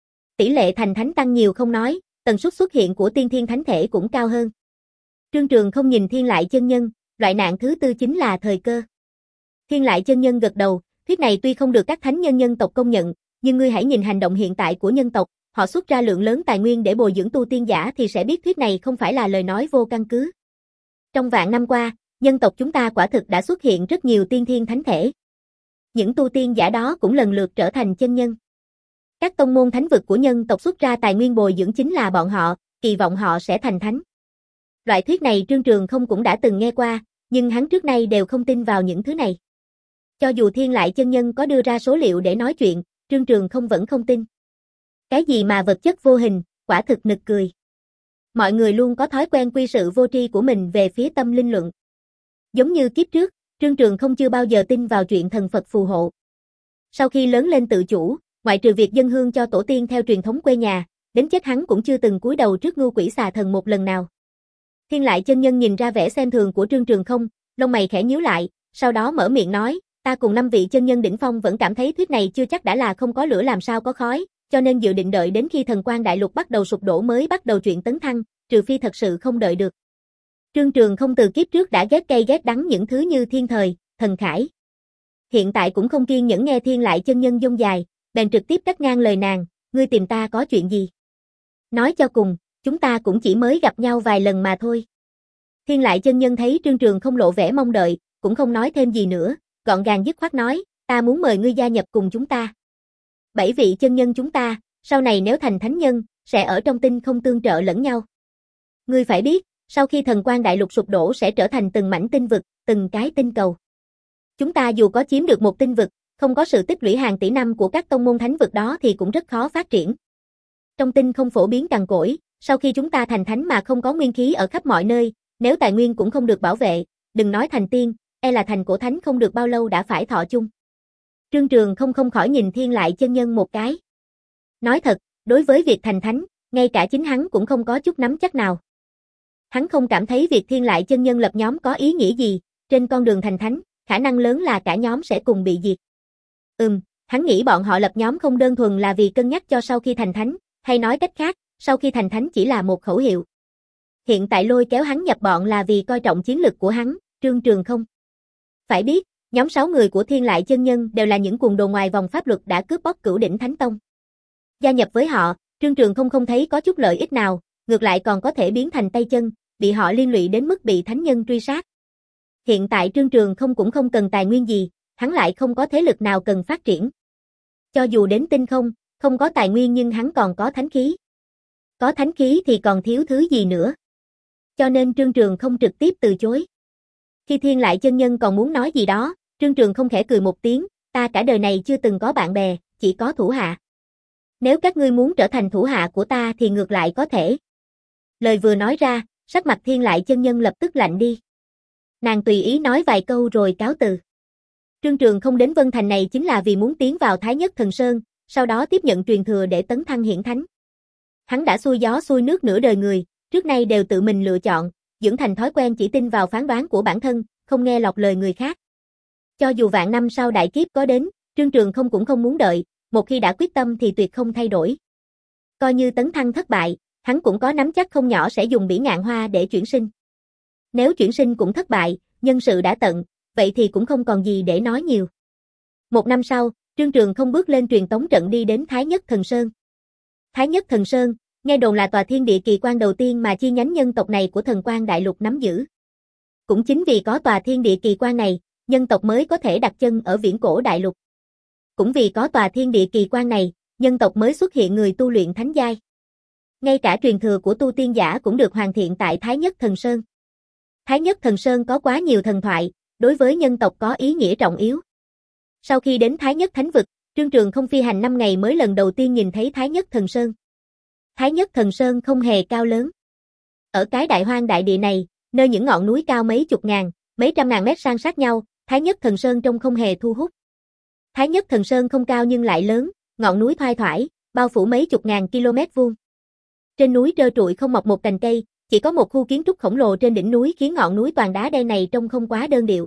Tỷ lệ thành thánh tăng nhiều không nói, tần suất xuất hiện của tiên thiên thánh thể cũng cao hơn. Trương Trường Không nhìn Thiên Lại chân nhân, loại nạn thứ tư chính là thời cơ. Thiên Lại chân nhân gật đầu, thuyết này tuy không được các thánh nhân nhân tộc công nhận, nhưng ngươi hãy nhìn hành động hiện tại của nhân tộc, họ xuất ra lượng lớn tài nguyên để bồi dưỡng tu tiên giả thì sẽ biết thuyết này không phải là lời nói vô căn cứ. Trong vạn năm qua, nhân tộc chúng ta quả thực đã xuất hiện rất nhiều tiên thiên thánh thể. Những tu tiên giả đó cũng lần lượt trở thành chân nhân. Các tông môn thánh vực của nhân tộc xuất ra tài nguyên bồi dưỡng chính là bọn họ, kỳ vọng họ sẽ thành thánh. Loại thuyết này Trương Trường Không cũng đã từng nghe qua, nhưng hắn trước nay đều không tin vào những thứ này. Cho dù Thiên Lại chân nhân có đưa ra số liệu để nói chuyện, Trương Trường Không vẫn không tin. Cái gì mà vật chất vô hình, quả thực nực cười. Mọi người luôn có thói quen quy sự vô tri của mình về phía tâm linh luận. Giống như kiếp trước, Trương Trường Không chưa bao giờ tin vào chuyện thần Phật phù hộ. Sau khi lớn lên tự chủ, ngoại trừ việc dâng hương cho tổ tiên theo truyền thống quê nhà, đến chết hắn cũng chưa từng cúi đầu trước ngưu quỷ xà thần một lần nào. Thiên Lại chân nhân nhìn ra vẻ xem thường của Trương Trường Không, lông mày khẽ nhíu lại, sau đó mở miệng nói, ta cùng năm vị chân nhân đỉnh phong vẫn cảm thấy thuyết này chưa chắc đã là không có lửa làm sao có khói, cho nên dự định đợi đến khi thần quang đại lục bắt đầu sụp đổ mới bắt đầu chuyện tấn thăng, trừ phi thật sự không đợi được. Trương Trường Không từ kiếp trước đã ghét cay ghét đắng những thứ như thiên thời, thần khải. Hiện tại cũng không kiên nhẫn nghe Thiên Lại chân nhân dông dài, bèn trực tiếp cắt ngang lời nàng, ngươi tìm ta có chuyện gì? Nói cho cùng, chúng ta cũng chỉ mới gặp nhau vài lần mà thôi. Thiên Lại chân nhân thấy Trương Trường Không lộ vẻ mong đợi, cũng không nói thêm gì nữa, gọn gàng dứt khoát nói, ta muốn mời ngươi gia nhập cùng chúng ta. Bảy vị chân nhân chúng ta, sau này nếu thành thánh nhân, sẽ ở trong tinh không tương trợ lẫn nhau. Ngươi phải biết, sau khi thần quang đại lục sụp đổ sẽ trở thành từng mảnh tinh vực, từng cái tinh cầu. Chúng ta dù có chiếm được một tinh vực, không có sự tích lũy hàng tỷ năm của các tông môn thánh vực đó thì cũng rất khó phát triển. Trong tinh không phổ biến cằn cỗi, sau khi chúng ta thành thánh mà không có nguyên khí ở khắp mọi nơi, nếu tài nguyên cũng không được bảo vệ, đừng nói thành tiên, e là thành cổ thánh không được bao lâu đã phải thọ chung. Trương Trường Không không khỏi nhìn Thiên Lại chân nhân một cái. Nói thật, đối với việc thành thánh, ngay cả chính hắn cũng không có chút nắm chắc nào. Hắn không cảm thấy việc Thiên Lại chân nhân lập nhóm có ý nghĩa gì, trên con đường thành thánh, khả năng lớn là cả nhóm sẽ cùng bị diệt. Ừm, hắn nghĩ bọn họ lập nhóm không đơn thuần là vì cân nhắc cho sau khi thành thánh, hay nói cách khác, sau khi thành thánh chỉ là một khẩu hiệu. Hiện tại lôi kéo hắn nhập bọn là vì coi trọng chiến lực của hắn, Trương Trường Không. Phải biết, nhóm sáu người của Thiên Lại chân nhân đều là những cuồng đồ ngoài vòng pháp luật đã cướp bóc Cửu Đỉnh Thánh Tông. Gia nhập với họ, Trương Trường Không không thấy có chút lợi ích nào, ngược lại còn có thể biến thành tay chân, bị họ liên lụy đến mức bị thánh nhân truy sát. Hiện tại Trương Trường Không cũng không cần tài nguyên gì, hắn lại không có thế lực nào cần phát triển. Cho dù đến tinh không, không có tài nguyên nhưng hắn còn có thánh khí. Có thánh khí thì còn thiếu thứ gì nữa. Cho nên Trương Trường Không trực tiếp từ chối. Khi Thiên Lại chân nhân còn muốn nói gì đó, Trương Trường không khẽ cười một tiếng, ta cả đời này chưa từng có bạn bè, chỉ có thủ hạ. Nếu các ngươi muốn trở thành thủ hạ của ta thì ngược lại có thể. Lời vừa nói ra, sắc mặt Thiên Lại chân nhân lập tức lạnh đi. Nàng tùy ý nói vài câu rồi cáo từ. Trương Trường không đến Vân Thành này chính là vì muốn tiến vào Thái Nhất Thần Sơn, sau đó tiếp nhận truyền thừa để tấn thăng hiển thánh. Hắn đã xuôi gió xuôi nước nửa đời người, trước nay đều tự mình lựa chọn, dưỡng thành thói quen chỉ tin vào phán đoán của bản thân, không nghe lọt lời người khác. Cho dù vạn năm sau đại kiếp có đến, Trương Trường không cũng không muốn đợi, một khi đã quyết tâm thì tuyệt không thay đổi. Coi như tấn thăng thất bại, hắn cũng có nắm chắc không nhỏ sẽ dùng bỉ ngạn hoa để chuyển sinh. Nếu chuyển sinh cũng thất bại, nhân sự đã tận, vậy thì cũng không còn gì để nói nhiều. Một năm sau, Trương Trường không bước lên truyền tống trận đi đến Thái Nhất Thần Sơn. Thái Nhất Thần Sơn, nghe đồn là tòa thiên địa kỳ quan đầu tiên mà chi nhánh nhân tộc này của Thần Quan Đại Lục nắm giữ. Cũng chính vì có tòa thiên địa kỳ quan này, nhân tộc mới có thể đặt chân ở viễn cổ đại lục. Cũng vì có tòa thiên địa kỳ quan này, nhân tộc mới xuất hiện người tu luyện thánh giai. Ngay cả truyền thừa của tu tiên giả cũng được hoàn thiện tại Thái Nhất Thần Sơn. Thái Nhất Thần Sơn có quá nhiều thần thoại, đối với nhân tộc có ý nghĩa trọng yếu. Sau khi đến Thái Nhất Thánh Vực, Trương Trường không phi hành năm ngày mới lần đầu tiên nhìn thấy Thái Nhất Thần Sơn. Thái Nhất Thần Sơn không hề cao lớn. Ở cái đại hoang đại địa này, nơi những ngọn núi cao mấy chục ngàn, mấy trăm ngàn mét san sát nhau, Thái Nhất Thần Sơn trông không hề thu hút. Thái Nhất Thần Sơn không cao nhưng lại lớn, ngọn núi thoai thoải, bao phủ mấy chục ngàn km vuông. Trên núi trơ trụi không mọc một cành cây, chỉ có một khu kiến trúc khổng lồ trên đỉnh núi khiến ngọn núi toàn đá đen này trông không quá đơn điệu.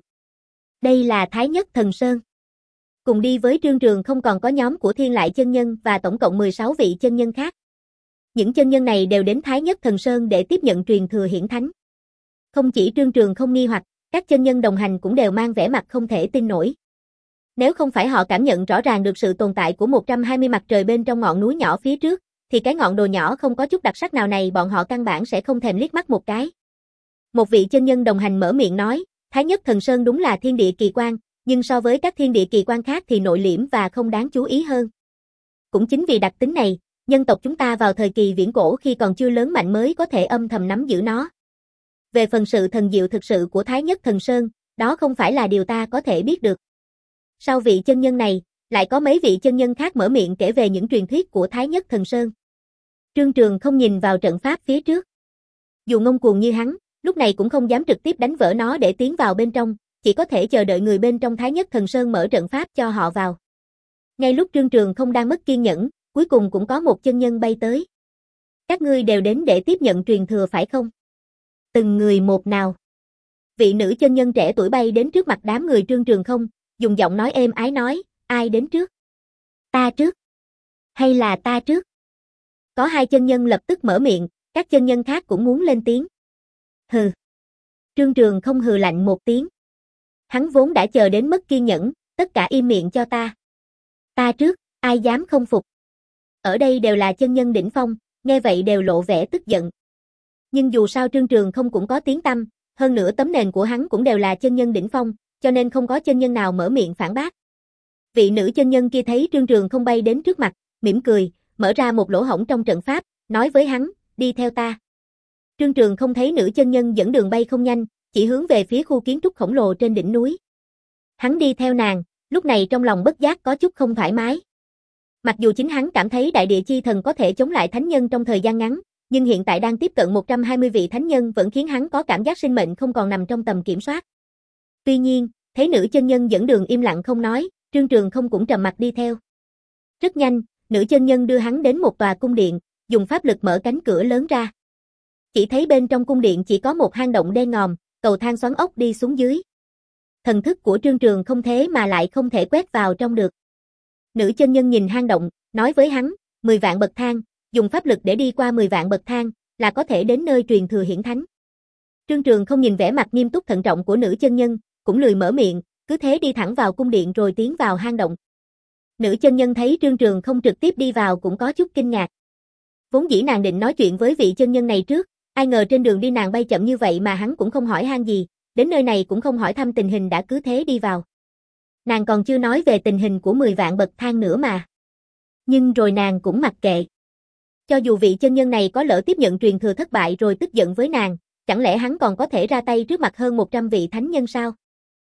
Đây là Thái Nhất Thần Sơn. Cùng đi với Trương Trường không còn có nhóm của Thiên Lại chân nhân và tổng cộng mười sáu vị chân nhân khác. Những chân nhân này đều đến Thái Nhất Thần Sơn để tiếp nhận truyền thừa hiển thánh. Không chỉ Trương Trường không nghi hoặc, các chân nhân đồng hành cũng đều mang vẻ mặt không thể tin nổi. Nếu không phải họ cảm nhận rõ ràng được sự tồn tại của một trăm hai mươi mặt trời bên trong ngọn núi nhỏ phía trước, thì cái ngọn đồ nhỏ không có chút đặc sắc nào này bọn họ căn bản sẽ không thèm liếc mắt một cái. Một vị chân nhân đồng hành mở miệng nói, Thái Nhất Thần Sơn đúng là thiên địa kỳ quan, nhưng so với các thiên địa kỳ quan khác thì nội liễm và không đáng chú ý hơn. Cũng chính vì đặc tính này, nhân tộc chúng ta vào thời kỳ viễn cổ khi còn chưa lớn mạnh mới có thể âm thầm nắm giữ nó. Về phần sự thần diệu thực sự của Thái Nhất Thần Sơn, đó không phải là điều ta có thể biết được. Sau vị chân nhân này, lại có mấy vị chân nhân khác mở miệng kể về những truyền thuyết của Thái Nhất Thần Sơn. Trương Trường không nhìn vào trận pháp phía trước. Dù ngông cuồng như hắn, lúc này cũng không dám trực tiếp đánh vỡ nó để tiến vào bên trong, chỉ có thể chờ đợi người bên trong Thái Nhất Thần Sơn mở trận pháp cho họ vào. Ngay lúc Trương Trường không đang mất kiên nhẫn, cuối cùng cũng có một chân nhân bay tới. Các ngươi đều đến để tiếp nhận truyền thừa phải không? Từng người một nào. Vị nữ chân nhân trẻ tuổi bay đến trước mặt đám người Trương Trường không, dùng giọng nói êm ái nói, ai đến trước? Ta trước. Hay là ta trước? Có hai chân nhân lập tức mở miệng, các chân nhân khác cũng muốn lên tiếng. Hừ. Trương Trường không hừ lạnh một tiếng. Hắn vốn đã chờ đến mất kiên nhẫn, tất cả im miệng cho ta. Ta trước, ai dám không phục. Ở đây đều là chân nhân đỉnh phong, nghe vậy đều lộ vẻ tức giận. Nhưng dù sao Trương Trường không cũng có tiếng tăm, hơn nữa tấm nền của hắn cũng đều là chân nhân đỉnh phong, cho nên không có chân nhân nào mở miệng phản bác. Vị nữ chân nhân kia thấy Trương Trường không bay đến trước mặt, mỉm cười, mở ra một lỗ hổng trong trận pháp, nói với hắn, đi theo ta. Trương Trường không thấy nữ chân nhân dẫn đường bay không nhanh, chỉ hướng về phía khu kiến trúc khổng lồ trên đỉnh núi. Hắn đi theo nàng, lúc này trong lòng bất giác có chút không thoải mái. Mặc dù chính hắn cảm thấy đại địa chi thần có thể chống lại thánh nhân trong thời gian ngắn, nhưng hiện tại đang tiếp cận một trăm hai mươi vị thánh nhân vẫn khiến hắn có cảm giác sinh mệnh không còn nằm trong tầm kiểm soát. Tuy nhiên, thấy nữ chân nhân dẫn đường im lặng không nói, Trương Trường không cũng trầm mặc đi theo. Rất nhanh, nữ chân nhân đưa hắn đến một tòa cung điện, dùng pháp lực mở cánh cửa lớn ra. Chỉ thấy bên trong cung điện chỉ có một hang động đen ngòm, cầu thang xoắn ốc đi xuống dưới. Thần thức của Trương Trường không thế mà lại không thể quét vào trong được. Nữ chân nhân nhìn hang động, nói với hắn, mười vạn bậc thang, dùng pháp lực để đi qua mười vạn bậc thang, là có thể đến nơi truyền thừa hiển thánh. Trương Trường không nhìn vẻ mặt nghiêm túc thận trọng của nữ chân nhân, cũng lười mở miệng, cứ thế đi thẳng vào cung điện rồi tiến vào hang động. Nữ chân nhân thấy Trương Trường không trực tiếp đi vào cũng có chút kinh ngạc. Vốn dĩ nàng định nói chuyện với vị chân nhân này trước, ai ngờ trên đường đi nàng bay chậm như vậy mà hắn cũng không hỏi han gì, đến nơi này cũng không hỏi thăm tình hình đã cứ thế đi vào. Nàng còn chưa nói về tình hình của mười vạn bậc thang nữa mà. Nhưng rồi nàng cũng mặc kệ. Cho dù vị chân nhân này có lỡ tiếp nhận truyền thừa thất bại rồi tức giận với nàng, chẳng lẽ hắn còn có thể ra tay trước mặt hơn một trăm vị thánh nhân sao?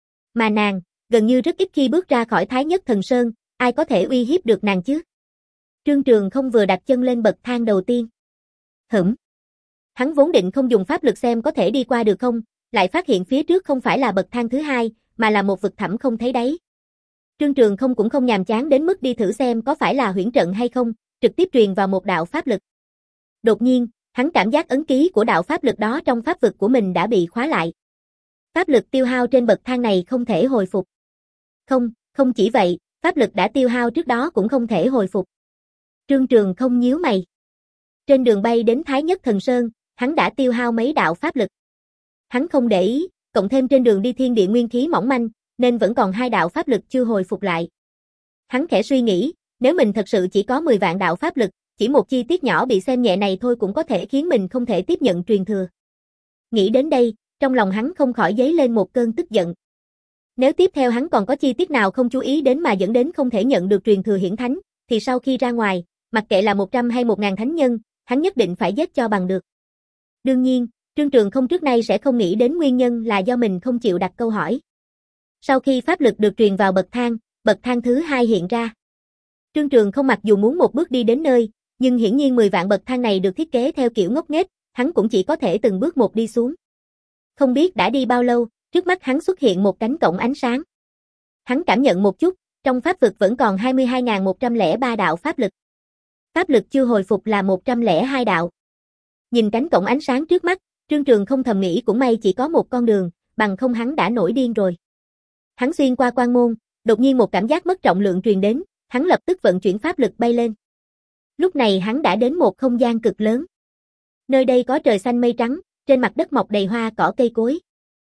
Mà nàng, gần như rất ít khi bước ra khỏi Thái Nhất Thần Sơn, ai có thể uy hiếp được nàng chứ? Trương Trường không vừa đặt chân lên bậc thang đầu tiên. Hửm. Hắn vốn định không dùng pháp lực xem có thể đi qua được không, lại phát hiện phía trước không phải là bậc thang thứ hai, mà là một vực thẳm không thấy đáy. Trương Trường không cũng không nhàm chán đến mức đi thử xem có phải là huyễn trận hay không, trực tiếp truyền vào một đạo pháp lực. Đột nhiên, hắn cảm giác ấn ký của đạo pháp lực đó trong pháp vực của mình đã bị khóa lại. Pháp lực tiêu hao trên bậc thang này không thể hồi phục. Không, không chỉ vậy, pháp lực đã tiêu hao trước đó cũng không thể hồi phục. Trương Trường không nhíu mày. Trên đường bay đến Thái Nhất Thần Sơn, hắn đã tiêu hao mấy đạo pháp lực. Hắn không để ý, cộng thêm trên đường đi thiên địa nguyên khí mỏng manh, nên vẫn còn hai đạo pháp lực chưa hồi phục lại. Hắn khẽ suy nghĩ, nếu mình thật sự chỉ có mười vạn đạo pháp lực, chỉ một chi tiết nhỏ bị xem nhẹ này thôi cũng có thể khiến mình không thể tiếp nhận truyền thừa. Nghĩ đến đây, trong lòng hắn không khỏi dấy lên một cơn tức giận. Nếu tiếp theo hắn còn có chi tiết nào không chú ý đến mà dẫn đến không thể nhận được truyền thừa hiển thánh, thì sau khi ra ngoài, mặc kệ là một trăm hay một ngàn thánh nhân, hắn nhất định phải giết cho bằng được. Đương nhiên, Trương Trường không trước nay sẽ không nghĩ đến nguyên nhân là do mình không chịu đặt câu hỏi. Sau khi pháp lực được truyền vào bậc thang, bậc thang thứ hai hiện ra. Trương Trường không mặc dù muốn một bước đi đến nơi, nhưng hiển nhiên mười vạn bậc thang này được thiết kế theo kiểu ngốc nghếch, hắn cũng chỉ có thể từng bước một đi xuống. Không biết đã đi bao lâu, trước mắt hắn xuất hiện một cánh cổng ánh sáng. Hắn cảm nhận một chút, trong pháp vực vẫn còn hai mươi hai nghìn một trăm lẻ ba đạo pháp lực. Pháp lực chưa hồi phục là một trăm lẻ hai đạo. Nhìn cánh cổng ánh sáng trước mắt, Trương Trường không thầm nghĩ cũng may chỉ có một con đường, bằng không hắn đã nổi điên rồi. Hắn xuyên qua quan môn, đột nhiên một cảm giác mất trọng lượng truyền đến, hắn lập tức vận chuyển pháp lực bay lên. Lúc này hắn đã đến một không gian cực lớn. Nơi đây có trời xanh mây trắng, trên mặt đất mọc đầy hoa cỏ cây cối.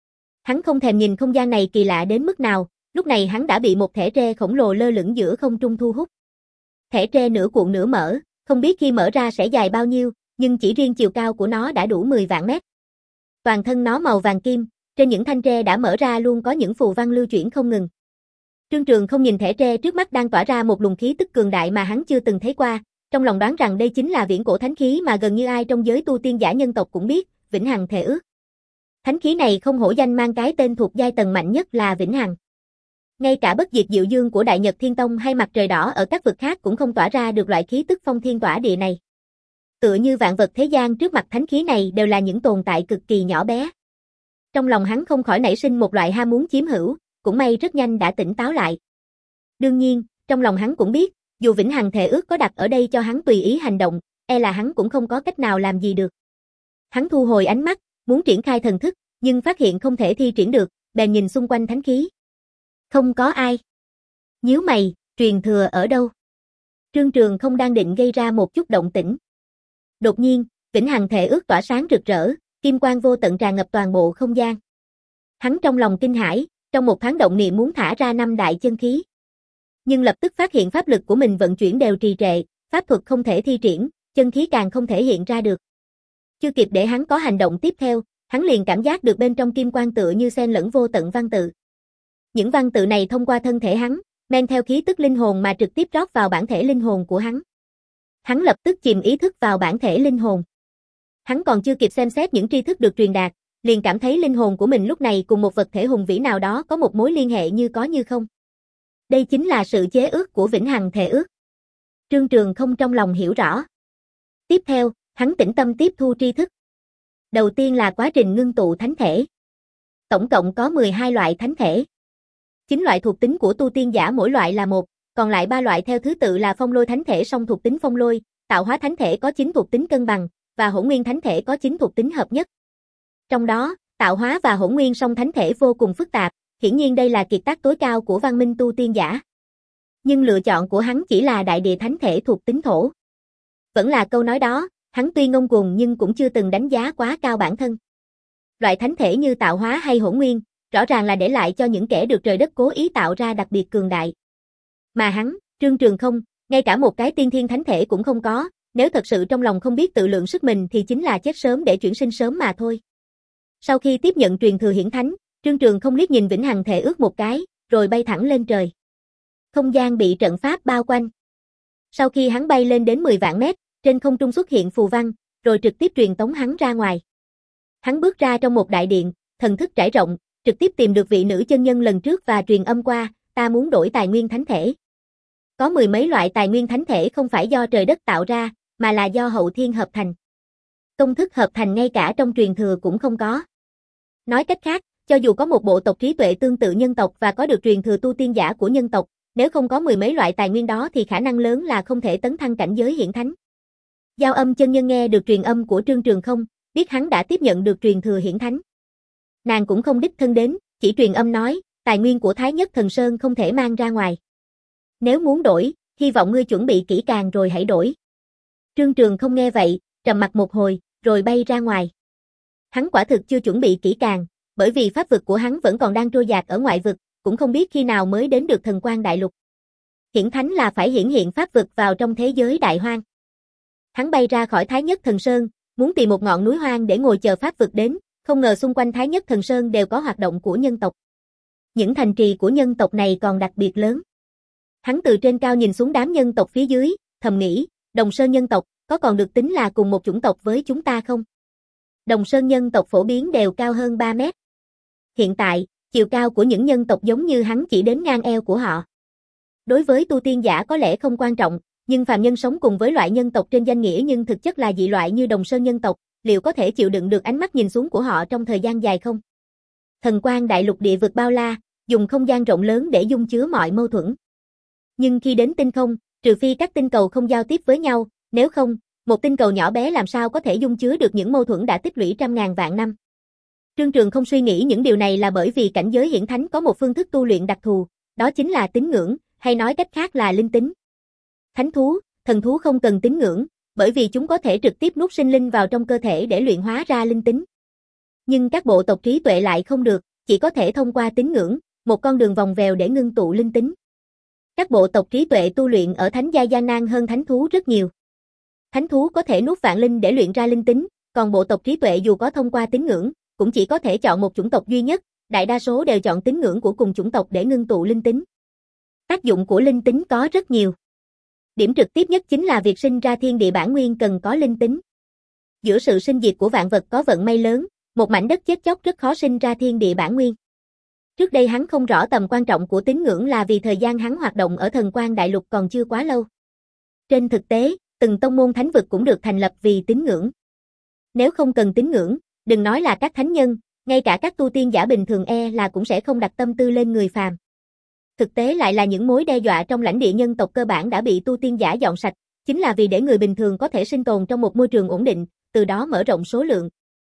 Hắn không thèm nhìn không gian này kỳ lạ đến mức nào, lúc này hắn đã bị một thẻ tre khổng lồ lơ lửng giữa không trung thu hút. Thẻ tre nửa cuộn nửa mở, không biết khi mở ra sẽ dài bao nhiêu, nhưng chỉ riêng chiều cao của nó đã đủ mười vạn mét. Toàn thân nó màu vàng kim, trên những thanh tre đã mở ra luôn có những phù văn lưu chuyển không ngừng. Trương Trường không nhìn thẻ tre trước mắt đang tỏa ra một luồng khí tức cường đại mà hắn chưa từng thấy qua, trong lòng đoán rằng đây chính là viễn cổ thánh khí mà gần như ai trong giới tu tiên giả nhân tộc cũng biết, Vĩnh Hằng Thề Ước. Thánh khí này không hổ danh mang cái tên thuộc giai tầng mạnh nhất là Vĩnh Hằng. Ngay cả bất diệt diệu dương của Đại Nhật Thiên Tông hay mặt trời đỏ ở các vực khác cũng không tỏa ra được loại khí tức phong thiên tỏa địa này. Tựa như vạn vật thế gian trước mặt thánh khí này đều là những tồn tại cực kỳ nhỏ bé. Trong lòng hắn không khỏi nảy sinh một loại ham muốn chiếm hữu, cũng may rất nhanh đã tỉnh táo lại. Đương nhiên, trong lòng hắn cũng biết, dù Vĩnh Hằng Thề Ước có đặt ở đây cho hắn tùy ý hành động, e là hắn cũng không có cách nào làm gì được. Hắn thu hồi ánh mắt, muốn triển khai thần thức, nhưng phát hiện không thể thi triển được, bèn nhìn xung quanh thánh khí. Không có ai. Nhíu mày, truyền thừa ở đâu? Trương Trường không đang định gây ra một chút động tĩnh. Đột nhiên, Vĩnh Hằng Thề Ước tỏa sáng rực rỡ, kim quang vô tận tràn ngập toàn bộ không gian. Hắn trong lòng kinh hãi, trong một thoáng động niệm muốn thả ra năm đại chân khí. Nhưng lập tức phát hiện pháp lực của mình vận chuyển đều trì trệ, pháp thuật không thể thi triển, chân khí càng không thể hiện ra được. Chưa kịp để hắn có hành động tiếp theo, hắn liền cảm giác được bên trong kim quang tựa như xen lẫn vô tận văn tự. Những văn tự này thông qua thân thể hắn, men theo khí tức linh hồn mà trực tiếp rót vào bản thể linh hồn của hắn. Hắn lập tức chìm ý thức vào bản thể linh hồn. Hắn còn chưa kịp xem xét những tri thức được truyền đạt, liền cảm thấy linh hồn của mình lúc này cùng một vật thể hùng vĩ nào đó có một mối liên hệ như có như không. Đây chính là sự chế ước của Vĩnh Hằng Thề Ước. Trương Trường không trong lòng hiểu rõ. Tiếp theo, hắn tĩnh tâm tiếp thu tri thức. Đầu tiên là quá trình ngưng tụ thánh thể. Tổng cộng có mười hai loại thánh thể. chín loại thuộc tính của tu tiên giả mỗi loại là một, còn lại ba loại theo thứ tự là phong lôi thánh thể song thuộc tính phong lôi, tạo hóa thánh thể có chín thuộc tính cân bằng, và hỗn nguyên thánh thể có chín thuộc tính hợp nhất. Trong đó, tạo hóa và hỗn nguyên song thánh thể vô cùng phức tạp, hiển nhiên đây là kiệt tác tối cao của văn minh tu tiên giả. Nhưng lựa chọn của hắn chỉ là đại địa thánh thể thuộc tính thổ. Vẫn là câu nói đó, hắn tuy ngông cuồng nhưng cũng chưa từng đánh giá quá cao bản thân. Loại thánh thể như tạo hóa hay hỗn nguyên, rõ ràng là để lại cho những kẻ được trời đất cố ý tạo ra đặc biệt cường đại. Mà hắn, Trương Trường không, ngay cả một cái tiên thiên thánh thể cũng không có, nếu thật sự trong lòng không biết tự lượng sức mình thì chính là chết sớm để chuyển sinh sớm mà thôi. Sau khi tiếp nhận truyền thừa hiển thánh, Trương Trường không liếc nhìn Vĩnh Hằng Thề Ước một cái, rồi bay thẳng lên trời. Không gian bị trận pháp bao quanh. Sau khi hắn bay lên đến mười vạn mét, trên không trung xuất hiện phù văn, rồi trực tiếp truyền tống hắn ra ngoài. Hắn bước ra trong một đại điện, thần thức trải rộng, trực tiếp tìm được vị nữ chân nhân lần trước và truyền âm qua, ta muốn đổi tài nguyên thánh thể. Có mười mấy loại tài nguyên thánh thể không phải do trời đất tạo ra, mà là do hậu thiên hợp thành. Công thức hợp thành ngay cả trong truyền thừa cũng không có. Nói cách khác, cho dù có một bộ tộc trí tuệ tương tự nhân tộc và có được truyền thừa tu tiên giả của nhân tộc, nếu không có mười mấy loại tài nguyên đó thì khả năng lớn là không thể tấn thăng cảnh giới hiển thánh. Giao Âm chân nhân nghe được truyền âm của Trương Trường Không, biết hắn đã tiếp nhận được truyền thừa hiển thánh. Nàng cũng không đích thân đến, chỉ truyền âm nói, tài nguyên của Thái Nhất Thần Sơn không thể mang ra ngoài. Nếu muốn đổi, hy vọng ngươi chuẩn bị kỹ càng rồi hãy đổi. Trương Trường Không nghe vậy, trầm mặc một hồi, rồi bay ra ngoài. Hắn quả thực chưa chuẩn bị kỹ càng, bởi vì pháp vực của hắn vẫn còn đang trôi dạt ở ngoại vực, cũng không biết khi nào mới đến được Thần Quang Đại Lục. Hiển thánh là phải hiển hiện pháp vực vào trong thế giới đại hoang. Hắn bay ra khỏi Thái Nhất Thần Sơn, muốn tìm một ngọn núi hoang để ngồi chờ pháp vực đến, không ngờ xung quanh Thái Nhất Thần Sơn đều có hoạt động của nhân tộc. Những thành trì của nhân tộc này còn đặc biệt lớn. Hắn từ trên cao nhìn xuống đám nhân tộc phía dưới, thầm nghĩ, Đồng Sơn nhân tộc, có còn được tính là cùng một chủng tộc với chúng ta không? Đồng Sơn nhân tộc phổ biến đều cao hơn ba mét. Hiện tại, chiều cao của những nhân tộc giống như hắn chỉ đến ngang eo của họ. Đối với tu tiên giả có lẽ không quan trọng, nhưng phàm nhân sống cùng với loại nhân tộc trên danh nghĩa nhưng thực chất là dị loại như Đồng Sơn nhân tộc, liệu có thể chịu đựng được ánh mắt nhìn xuống của họ trong thời gian dài không? Thần Quang Đại Lục địa vực bao la, dùng không gian rộng lớn để dung chứa mọi mâu thuẫn. Nhưng khi đến tinh không, trừ phi các tinh cầu không giao tiếp với nhau, nếu không, một tinh cầu nhỏ bé làm sao có thể dung chứa được những mâu thuẫn đã tích lũy trăm ngàn vạn năm. Trương Trường Không suy nghĩ những điều này là bởi vì cảnh giới hiển thánh có một phương thức tu luyện đặc thù, đó chính là tín ngưỡng, hay nói cách khác là linh tính. Thánh thú, thần thú không cần tín ngưỡng, bởi vì chúng có thể trực tiếp nuốt sinh linh vào trong cơ thể để luyện hóa ra linh tính. Nhưng các bộ tộc trí tuệ lại không được, chỉ có thể thông qua tín ngưỡng, một con đường vòng vèo để ngưng tụ linh tính. Các bộ tộc trí tuệ tu luyện ở thánh giai gian nan hơn thánh thú rất nhiều. Thánh thú có thể nuốt vạn linh để luyện ra linh tính, còn bộ tộc trí tuệ dù có thông qua tín ngưỡng, cũng chỉ có thể chọn một chủng tộc duy nhất, đại đa số đều chọn tín ngưỡng của cùng chủng tộc để ngưng tụ linh tính. Tác dụng của linh tính có rất nhiều. Điểm trực tiếp nhất chính là việc sinh ra thiên địa bản nguyên cần có linh tính. Giữa sự sinh diệt của vạn vật có vận may lớn, một mảnh đất chết chóc rất khó sinh ra thiên địa bản nguyên. Trước đây hắn không rõ tầm quan trọng của tín ngưỡng là vì thời gian hắn hoạt động ở Thần Quang Đại Lục còn chưa quá lâu. Trên thực tế, từng tông môn thánh vực cũng được thành lập vì tín ngưỡng. Nếu không cần tín ngưỡng, đừng nói là các thánh nhân, ngay cả các tu tiên giả bình thường e là cũng sẽ không đặt tâm tư lên người phàm. Thực tế lại là những mối đe dọa trong lãnh địa nhân tộc cơ bản đã bị tu tiên giả dọn sạch, chính là vì để người bình thường có thể sinh tồn trong một môi trường ổn định, từ đó mở rộng số lượng.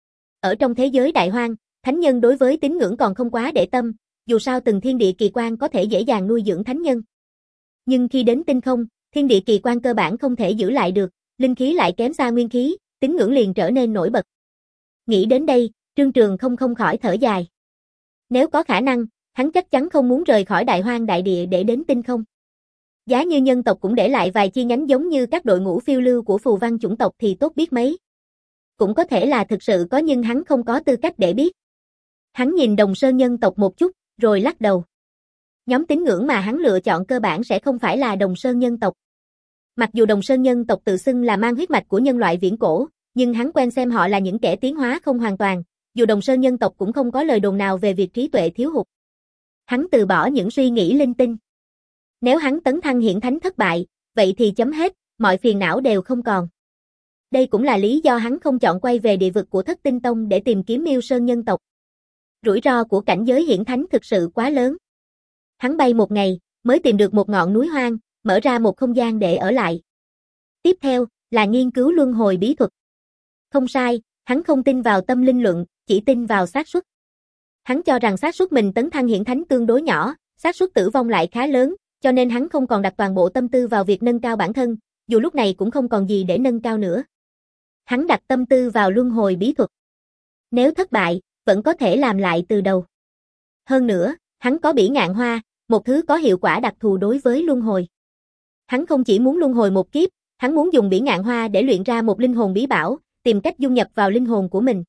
Ở trong thế giới đại hoang, thánh nhân đối với tín ngưỡng còn không quá để tâm, dù sao từng thiên địa kỳ quan có thể dễ dàng nuôi dưỡng thánh nhân. Nhưng khi đến tinh không, thiên địa kỳ quan cơ bản không thể giữ lại được, linh khí lại kém xa nguyên khí, tín ngưỡng liền trở nên nổi bật. Nghĩ đến đây, Trương Trường Không không khỏi thở dài. Nếu có khả năng, hắn chắc chắn không muốn rời khỏi đại hoang đại địa để đến tinh không. Giá như nhân tộc cũng để lại vài chi nhánh giống như các đội ngũ phiêu lưu của phù văn chủng tộc thì tốt biết mấy. Cũng có thể là thực sự có nhưng hắn không có tư cách để biết. Hắn nhìn Đồng Sơn nhân tộc một chút, rồi lắc đầu. Nhóm tín ngưỡng mà hắn lựa chọn cơ bản sẽ không phải là Đồng Sơn nhân tộc. Mặc dù Đồng Sơn nhân tộc tự xưng là mang huyết mạch của nhân loại viễn cổ, nhưng hắn quen xem họ là những kẻ tiến hóa không hoàn toàn, dù Đồng Sơn nhân tộc cũng không có lời đồn nào về việc trí tuệ thiếu hụt. Hắn từ bỏ những suy nghĩ linh tinh. Nếu hắn tấn thăng hiển thánh thất bại, vậy thì chấm hết, mọi phiền não đều không còn. Đây cũng là lý do hắn không chọn quay về địa vực của Thất Tinh Tông để tìm kiếm Miêu Sơn nhân tộc. Rủi ro của cảnh giới hiển thánh thực sự quá lớn. Hắn bay một ngày, mới tìm được một ngọn núi hoang, mở ra một không gian để ở lại. Tiếp theo, là nghiên cứu luân hồi bí thuật. Không sai, hắn không tin vào tâm linh luận, chỉ tin vào xác suất. Hắn cho rằng xác suất mình tấn thăng hiển thánh tương đối nhỏ, xác suất tử vong lại khá lớn, cho nên hắn không còn đặt toàn bộ tâm tư vào việc nâng cao bản thân, dù lúc này cũng không còn gì để nâng cao nữa. Hắn đặt tâm tư vào luân hồi bí thuật. Nếu thất bại, vẫn có thể làm lại từ đầu. Hơn nữa, hắn có bỉ ngạn hoa, một thứ có hiệu quả đặc thù đối với luân hồi. Hắn không chỉ muốn luân hồi một kiếp, hắn muốn dùng bỉ ngạn hoa để luyện ra một linh hồn bí bảo, tìm cách dung nhập vào linh hồn của mình.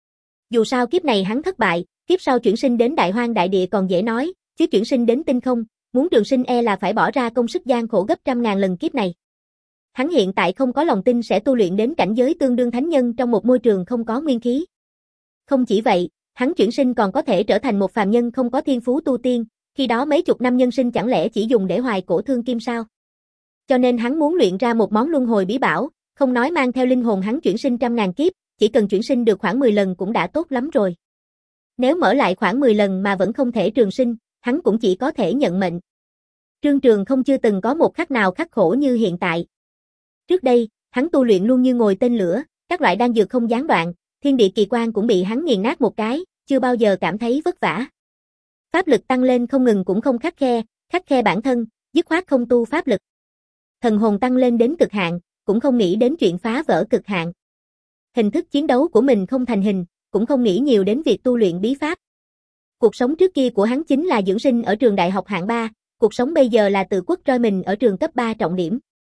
Dù sao kiếp này hắn thất bại, kiếp sau chuyển sinh đến đại hoang đại địa còn dễ nói, chứ chuyển sinh đến tinh không, muốn trường sinh e là phải bỏ ra công sức gian khổ gấp trăm ngàn lần kiếp này. Hắn hiện tại không có lòng tin sẽ tu luyện đến cảnh giới tương đương thánh nhân trong một môi trường không có nguyên khí. Không chỉ vậy, hắn chuyển sinh còn có thể trở thành một phàm nhân không có thiên phú tu tiên, khi đó mấy chục năm nhân sinh chẳng lẽ chỉ dùng để hoài cổ thương kim sao? Cho nên hắn muốn luyện ra một món luân hồi bí bảo, không nói mang theo linh hồn hắn chuyển sinh trăm ngàn kiếp, chỉ cần chuyển sinh được khoảng mười lần cũng đã tốt lắm rồi. Nếu mở lại khoảng mười lần mà vẫn không thể trường sinh, hắn cũng chỉ có thể nhận mệnh. Trương Trường không chưa từng có một khắc nào khắc khổ như hiện tại. Trước đây, hắn tu luyện luôn như ngồi tên lửa, các loại đan dược không gián đoạn, thiên địa kỳ quan cũng bị hắn nghiền nát một cái, chưa bao giờ cảm thấy vất vả. Pháp lực tăng lên không ngừng cũng không khắt khe, khắt khe bản thân, dứt khoát không tu pháp lực. Thần hồn tăng lên đến cực hạn, cũng không nghĩ đến chuyện phá vỡ cực hạn. Hình thức chiến đấu của mình không thành hình, cũng không nghĩ nhiều đến việc tu luyện bí pháp. Cuộc sống trước kia của hắn chính là dưỡng sinh ở trường đại học hạng ba, cuộc sống bây giờ là tự quất roi mình ở trường cấp ba trọng điểm.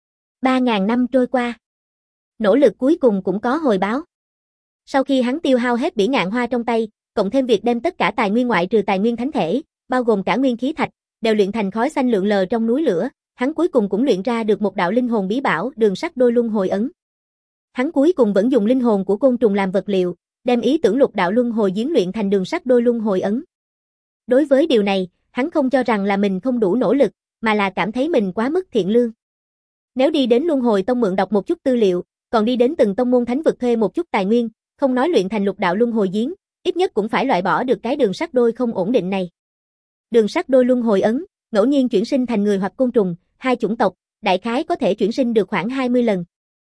ba ngàn năm trôi qua. Nỗ lực cuối cùng cũng có hồi báo. Sau khi hắn tiêu hao hết bỉ ngạn hoa trong tay, cộng thêm việc đem tất cả tài nguyên ngoại trừ tài nguyên thánh thể, bao gồm cả nguyên khí thạch, đều luyện thành khói xanh lượn lờ trong núi lửa, hắn cuối cùng cũng luyện ra được một đạo linh hồn bí bảo, Đường Sắt Đôi Luân Hồi Ấn. Hắn cuối cùng vẫn dùng linh hồn của côn trùng làm vật liệu, đem ý tưởng lục đạo luân hồi diễn luyện thành Đường Sắt Đôi Luân Hồi Ấn. Đối với điều này, hắn không cho rằng là mình không đủ nỗ lực, mà là cảm thấy mình quá mức thiện lương. Nếu đi đến Luân Hồi Tông mượn đọc một chút tư liệu, còn đi đến từng tông môn thánh vực thuê một chút tài nguyên, không nói luyện thành lục đạo luân hồi giếng, ít nhất cũng phải loại bỏ được cái đường sắt đôi không ổn định này. Đường sắt đôi luân hồi ấn, ngẫu nhiên chuyển sinh thành người hoặc côn trùng, hai chủng tộc, đại khái có thể chuyển sinh được khoảng hai mươi lần.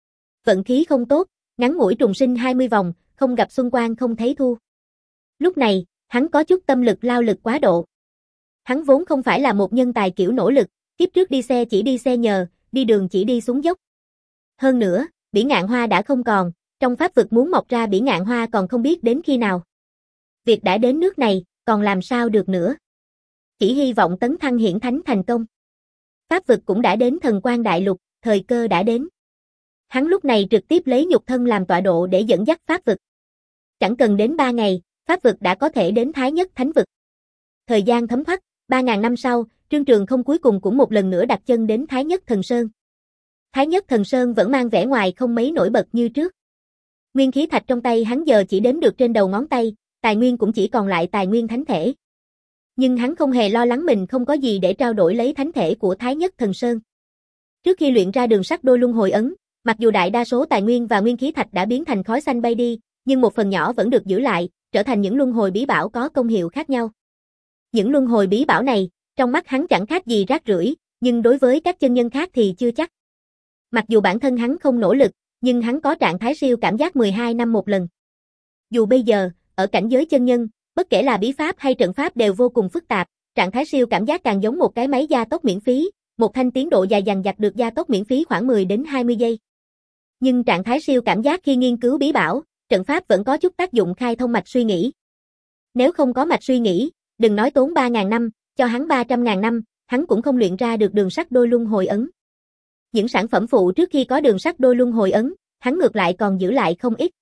Vận khí không tốt, ngắn ngủi trùng sinh hai mươi vòng, không gặp xuân quang không thấy thu. Lúc này, hắn có chút tâm lực lao lực quá độ. Hắn vốn không phải là một nhân tài kiểu nỗ lực, kiếp trước đi xe chỉ đi xe nhờ, đi đường chỉ đi xuống dốc. Hơn nữa, bỉ ngạn hoa đã không còn, trong pháp vực muốn mọc ra bỉ ngạn hoa còn không biết đến khi nào. Việc đã đến nước này, còn làm sao được nữa. Chỉ hy vọng tấn thăng hiển thánh thành công. Pháp vực cũng đã đến thần quan đại lục, thời cơ đã đến. Hắn lúc này trực tiếp lấy nhục thân làm tọa độ để dẫn dắt pháp vực. Chẳng cần đến ba ngày, pháp vực đã có thể đến thái nhất thánh vực. Thời gian thấm thoát, ba ngàn năm sau, Trương Trường không cuối cùng cũng một lần nữa đặt chân đến Thái Nhất Thần Sơn. Thái Nhất Thần Sơn vẫn mang vẻ ngoài không mấy nổi bật như trước. Nguyên khí thạch trong tay hắn giờ chỉ đếm được trên đầu ngón tay, tài nguyên cũng chỉ còn lại tài nguyên thánh thể. Nhưng hắn không hề lo lắng mình không có gì để trao đổi lấy thánh thể của Thái Nhất Thần Sơn. Trước khi luyện ra đường sắt đôi luân hồi ấn, mặc dù đại đa số tài nguyên và nguyên khí thạch đã biến thành khói xanh bay đi, nhưng một phần nhỏ vẫn được giữ lại, trở thành những luân hồi bí bảo có công hiệu khác nhau. Những luân hồi bí bảo này, trong mắt hắn chẳng khác gì rác rưởi, nhưng đối với các chân nhân khác thì chưa chắc. Mặc dù bản thân hắn không nỗ lực, nhưng hắn có trạng thái siêu cảm giác mười hai năm một lần. Dù bây giờ, ở cảnh giới chân nhân, bất kể là bí pháp hay trận pháp đều vô cùng phức tạp, trạng thái siêu cảm giác càng giống một cái máy gia tốc miễn phí, một thanh tiến độ dài dằng dặc được gia tốc miễn phí khoảng mười đến hai mươi giây. Nhưng trạng thái siêu cảm giác khi nghiên cứu bí bảo, trận pháp vẫn có chút tác dụng khai thông mạch suy nghĩ. Nếu không có mạch suy nghĩ, đừng nói tốn ba ngàn năm, cho hắn ba trăm ngàn năm, hắn cũng không luyện ra được đường sắt đôi luân hồi ấn. Những sản phẩm phụ trước khi có đường sắt đôi luân hồi ấn, hắn ngược lại còn giữ lại không ít.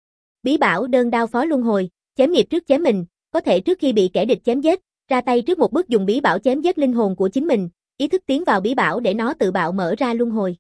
Bí bảo đơn đao phó luân hồi, chém nghiệp trước chém mình, có thể trước khi bị kẻ địch chém giết, ra tay trước một bước dùng bí bảo chém giết linh hồn của chính mình, ý thức tiến vào bí bảo để nó tự bạo mở ra luân hồi.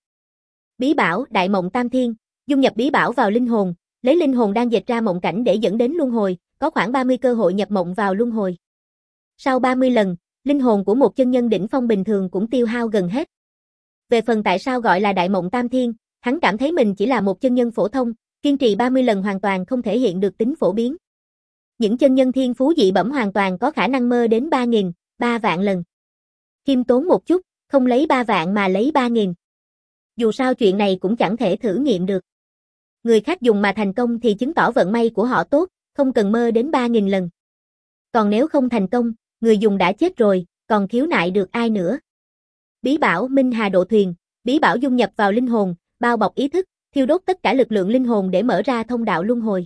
Bí bảo Đại Mộng Tam Thiên, dung nhập bí bảo vào linh hồn, lấy linh hồn đang dệt ra mộng cảnh để dẫn đến luân hồi, có khoảng ba mươi cơ hội nhập mộng vào luân hồi. Sau ba mươi lần, linh hồn của một chân nhân đỉnh phong bình thường cũng tiêu hao gần hết. Về phần tại sao gọi là Đại Mộng Tam Thiên, hắn cảm thấy mình chỉ là một chân nhân phổ thông, kiên trì ba mươi lần hoàn toàn không thể hiện được tính phổ biến. Những chân nhân thiên phú dị bẩm hoàn toàn có khả năng mơ đến ba nghìn, ba vạn lần. Khiêm tốn một chút, không lấy ba vạn mà lấy ba nghìn. Dù sao chuyện này cũng chẳng thể thử nghiệm được. Người khác dùng mà thành công thì chứng tỏ vận may của họ tốt, không cần mơ đến ba nghìn lần. Còn nếu không thành công, người dùng đã chết rồi, còn khiếu nại được ai nữa. Bí bảo Minh Hà Độ Thuyền, bí bảo dung nhập vào linh hồn, bao bọc ý thức, thiêu đốt tất cả lực lượng linh hồn để mở ra thông đạo luân hồi.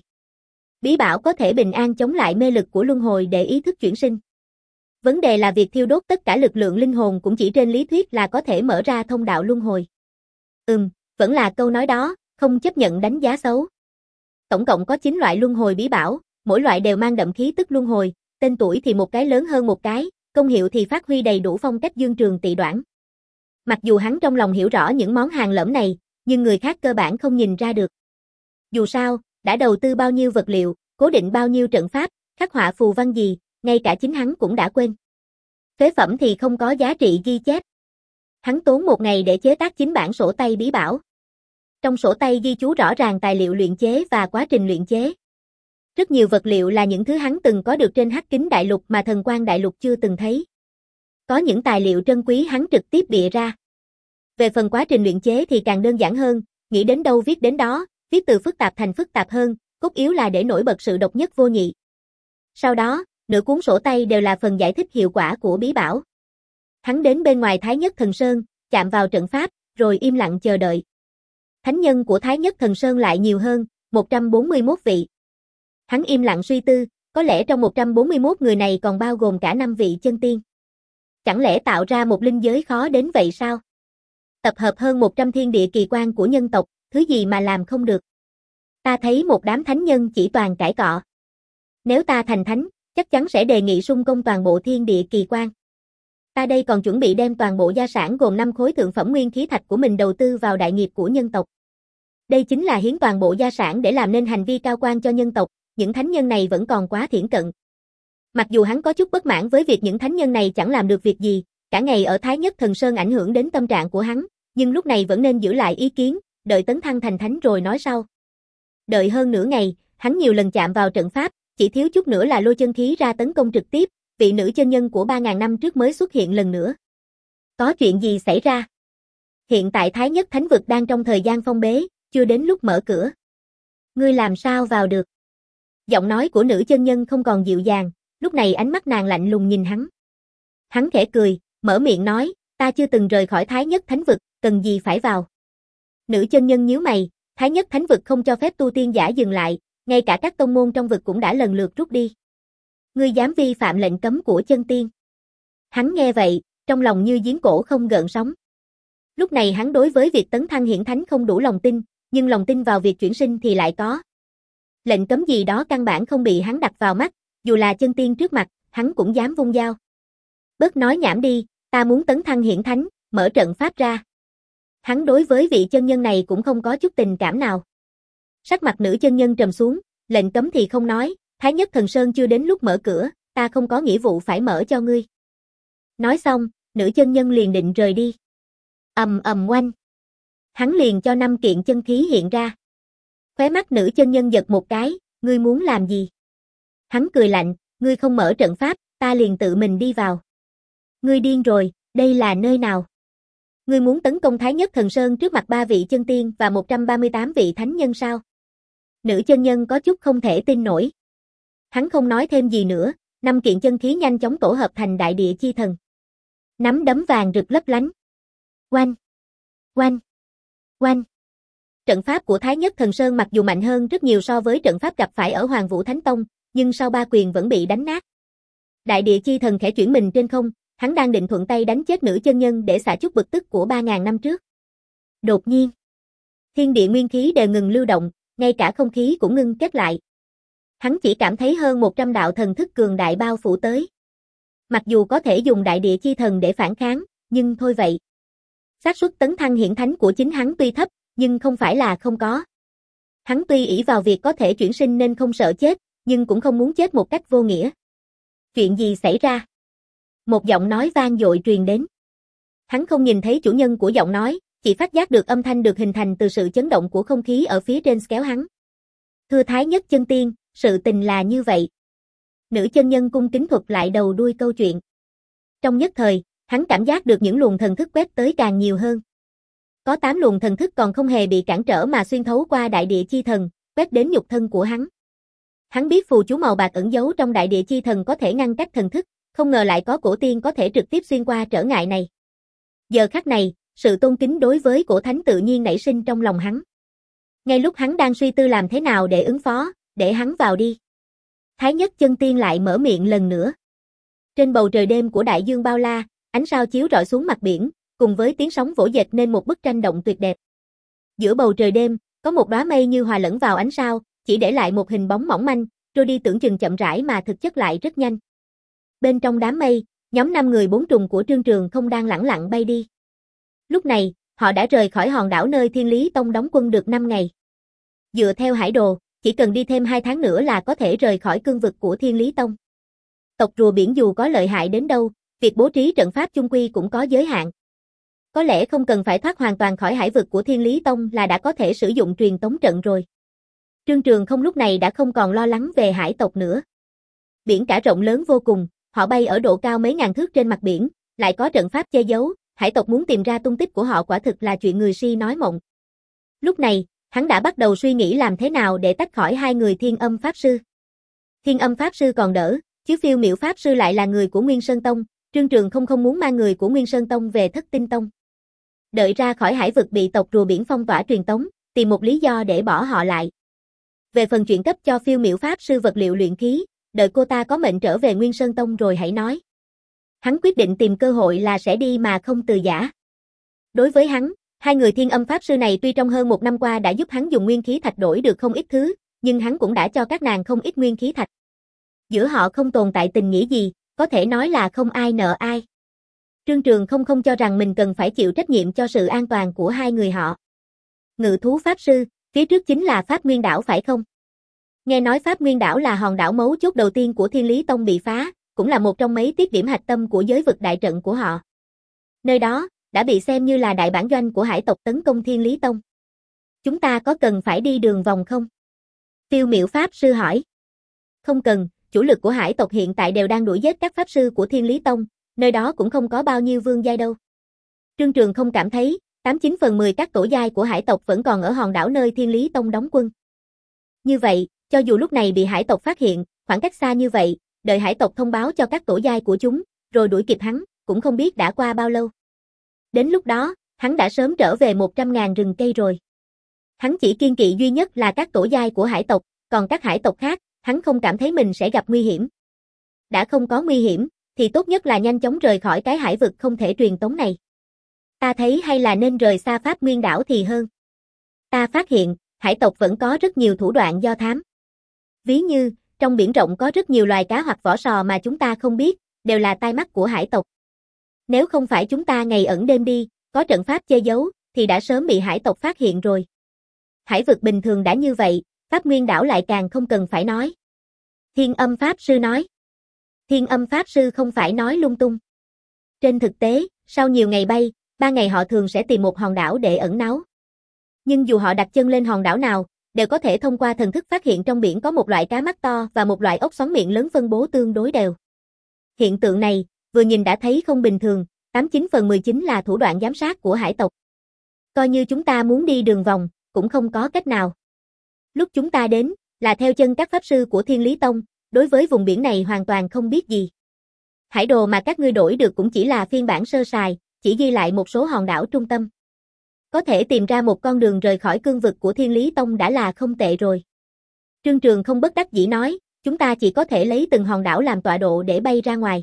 Bí bảo có thể bình an chống lại mê lực của luân hồi để ý thức chuyển sinh. Vấn đề là việc thiêu đốt tất cả lực lượng linh hồn cũng chỉ trên lý thuyết là có thể mở ra thông đạo luân hồi. Ừm, vẫn là câu nói đó, không chấp nhận đánh giá xấu. Tổng cộng có chín loại luân hồi bí bảo, mỗi loại đều mang đậm khí tức luân hồi, tên tuổi thì một cái lớn hơn một cái, công hiệu thì phát huy đầy đủ phong cách dương trường tị đoản. Mặc dù hắn trong lòng hiểu rõ những món hàng lẫm này, nhưng người khác cơ bản không nhìn ra được. Dù sao, đã đầu tư bao nhiêu vật liệu, cố định bao nhiêu trận pháp, khắc họa phù văn gì, ngay cả chính hắn cũng đã quên. Phế phẩm thì không có giá trị ghi chép. Hắn tốn một ngày để chế tác chính bản sổ tay bí bảo. Trong sổ tay ghi chú rõ ràng tài liệu luyện chế và quá trình luyện chế. Rất nhiều vật liệu là những thứ hắn từng có được trên Hắc Kính Đại Lục mà Thần Quang Đại Lục chưa từng thấy. Có những tài liệu trân quý hắn trực tiếp bịa ra. Về phần quá trình luyện chế thì càng đơn giản hơn, nghĩ đến đâu viết đến đó, viết từ phức tạp thành phức tạp hơn, cốt yếu là để nổi bật sự độc nhất vô nhị. Sau đó, nửa cuốn sổ tay đều là phần giải thích hiệu quả của bí bảo. Hắn đến bên ngoài Thái Nhất Thần Sơn, chạm vào trận pháp, rồi im lặng chờ đợi. Thánh nhân của Thái Nhất Thần Sơn lại nhiều hơn, một trăm bốn mươi mốt vị. Hắn im lặng suy tư, có lẽ trong một trăm bốn mươi mốt người này còn bao gồm cả năm vị chân tiên. Chẳng lẽ tạo ra một linh giới khó đến vậy sao? Tập hợp hơn một trăm thiên địa kỳ quan của nhân tộc, thứ gì mà làm không được? Ta thấy một đám thánh nhân chỉ toàn cãi cọ. Nếu ta thành thánh, chắc chắn sẽ đề nghị sung công toàn bộ thiên địa kỳ quan. Ta đây còn chuẩn bị đem toàn bộ gia sản gồm năm khối thượng phẩm nguyên khí thạch của mình đầu tư vào đại nghiệp của nhân tộc. Đây chính là hiến toàn bộ gia sản để làm nên hành vi cao quan cho nhân tộc, những thánh nhân này vẫn còn quá thiển cận. Mặc dù hắn có chút bất mãn với việc những thánh nhân này chẳng làm được việc gì, cả ngày ở Thái Nhất Thần Sơn ảnh hưởng đến tâm trạng của hắn, nhưng lúc này vẫn nên giữ lại ý kiến, đợi tấn thăng thành thánh rồi nói sau. Đợi hơn nửa ngày, hắn nhiều lần chạm vào trận pháp, chỉ thiếu chút nữa là lôi chân khí ra tấn công trực tiếp, vị nữ chân nhân của ba ngàn năm trước mới xuất hiện lần nữa. Có chuyện gì xảy ra? Hiện tại Thái Nhất Thánh Vực đang trong thời gian phong bế, chưa đến lúc mở cửa. Ngươi làm sao vào được? Giọng nói của nữ chân nhân không còn dịu dàng, lúc này ánh mắt nàng lạnh lùng nhìn hắn. Hắn khẽ cười, mở miệng nói, ta chưa từng rời khỏi Thái Nhất Thánh Vực, cần gì phải vào. Nữ chân nhân nhíu mày, Thái Nhất Thánh Vực không cho phép tu tiên giả dừng lại, ngay cả các tông môn trong vực cũng đã lần lượt rút đi. Ngươi dám vi phạm lệnh cấm của chân tiên. Hắn nghe vậy, trong lòng như giếng cổ không gợn sóng. Lúc này hắn đối với việc tấn thăng hiển thánh không đủ lòng tin, nhưng lòng tin vào việc chuyển sinh thì lại có. Lệnh cấm gì đó căn bản không bị hắn đặt vào mắt, dù là chân tiên trước mặt, hắn cũng dám vung dao. Bớt nói nhảm đi, ta muốn tấn thăng hiển thánh, mở trận pháp ra. Hắn đối với vị chân nhân này cũng không có chút tình cảm nào. Sắc mặt nữ chân nhân trầm xuống, lệnh cấm thì không nói, Thái Nhất Thần Sơn chưa đến lúc mở cửa, ta không có nghĩa vụ phải mở cho ngươi. Nói xong, nữ chân nhân liền định rời đi. Ầm ầm oanh. Hắn liền cho năm kiện chân khí hiện ra. Khóe mắt nữ chân nhân giật một cái, ngươi muốn làm gì? Hắn cười lạnh, ngươi không mở trận pháp, ta liền tự mình đi vào. Ngươi điên rồi, đây là nơi nào? Ngươi muốn tấn công Thái Nhất Thần Sơn trước mặt ba vị chân tiên và một trăm ba mươi tám vị thánh nhân sao? Nữ chân nhân có chút không thể tin nổi. Hắn không nói thêm gì nữa, năm kiện chân khí nhanh chóng tổ hợp thành đại địa chi thần. Nắm đấm vàng rực lấp lánh. Oanh! Oanh! Oanh! Trận pháp của Thái Nhất Thần Sơn mặc dù mạnh hơn rất nhiều so với trận pháp gặp phải ở Hoàng Vũ Thánh Tông, nhưng sau ba quyền vẫn bị đánh nát. Đại địa chi thần khẽ chuyển mình trên không, hắn đang định thuận tay đánh chết nữ chân nhân để xả chút bực tức của ba ngàn năm trước. Đột nhiên, thiên địa nguyên khí đều ngừng lưu động, ngay cả không khí cũng ngưng kết lại. Hắn chỉ cảm thấy hơn một trăm đạo thần thức cường đại bao phủ tới. Mặc dù có thể dùng đại địa chi thần để phản kháng, nhưng thôi vậy. Xác suất tấn thăng hiển thánh của chính hắn tuy thấp, nhưng không phải là không có. Hắn tuy ỷ vào việc có thể chuyển sinh nên không sợ chết, nhưng cũng không muốn chết một cách vô nghĩa. Chuyện gì xảy ra? Một giọng nói vang dội truyền đến. Hắn không nhìn thấy chủ nhân của giọng nói, chỉ phát giác được âm thanh được hình thành từ sự chấn động của không khí ở phía trên kéo hắn. Thưa Thái Nhất chân tiên, sự tình là như vậy. Nữ chân nhân cung kính thuật lại đầu đuôi câu chuyện. Trong nhất thời, hắn cảm giác được những luồng thần thức quét tới càng nhiều hơn. Có tám luồng thần thức còn không hề bị cản trở mà xuyên thấu qua đại địa chi thần, quét đến nhục thân của hắn. Hắn biết phù chú màu bạc ẩn giấu trong đại địa chi thần có thể ngăn cách thần thức, không ngờ lại có cổ tiên có thể trực tiếp xuyên qua trở ngại này. Giờ khắc này, sự tôn kính đối với cổ thánh tự nhiên nảy sinh trong lòng hắn. Ngay lúc hắn đang suy tư làm thế nào để ứng phó, để hắn vào đi. Thái Nhất chân tiên lại mở miệng lần nữa. Trên bầu trời đêm của đại dương bao la, ánh sao chiếu rọi xuống mặt biển, cùng với tiếng sóng vỗ dệt nên một bức tranh động tuyệt đẹp. Giữa bầu trời đêm, có một đóa mây như hòa lẫn vào ánh sao, chỉ để lại một hình bóng mỏng manh, trôi đi tưởng chừng chậm rãi mà thực chất lại rất nhanh. Bên trong đám mây, nhóm năm người bốn trùng của Trương Trường không đang lẳng lặng bay đi. Lúc này, họ đã rời khỏi hòn đảo nơi Thiên Lý Tông đóng quân được năm ngày. Dựa theo hải đồ, chỉ cần đi thêm hai tháng nữa là có thể rời khỏi cương vực của Thiên Lý Tông. Tộc rùa biển dù có lợi hại đến đâu, việc bố trí trận pháp chung quy cũng có giới hạn. Có lẽ không cần phải thoát hoàn toàn khỏi hải vực của Thiên Lý Tông là đã có thể sử dụng truyền tống trận rồi. Trương Trường Không lúc này đã không còn lo lắng về hải tộc nữa. Biển cả rộng lớn vô cùng, họ bay ở độ cao mấy ngàn thước trên mặt biển, lại có trận pháp che giấu, hải tộc muốn tìm ra tung tích của họ quả thực là chuyện người si nói mộng. Lúc này, hắn đã bắt đầu suy nghĩ làm thế nào để tách khỏi hai người Thiên Âm Pháp Sư. Thiên Âm Pháp Sư còn đỡ, chứ Phiêu Miểu Pháp Sư lại là người của Nguyên Sơn Tông, Trương Trường Không không muốn mang người của Nguyên Sơn Tông về Thất Tinh Tông. Đợi ra khỏi hải vực bị tộc rùa biển phong tỏa truyền tống, tìm một lý do để bỏ họ lại. Về phần chuyện cấp cho Phiêu Miểu Pháp Sư vật liệu luyện khí, đợi cô ta có mệnh trở về Nguyên Sơn Tông rồi hãy nói. Hắn quyết định tìm cơ hội là sẽ đi mà không từ giã. Đối với hắn, hai người Thiên Âm Pháp Sư này tuy trong hơn một năm qua đã giúp hắn dùng nguyên khí thạch đổi được không ít thứ, nhưng hắn cũng đã cho các nàng không ít nguyên khí thạch. Giữa họ không tồn tại tình nghĩa gì, có thể nói là không ai nợ ai. Trương Trường Không không cho rằng mình cần phải chịu trách nhiệm cho sự an toàn của hai người họ. Ngự thú Pháp Sư, phía trước chính là Pháp Nguyên Đảo phải không? Nghe nói Pháp Nguyên Đảo là hòn đảo mấu chốt đầu tiên của Thiên Lý Tông bị phá, cũng là một trong mấy tiết điểm hạch tâm của giới vực đại trận của họ. Nơi đó, đã bị xem như là đại bản doanh của hải tộc tấn công Thiên Lý Tông. Chúng ta có cần phải đi đường vòng không? Phiêu Miểu Pháp Sư hỏi. Không cần, chủ lực của hải tộc hiện tại đều đang đuổi giết các Pháp Sư của Thiên Lý Tông, nơi đó cũng không có bao nhiêu vương giai đâu. Trương Trường Không cảm thấy, tám chín phần mười các tổ giai của hải tộc vẫn còn ở hòn đảo nơi Thiên Lý Tông đóng quân. Như vậy, cho dù lúc này bị hải tộc phát hiện, khoảng cách xa như vậy, đợi hải tộc thông báo cho các tổ giai của chúng, rồi đuổi kịp hắn, cũng không biết đã qua bao lâu. Đến lúc đó, hắn đã sớm trở về một trăm ngàn rừng cây rồi. Hắn chỉ kiên kỵ duy nhất là các tổ giai của hải tộc, còn các hải tộc khác, hắn không cảm thấy mình sẽ gặp nguy hiểm. Đã không có nguy hiểm, thì tốt nhất là nhanh chóng rời khỏi cái hải vực không thể truyền tống này. Ta thấy hay là nên rời xa Pháp Nguyên Đảo thì hơn. Ta phát hiện, hải tộc vẫn có rất nhiều thủ đoạn do thám. Ví như, trong biển rộng có rất nhiều loài cá hoặc vỏ sò mà chúng ta không biết, đều là tai mắt của hải tộc. Nếu không phải chúng ta ngày ẩn đêm đi, có trận pháp che giấu, thì đã sớm bị hải tộc phát hiện rồi. Hải vực bình thường đã như vậy, Pháp Nguyên Đảo lại càng không cần phải nói. Thiên Âm Pháp Sư nói. Thiên Âm Pháp Sư không phải nói lung tung. Trên thực tế, sau nhiều ngày bay, ba ngày họ thường sẽ tìm một hòn đảo để ẩn náu. Nhưng dù họ đặt chân lên hòn đảo nào, đều có thể thông qua thần thức phát hiện trong biển có một loại cá mắt to và một loại ốc xoắn miệng lớn phân bố tương đối đều. Hiện tượng này, vừa nhìn đã thấy không bình thường, tám chín phần mười chín là thủ đoạn giám sát của hải tộc. Coi như chúng ta muốn đi đường vòng, cũng không có cách nào. Lúc chúng ta đến, là theo chân các pháp sư của Thiên Lý Tông, đối với vùng biển này hoàn toàn không biết gì. Hải đồ mà các ngươi đổi được cũng chỉ là phiên bản sơ sài, chỉ ghi lại một số hòn đảo trung tâm. Có thể tìm ra một con đường rời khỏi cương vực của Thiên Lý Tông đã là không tệ rồi. Trương Trường Không bất đắc dĩ nói, chúng ta chỉ có thể lấy từng hòn đảo làm tọa độ để bay ra ngoài.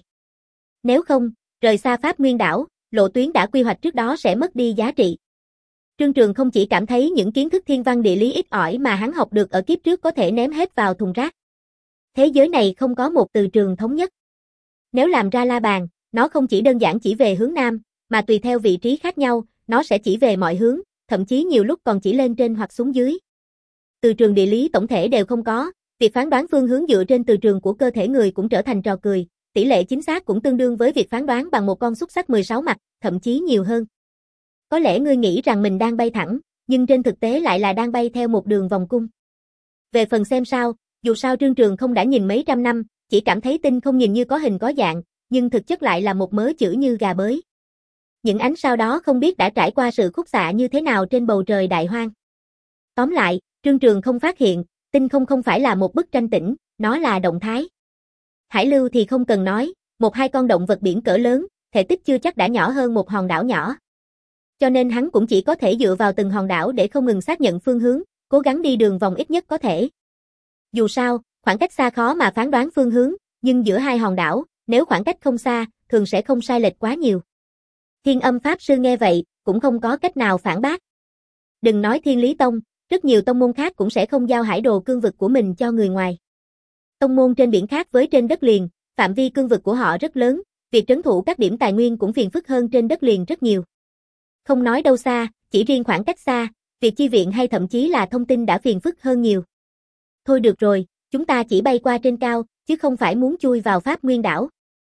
Nếu không, rời xa Pháp Nguyên Đảo, lộ tuyến đã quy hoạch trước đó sẽ mất đi giá trị. Trương Trường Không chỉ cảm thấy những kiến thức thiên văn địa lý ít ỏi mà hắn học được ở kiếp trước có thể ném hết vào thùng rác. Thế giới này không có một từ trường thống nhất. Nếu làm ra la bàn, nó không chỉ đơn giản chỉ về hướng Nam, mà tùy theo vị trí khác nhau, nó sẽ chỉ về mọi hướng, thậm chí nhiều lúc còn chỉ lên trên hoặc xuống dưới. Từ trường địa lý tổng thể đều không có, việc phán đoán phương hướng dựa trên từ trường của cơ thể người cũng trở thành trò cười, tỷ lệ chính xác cũng tương đương với việc phán đoán bằng một con xúc xắc mười sáu mặt, thậm chí nhiều hơn. Có lẽ ngươi nghĩ rằng mình đang bay thẳng, nhưng trên thực tế lại là đang bay theo một đường vòng cung. Về phần xem sao, dù sao Trương Trường Không đã nhìn mấy trăm năm, chỉ cảm thấy tinh không nhìn như có hình có dạng, nhưng thực chất lại là một mớ chữ như gà bới. Những ánh sao đó không biết đã trải qua sự khúc xạ như thế nào trên bầu trời đại hoang. Tóm lại, Trương Trường Không phát hiện, tinh không không phải là một bức tranh tĩnh, nó là động thái. Hải lưu thì không cần nói, một hai con động vật biển cỡ lớn, thể tích chưa chắc đã nhỏ hơn một hòn đảo nhỏ. Cho nên hắn cũng chỉ có thể dựa vào từng hòn đảo để không ngừng xác nhận phương hướng, cố gắng đi đường vòng ít nhất có thể. Dù sao, khoảng cách xa khó mà phán đoán phương hướng, nhưng giữa hai hòn đảo, nếu khoảng cách không xa, thường sẽ không sai lệch quá nhiều. Thiên Âm Pháp Sư nghe vậy, cũng không có cách nào phản bác. Đừng nói Thiên Lý Tông, rất nhiều tông môn khác cũng sẽ không giao hải đồ cương vực của mình cho người ngoài. Tông môn trên biển khác với trên đất liền, phạm vi cương vực của họ rất lớn, việc trấn thủ các điểm tài nguyên cũng phiền phức hơn trên đất liền rất nhiều. Không nói đâu xa, chỉ riêng khoảng cách xa, việc chi viện hay thậm chí là thông tin đã phiền phức hơn nhiều. Thôi được rồi, chúng ta chỉ bay qua trên cao, chứ không phải muốn chui vào Pháp Nguyên đảo.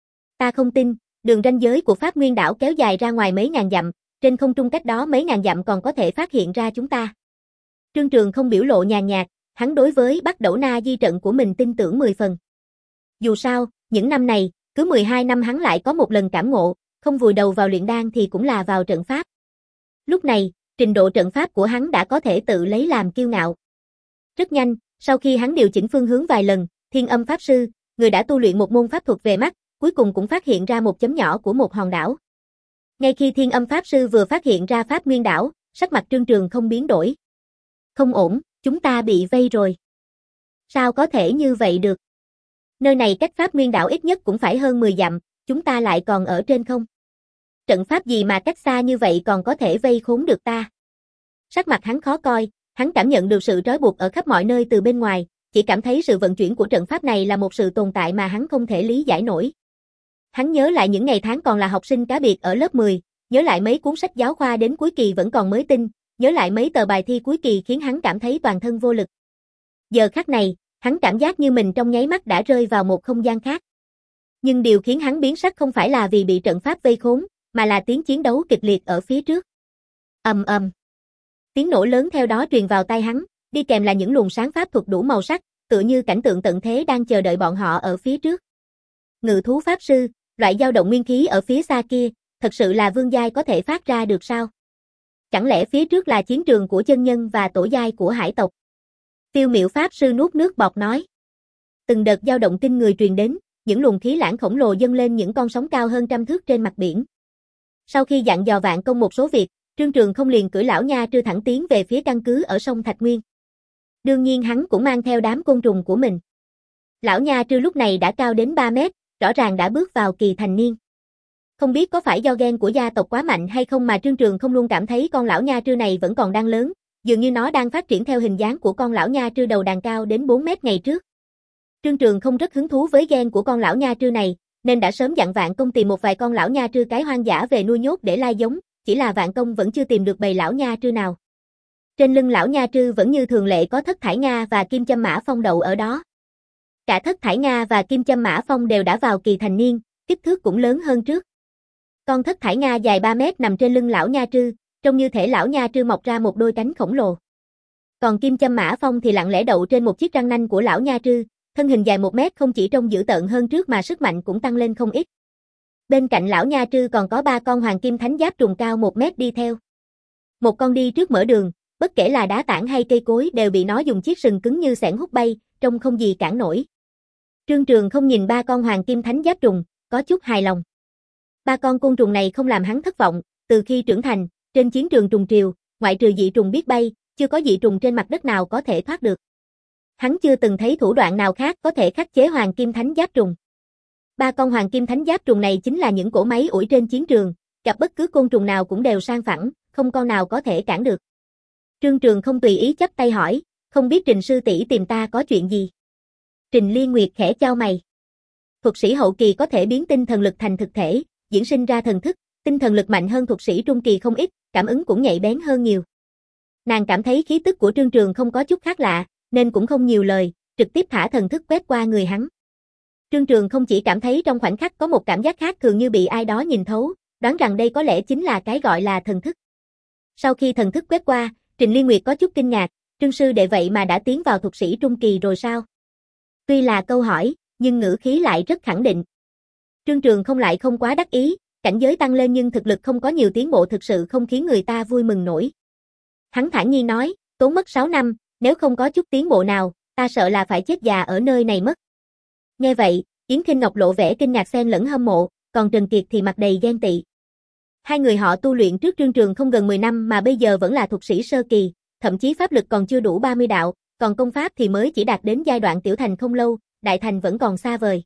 Ta không tin, đường ranh giới của Pháp Nguyên đảo kéo dài ra ngoài mấy ngàn dặm, trên không trung cách đó mấy ngàn dặm còn có thể phát hiện ra chúng ta. Trương Trường không biểu lộ nhàn nhạt, hắn đối với Bắc Đẩu Na Di trận của mình tin tưởng mười phần. Dù sao, những năm này, cứ mười hai năm hắn lại có một lần cảm ngộ, không vùi đầu vào luyện đan thì cũng là vào trận pháp. Lúc này, trình độ trận pháp của hắn đã có thể tự lấy làm kiêu ngạo. Rất nhanh, sau khi hắn điều chỉnh phương hướng vài lần, Thiên Âm Pháp Sư, người đã tu luyện một môn pháp thuật về mắt, cuối cùng cũng phát hiện ra một chấm nhỏ của một hòn đảo. Ngay khi Thiên Âm Pháp Sư vừa phát hiện ra Pháp Nguyên đảo, sắc mặt Trương Trường không biến đổi. Không ổn, chúng ta bị vây rồi. Sao có thể như vậy được? Nơi này cách Pháp Nguyên đảo ít nhất cũng phải hơn mười dặm, chúng ta lại còn ở trên không? Trận pháp gì mà cách xa như vậy còn có thể vây khốn được ta? Sắc mặt hắn khó coi, hắn cảm nhận được sự trói buộc ở khắp mọi nơi từ bên ngoài, chỉ cảm thấy sự vận chuyển của trận pháp này là một sự tồn tại mà hắn không thể lý giải nổi. Hắn nhớ lại những ngày tháng còn là học sinh cá biệt ở lớp mười, nhớ lại mấy cuốn sách giáo khoa đến cuối kỳ vẫn còn mới tinh, nhớ lại mấy tờ bài thi cuối kỳ khiến hắn cảm thấy toàn thân vô lực. Giờ khắc này, hắn cảm giác như mình trong nháy mắt đã rơi vào một không gian khác. Nhưng điều khiến hắn biến sắc không phải là vì bị trận pháp vây khốn, mà là tiếng chiến đấu kịch liệt ở phía trước. Ầm ầm. Tiếng nổ lớn theo đó truyền vào tai hắn, đi kèm là những luồng sáng pháp thuật đủ màu sắc, tựa như cảnh tượng tận thế đang chờ đợi bọn họ ở phía trước. Ngự thú pháp sư, loại dao động nguyên khí ở phía xa kia, thật sự là vương giai có thể phát ra được sao? Chẳng lẽ phía trước là chiến trường của chân nhân và tổ giai của hải tộc? Phiêu Miểu pháp sư nuốt nước bọt nói. Từng đợt dao động kinh người truyền đến, những luồng khí lãng khổng lồ dâng lên những con sóng cao hơn trăm thước trên mặt biển. Sau khi dặn dò Vạn Công một số việc, Trương Trường không liền cưỡi lão nha trư thẳng tiến về phía căn cứ ở sông Thạch Nguyên. Đương nhiên hắn cũng mang theo đám côn trùng của mình. Lão nha trư lúc này đã cao đến ba mét, rõ ràng đã bước vào kỳ thành niên. Không biết có phải do gen của gia tộc quá mạnh hay không mà Trương Trường không luôn cảm thấy con lão nha trư này vẫn còn đang lớn, dường như nó đang phát triển theo hình dáng của con lão nha trư đầu đàn cao đến bốn mét ngày trước. Trương Trường không rất hứng thú với gen của con lão nha trư này, nên đã sớm dặn Vạn Công tìm một vài con lão nha trư cái hoang dã về nuôi nhốt để lai giống, chỉ là Vạn Công vẫn chưa tìm được bầy lão nha trư nào. Trên lưng lão nha trư vẫn như thường lệ có Thất Thải Nga và Kim Châm Mã Phong đậu ở đó. Cả Thất Thải Nga và Kim Châm Mã Phong đều đã vào kỳ thành niên, kích thước cũng lớn hơn trước. Con Thất Thải Nga dài ba mét nằm trên lưng lão nha trư, trông như thể lão nha trư mọc ra một đôi cánh khổng lồ. Còn Kim Châm Mã Phong thì lặng lẽ đậu trên một chiếc răng nanh của lão nha trư, thân hình dài một mét không chỉ trông dữ tợn hơn trước mà sức mạnh cũng tăng lên không ít. Bên cạnh lão nha trư còn có ba con hoàng kim thánh giáp trùng cao một mét đi theo. Một con đi trước mở đường, bất kể là đá tảng hay cây cối đều bị nó dùng chiếc sừng cứng như xẻng hút bay, trông không gì cản nổi. Trương Trường không nhìn ba con hoàng kim thánh giáp trùng, có chút hài lòng. Ba con côn trùng này không làm hắn thất vọng, từ khi trưởng thành, trên chiến trường trùng triều, ngoại trừ dị trùng biết bay, chưa có dị trùng trên mặt đất nào có thể thoát được. Hắn chưa từng thấy thủ đoạn nào khác có thể khắc chế hoàng kim thánh giáp trùng. Ba con hoàng kim thánh giáp trùng này chính là những cỗ máy ủi trên chiến trường, gặp bất cứ côn trùng nào cũng đều sang phẳng, không con nào có thể cản được. Trương Trường không tùy ý chắp tay hỏi, không biết Trình sư tỷ tìm ta có chuyện gì? Trình Liên Nguyệt khẽ chau mày. Thuật sĩ hậu kỳ có thể biến tinh thần lực thành thực thể, diễn sinh ra thần thức, tinh thần lực mạnh hơn thuật sĩ trung kỳ không ít, cảm ứng cũng nhạy bén hơn nhiều. Nàng cảm thấy khí tức của Trương Trường không có chút khác lạ, nên cũng không nhiều lời, trực tiếp thả thần thức quét qua người hắn. Trương Trường không chỉ cảm thấy trong khoảnh khắc có một cảm giác khác thường như bị ai đó nhìn thấu, đoán rằng đây có lẽ chính là cái gọi là thần thức. Sau khi thần thức quét qua, Trình Liên Nguyệt có chút kinh ngạc, Trương sư đệ vậy mà đã tiến vào thuật sĩ trung kỳ rồi sao? Tuy là câu hỏi, nhưng ngữ khí lại rất khẳng định. Trương Trường không lại không quá đắc ý, cảnh giới tăng lên nhưng thực lực không có nhiều tiến bộ thực sự không khiến người ta vui mừng nổi. Hắn thản nhiên nói, tốn mất sáu năm, nếu không có chút tiến bộ nào, ta sợ là phải chết già ở nơi này mất. Nghe vậy, Yến Kinh Ngọc lộ vẻ kinh ngạc xen lẫn hâm mộ, còn Trần Kiệt thì mặt đầy ghen tị. Hai người họ tu luyện trước Trương Trường không gần mười năm mà bây giờ vẫn là thuật sĩ sơ kỳ, thậm chí pháp lực còn chưa đủ ba mươi đạo, còn công pháp thì mới chỉ đạt đến giai đoạn tiểu thành không lâu, đại thành vẫn còn xa vời.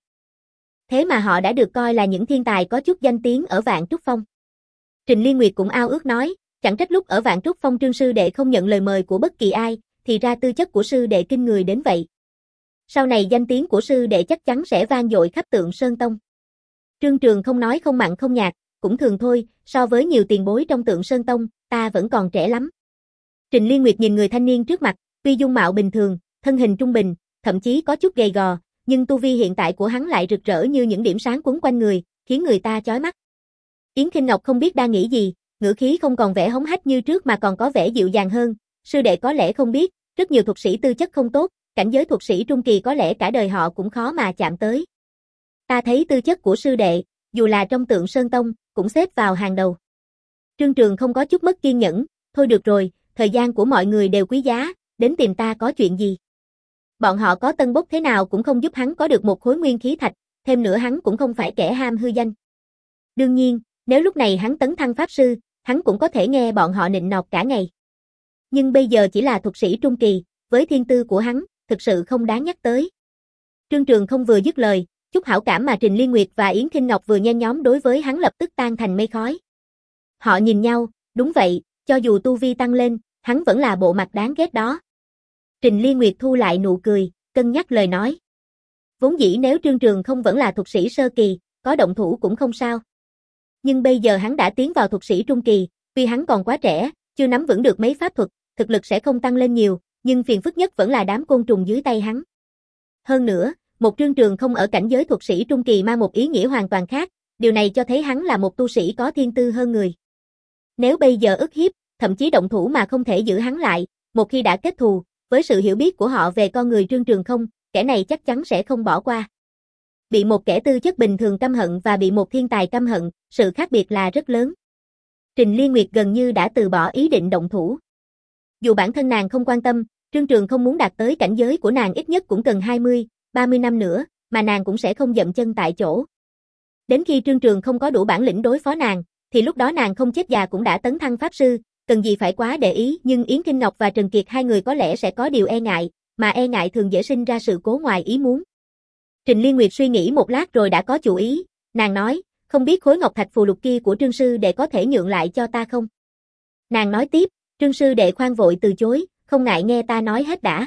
Thế mà họ đã được coi là những thiên tài có chút danh tiếng ở Vạn Trúc Phong. Trình Liên Nguyệt cũng ao ước nói, chẳng trách lúc ở Vạn Trúc Phong Trương sư đệ không nhận lời mời của bất kỳ ai, thì ra tư chất của sư đệ kinh người đến vậy. Sau này danh tiếng của sư đệ chắc chắn sẽ vang dội khắp Tượng Sơn Tông. Trương Trường không nói không mặn không nhạt, cũng thường thôi, so với nhiều tiền bối trong Tượng Sơn Tông, ta vẫn còn trẻ lắm. Trình Liên Nguyệt nhìn người thanh niên trước mặt, tuy dung mạo bình thường, thân hình trung bình, thậm chí có chút gầy gò, nhưng tu vi hiện tại của hắn lại rực rỡ như những điểm sáng quấn quanh người, khiến người ta chói mắt. Yến Kinh Ngọc không biết đang nghĩ gì, ngữ khí không còn vẻ hống hách như trước mà còn có vẻ dịu dàng hơn. Sư đệ có lẽ không biết, rất nhiều thuật sĩ tư chất không tốt, cảnh giới thuật sĩ trung kỳ có lẽ cả đời họ cũng khó mà chạm tới. Ta thấy tư chất của sư đệ, dù là trong Tượng Sơn Tông, cũng xếp vào hàng đầu. Trương Trường không có chút mất kiên nhẫn, thôi được rồi, thời gian của mọi người đều quý giá, đến tìm ta có chuyện gì. Bọn họ có tân bốc thế nào cũng không giúp hắn có được một khối nguyên khí thạch, thêm nữa hắn cũng không phải kẻ ham hư danh. Đương nhiên, nếu lúc này hắn tấn thăng pháp sư, hắn cũng có thể nghe bọn họ nịnh nọt cả ngày. Nhưng bây giờ chỉ là thuật sĩ trung kỳ, với thiên tư của hắn, thực sự không đáng nhắc tới. Trương Trường không vừa dứt lời, chút hảo cảm mà Trình Liên Nguyệt và Yến Kinh Ngọc vừa nhen nhóm đối với hắn lập tức tan thành mây khói. Họ nhìn nhau, đúng vậy, cho dù tu vi tăng lên, hắn vẫn là bộ mặt đáng ghét đó. Trình Liên Nguyệt thu lại nụ cười, cân nhắc lời nói. Vốn dĩ nếu Trương Trường không vẫn là thuật sĩ sơ kỳ, có động thủ cũng không sao. Nhưng bây giờ hắn đã tiến vào thuật sĩ trung kỳ, vì hắn còn quá trẻ, chưa nắm vững được mấy pháp thuật, thực lực sẽ không tăng lên nhiều, nhưng phiền phức nhất vẫn là đám côn trùng dưới tay hắn. Hơn nữa, một Trương Trường không ở cảnh giới thuật sĩ trung kỳ mang một ý nghĩa hoàn toàn khác, điều này cho thấy hắn là một tu sĩ có thiên tư hơn người. Nếu bây giờ ức hiếp, thậm chí động thủ mà không thể giữ hắn lại, một khi đã kết thù, với sự hiểu biết của họ về con người Trương Trường không, kẻ này chắc chắn sẽ không bỏ qua. Bị một kẻ tư chất bình thường căm hận và bị một thiên tài căm hận, sự khác biệt là rất lớn. Trình Liên Nguyệt gần như đã từ bỏ ý định động thủ. Dù bản thân nàng không quan tâm, Trương Trường không muốn đạt tới cảnh giới của nàng ít nhất cũng cần hai mươi, ba mươi năm nữa, mà nàng cũng sẽ không dậm chân tại chỗ. Đến khi Trương Trường không có đủ bản lĩnh đối phó nàng, thì lúc đó nàng không chết già cũng đã tấn thăng pháp sư, cần gì phải quá để ý, nhưng Yến Kinh Ngọc và Trần Kiệt hai người có lẽ sẽ có điều e ngại, mà e ngại thường dễ sinh ra sự cố ngoài ý muốn. Trình Liên Nguyệt suy nghĩ một lát rồi đã có chủ ý, nàng nói, không biết khối ngọc thạch phù lục kia của Trương sư đệ có thể nhượng lại cho ta không? Nàng nói tiếp, Trương sư đệ khoan vội từ chối, không ngại nghe ta nói hết đã.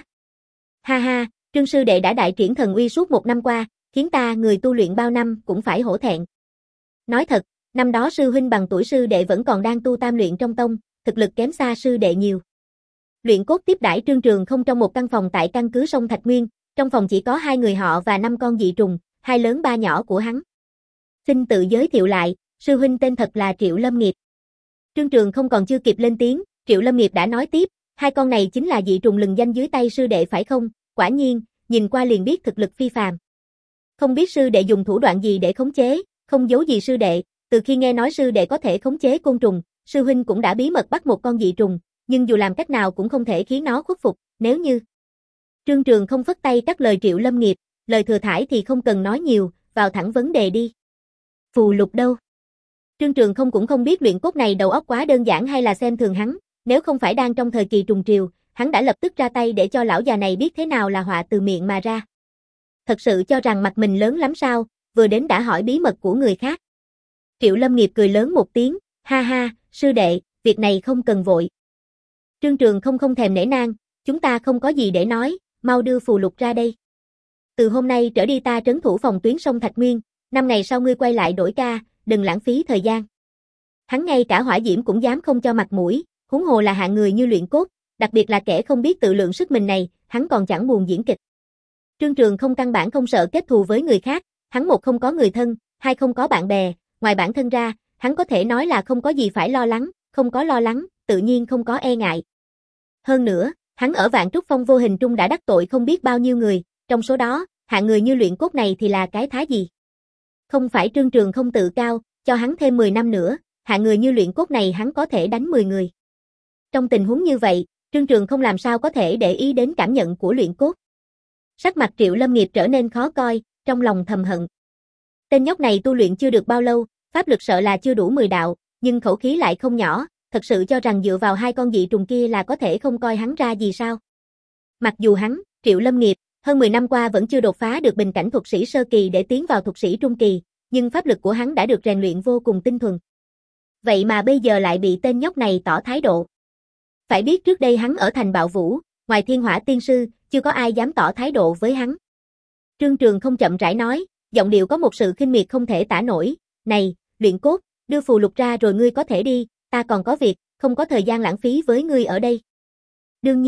Ha ha, Trương sư đệ đã đại triển thần uy suốt một năm qua, khiến ta người tu luyện bao năm cũng phải hổ thẹn. Nói thật, năm đó sư huynh bằng tuổi sư đệ vẫn còn đang tu tam luyện trong tông, thực lực kém xa sư đệ nhiều. Luyện Cốt tiếp đãi Trương Trường không trong một căn phòng tại căn cứ sông Thạch Nguyên, trong phòng chỉ có hai người họ và năm con dị trùng, hai lớn ba nhỏ của hắn. Xin tự giới thiệu lại, sư huynh tên thật là Triệu Lâm Nghiệp. Trương Trường không còn chưa kịp lên tiếng, Triệu Lâm Nghiệp đã nói tiếp, hai con này chính là dị trùng lừng danh dưới tay sư đệ phải không? Quả nhiên, nhìn qua liền biết thực lực phi phàm. Không biết sư đệ dùng thủ đoạn gì để khống chế, không giấu gì sư đệ, từ khi nghe nói sư đệ có thể khống chế côn trùng, sư huynh cũng đã bí mật bắt một con dị trùng, nhưng dù làm cách nào cũng không thể khiến nó khuất phục, nếu như... Trương Trường không phất tay cắt lời Triệu Lâm Nghiệp, lời thừa thãi thì không cần nói nhiều, vào thẳng vấn đề đi. Phù lục đâu? Trương Trường không cũng không biết Luyện Cốt này đầu óc quá đơn giản hay là xem thường hắn, nếu không phải đang trong thời kỳ trùng triều, hắn đã lập tức ra tay để cho lão già này biết thế nào là họa từ miệng mà ra. Thật sự cho rằng mặt mình lớn lắm sao, vừa đến đã hỏi bí mật của người khác. Triệu Lâm Nghiệp cười lớn một tiếng, ha ha, sư đệ, việc này không cần vội. Trương Trường không không thèm nể nang, chúng ta không có gì để nói, mau đưa phù lục ra đây. Từ hôm nay trở đi ta trấn thủ phòng tuyến sông Thạch Nguyên, năm ngày sau ngươi quay lại đổi ca, đừng lãng phí thời gian. Hắn ngay cả hỏa diễm cũng dám không cho mặt mũi, huống hồ là hạng người như Luyện Cốt, đặc biệt là kẻ không biết tự lượng sức mình này, hắn còn chẳng buồn diễn kịch. Trương Trường không căn bản không sợ kết thù với người khác, hắn một không có người thân, hai không có bạn bè, ngoài bản thân ra, hắn có thể nói là không có gì phải lo lắng, không có lo lắng, tự nhiên không có e ngại. Hơn nữa, hắn ở Vạn Trúc Phong vô hình trung đã đắc tội không biết bao nhiêu người, trong số đó, hạng người như Luyện Cốt này thì là cái thá gì? Không phải Trương Trường không tự cao, cho hắn thêm mười năm nữa, hạng người như Luyện Cốt này hắn có thể đánh mười người. Trong tình huống như vậy, Trương Trường không làm sao có thể để ý đến cảm nhận của Luyện Cốt. Sắc mặt Triệu Lâm Nghiệp trở nên khó coi, trong lòng thầm hận. Tên nhóc này tu luyện chưa được bao lâu, pháp lực sợ là chưa đủ mười đạo, nhưng khẩu khí lại không nhỏ, thật sự cho rằng dựa vào hai con dị trùng kia là có thể không coi hắn ra gì sao. Mặc dù hắn, Triệu Lâm Nghiệp, hơn mười năm qua vẫn chưa đột phá được bình cảnh thuật sĩ sơ kỳ để tiến vào thuật sĩ trung kỳ, nhưng pháp lực của hắn đã được rèn luyện vô cùng tinh thuần. Vậy mà bây giờ lại bị tên nhóc này tỏ thái độ. Phải biết trước đây hắn ở thành Bạo Vũ, ngoài Thiên Hỏa Tiên Sư, chưa có ai dám tỏ thái độ với hắn. Trương Trường không chậm rãi nói, giọng điệu có một sự khinh miệt không thể tả nổi, này, Luyện Cốt, đưa phù lục ra rồi ngươi có thể đi, ta còn có việc, không có thời gian lãng phí với ngươi ở đây. Đương nhiên,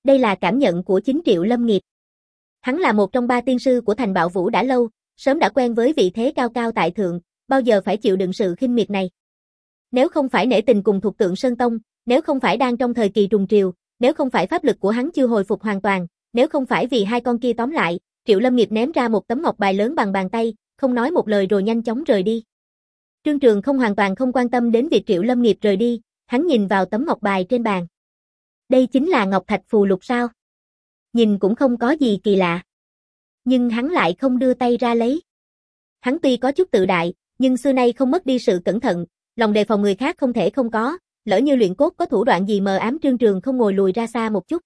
Đây là cảm nhận của chính Triệu Lâm Nghiệp. Hắn là một trong ba tiên sư của thành Bạo Vũ đã lâu, sớm đã quen với vị thế cao cao tại thượng, bao giờ phải chịu đựng sự khinh miệt này. Nếu không phải nể tình cùng thuộc Tượng Sơn Tông, nếu không phải đang trong thời kỳ trùng triều, nếu không phải pháp lực của hắn chưa hồi phục hoàn toàn, nếu không phải vì hai con kia tóm lại, Triệu Lâm Nghiệp ném ra một tấm ngọc bài lớn bằng bàn tay, không nói một lời rồi nhanh chóng rời đi. Trương Trường không hoàn toàn không quan tâm đến việc Triệu Lâm Nghiệp rời đi, hắn nhìn vào tấm ngọc bài trên bàn. Đây chính là Ngọc Thạch Phù Lục sao? Nhìn cũng không có gì kỳ lạ. Nhưng hắn lại không đưa tay ra lấy. Hắn tuy có chút tự đại, nhưng xưa nay không mất đi sự cẩn thận, lòng đề phòng người khác không thể không có, lỡ như Luyện Cốt có thủ đoạn gì mờ ám. Trương Trường không ngồi lùi ra xa một chút.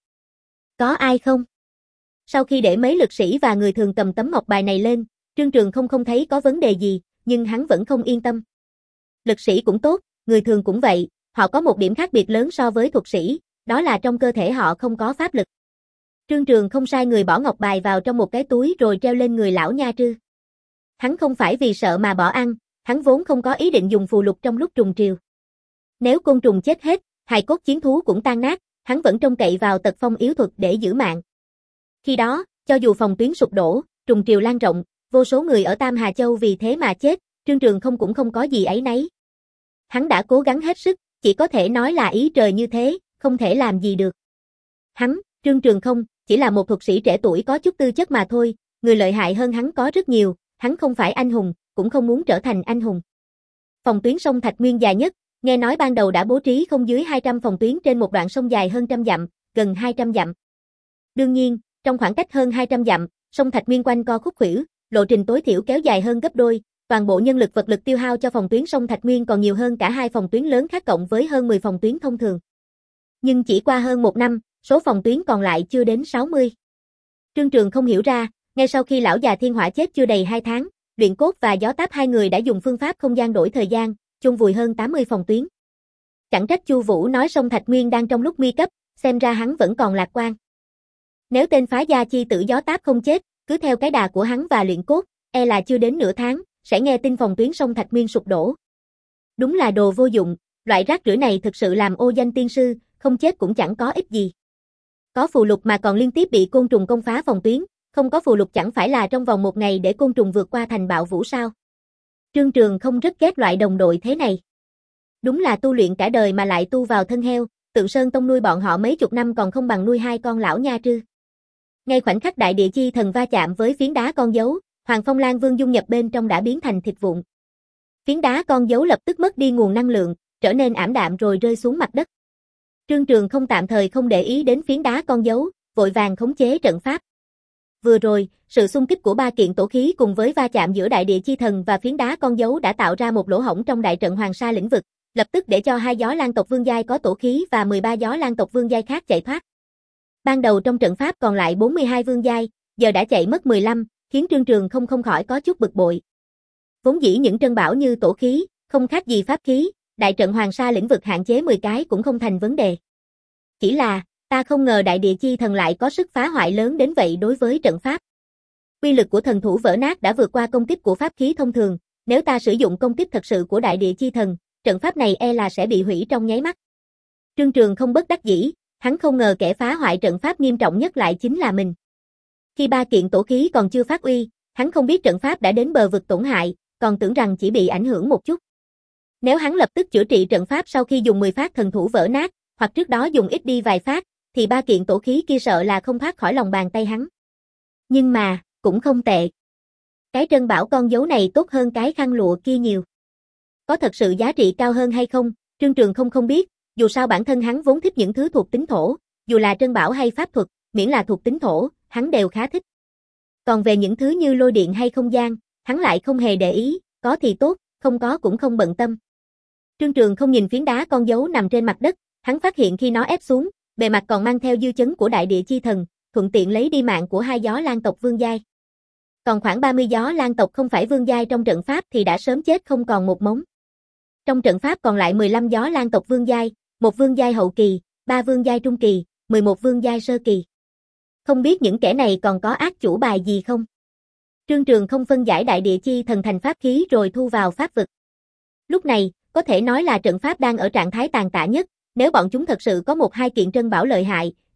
Có ai không? Sau khi để mấy lực sĩ và người thường cầm tấm ngọc bài này lên, Trương Trường không không thấy có vấn đề gì, nhưng hắn vẫn không yên tâm. Lực sĩ cũng tốt, người thường cũng vậy, họ có một điểm khác biệt lớn so với thuật sĩ, đó là trong cơ thể họ không có pháp lực. Trương Trường không sai người bỏ ngọc bài vào trong một cái túi rồi treo lên người lão nha trư. Hắn không phải vì sợ mà bỏ ăn, hắn vốn không có ý định dùng phù lục trong lúc trùng triều. Nếu côn trùng chết hết, hài cốt chiến thú cũng tan nát, hắn vẫn trông cậy vào tật phong yếu thuật để giữ mạng. Khi đó, cho dù phòng tuyến sụp đổ, trùng triều lan rộng, vô số người ở Tam Hà Châu vì thế mà chết, Trương Trường không cũng không có gì áy náy. Hắn đã cố gắng hết sức, chỉ có thể nói là ý trời như thế, không thể làm gì được. Hắn, Trương Trường không, chỉ là một thuật sĩ trẻ tuổi có chút tư chất mà thôi, người lợi hại hơn hắn có rất nhiều, hắn không phải anh hùng, cũng không muốn trở thành anh hùng. Phòng tuyến sông Thạch Nguyên dài nhất, nghe nói ban đầu đã bố trí không dưới hai trăm phòng tuyến trên một đoạn sông dài hơn trăm dặm, gần hai trăm dặm. Đương nhiên, trong khoảng cách hơn hai trăm dặm, sông Thạch Nguyên quanh co khúc khuỷu, lộ trình tối thiểu kéo dài hơn gấp đôi, toàn bộ nhân lực vật lực tiêu hao cho phòng tuyến sông Thạch Nguyên còn nhiều hơn cả hai phòng tuyến lớn khác cộng với hơn mười phòng tuyến thông thường. Nhưng chỉ qua hơn một năm, số phòng tuyến còn lại chưa đến sáu mươi. Trương Trường không hiểu ra, ngay sau khi lão già Thiên Hỏa chết chưa đầy hai tháng, Luyện Cốt và Gió Táp hai người đã dùng phương pháp không gian đổi thời gian, chôn vùi hơn tám mươi phòng tuyến. Chẳng trách Chu Vũ nói sông Thạch Nguyên đang trong lúc nguy cấp, xem ra hắn vẫn còn lạc quan. Nếu tên phá gia chi tử Gió Táp không chết, cứ theo cái đà của hắn và Luyện Cốt, e là chưa đến nửa tháng, sẽ nghe tin phòng tuyến sông Thạch Nguyên sụp đổ. Đúng là đồ vô dụng, loại rác rưởi này thực sự làm ô danh tiên sư, không chết cũng chẳng có ích gì. Có phù lục mà còn liên tiếp bị côn trùng công phá phòng tuyến, không có phù lục chẳng phải là trong vòng một ngày để côn trùng vượt qua thành Bạo Vũ sao? Trương Trường không rất ghét loại đồng đội thế này. Đúng là tu luyện cả đời mà lại tu vào thân heo, Tượng Sơn Tông nuôi bọn họ mấy chục năm còn không bằng nuôi hai con lão nha trư. Ngay khoảnh khắc đại địa chi thần va chạm với phiến đá con dấu, Hoàng Phong Lan Vương dung nhập bên trong đã biến thành thịt vụn. Phiến đá con dấu lập tức mất đi nguồn năng lượng, trở nên ảm đạm rồi rơi xuống mặt đất. Trương Trường không tạm thời không để ý đến phiến đá con dấu, vội vàng khống chế trận pháp. Vừa rồi, sự xung kích của ba kiện tổ khí cùng với va chạm giữa đại địa chi thần và phiến đá con dấu đã tạo ra một lỗ hổng trong đại trận Hoàng Sa lĩnh vực, lập tức để cho hai gió lan tộc vương giai có tổ khí và mười ba gió lan tộc vương giai khác chạy thoát. Ban đầu trong trận pháp còn lại bốn mươi hai vương giai, giờ đã chạy mất mười lăm, khiến Trương Trường không không khỏi có chút bực bội. Vốn dĩ những trân bảo như tổ khí, không khác gì pháp khí, đại trận Hoàng Sa lĩnh vực hạn chế mười cái cũng không thành vấn đề. Chỉ là, ta không ngờ đại địa chi thần lại có sức phá hoại lớn đến vậy đối với trận pháp. Uy lực của thần thủ vỡ nát đã vượt qua công kích của pháp khí thông thường, nếu ta sử dụng công kích thật sự của đại địa chi thần, trận pháp này e là sẽ bị hủy trong nháy mắt. Trương Trường không bất đắc dĩ, hắn không ngờ kẻ phá hoại trận pháp nghiêm trọng nhất lại chính là mình. Khi ba kiện tổ khí còn chưa phát uy, hắn không biết trận pháp đã đến bờ vực tổn hại, còn tưởng rằng chỉ bị ảnh hưởng một chút. Nếu hắn lập tức chữa trị trận pháp sau khi dùng mười phát thần thủ vỡ nát, hoặc trước đó dùng ít đi vài phát, thì ba kiện tổ khí kia sợ là không thoát khỏi lòng bàn tay hắn. Nhưng mà, cũng không tệ. Cái trân bảo con dấu này tốt hơn cái khăn lụa kia nhiều. Có thật sự giá trị cao hơn hay không, Trương Trường không không biết, dù sao bản thân hắn vốn thích những thứ thuộc tính thổ, dù là trân bảo hay pháp thuật, miễn là thuộc tính thổ, hắn đều khá thích. Còn về những thứ như lôi điện hay không gian, hắn lại không hề để ý, có thì tốt, không có cũng không bận tâm. Trương Trường không nhìn phiến đá con dấu nằm trên mặt đất, hắn phát hiện khi nó ép xuống, bề mặt còn mang theo dư chấn của đại địa chi thần, thuận tiện lấy đi mạng của hai gió lan tộc vương giai. Còn khoảng ba mươi gió lan tộc không phải vương giai trong trận pháp thì đã sớm chết không còn một mống. Trong trận pháp còn lại mười lăm gió lan tộc vương giai, một vương giai hậu kỳ, ba vương giai trung kỳ, mười một vương giai sơ kỳ. Không biết những kẻ này còn có ác chủ bài gì không? Trương Trường không phân giải đại địa chi thần thành pháp khí rồi thu vào pháp vực. Lúc này, có thể nói là trận pháp đang ở trạng thái tàn tạ nhất, nếu bọn chúng thật sự có một hai kiện trân bảo lợi hại,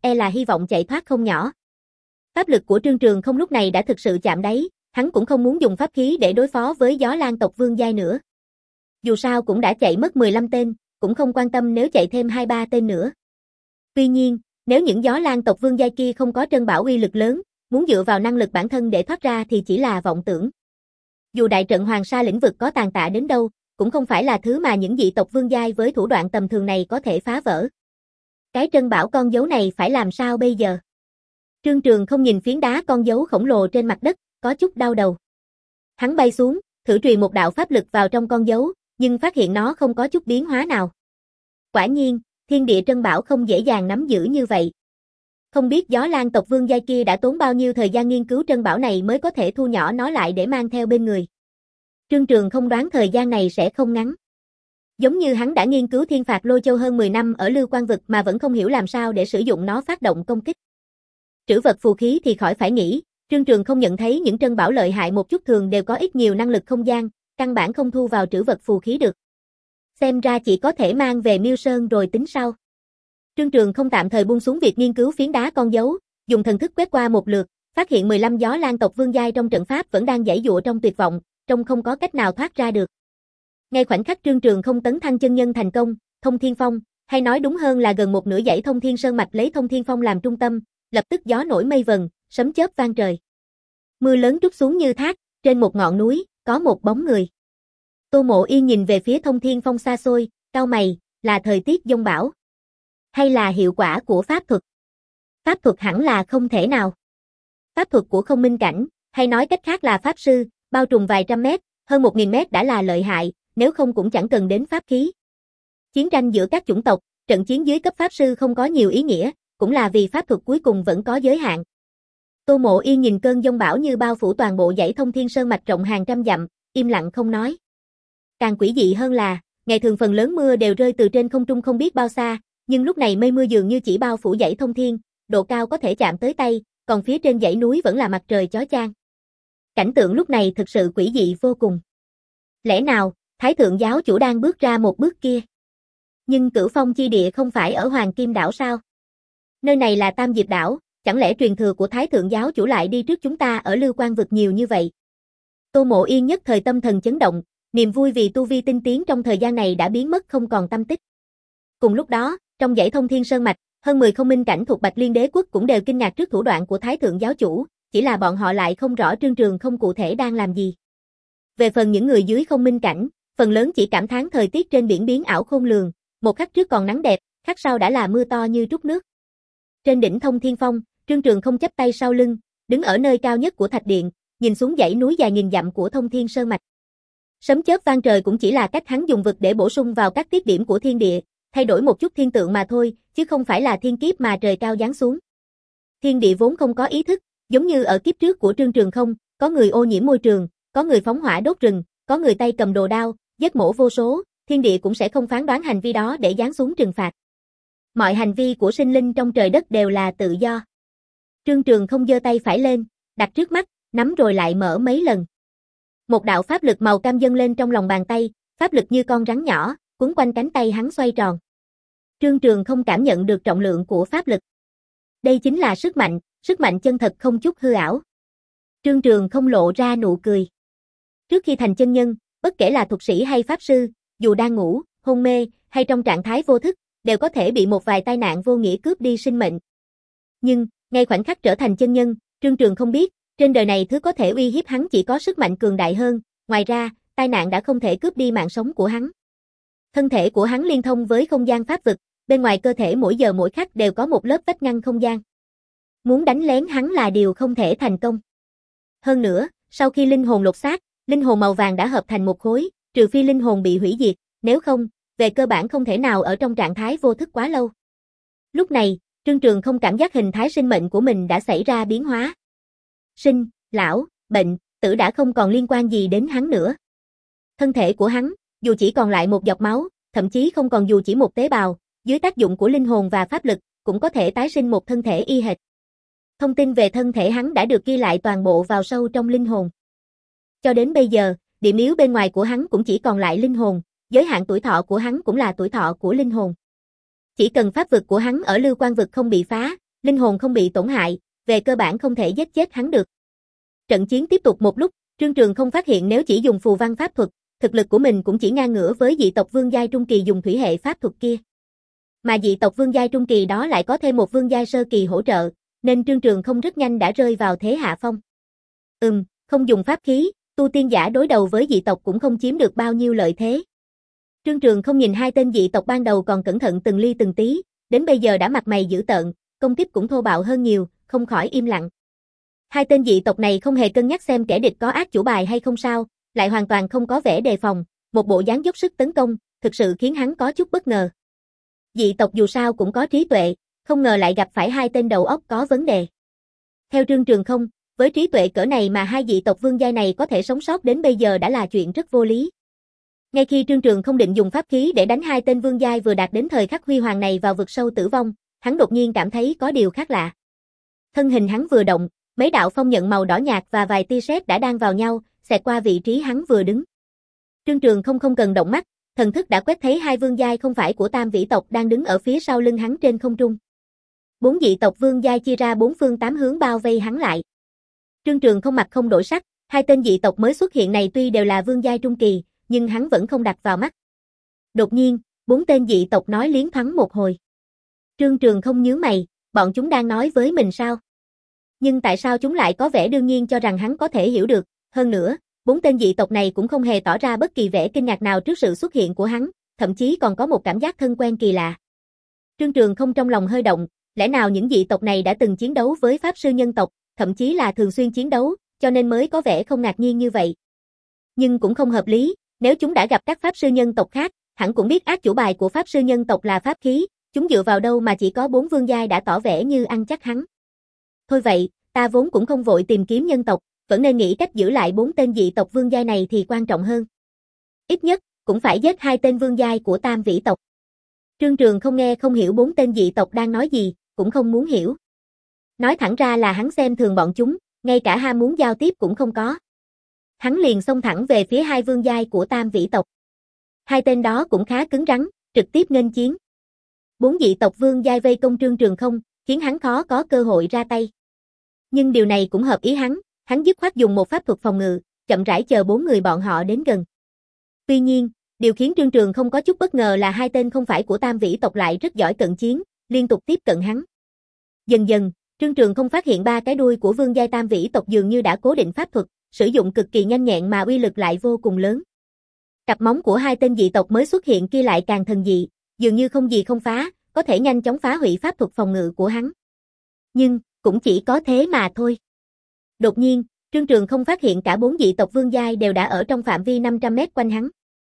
e là hy vọng chạy thoát không nhỏ. Pháp lực của Trương Trường Không lúc này đã thực sự chạm đáy, hắn cũng không muốn dùng pháp khí để đối phó với Gió Lan tộc Vương giai nữa. Dù sao cũng đã chạy mất mười lăm tên, cũng không quan tâm nếu chạy thêm hai ba tên nữa. Tuy nhiên, nếu những Gió Lan tộc Vương giai kia không có Trân Bảo uy lực lớn, muốn dựa vào năng lực bản thân để thoát ra thì chỉ là vọng tưởng. Dù đại trận Hoàng Sa lĩnh vực có tàn tạ đến đâu, cũng không phải là thứ mà những dị tộc vương giai với thủ đoạn tầm thường này có thể phá vỡ. Cái Trân Bảo con dấu này phải làm sao bây giờ? Trương Trường Không nhìn phiến đá con dấu khổng lồ trên mặt đất, có chút đau đầu. Hắn bay xuống, thử truyền một đạo pháp lực vào trong con dấu, nhưng phát hiện nó không có chút biến hóa nào. Quả nhiên, thiên địa Trân Bảo không dễ dàng nắm giữ như vậy. Không biết Gió Lan tộc Vương giai kia đã tốn bao nhiêu thời gian nghiên cứu Trân Bảo này mới có thể thu nhỏ nó lại để mang theo bên người. Trương Trường Không đoán thời gian này sẽ không ngắn. Giống như hắn đã nghiên cứu Thiên Phạt Lôi Châu hơn mười năm ở Lưu Quan vực mà vẫn không hiểu làm sao để sử dụng nó phát động công kích. Trữ vật phù khí thì khỏi phải nghĩ, Trương Trường Không nhận thấy những Trân Bảo lợi hại một chút thường đều có ít nhiều năng lực không gian, căn bản không thu vào trữ vật phù khí được. Xem ra chỉ có thể mang về Miêu Sơn rồi tính sau. Trương Trường Không tạm thời buông xuống việc nghiên cứu phiến đá con dấu, dùng thần thức quét qua một lượt, phát hiện mười lăm Gió Lan tộc Vương giai trong trận pháp vẫn đang giãy giụa trong tuyệt vọng, trông không có cách nào thoát ra được. Ngay khoảnh khắc Trương Trường Không tấn thăng chân nhân thành công, Thông Thiên Phong, hay nói đúng hơn là gần một nửa dãy Thông Thiên Sơn mạch lấy Thông Thiên Phong làm trung tâm, lập tức gió nổi mây vần, sấm chớp vang trời. Mưa lớn trút xuống như thác, trên một ngọn núi, có một bóng người. Tô Mộ Yên nhìn về phía Thông Thiên Phong xa xôi, cau mày, là thời tiết giông bão, hay là hiệu quả của pháp thuật? Pháp thuật hẳn là không thể nào. Pháp thuật của không minh cảnh, hay nói cách khác là pháp sư, bao trùm vài trăm mét, hơn một nghìn mét đã là lợi hại, nếu không cũng chẳng cần đến pháp khí. Chiến tranh giữa các chủng tộc, trận chiến dưới cấp pháp sư không có nhiều ý nghĩa, cũng là vì pháp thuật cuối cùng vẫn có giới hạn. Tô Mộ Yên nhìn cơn giông bão như bao phủ toàn bộ dãy Thông Thiên Sơn mạch rộng hàng trăm dặm, im lặng không nói. Càng quỷ dị hơn là, ngày thường phần lớn mưa đều rơi từ trên không trung không biết bao xa, nhưng lúc này mây mưa dường như chỉ bao phủ dãy Thông Thiên, độ cao có thể chạm tới tay, còn phía trên dãy núi vẫn là mặt trời chói chang. Cảnh tượng lúc này thực sự quỷ dị vô cùng. Lẽ nào, Thái Thượng giáo chủ đang bước ra một bước kia? Nhưng Cửu Phong chi địa không phải ở Hoàng Kim đảo sao? Nơi này là Tam Diệp đảo, chẳng lẽ truyền thừa của Thái Thượng giáo chủ lại đi trước chúng ta ở Lưu Quan vực nhiều như vậy? Tô Mộ Yên nhất thời tâm thần chấn động, niềm vui vì tu vi tinh tiến trong thời gian này đã biến mất không còn tâm tích. Cùng lúc đó, trong dãy Thông Thiên Sơn mạch, hơn mười không minh cảnh thuộc Bạch Liên Đế quốc cũng đều kinh ngạc trước thủ đoạn của Thái Thượng giáo chủ, chỉ là bọn họ lại không rõ Trương Trường Không cụ thể đang làm gì. Về phần những người dưới không minh cảnh, phần lớn chỉ cảm thán thời tiết trên biển biến ảo khôn lường, một khắc trước còn nắng đẹp, khắc sau đã là mưa to như trút nước. Trên đỉnh Thông Thiên Phong, Trương Trường Không chắp tay sau lưng, đứng ở nơi cao nhất của thạch điện, nhìn xuống dãy núi dài nghìn dặm của Thông Thiên Sơn mạch. Sấm chớp vang trời cũng chỉ là cách hắn dùng vực để bổ sung vào các tiết điểm của thiên địa, thay đổi một chút thiên tượng mà thôi, chứ không phải là thiên kiếp mà trời cao giáng xuống. Thiên địa vốn không có ý thức, giống như ở kiếp trước của Trương Trường Không, có người ô nhiễm môi trường, có người phóng hỏa đốt rừng, có người tay cầm đồ đao, giết mổ vô số, thiên địa cũng sẽ không phán đoán hành vi đó để giáng xuống trừng phạt. Mọi hành vi của sinh linh trong trời đất đều là tự do. Trương Trường Không giơ tay phải lên, đặt trước mắt, nắm rồi lại mở mấy lần. Một đạo pháp lực màu cam dâng lên trong lòng bàn tay, pháp lực như con rắn nhỏ, quấn quanh cánh tay hắn xoay tròn. Trương Trường Không cảm nhận được trọng lượng của pháp lực. Đây chính là sức mạnh, sức mạnh chân thật không chút hư ảo. Trương Trường Không lộ ra nụ cười. Trước khi thành chân nhân, bất kể là thuật sĩ hay pháp sư, dù đang ngủ, hôn mê, hay trong trạng thái vô thức, đều có thể bị một vài tai nạn vô nghĩa cướp đi sinh mệnh. Nhưng, ngay khoảnh khắc trở thành chân nhân, Trương Trường Không biết, trên đời này thứ có thể uy hiếp hắn chỉ có sức mạnh cường đại hơn, ngoài ra, tai nạn đã không thể cướp đi mạng sống của hắn. Thân thể của hắn liên thông với không gian pháp vực, bên ngoài cơ thể mỗi giờ mỗi khắc đều có một lớp vách ngăn không gian. Muốn đánh lén hắn là điều không thể thành công. Hơn nữa, sau khi linh hồn lột xác, linh hồn màu vàng đã hợp thành một khối, trừ phi linh hồn bị hủy diệt, nếu không, về cơ bản không thể nào ở trong trạng thái vô thức quá lâu. Lúc này, Trương Trường Không cảm giác hình thái sinh mệnh của mình đã xảy ra biến hóa. Sinh, lão, bệnh, tử đã không còn liên quan gì đến hắn nữa. Thân thể của hắn, dù chỉ còn lại một giọt máu, thậm chí không còn dù chỉ một tế bào, dưới tác dụng của linh hồn và pháp lực, cũng có thể tái sinh một thân thể y hệt. Thông tin về thân thể hắn đã được ghi lại toàn bộ vào sâu trong linh hồn. Cho đến bây giờ, điểm yếu bên ngoài của hắn cũng chỉ còn lại linh hồn, giới hạn tuổi thọ của hắn cũng là tuổi thọ của linh hồn. Chỉ cần pháp vực của hắn ở Lưu Quan vực không bị phá, Linh hồn không bị tổn hại, về cơ bản không thể giết chết hắn được. Trận chiến tiếp tục một lúc, Trương Trường không phát hiện nếu chỉ dùng phù văn pháp thuật, thực lực của mình cũng chỉ ngang ngửa với dị tộc vương giai trung kỳ dùng thủy hệ pháp thuật kia. Mà dị tộc vương giai trung kỳ đó lại có thêm một vương giai sơ kỳ hỗ trợ, nên Trương Trường không rất nhanh đã rơi vào thế hạ phong. Ừm, không dùng pháp khí, tu tiên giả đối đầu với dị tộc cũng không chiếm được bao nhiêu lợi thế. Trương Trường không nhìn hai tên dị tộc ban đầu còn cẩn thận từng ly từng tí, đến bây giờ đã mặt mày dữ tợn, công kích cũng thô bạo hơn nhiều, không khỏi im lặng. Hai tên dị tộc này không hề cân nhắc xem kẻ địch có ác chủ bài hay không sao, lại hoàn toàn không có vẻ đề phòng, một bộ dáng dốc sức tấn công, thực sự khiến hắn có chút bất ngờ. Dị tộc dù sao cũng có trí tuệ, không ngờ lại gặp phải hai tên đầu óc có vấn đề. Theo Trương Trường không, với trí tuệ cỡ này mà hai dị tộc vương giai này có thể sống sót đến bây giờ đã là chuyện rất vô lý. Ngay khi Trương Trường không định dùng pháp khí để đánh hai tên vương giai vừa đạt đến thời khắc huy hoàng này vào vực sâu tử vong, hắn đột nhiên cảm thấy có điều khác lạ. Thân hình hắn vừa động, mấy đạo phong nhận màu đỏ nhạt và vài tia sét đã đan vào nhau, xẹt qua vị trí hắn vừa đứng. Trương Trường không không cần động mắt, thần thức đã quét thấy hai vương giai không phải của Tam Vĩ tộc đang đứng ở phía sau lưng hắn trên không trung. Bốn dị tộc vương giai chia ra bốn phương tám hướng bao vây hắn lại. Trương Trường không mặt không đổi sắc, hai tên dị tộc mới xuất hiện này tuy đều là vương giai trung kỳ, nhưng hắn vẫn không đặt vào mắt. Đột nhiên, bốn tên dị tộc nói liến thoáng một hồi. Trương Trường không nhướng mày, bọn chúng đang nói với mình sao? Nhưng tại sao chúng lại có vẻ đương nhiên cho rằng hắn có thể hiểu được, hơn nữa, bốn tên dị tộc này cũng không hề tỏ ra bất kỳ vẻ kinh ngạc nào trước sự xuất hiện của hắn, thậm chí còn có một cảm giác thân quen kỳ lạ. Trương Trường không trong lòng hơi động, lẽ nào những dị tộc này đã từng chiến đấu với pháp sư nhân tộc, thậm chí là thường xuyên chiến đấu, cho nên mới có vẻ không ngạc nhiên như vậy. Nhưng cũng không hợp lý, nếu chúng đã gặp các pháp sư nhân tộc khác, hẳn cũng biết ác chủ bài của pháp sư nhân tộc là pháp khí, chúng dựa vào đâu mà chỉ có bốn vương giai đã tỏ vẻ như ăn chắc hắn. Thôi vậy, ta vốn cũng không vội tìm kiếm nhân tộc, vẫn nên nghĩ cách giữ lại bốn tên dị tộc vương giai này thì quan trọng hơn. Ít nhất, cũng phải giết hai tên vương giai của Tam Vĩ tộc. Trương Trường không nghe không hiểu bốn tên dị tộc đang nói gì, cũng không muốn hiểu. Nói thẳng ra là hắn xem thường bọn chúng, ngay cả ham muốn giao tiếp cũng không có. Hắn liền xông thẳng về phía hai vương giai của Tam Vĩ tộc. Hai tên đó cũng khá cứng rắn, trực tiếp nghênh chiến. Bốn dị tộc vương giai vây công Trương Trường không, khiến hắn khó có cơ hội ra tay. Nhưng điều này cũng hợp ý hắn, hắn dứt khoát dùng một pháp thuật phòng ngự, chậm rãi chờ bốn người bọn họ đến gần. Tuy nhiên, điều khiến Trương Trường không có chút bất ngờ là hai tên không phải của Tam Vĩ tộc lại rất giỏi cận chiến, liên tục tiếp cận hắn. Dần dần, Trương Trường không phát hiện ba cái đuôi của vương giai Tam Vĩ tộc dường như đã cố định pháp thuật, sử dụng cực kỳ nhanh nhẹn mà uy lực lại vô cùng lớn. Cặp móng của hai tên dị tộc mới xuất hiện kia lại càng thần dị, dường như không gì không phá, có thể nhanh chóng phá hủy pháp thuật phòng ngự của hắn. Nhưng, cũng chỉ có thế mà thôi. Đột nhiên, Trương Trường không phát hiện cả bốn dị tộc vương giai đều đã ở trong phạm vi năm trăm mét quanh hắn.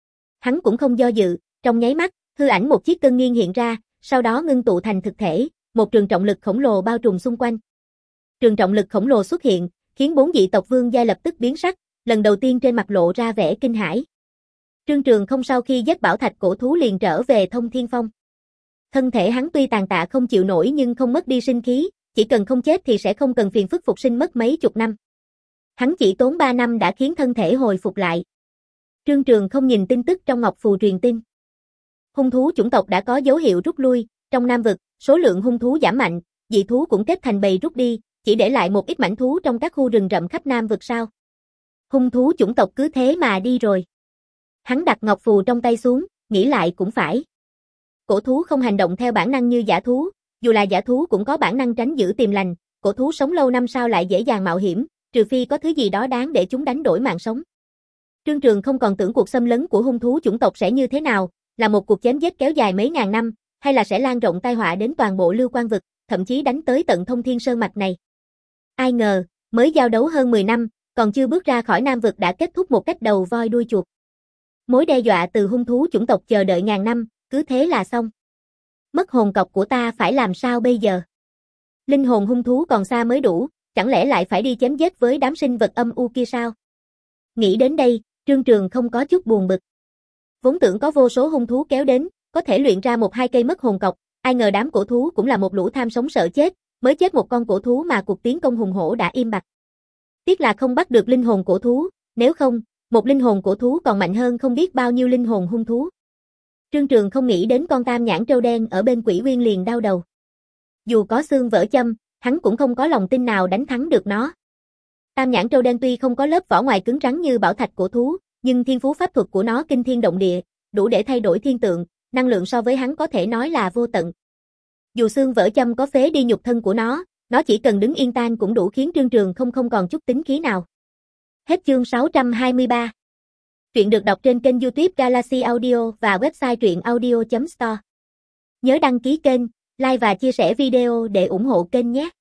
Hắn cũng không do dự, trong nháy mắt, hư ảnh một chiếc cân nghiêng hiện ra, sau đó ngưng tụ thành thực thể, một trường trọng lực khổng lồ bao trùm xung quanh. Trường trọng lực khổng lồ xuất hiện, khiến bốn dị tộc vương giai lập tức biến sắc, lần đầu tiên trên mặt lộ ra vẻ kinh hãi. Trương Trường không sau khi giết bảo thạch cổ thú liền trở về Thông Thiên Phong. Thân thể hắn tuy tàn tạ không chịu nổi nhưng không mất đi sinh khí, chỉ cần không chết thì sẽ không cần phiền phức phục sinh mất mấy chục năm. Hắn chỉ tốn ba năm đã khiến thân thể hồi phục lại. Trương Trường không nhìn tin tức trong ngọc phù truyền tin. Hung thú chủng tộc đã có dấu hiệu rút lui, trong Nam vực, số lượng hung thú giảm mạnh, dị thú cũng kết thành bầy rút đi, chỉ để lại một ít mảnh thú trong các khu rừng rậm khắp Nam vực sao. Hung thú chủng tộc cứ thế mà đi rồi. Hắn đặt ngọc phù trong tay xuống, nghĩ lại cũng phải. Cổ thú không hành động theo bản năng như dã thú, dù là dã thú cũng có bản năng tránh giữ tìm lành, cổ thú sống lâu năm sao lại dễ dàng mạo hiểm, trừ phi có thứ gì đó đáng để chúng đánh đổi mạng sống. Trương Trường không còn tưởng cuộc xâm lấn của hung thú chủng tộc sẽ như thế nào, là một cuộc chém giết kéo dài mấy ngàn năm, hay là sẽ lan rộng tai họa đến toàn bộ Lưu Quan vực, thậm chí đánh tới tận Thông Thiên Sơn mạch này. Ai ngờ, mới giao đấu hơn mười năm, còn chưa bước ra khỏi Nam vực đã kết thúc một cách đầu voi đuôi chuột. Mối đe dọa từ hung thú chủng tộc chờ đợi ngàn năm, cứ thế là xong. Mất hồn cọc của ta phải làm sao bây giờ? Linh hồn hung thú còn xa mới đủ, chẳng lẽ lại phải đi chém giết với đám sinh vật âm u kia sao? Nghĩ đến đây, Trương Trường không có chút buồn bực. Vốn tưởng có vô số hung thú kéo đến, có thể luyện ra một hai cây mất hồn cọc, ai ngờ đám cổ thú cũng là một lũ tham sống sợ chết, mới chết một con cổ thú mà cuộc tiến công hùng hổ đã im bặt. Tiếc là không bắt được linh hồn cổ thú, nếu không, một linh hồn cổ thú còn mạnh hơn không biết bao nhiêu linh hồn hung thú. Trương Trường không nghĩ đến con tam nhãn trâu đen ở bên Quỷ Uyên liền đau đầu. Dù có xương vỡ châm, hắn cũng không có lòng tin nào đánh thắng được nó. Tam nhãn trâu đen tuy không có lớp vỏ ngoài cứng rắn như bảo thạch cổ thú, nhưng thiên phú pháp thuật của nó kinh thiên động địa, đủ để thay đổi thiên tượng, năng lượng so với hắn có thể nói là vô tận. Dù xương vỡ châm có phế đi nhục thân của nó, nó chỉ cần đứng yên tan cũng đủ khiến Trương Trường không không còn chút tính khí nào. Hết chương sáu trăm hai mươi ba. Truyện được đọc trên kênh YouTube Galaxy Audio và website truyện audio chấm store. Nhớ đăng ký kênh, like và chia sẻ video để ủng hộ kênh nhé.